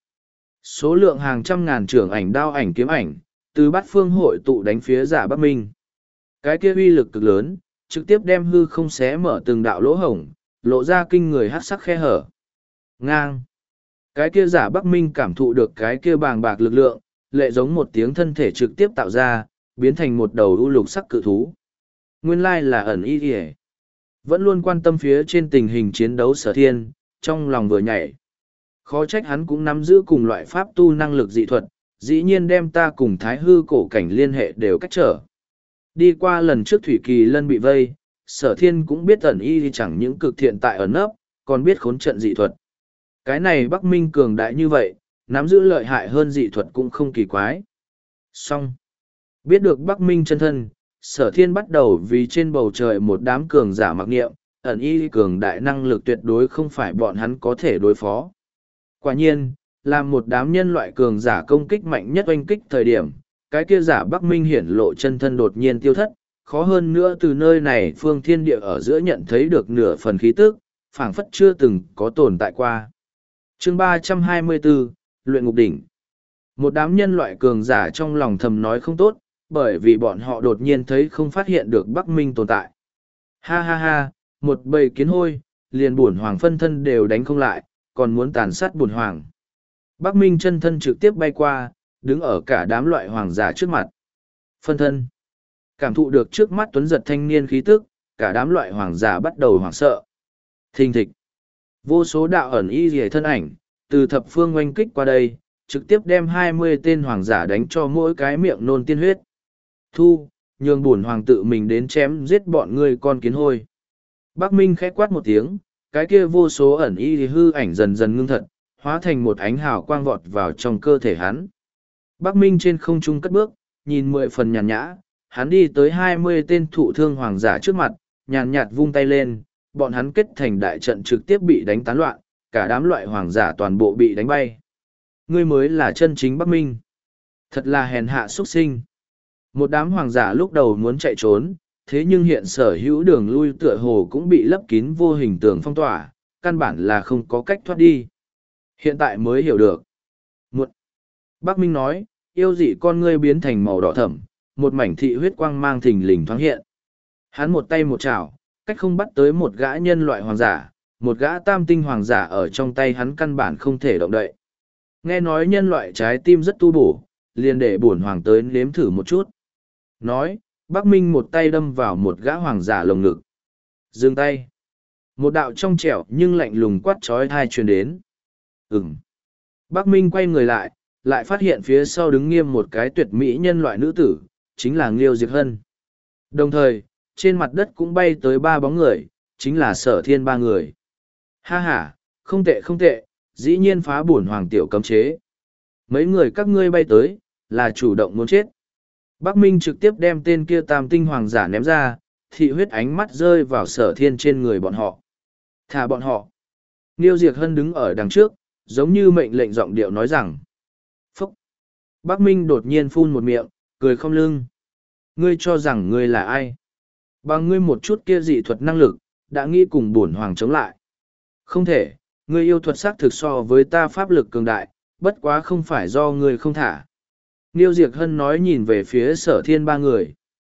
Số lượng hàng trăm ngàn trưởng ảnh đao ảnh kiếm ảnh, từ bát phương hội tụ đánh phía giả Bắc Minh. Cái kia uy lực cực lớn, trực tiếp đem hư không xé mở từng đạo lỗ hổng, lộ ra kinh người hát sắc khe hở. Ngang. Cái kia giả Bắc Minh cảm thụ được cái kia bàng bạc lực lượng, lệ giống một tiếng thân thể trực tiếp tạo ra, biến thành một đầu u lục sắc cự thú. Nguyên lai là ẩn y kìa. Vẫn luôn quan tâm phía trên tình hình chiến đấu sở thiên, trong lòng vừa nhảy. Khó trách hắn cũng nắm giữ cùng loại pháp tu năng lực dị thuật, dĩ nhiên đem ta cùng thái hư cổ cảnh liên hệ đều cách trở. Đi qua lần trước Thủy Kỳ Lân bị vây, sở thiên cũng biết ẩn y thì chẳng những cực thiện tại ẩn nấp, còn biết khốn trận dị thuật. Cái này Bắc Minh cường đại như vậy, nắm giữ lợi hại hơn dị thuật cũng không kỳ quái. Xong. Biết được Bắc Minh chân thân, sở thiên bắt đầu vì trên bầu trời một đám cường giả mặc niệm, ẩn y cường đại năng lực tuyệt đối không phải bọn hắn có thể đối phó. Quả nhiên, là một đám nhân loại cường giả công kích mạnh nhất oanh kích thời điểm, cái kia giả Bắc Minh hiển lộ chân thân đột nhiên tiêu thất, khó hơn nữa từ nơi này phương thiên địa ở giữa nhận thấy được nửa phần khí tức, phảng phất chưa từng có tồn tại qua. Chương ba trăm hai mươi bốn, Luyện Ngục Đỉnh. Một đám nhân loại cường giả trong lòng thầm nói không tốt, bởi vì bọn họ đột nhiên thấy không phát hiện được Bắc Minh tồn tại. Ha ha ha, một bầy kiến hôi, liền bổn hoàng phân thân đều đánh không lại, còn muốn tàn sát bổn hoàng. Bắc Minh chân thân trực tiếp bay qua, đứng ở cả đám loại hoàng giả trước mặt. Phân thân. Cảm thụ được trước mắt tuấn giật thanh niên khí tức, cả đám loại hoàng giả bắt đầu hoảng sợ. Thình thịch. Vô số đạo ẩn y rìa thân ảnh, từ thập phương oanh kích qua đây, trực tiếp đem hai mươi tên hoàng giả đánh cho mỗi cái miệng nôn tiên huyết. Thu, nhường bổn hoàng tự mình đến chém giết bọn ngươi con kiến hôi. Bắc Minh khẽ quát một tiếng, cái kia vô số ẩn y thì hư ảnh dần dần ngưng thật, hóa thành một ánh hào quang vọt vào trong cơ thể hắn. Bắc Minh trên không trung cất bước, nhìn mười phần nhàn nhã, hắn đi tới hai mươi tên thụ thương hoàng giả trước mặt, nhàn nhạt vung tay lên, bọn hắn kết thành đại trận trực tiếp bị đánh tán loạn, cả đám loại hoàng giả toàn bộ bị đánh bay. Ngươi mới là chân chính Bắc Minh. Thật là hèn hạ xuất sinh. Một đám hoàng giả lúc đầu muốn chạy trốn, thế nhưng hiện sở hữu đường lui tựa hồ cũng bị lấp kín vô hình tường phong tỏa, căn bản là không có cách thoát đi. Hiện tại mới hiểu được. Một. Bắc Minh nói, yêu dị con ngươi biến thành màu đỏ thẫm, một mảnh thị huyết quang mang thình lình thoáng hiện. Hắn một tay một chảo, cách không bắt tới một gã nhân loại hoàng giả, một gã tam tinh hoàng giả ở trong tay hắn căn bản không thể động đậy. Nghe nói nhân loại trái tim rất tu bổ, liền để bổn hoàng tới nếm thử một chút. Nói, Bắc Minh một tay đâm vào một gã hoàng giả lồng ngực. Dừng tay. Một đạo trong trẻo nhưng lạnh lùng quát trói thai truyền đến. Ừm. Bắc Minh quay người lại, lại phát hiện phía sau đứng nghiêm một cái tuyệt mỹ nhân loại nữ tử, chính là Nghiêu Diệt Hân. Đồng thời, trên mặt đất cũng bay tới ba bóng người, chính là Sở Thiên ba người. Ha ha, không tệ không tệ, dĩ nhiên phá bổn hoàng tiểu cấm chế. Mấy người các ngươi bay tới, là chủ động muốn chết. Bắc Minh trực tiếp đem tên kia tam tinh hoàng giả ném ra, thị huyết ánh mắt rơi vào Sở Thiên trên người bọn họ. Thả bọn họ. Nghiêu Diệt Hân đứng ở đằng trước, giống như mệnh lệnh giọng điệu nói rằng. Phúc. Bắc Minh đột nhiên phun một miệng, cười không lưng. Ngươi cho rằng ngươi là ai? Bằng ngươi một chút kia dị thuật năng lực, đã nghĩ cùng bổn hoàng chống lại. Không thể, ngươi yêu thuật xác thực so với ta pháp lực cường đại, bất quá không phải do ngươi không thả. Nghiêu Diệt Hân nói nhìn về phía Sở Thiên ba người.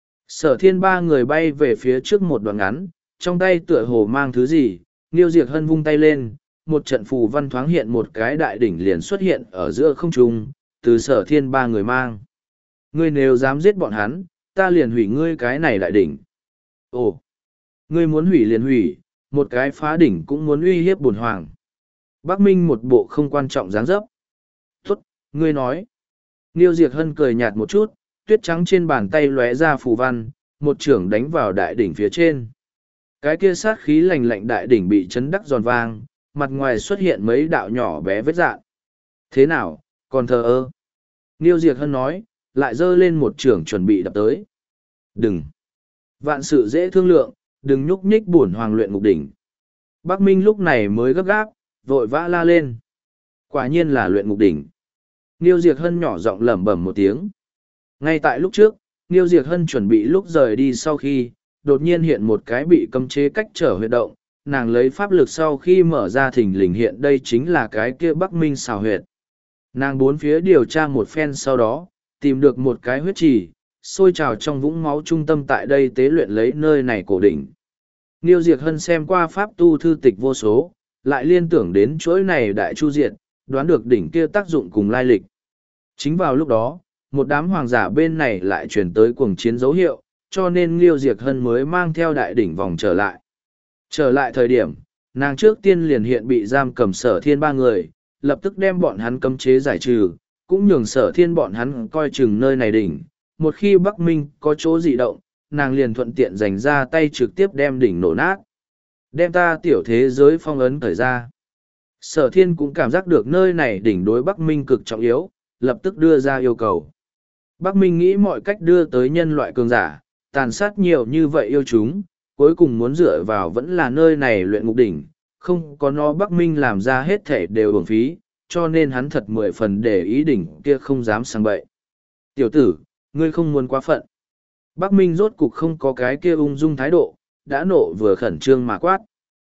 Sở Thiên ba người bay về phía trước một đoạn ngắn, trong tay tựa hồ mang thứ gì, Nghiêu Diệt Hân vung tay lên, một trận phù văn thoáng hiện một cái đại đỉnh liền xuất hiện ở giữa không trung, từ Sở Thiên ba người mang. Ngươi nếu dám giết bọn hắn, ta liền hủy ngươi cái này đại đỉnh. Ồ, ngươi muốn hủy liền hủy, một cái phá đỉnh cũng muốn uy hiếp bổn hoàng. Bắc Minh một bộ không quan trọng dáng dấp. Tốt, ngươi nói. Niêu Diệt Hân cười nhạt một chút, tuyết trắng trên bàn tay lóe ra phù văn, một trưởng đánh vào đại đỉnh phía trên. Cái kia sát khí lạnh lạnh đại đỉnh bị chấn đắc giòn vang, mặt ngoài xuất hiện mấy đạo nhỏ bé vết dạn. Thế nào, còn thờ ơ? Niêu Diệt Hân nói, lại giơ lên một trưởng chuẩn bị đập tới. Đừng! Vạn sự dễ thương lượng, đừng nhúc nhích bổn hoàng luyện ngục đỉnh. Bắc Minh lúc này mới gấp gáp, vội vã la lên. Quả nhiên là luyện ngục đỉnh. Niêu Diệt Hân nhỏ giọng lẩm bẩm một tiếng. Ngay tại lúc trước, Niêu Diệt Hân chuẩn bị lúc rời đi sau khi, đột nhiên hiện một cái bị cấm chế cách trở huyệt động, nàng lấy pháp lực sau khi mở ra thình lình hiện đây chính là cái kia Bắc Minh xào huyệt. Nàng bốn phía điều tra một phen sau đó, tìm được một cái huyết trì, sôi trào trong vũng máu trung tâm tại đây tế luyện lấy nơi này cổ đỉnh. Niêu Diệt Hân xem qua pháp tu thư tịch vô số, lại liên tưởng đến chuỗi này đại chu diệt, đoán được đỉnh kia tác dụng cùng lai lịch. Chính vào lúc đó, một đám hoàng giả bên này lại chuyển tới cuồng chiến dấu hiệu, cho nên Niêu Diệt Hân mới mang theo đại đỉnh vòng trở lại. Trở lại thời điểm, nàng trước tiên liền hiện bị giam cầm Sở Thiên ba người, lập tức đem bọn hắn cấm chế giải trừ, cũng nhường Sở Thiên bọn hắn coi chừng nơi này đỉnh. Một khi Bắc Minh có chỗ dị động, nàng liền thuận tiện dành ra tay trực tiếp đem đỉnh nổ nát. Đem ta tiểu thế giới phong ấn thời ra. Sở Thiên cũng cảm giác được nơi này đỉnh đối Bắc Minh cực trọng yếu, lập tức đưa ra yêu cầu. Bắc Minh nghĩ mọi cách đưa tới nhân loại cường giả, tàn sát nhiều như vậy yêu chúng, cuối cùng muốn dựa vào vẫn là nơi này luyện ngục đỉnh, không có nó Bắc Minh làm ra hết thể đều uổng phí, cho nên hắn thật mười phần để ý đỉnh kia không dám sang bậy. Tiểu tử, ngươi không muốn quá phận. Bắc Minh rốt cục không có cái kia ung dung thái độ, đã nộ vừa khẩn trương mà quát.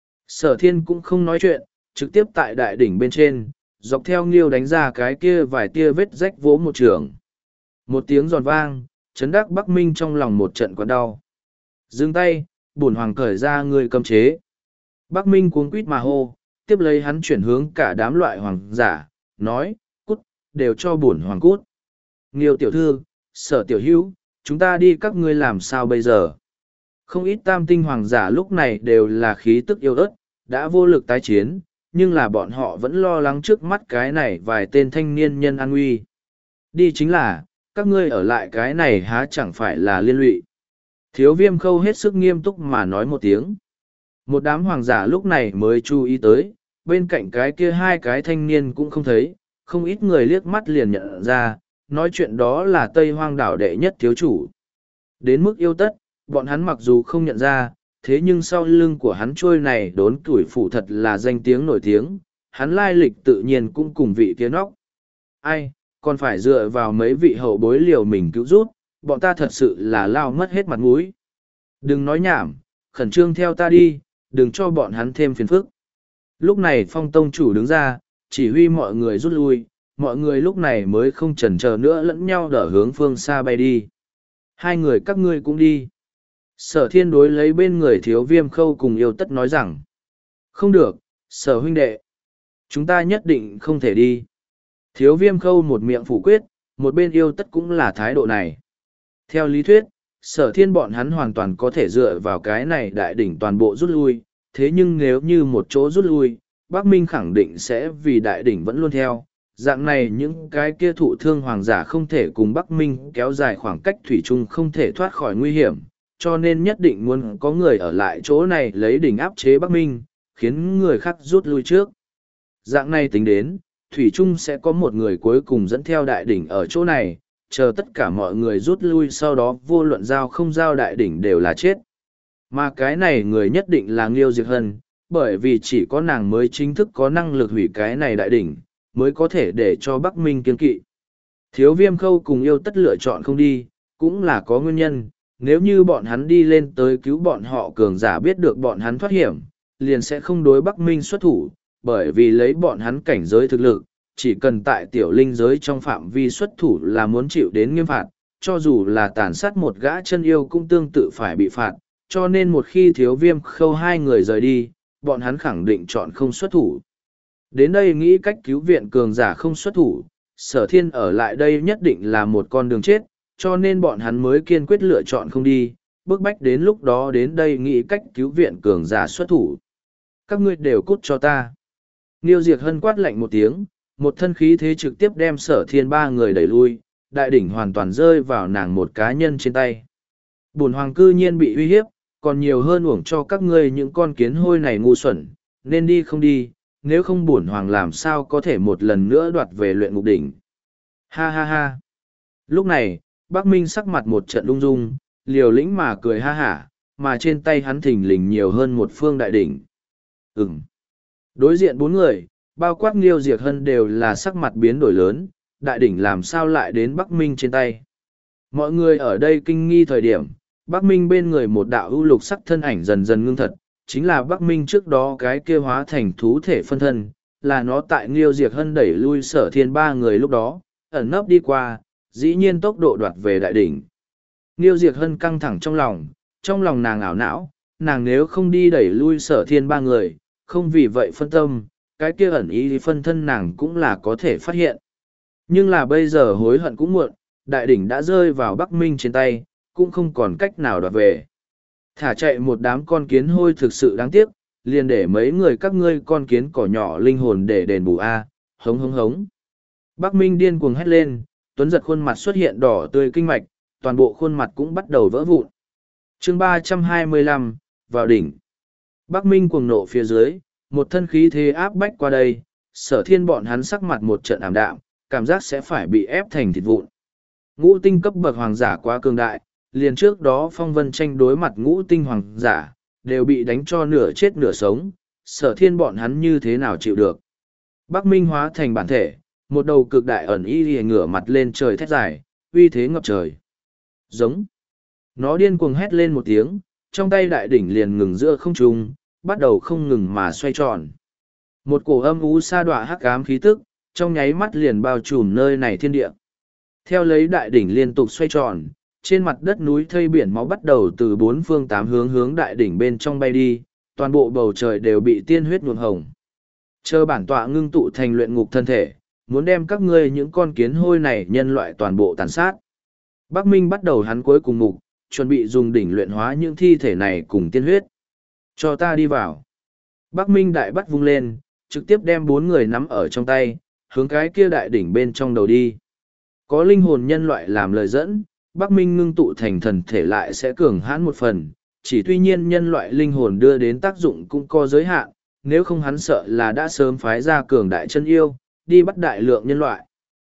Sở Thiên cũng không nói chuyện, trực tiếp tại đại đỉnh bên trên, dọc theo nghiêu đánh ra cái kia vài tia vết rách vỗ một trường. Một tiếng giòn vang, chấn đắc Bắc Minh trong lòng một trận quặn đau. Dừng tay, bổn hoàng cởi ra người cầm chế. Bắc Minh cuống quýt mà hô, tiếp lấy hắn chuyển hướng cả đám loại hoàng giả, nói, cút, đều cho bổn hoàng cút. Nghiêu tiểu thư, Sở tiểu hữu, chúng ta đi các ngươi làm sao bây giờ? Không ít tam tinh hoàng giả lúc này đều là khí tức yêu ớt, đã vô lực tái chiến, nhưng là bọn họ vẫn lo lắng trước mắt cái này vài tên thanh niên nhân an nguy. Đi chính là, các ngươi ở lại cái này há chẳng phải là liên lụy. Thiếu Viêm Khâu hết sức nghiêm túc mà nói một tiếng. Một đám hoàng giả lúc này mới chú ý tới, bên cạnh cái kia hai cái thanh niên cũng không thấy, không ít người liếc mắt liền nhận ra, nói chuyện đó là Tây Hoang đảo đệ nhất thiếu chủ. Đến mức yêu tất, bọn hắn mặc dù không nhận ra, thế nhưng sau lưng của hắn trôi này đốn tuổi phủ thật là danh tiếng nổi tiếng, hắn lai lịch tự nhiên cũng cùng vị kia nóc. Ai, còn phải dựa vào mấy vị hậu bối liều mình cứu rút, bọn ta thật sự là lao mất hết mặt mũi. Đừng nói nhảm, khẩn trương theo ta đi, đừng cho bọn hắn thêm phiền phức. Lúc này Phong Tông chủ đứng ra, chỉ huy mọi người rút lui, mọi người lúc này mới không chần chờ nữa lẫn nhau đỡ hướng phương xa bay đi. Hai người các ngươi cũng đi. Sở Thiên đối lấy bên người Thiếu Viêm Khâu cùng Yêu Tất nói rằng, không được, Sở huynh đệ, chúng ta nhất định không thể đi. Thiếu Viêm Khâu một miệng phủ quyết, một bên Yêu Tất cũng là thái độ này. Theo lý thuyết, Sở Thiên bọn hắn hoàn toàn có thể dựa vào cái này đại đỉnh toàn bộ rút lui, thế nhưng nếu như một chỗ rút lui, Bắc Minh khẳng định sẽ vì đại đỉnh vẫn luôn theo. Dạng này những cái kia thụ thương hoàng giả không thể cùng Bắc Minh kéo dài khoảng cách thủy chung không thể thoát khỏi nguy hiểm, cho nên nhất định muốn có người ở lại chỗ này lấy đỉnh áp chế Bắc Minh, khiến người khác rút lui trước. Dạng này tính đến, thủy chung sẽ có một người cuối cùng dẫn theo đại đỉnh ở chỗ này, chờ tất cả mọi người rút lui sau đó vô luận giao không giao đại đỉnh đều là chết. Mà cái này người nhất định là Nghiêu Diệt Hân, bởi vì chỉ có nàng mới chính thức có năng lực hủy cái này đại đỉnh, mới có thể để cho Bắc Minh kiên kỵ. Thiếu Viêm Khâu cùng Yêu Tất lựa chọn không đi, cũng là có nguyên nhân, nếu như bọn hắn đi lên tới cứu bọn họ cường giả biết được bọn hắn thoát hiểm, liền sẽ không đối Bắc Minh xuất thủ, bởi vì lấy bọn hắn cảnh giới thực lực, chỉ cần tại tiểu linh giới trong phạm vi xuất thủ là muốn chịu đến nghiêm phạt, cho dù là tàn sát một gã chân yêu cũng tương tự phải bị phạt, cho nên một khi Thiếu Viêm Khâu hai người rời đi, bọn hắn khẳng định chọn không xuất thủ. Đến đây nghĩ cách cứu viện cường giả không xuất thủ, Sở Thiên ở lại đây nhất định là một con đường chết, cho nên bọn hắn mới kiên quyết lựa chọn không đi, bức bách đến lúc đó đến đây nghĩ cách cứu viện cường giả xuất thủ. Các ngươi đều cút cho ta. Niêu Diệt Hân quát lạnh một tiếng, một thân khí thế trực tiếp đem Sở Thiên ba người đẩy lui, đại đỉnh hoàn toàn rơi vào nàng một cá nhân trên tay. Bổn hoàng cư nhiên bị uy hiếp, còn nhiều hơn uổng cho các ngươi những con kiến hôi này ngu xuẩn, nên đi không đi, nếu không bổn hoàng làm sao có thể một lần nữa đoạt về luyện ngục đỉnh. Ha ha ha. Lúc này, Bắc Minh sắc mặt một trận lung dung, liều lĩnh mà cười ha hả, mà trên tay hắn thình lình nhiều hơn một phương đại đỉnh. Ừm. Đối diện bốn người, bao quát Nghiêu Diệt Hân đều là sắc mặt biến đổi lớn, đại đỉnh làm sao lại đến Bắc Minh trên tay. Mọi người ở đây kinh nghi thời điểm, Bắc Minh bên người một đạo ưu lục sắc thân ảnh dần dần ngưng thật, chính là Bắc Minh trước đó cái kia hóa thành thú thể phân thân, là nó tại Nghiêu Diệt Hân đẩy lui Sở Thiên ba người lúc đó, ẩn nấp đi qua, dĩ nhiên tốc độ đoạt về đại đỉnh. Nghiêu Diệt Hân căng thẳng trong lòng, trong lòng nàng ảo não, nàng nếu không đi đẩy lui Sở Thiên ba người, không vì vậy phân tâm, cái kia ẩn ý phân thân nàng cũng là có thể phát hiện. Nhưng là bây giờ hối hận cũng muộn, đại đỉnh đã rơi vào Bắc Minh trên tay, cũng không còn cách nào đoạt về. Thả chạy một đám con kiến hôi thực sự đáng tiếc, liền để mấy người các ngươi con kiến cỏ nhỏ linh hồn để đền bù a, hống hống hống. Bắc Minh điên cuồng hét lên, Tuấn Giật khuôn mặt xuất hiện đỏ tươi kinh mạch, toàn bộ khuôn mặt cũng bắt đầu vỡ vụn. Chương ba trăm hai mươi lăm, vào đỉnh. Bắc Minh cuồng nộ phía dưới, một thân khí thế áp bách qua đây, Sở Thiên bọn hắn sắc mặt một trận ảm đạm, cảm giác sẽ phải bị ép thành thịt vụn. Ngũ tinh cấp bậc hoàng giả quá cường đại, liền trước đó Phong Vân tranh đối mặt ngũ tinh hoàng giả, đều bị đánh cho nửa chết nửa sống, Sở Thiên bọn hắn như thế nào chịu được. Bắc Minh hóa thành bản thể, một đầu cực đại ẩn y lìa ngửa mặt lên trời thét dài, uy thế ngập trời. Giống. Nó điên cuồng hét lên một tiếng, trong tay đại đỉnh liền ngừng giữa không trung, bắt đầu không ngừng mà xoay tròn. Một cổ âm ú sa đọa hắc ám khí tức, trong nháy mắt liền bao trùm nơi này thiên địa. Theo lấy đại đỉnh liên tục xoay tròn, trên mặt đất núi thây biển máu bắt đầu từ bốn phương tám hướng hướng đại đỉnh bên trong bay đi, toàn bộ bầu trời đều bị tiên huyết nhuộm hồng. Chờ bản tọa ngưng tụ thành luyện ngục thân thể, muốn đem các ngươi những con kiến hôi này nhân loại toàn bộ tàn sát. Bắc Minh bắt đầu hắn cuối cùng mục, chuẩn bị dùng đỉnh luyện hóa những thi thể này cùng tiên huyết. Cho ta đi vào. Bắc Minh đại bắt vung lên, trực tiếp đem bốn người nắm ở trong tay, hướng cái kia đại đỉnh bên trong đầu đi. Có linh hồn nhân loại làm lời dẫn, Bắc Minh ngưng tụ thành thần thể lại sẽ cường hãn một phần, chỉ tuy nhiên nhân loại linh hồn đưa đến tác dụng cũng có giới hạn, nếu không hắn sợ là đã sớm phái ra cường đại chân yêu, đi bắt đại lượng nhân loại.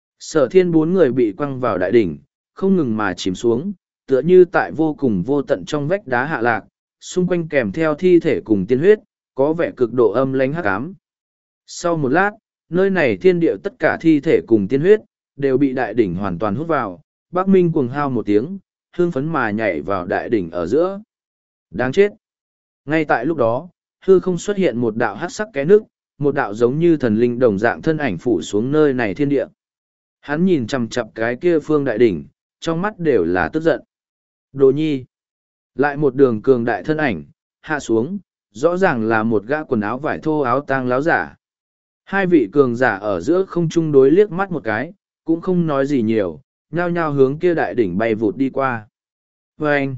Sở Thiên bốn người bị quăng vào đại đỉnh, không ngừng mà chìm xuống, tựa như tại vô cùng vô tận trong vách đá hạ lạc, xung quanh kèm theo thi thể cùng tiên huyết, có vẻ cực độ âm lãnh hắc ám. Sau một lát, nơi này thiên địa tất cả thi thể cùng tiên huyết, đều bị đại đỉnh hoàn toàn hút vào, Bắc Minh cuồng hao một tiếng, hương phấn mà nhảy vào đại đỉnh ở giữa. Đáng chết! Ngay tại lúc đó, hư không xuất hiện một đạo hắc sắc cái nước, một đạo giống như thần linh đồng dạng thân ảnh phủ xuống nơi này thiên địa. Hắn nhìn chằm chằm cái kia phương đại đỉnh, trong mắt đều là tức giận. Đồ nhi! Lại một đường cường đại thân ảnh, hạ xuống, rõ ràng là một gã quần áo vải thô áo tang láo giả. Hai vị cường giả ở giữa không chung đối liếc mắt một cái, cũng không nói gì nhiều, nhao nhao hướng kia đại đỉnh bay vụt đi qua. Vâng!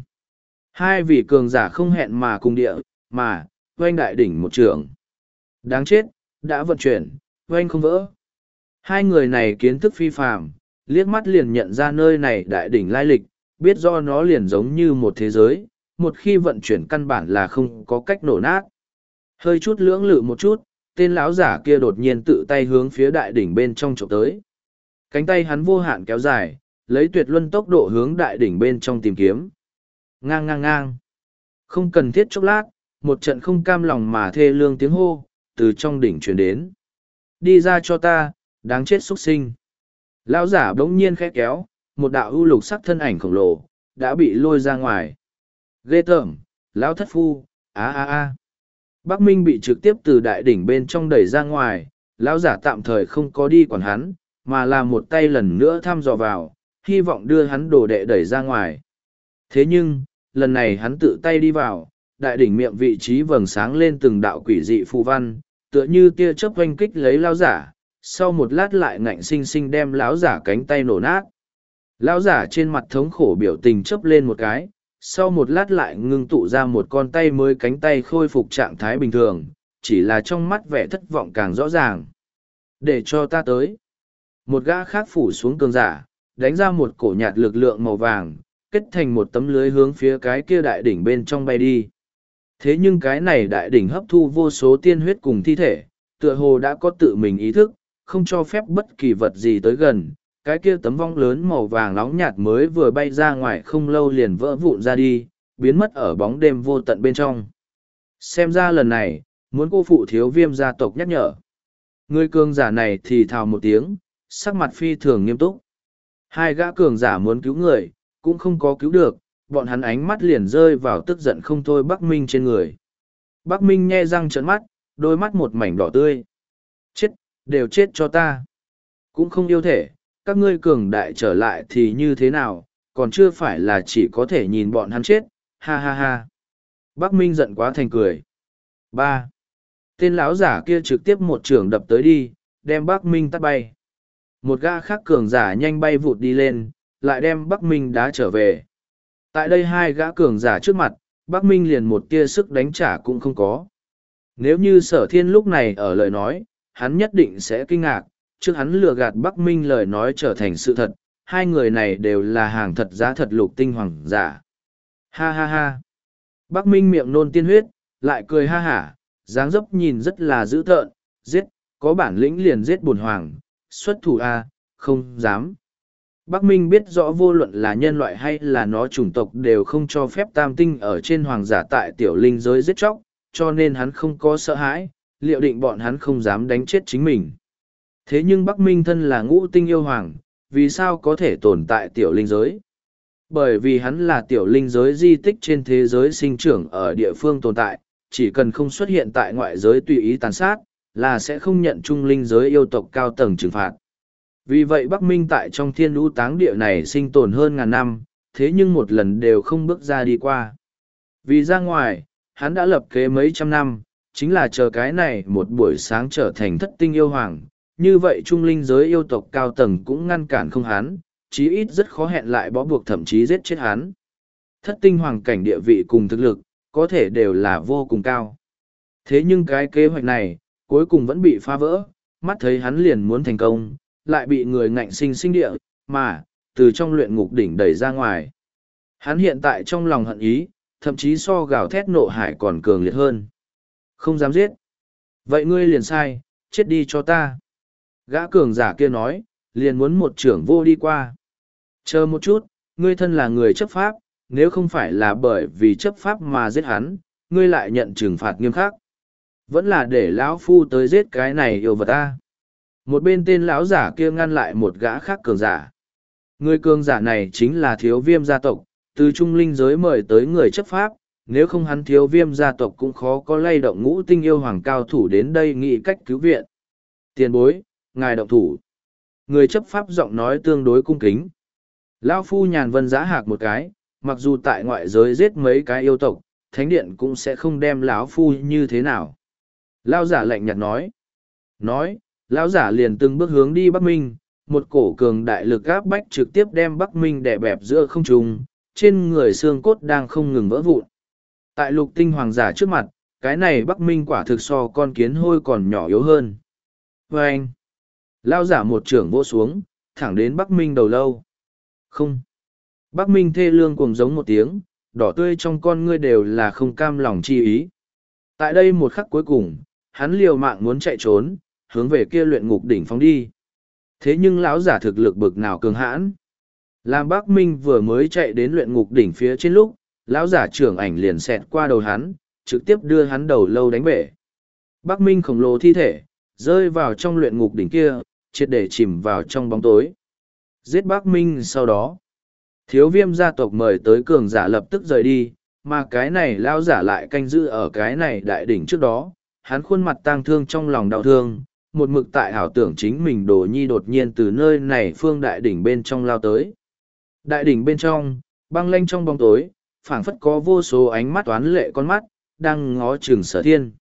Hai vị cường giả không hẹn mà cùng địa, mà, vâng đại đỉnh một trường. Đáng chết, đã vận chuyển, vâng không vỡ. Hai người này kiến thức phi phàm, liếc mắt liền nhận ra nơi này đại đỉnh lai lịch, biết do nó liền giống như một thế giới, một khi vận chuyển căn bản là không có cách nổ nát. Hơi chút lưỡng lự một chút, tên lão giả kia đột nhiên tự tay hướng phía đại đỉnh bên trong trộm tới. Cánh tay hắn vô hạn kéo dài, lấy tuyệt luân tốc độ hướng đại đỉnh bên trong tìm kiếm. Ngang ngang ngang. Không cần thiết chốc lát, một trận không cam lòng mà thê lương tiếng hô, từ trong đỉnh truyền đến. Đi ra cho ta, đáng chết xuất sinh. Lão giả bỗng nhiên khẽ kéo, một đạo ưu lục sắc thân ảnh khổng lồ, đã bị lôi ra ngoài. Ghê tởm, lão thất phu, á á á. Bắc Minh bị trực tiếp từ đại đỉnh bên trong đẩy ra ngoài, lão giả tạm thời không có đi quản hắn, mà là một tay lần nữa thăm dò vào, hy vọng đưa hắn đồ đệ đẩy ra ngoài. Thế nhưng, lần này hắn tự tay đi vào, đại đỉnh miệng vị trí vầng sáng lên từng đạo quỷ dị phù văn, tựa như tia chớp oanh kích lấy lão giả, sau một lát lại ngạnh sinh sinh đem lão giả cánh tay nổ nát. Lão giả trên mặt thống khổ biểu tình chớp lên một cái, sau một lát lại ngưng tụ ra một con tay mới, cánh tay khôi phục trạng thái bình thường, chỉ là trong mắt vẻ thất vọng càng rõ ràng. Để cho ta tới. Một gã khác phủ xuống cường giả, đánh ra một cổ nhạt lực lượng màu vàng, kết thành một tấm lưới hướng phía cái kia đại đỉnh bên trong bay đi. Thế nhưng cái này đại đỉnh hấp thu vô số tiên huyết cùng thi thể, tựa hồ đã có tự mình ý thức, không cho phép bất kỳ vật gì tới gần. Cái kia tấm vong lớn màu vàng nóng nhạt mới vừa bay ra ngoài không lâu liền vỡ vụn ra đi, biến mất ở bóng đêm vô tận bên trong. Xem ra lần này, muốn cô phụ thiếu viêm gia tộc nhắc nhở. Người cường giả này thì thào một tiếng, sắc mặt phi thường nghiêm túc. Hai gã cường giả muốn cứu người, cũng không có cứu được, bọn hắn ánh mắt liền rơi vào tức giận không thôi Bắc Minh trên người. Bắc Minh nhe răng trợn mắt, đôi mắt một mảnh đỏ tươi. Chết, đều chết cho ta. Cũng không yêu thể, các ngươi cường đại trở lại thì như thế nào, còn chưa phải là chỉ có thể nhìn bọn hắn chết, ha ha ha. Bắc Minh giận quá thành cười. Ba. Tên lão giả kia trực tiếp một trường đập tới đi, đem Bắc Minh tát bay. Một gã khác cường giả nhanh bay vụt đi lên, lại đem Bắc Minh đá trở về. Tại đây hai gã cường giả trước mặt, Bắc Minh liền một tia sức đánh trả cũng không có. Nếu như Sở Thiên lúc này ở lời nói, hắn nhất định sẽ kinh ngạc, trước hắn lừa gạt Bắc Minh lời nói trở thành sự thật, hai người này đều là hàng thật giá thật lục tinh hoàng giả. Ha ha ha. Bắc Minh miệng nôn tiên huyết, lại cười ha hả, dáng dấp nhìn rất là dữ tợn, giết, có bản lĩnh liền giết bổn hoàng, xuất thủ a, không dám. Bắc Minh biết rõ vô luận là nhân loại hay là nó chủng tộc đều không cho phép tam tinh ở trên hoàng giả tại tiểu linh giới giết chóc, cho nên hắn không có sợ hãi, liệu định bọn hắn không dám đánh chết chính mình. Thế nhưng Bắc Minh thân là ngũ tinh yêu hoàng, vì sao có thể tồn tại tiểu linh giới? Bởi vì hắn là tiểu linh giới di tích trên thế giới sinh trưởng ở địa phương tồn tại, chỉ cần không xuất hiện tại ngoại giới tùy ý tàn sát, là sẽ không nhận chung linh giới yêu tộc cao tầng trừng phạt. Vì vậy Bắc Minh tại trong thiên lũ táng địa này sinh tồn hơn ngàn năm, thế nhưng một lần đều không bước ra đi qua. Vì ra ngoài, hắn đã lập kế mấy trăm năm, chính là chờ cái này một buổi sáng trở thành thất tinh yêu hoàng. Như vậy trung linh giới yêu tộc cao tầng cũng ngăn cản không hắn, chí ít rất khó hẹn lại bó buộc thậm chí giết chết hắn. Thất tinh hoàng cảnh địa vị cùng thực lực, có thể đều là vô cùng cao. Thế nhưng cái kế hoạch này, cuối cùng vẫn bị phá vỡ, mắt thấy hắn liền muốn thành công, lại bị người ngạnh sinh sinh địa, mà, từ trong luyện ngục đỉnh đẩy ra ngoài. Hắn hiện tại trong lòng hận ý, thậm chí so gào thét nộ hải còn cường liệt hơn. Không dám giết. Vậy ngươi liền sai, chết đi cho ta. Gã cường giả kia nói, liền muốn một trưởng vô đi qua. Chờ một chút, ngươi thân là người chấp pháp, nếu không phải là bởi vì chấp pháp mà giết hắn, ngươi lại nhận trừng phạt nghiêm khắc. Vẫn là để lão phu tới giết cái này yêu vật ta. Một bên tên lão giả kia ngăn lại một gã khác cường giả. Người cường giả này chính là thiếu viêm gia tộc, từ trung linh giới mời tới người chấp pháp, nếu không hắn thiếu viêm gia tộc cũng khó có lay động ngũ tinh yêu hoàng cao thủ đến đây nghĩ cách cứu viện. Tiền bối, ngài động thủ. Người chấp pháp giọng nói tương đối cung kính. Lão phu nhàn vân giã hạc một cái, mặc dù tại ngoại giới giết mấy cái yêu tộc, thánh điện cũng sẽ không đem lão phu như thế nào. Lão giả lạnh nhạt nói. Nói, lão giả liền từng bước hướng đi Bắc Minh, một cổ cường đại lực áp bách trực tiếp đem Bắc Minh đè bẹp giữa không trung, trên người xương cốt đang không ngừng vỡ vụn. Tại lục tinh hoàng giả trước mặt, cái này Bắc Minh quả thực so con kiến hôi còn nhỏ yếu hơn. Và anh, lão giả một trưởng vỗ xuống, thẳng đến Bắc Minh đầu lâu. Không. Bắc Minh thê lương cuồng giống một tiếng, đỏ tươi trong con ngươi đều là không cam lòng chi ý. Tại đây một khắc cuối cùng, hắn liều mạng muốn chạy trốn, hướng về kia luyện ngục đỉnh phóng đi. Thế nhưng lão giả thực lực bực nào cường hãn. Làm Bắc Minh vừa mới chạy đến luyện ngục đỉnh phía trên lúc, lão giả trưởng ảnh liền xẹt qua đầu hắn, trực tiếp đưa hắn đầu lâu đánh bể. Bắc Minh khổng lồ thi thể, rơi vào trong luyện ngục đỉnh kia, triệt để chìm vào trong bóng tối. Giết Bắc Minh sau đó, thiếu viêm gia tộc mời tới cường giả lập tức rời đi, mà cái này lão giả lại canh giữ ở cái này đại đỉnh trước đó, hắn khuôn mặt tang thương trong lòng đau thương, một mực tại ảo tưởng chính mình đồ nhi đột nhiên từ nơi này phương đại đỉnh bên trong lao tới. Đại đỉnh bên trong, băng lanh trong bóng tối, phảng phất có vô số ánh mắt toán lệ con mắt, đang ngó chừng Sở Thiên.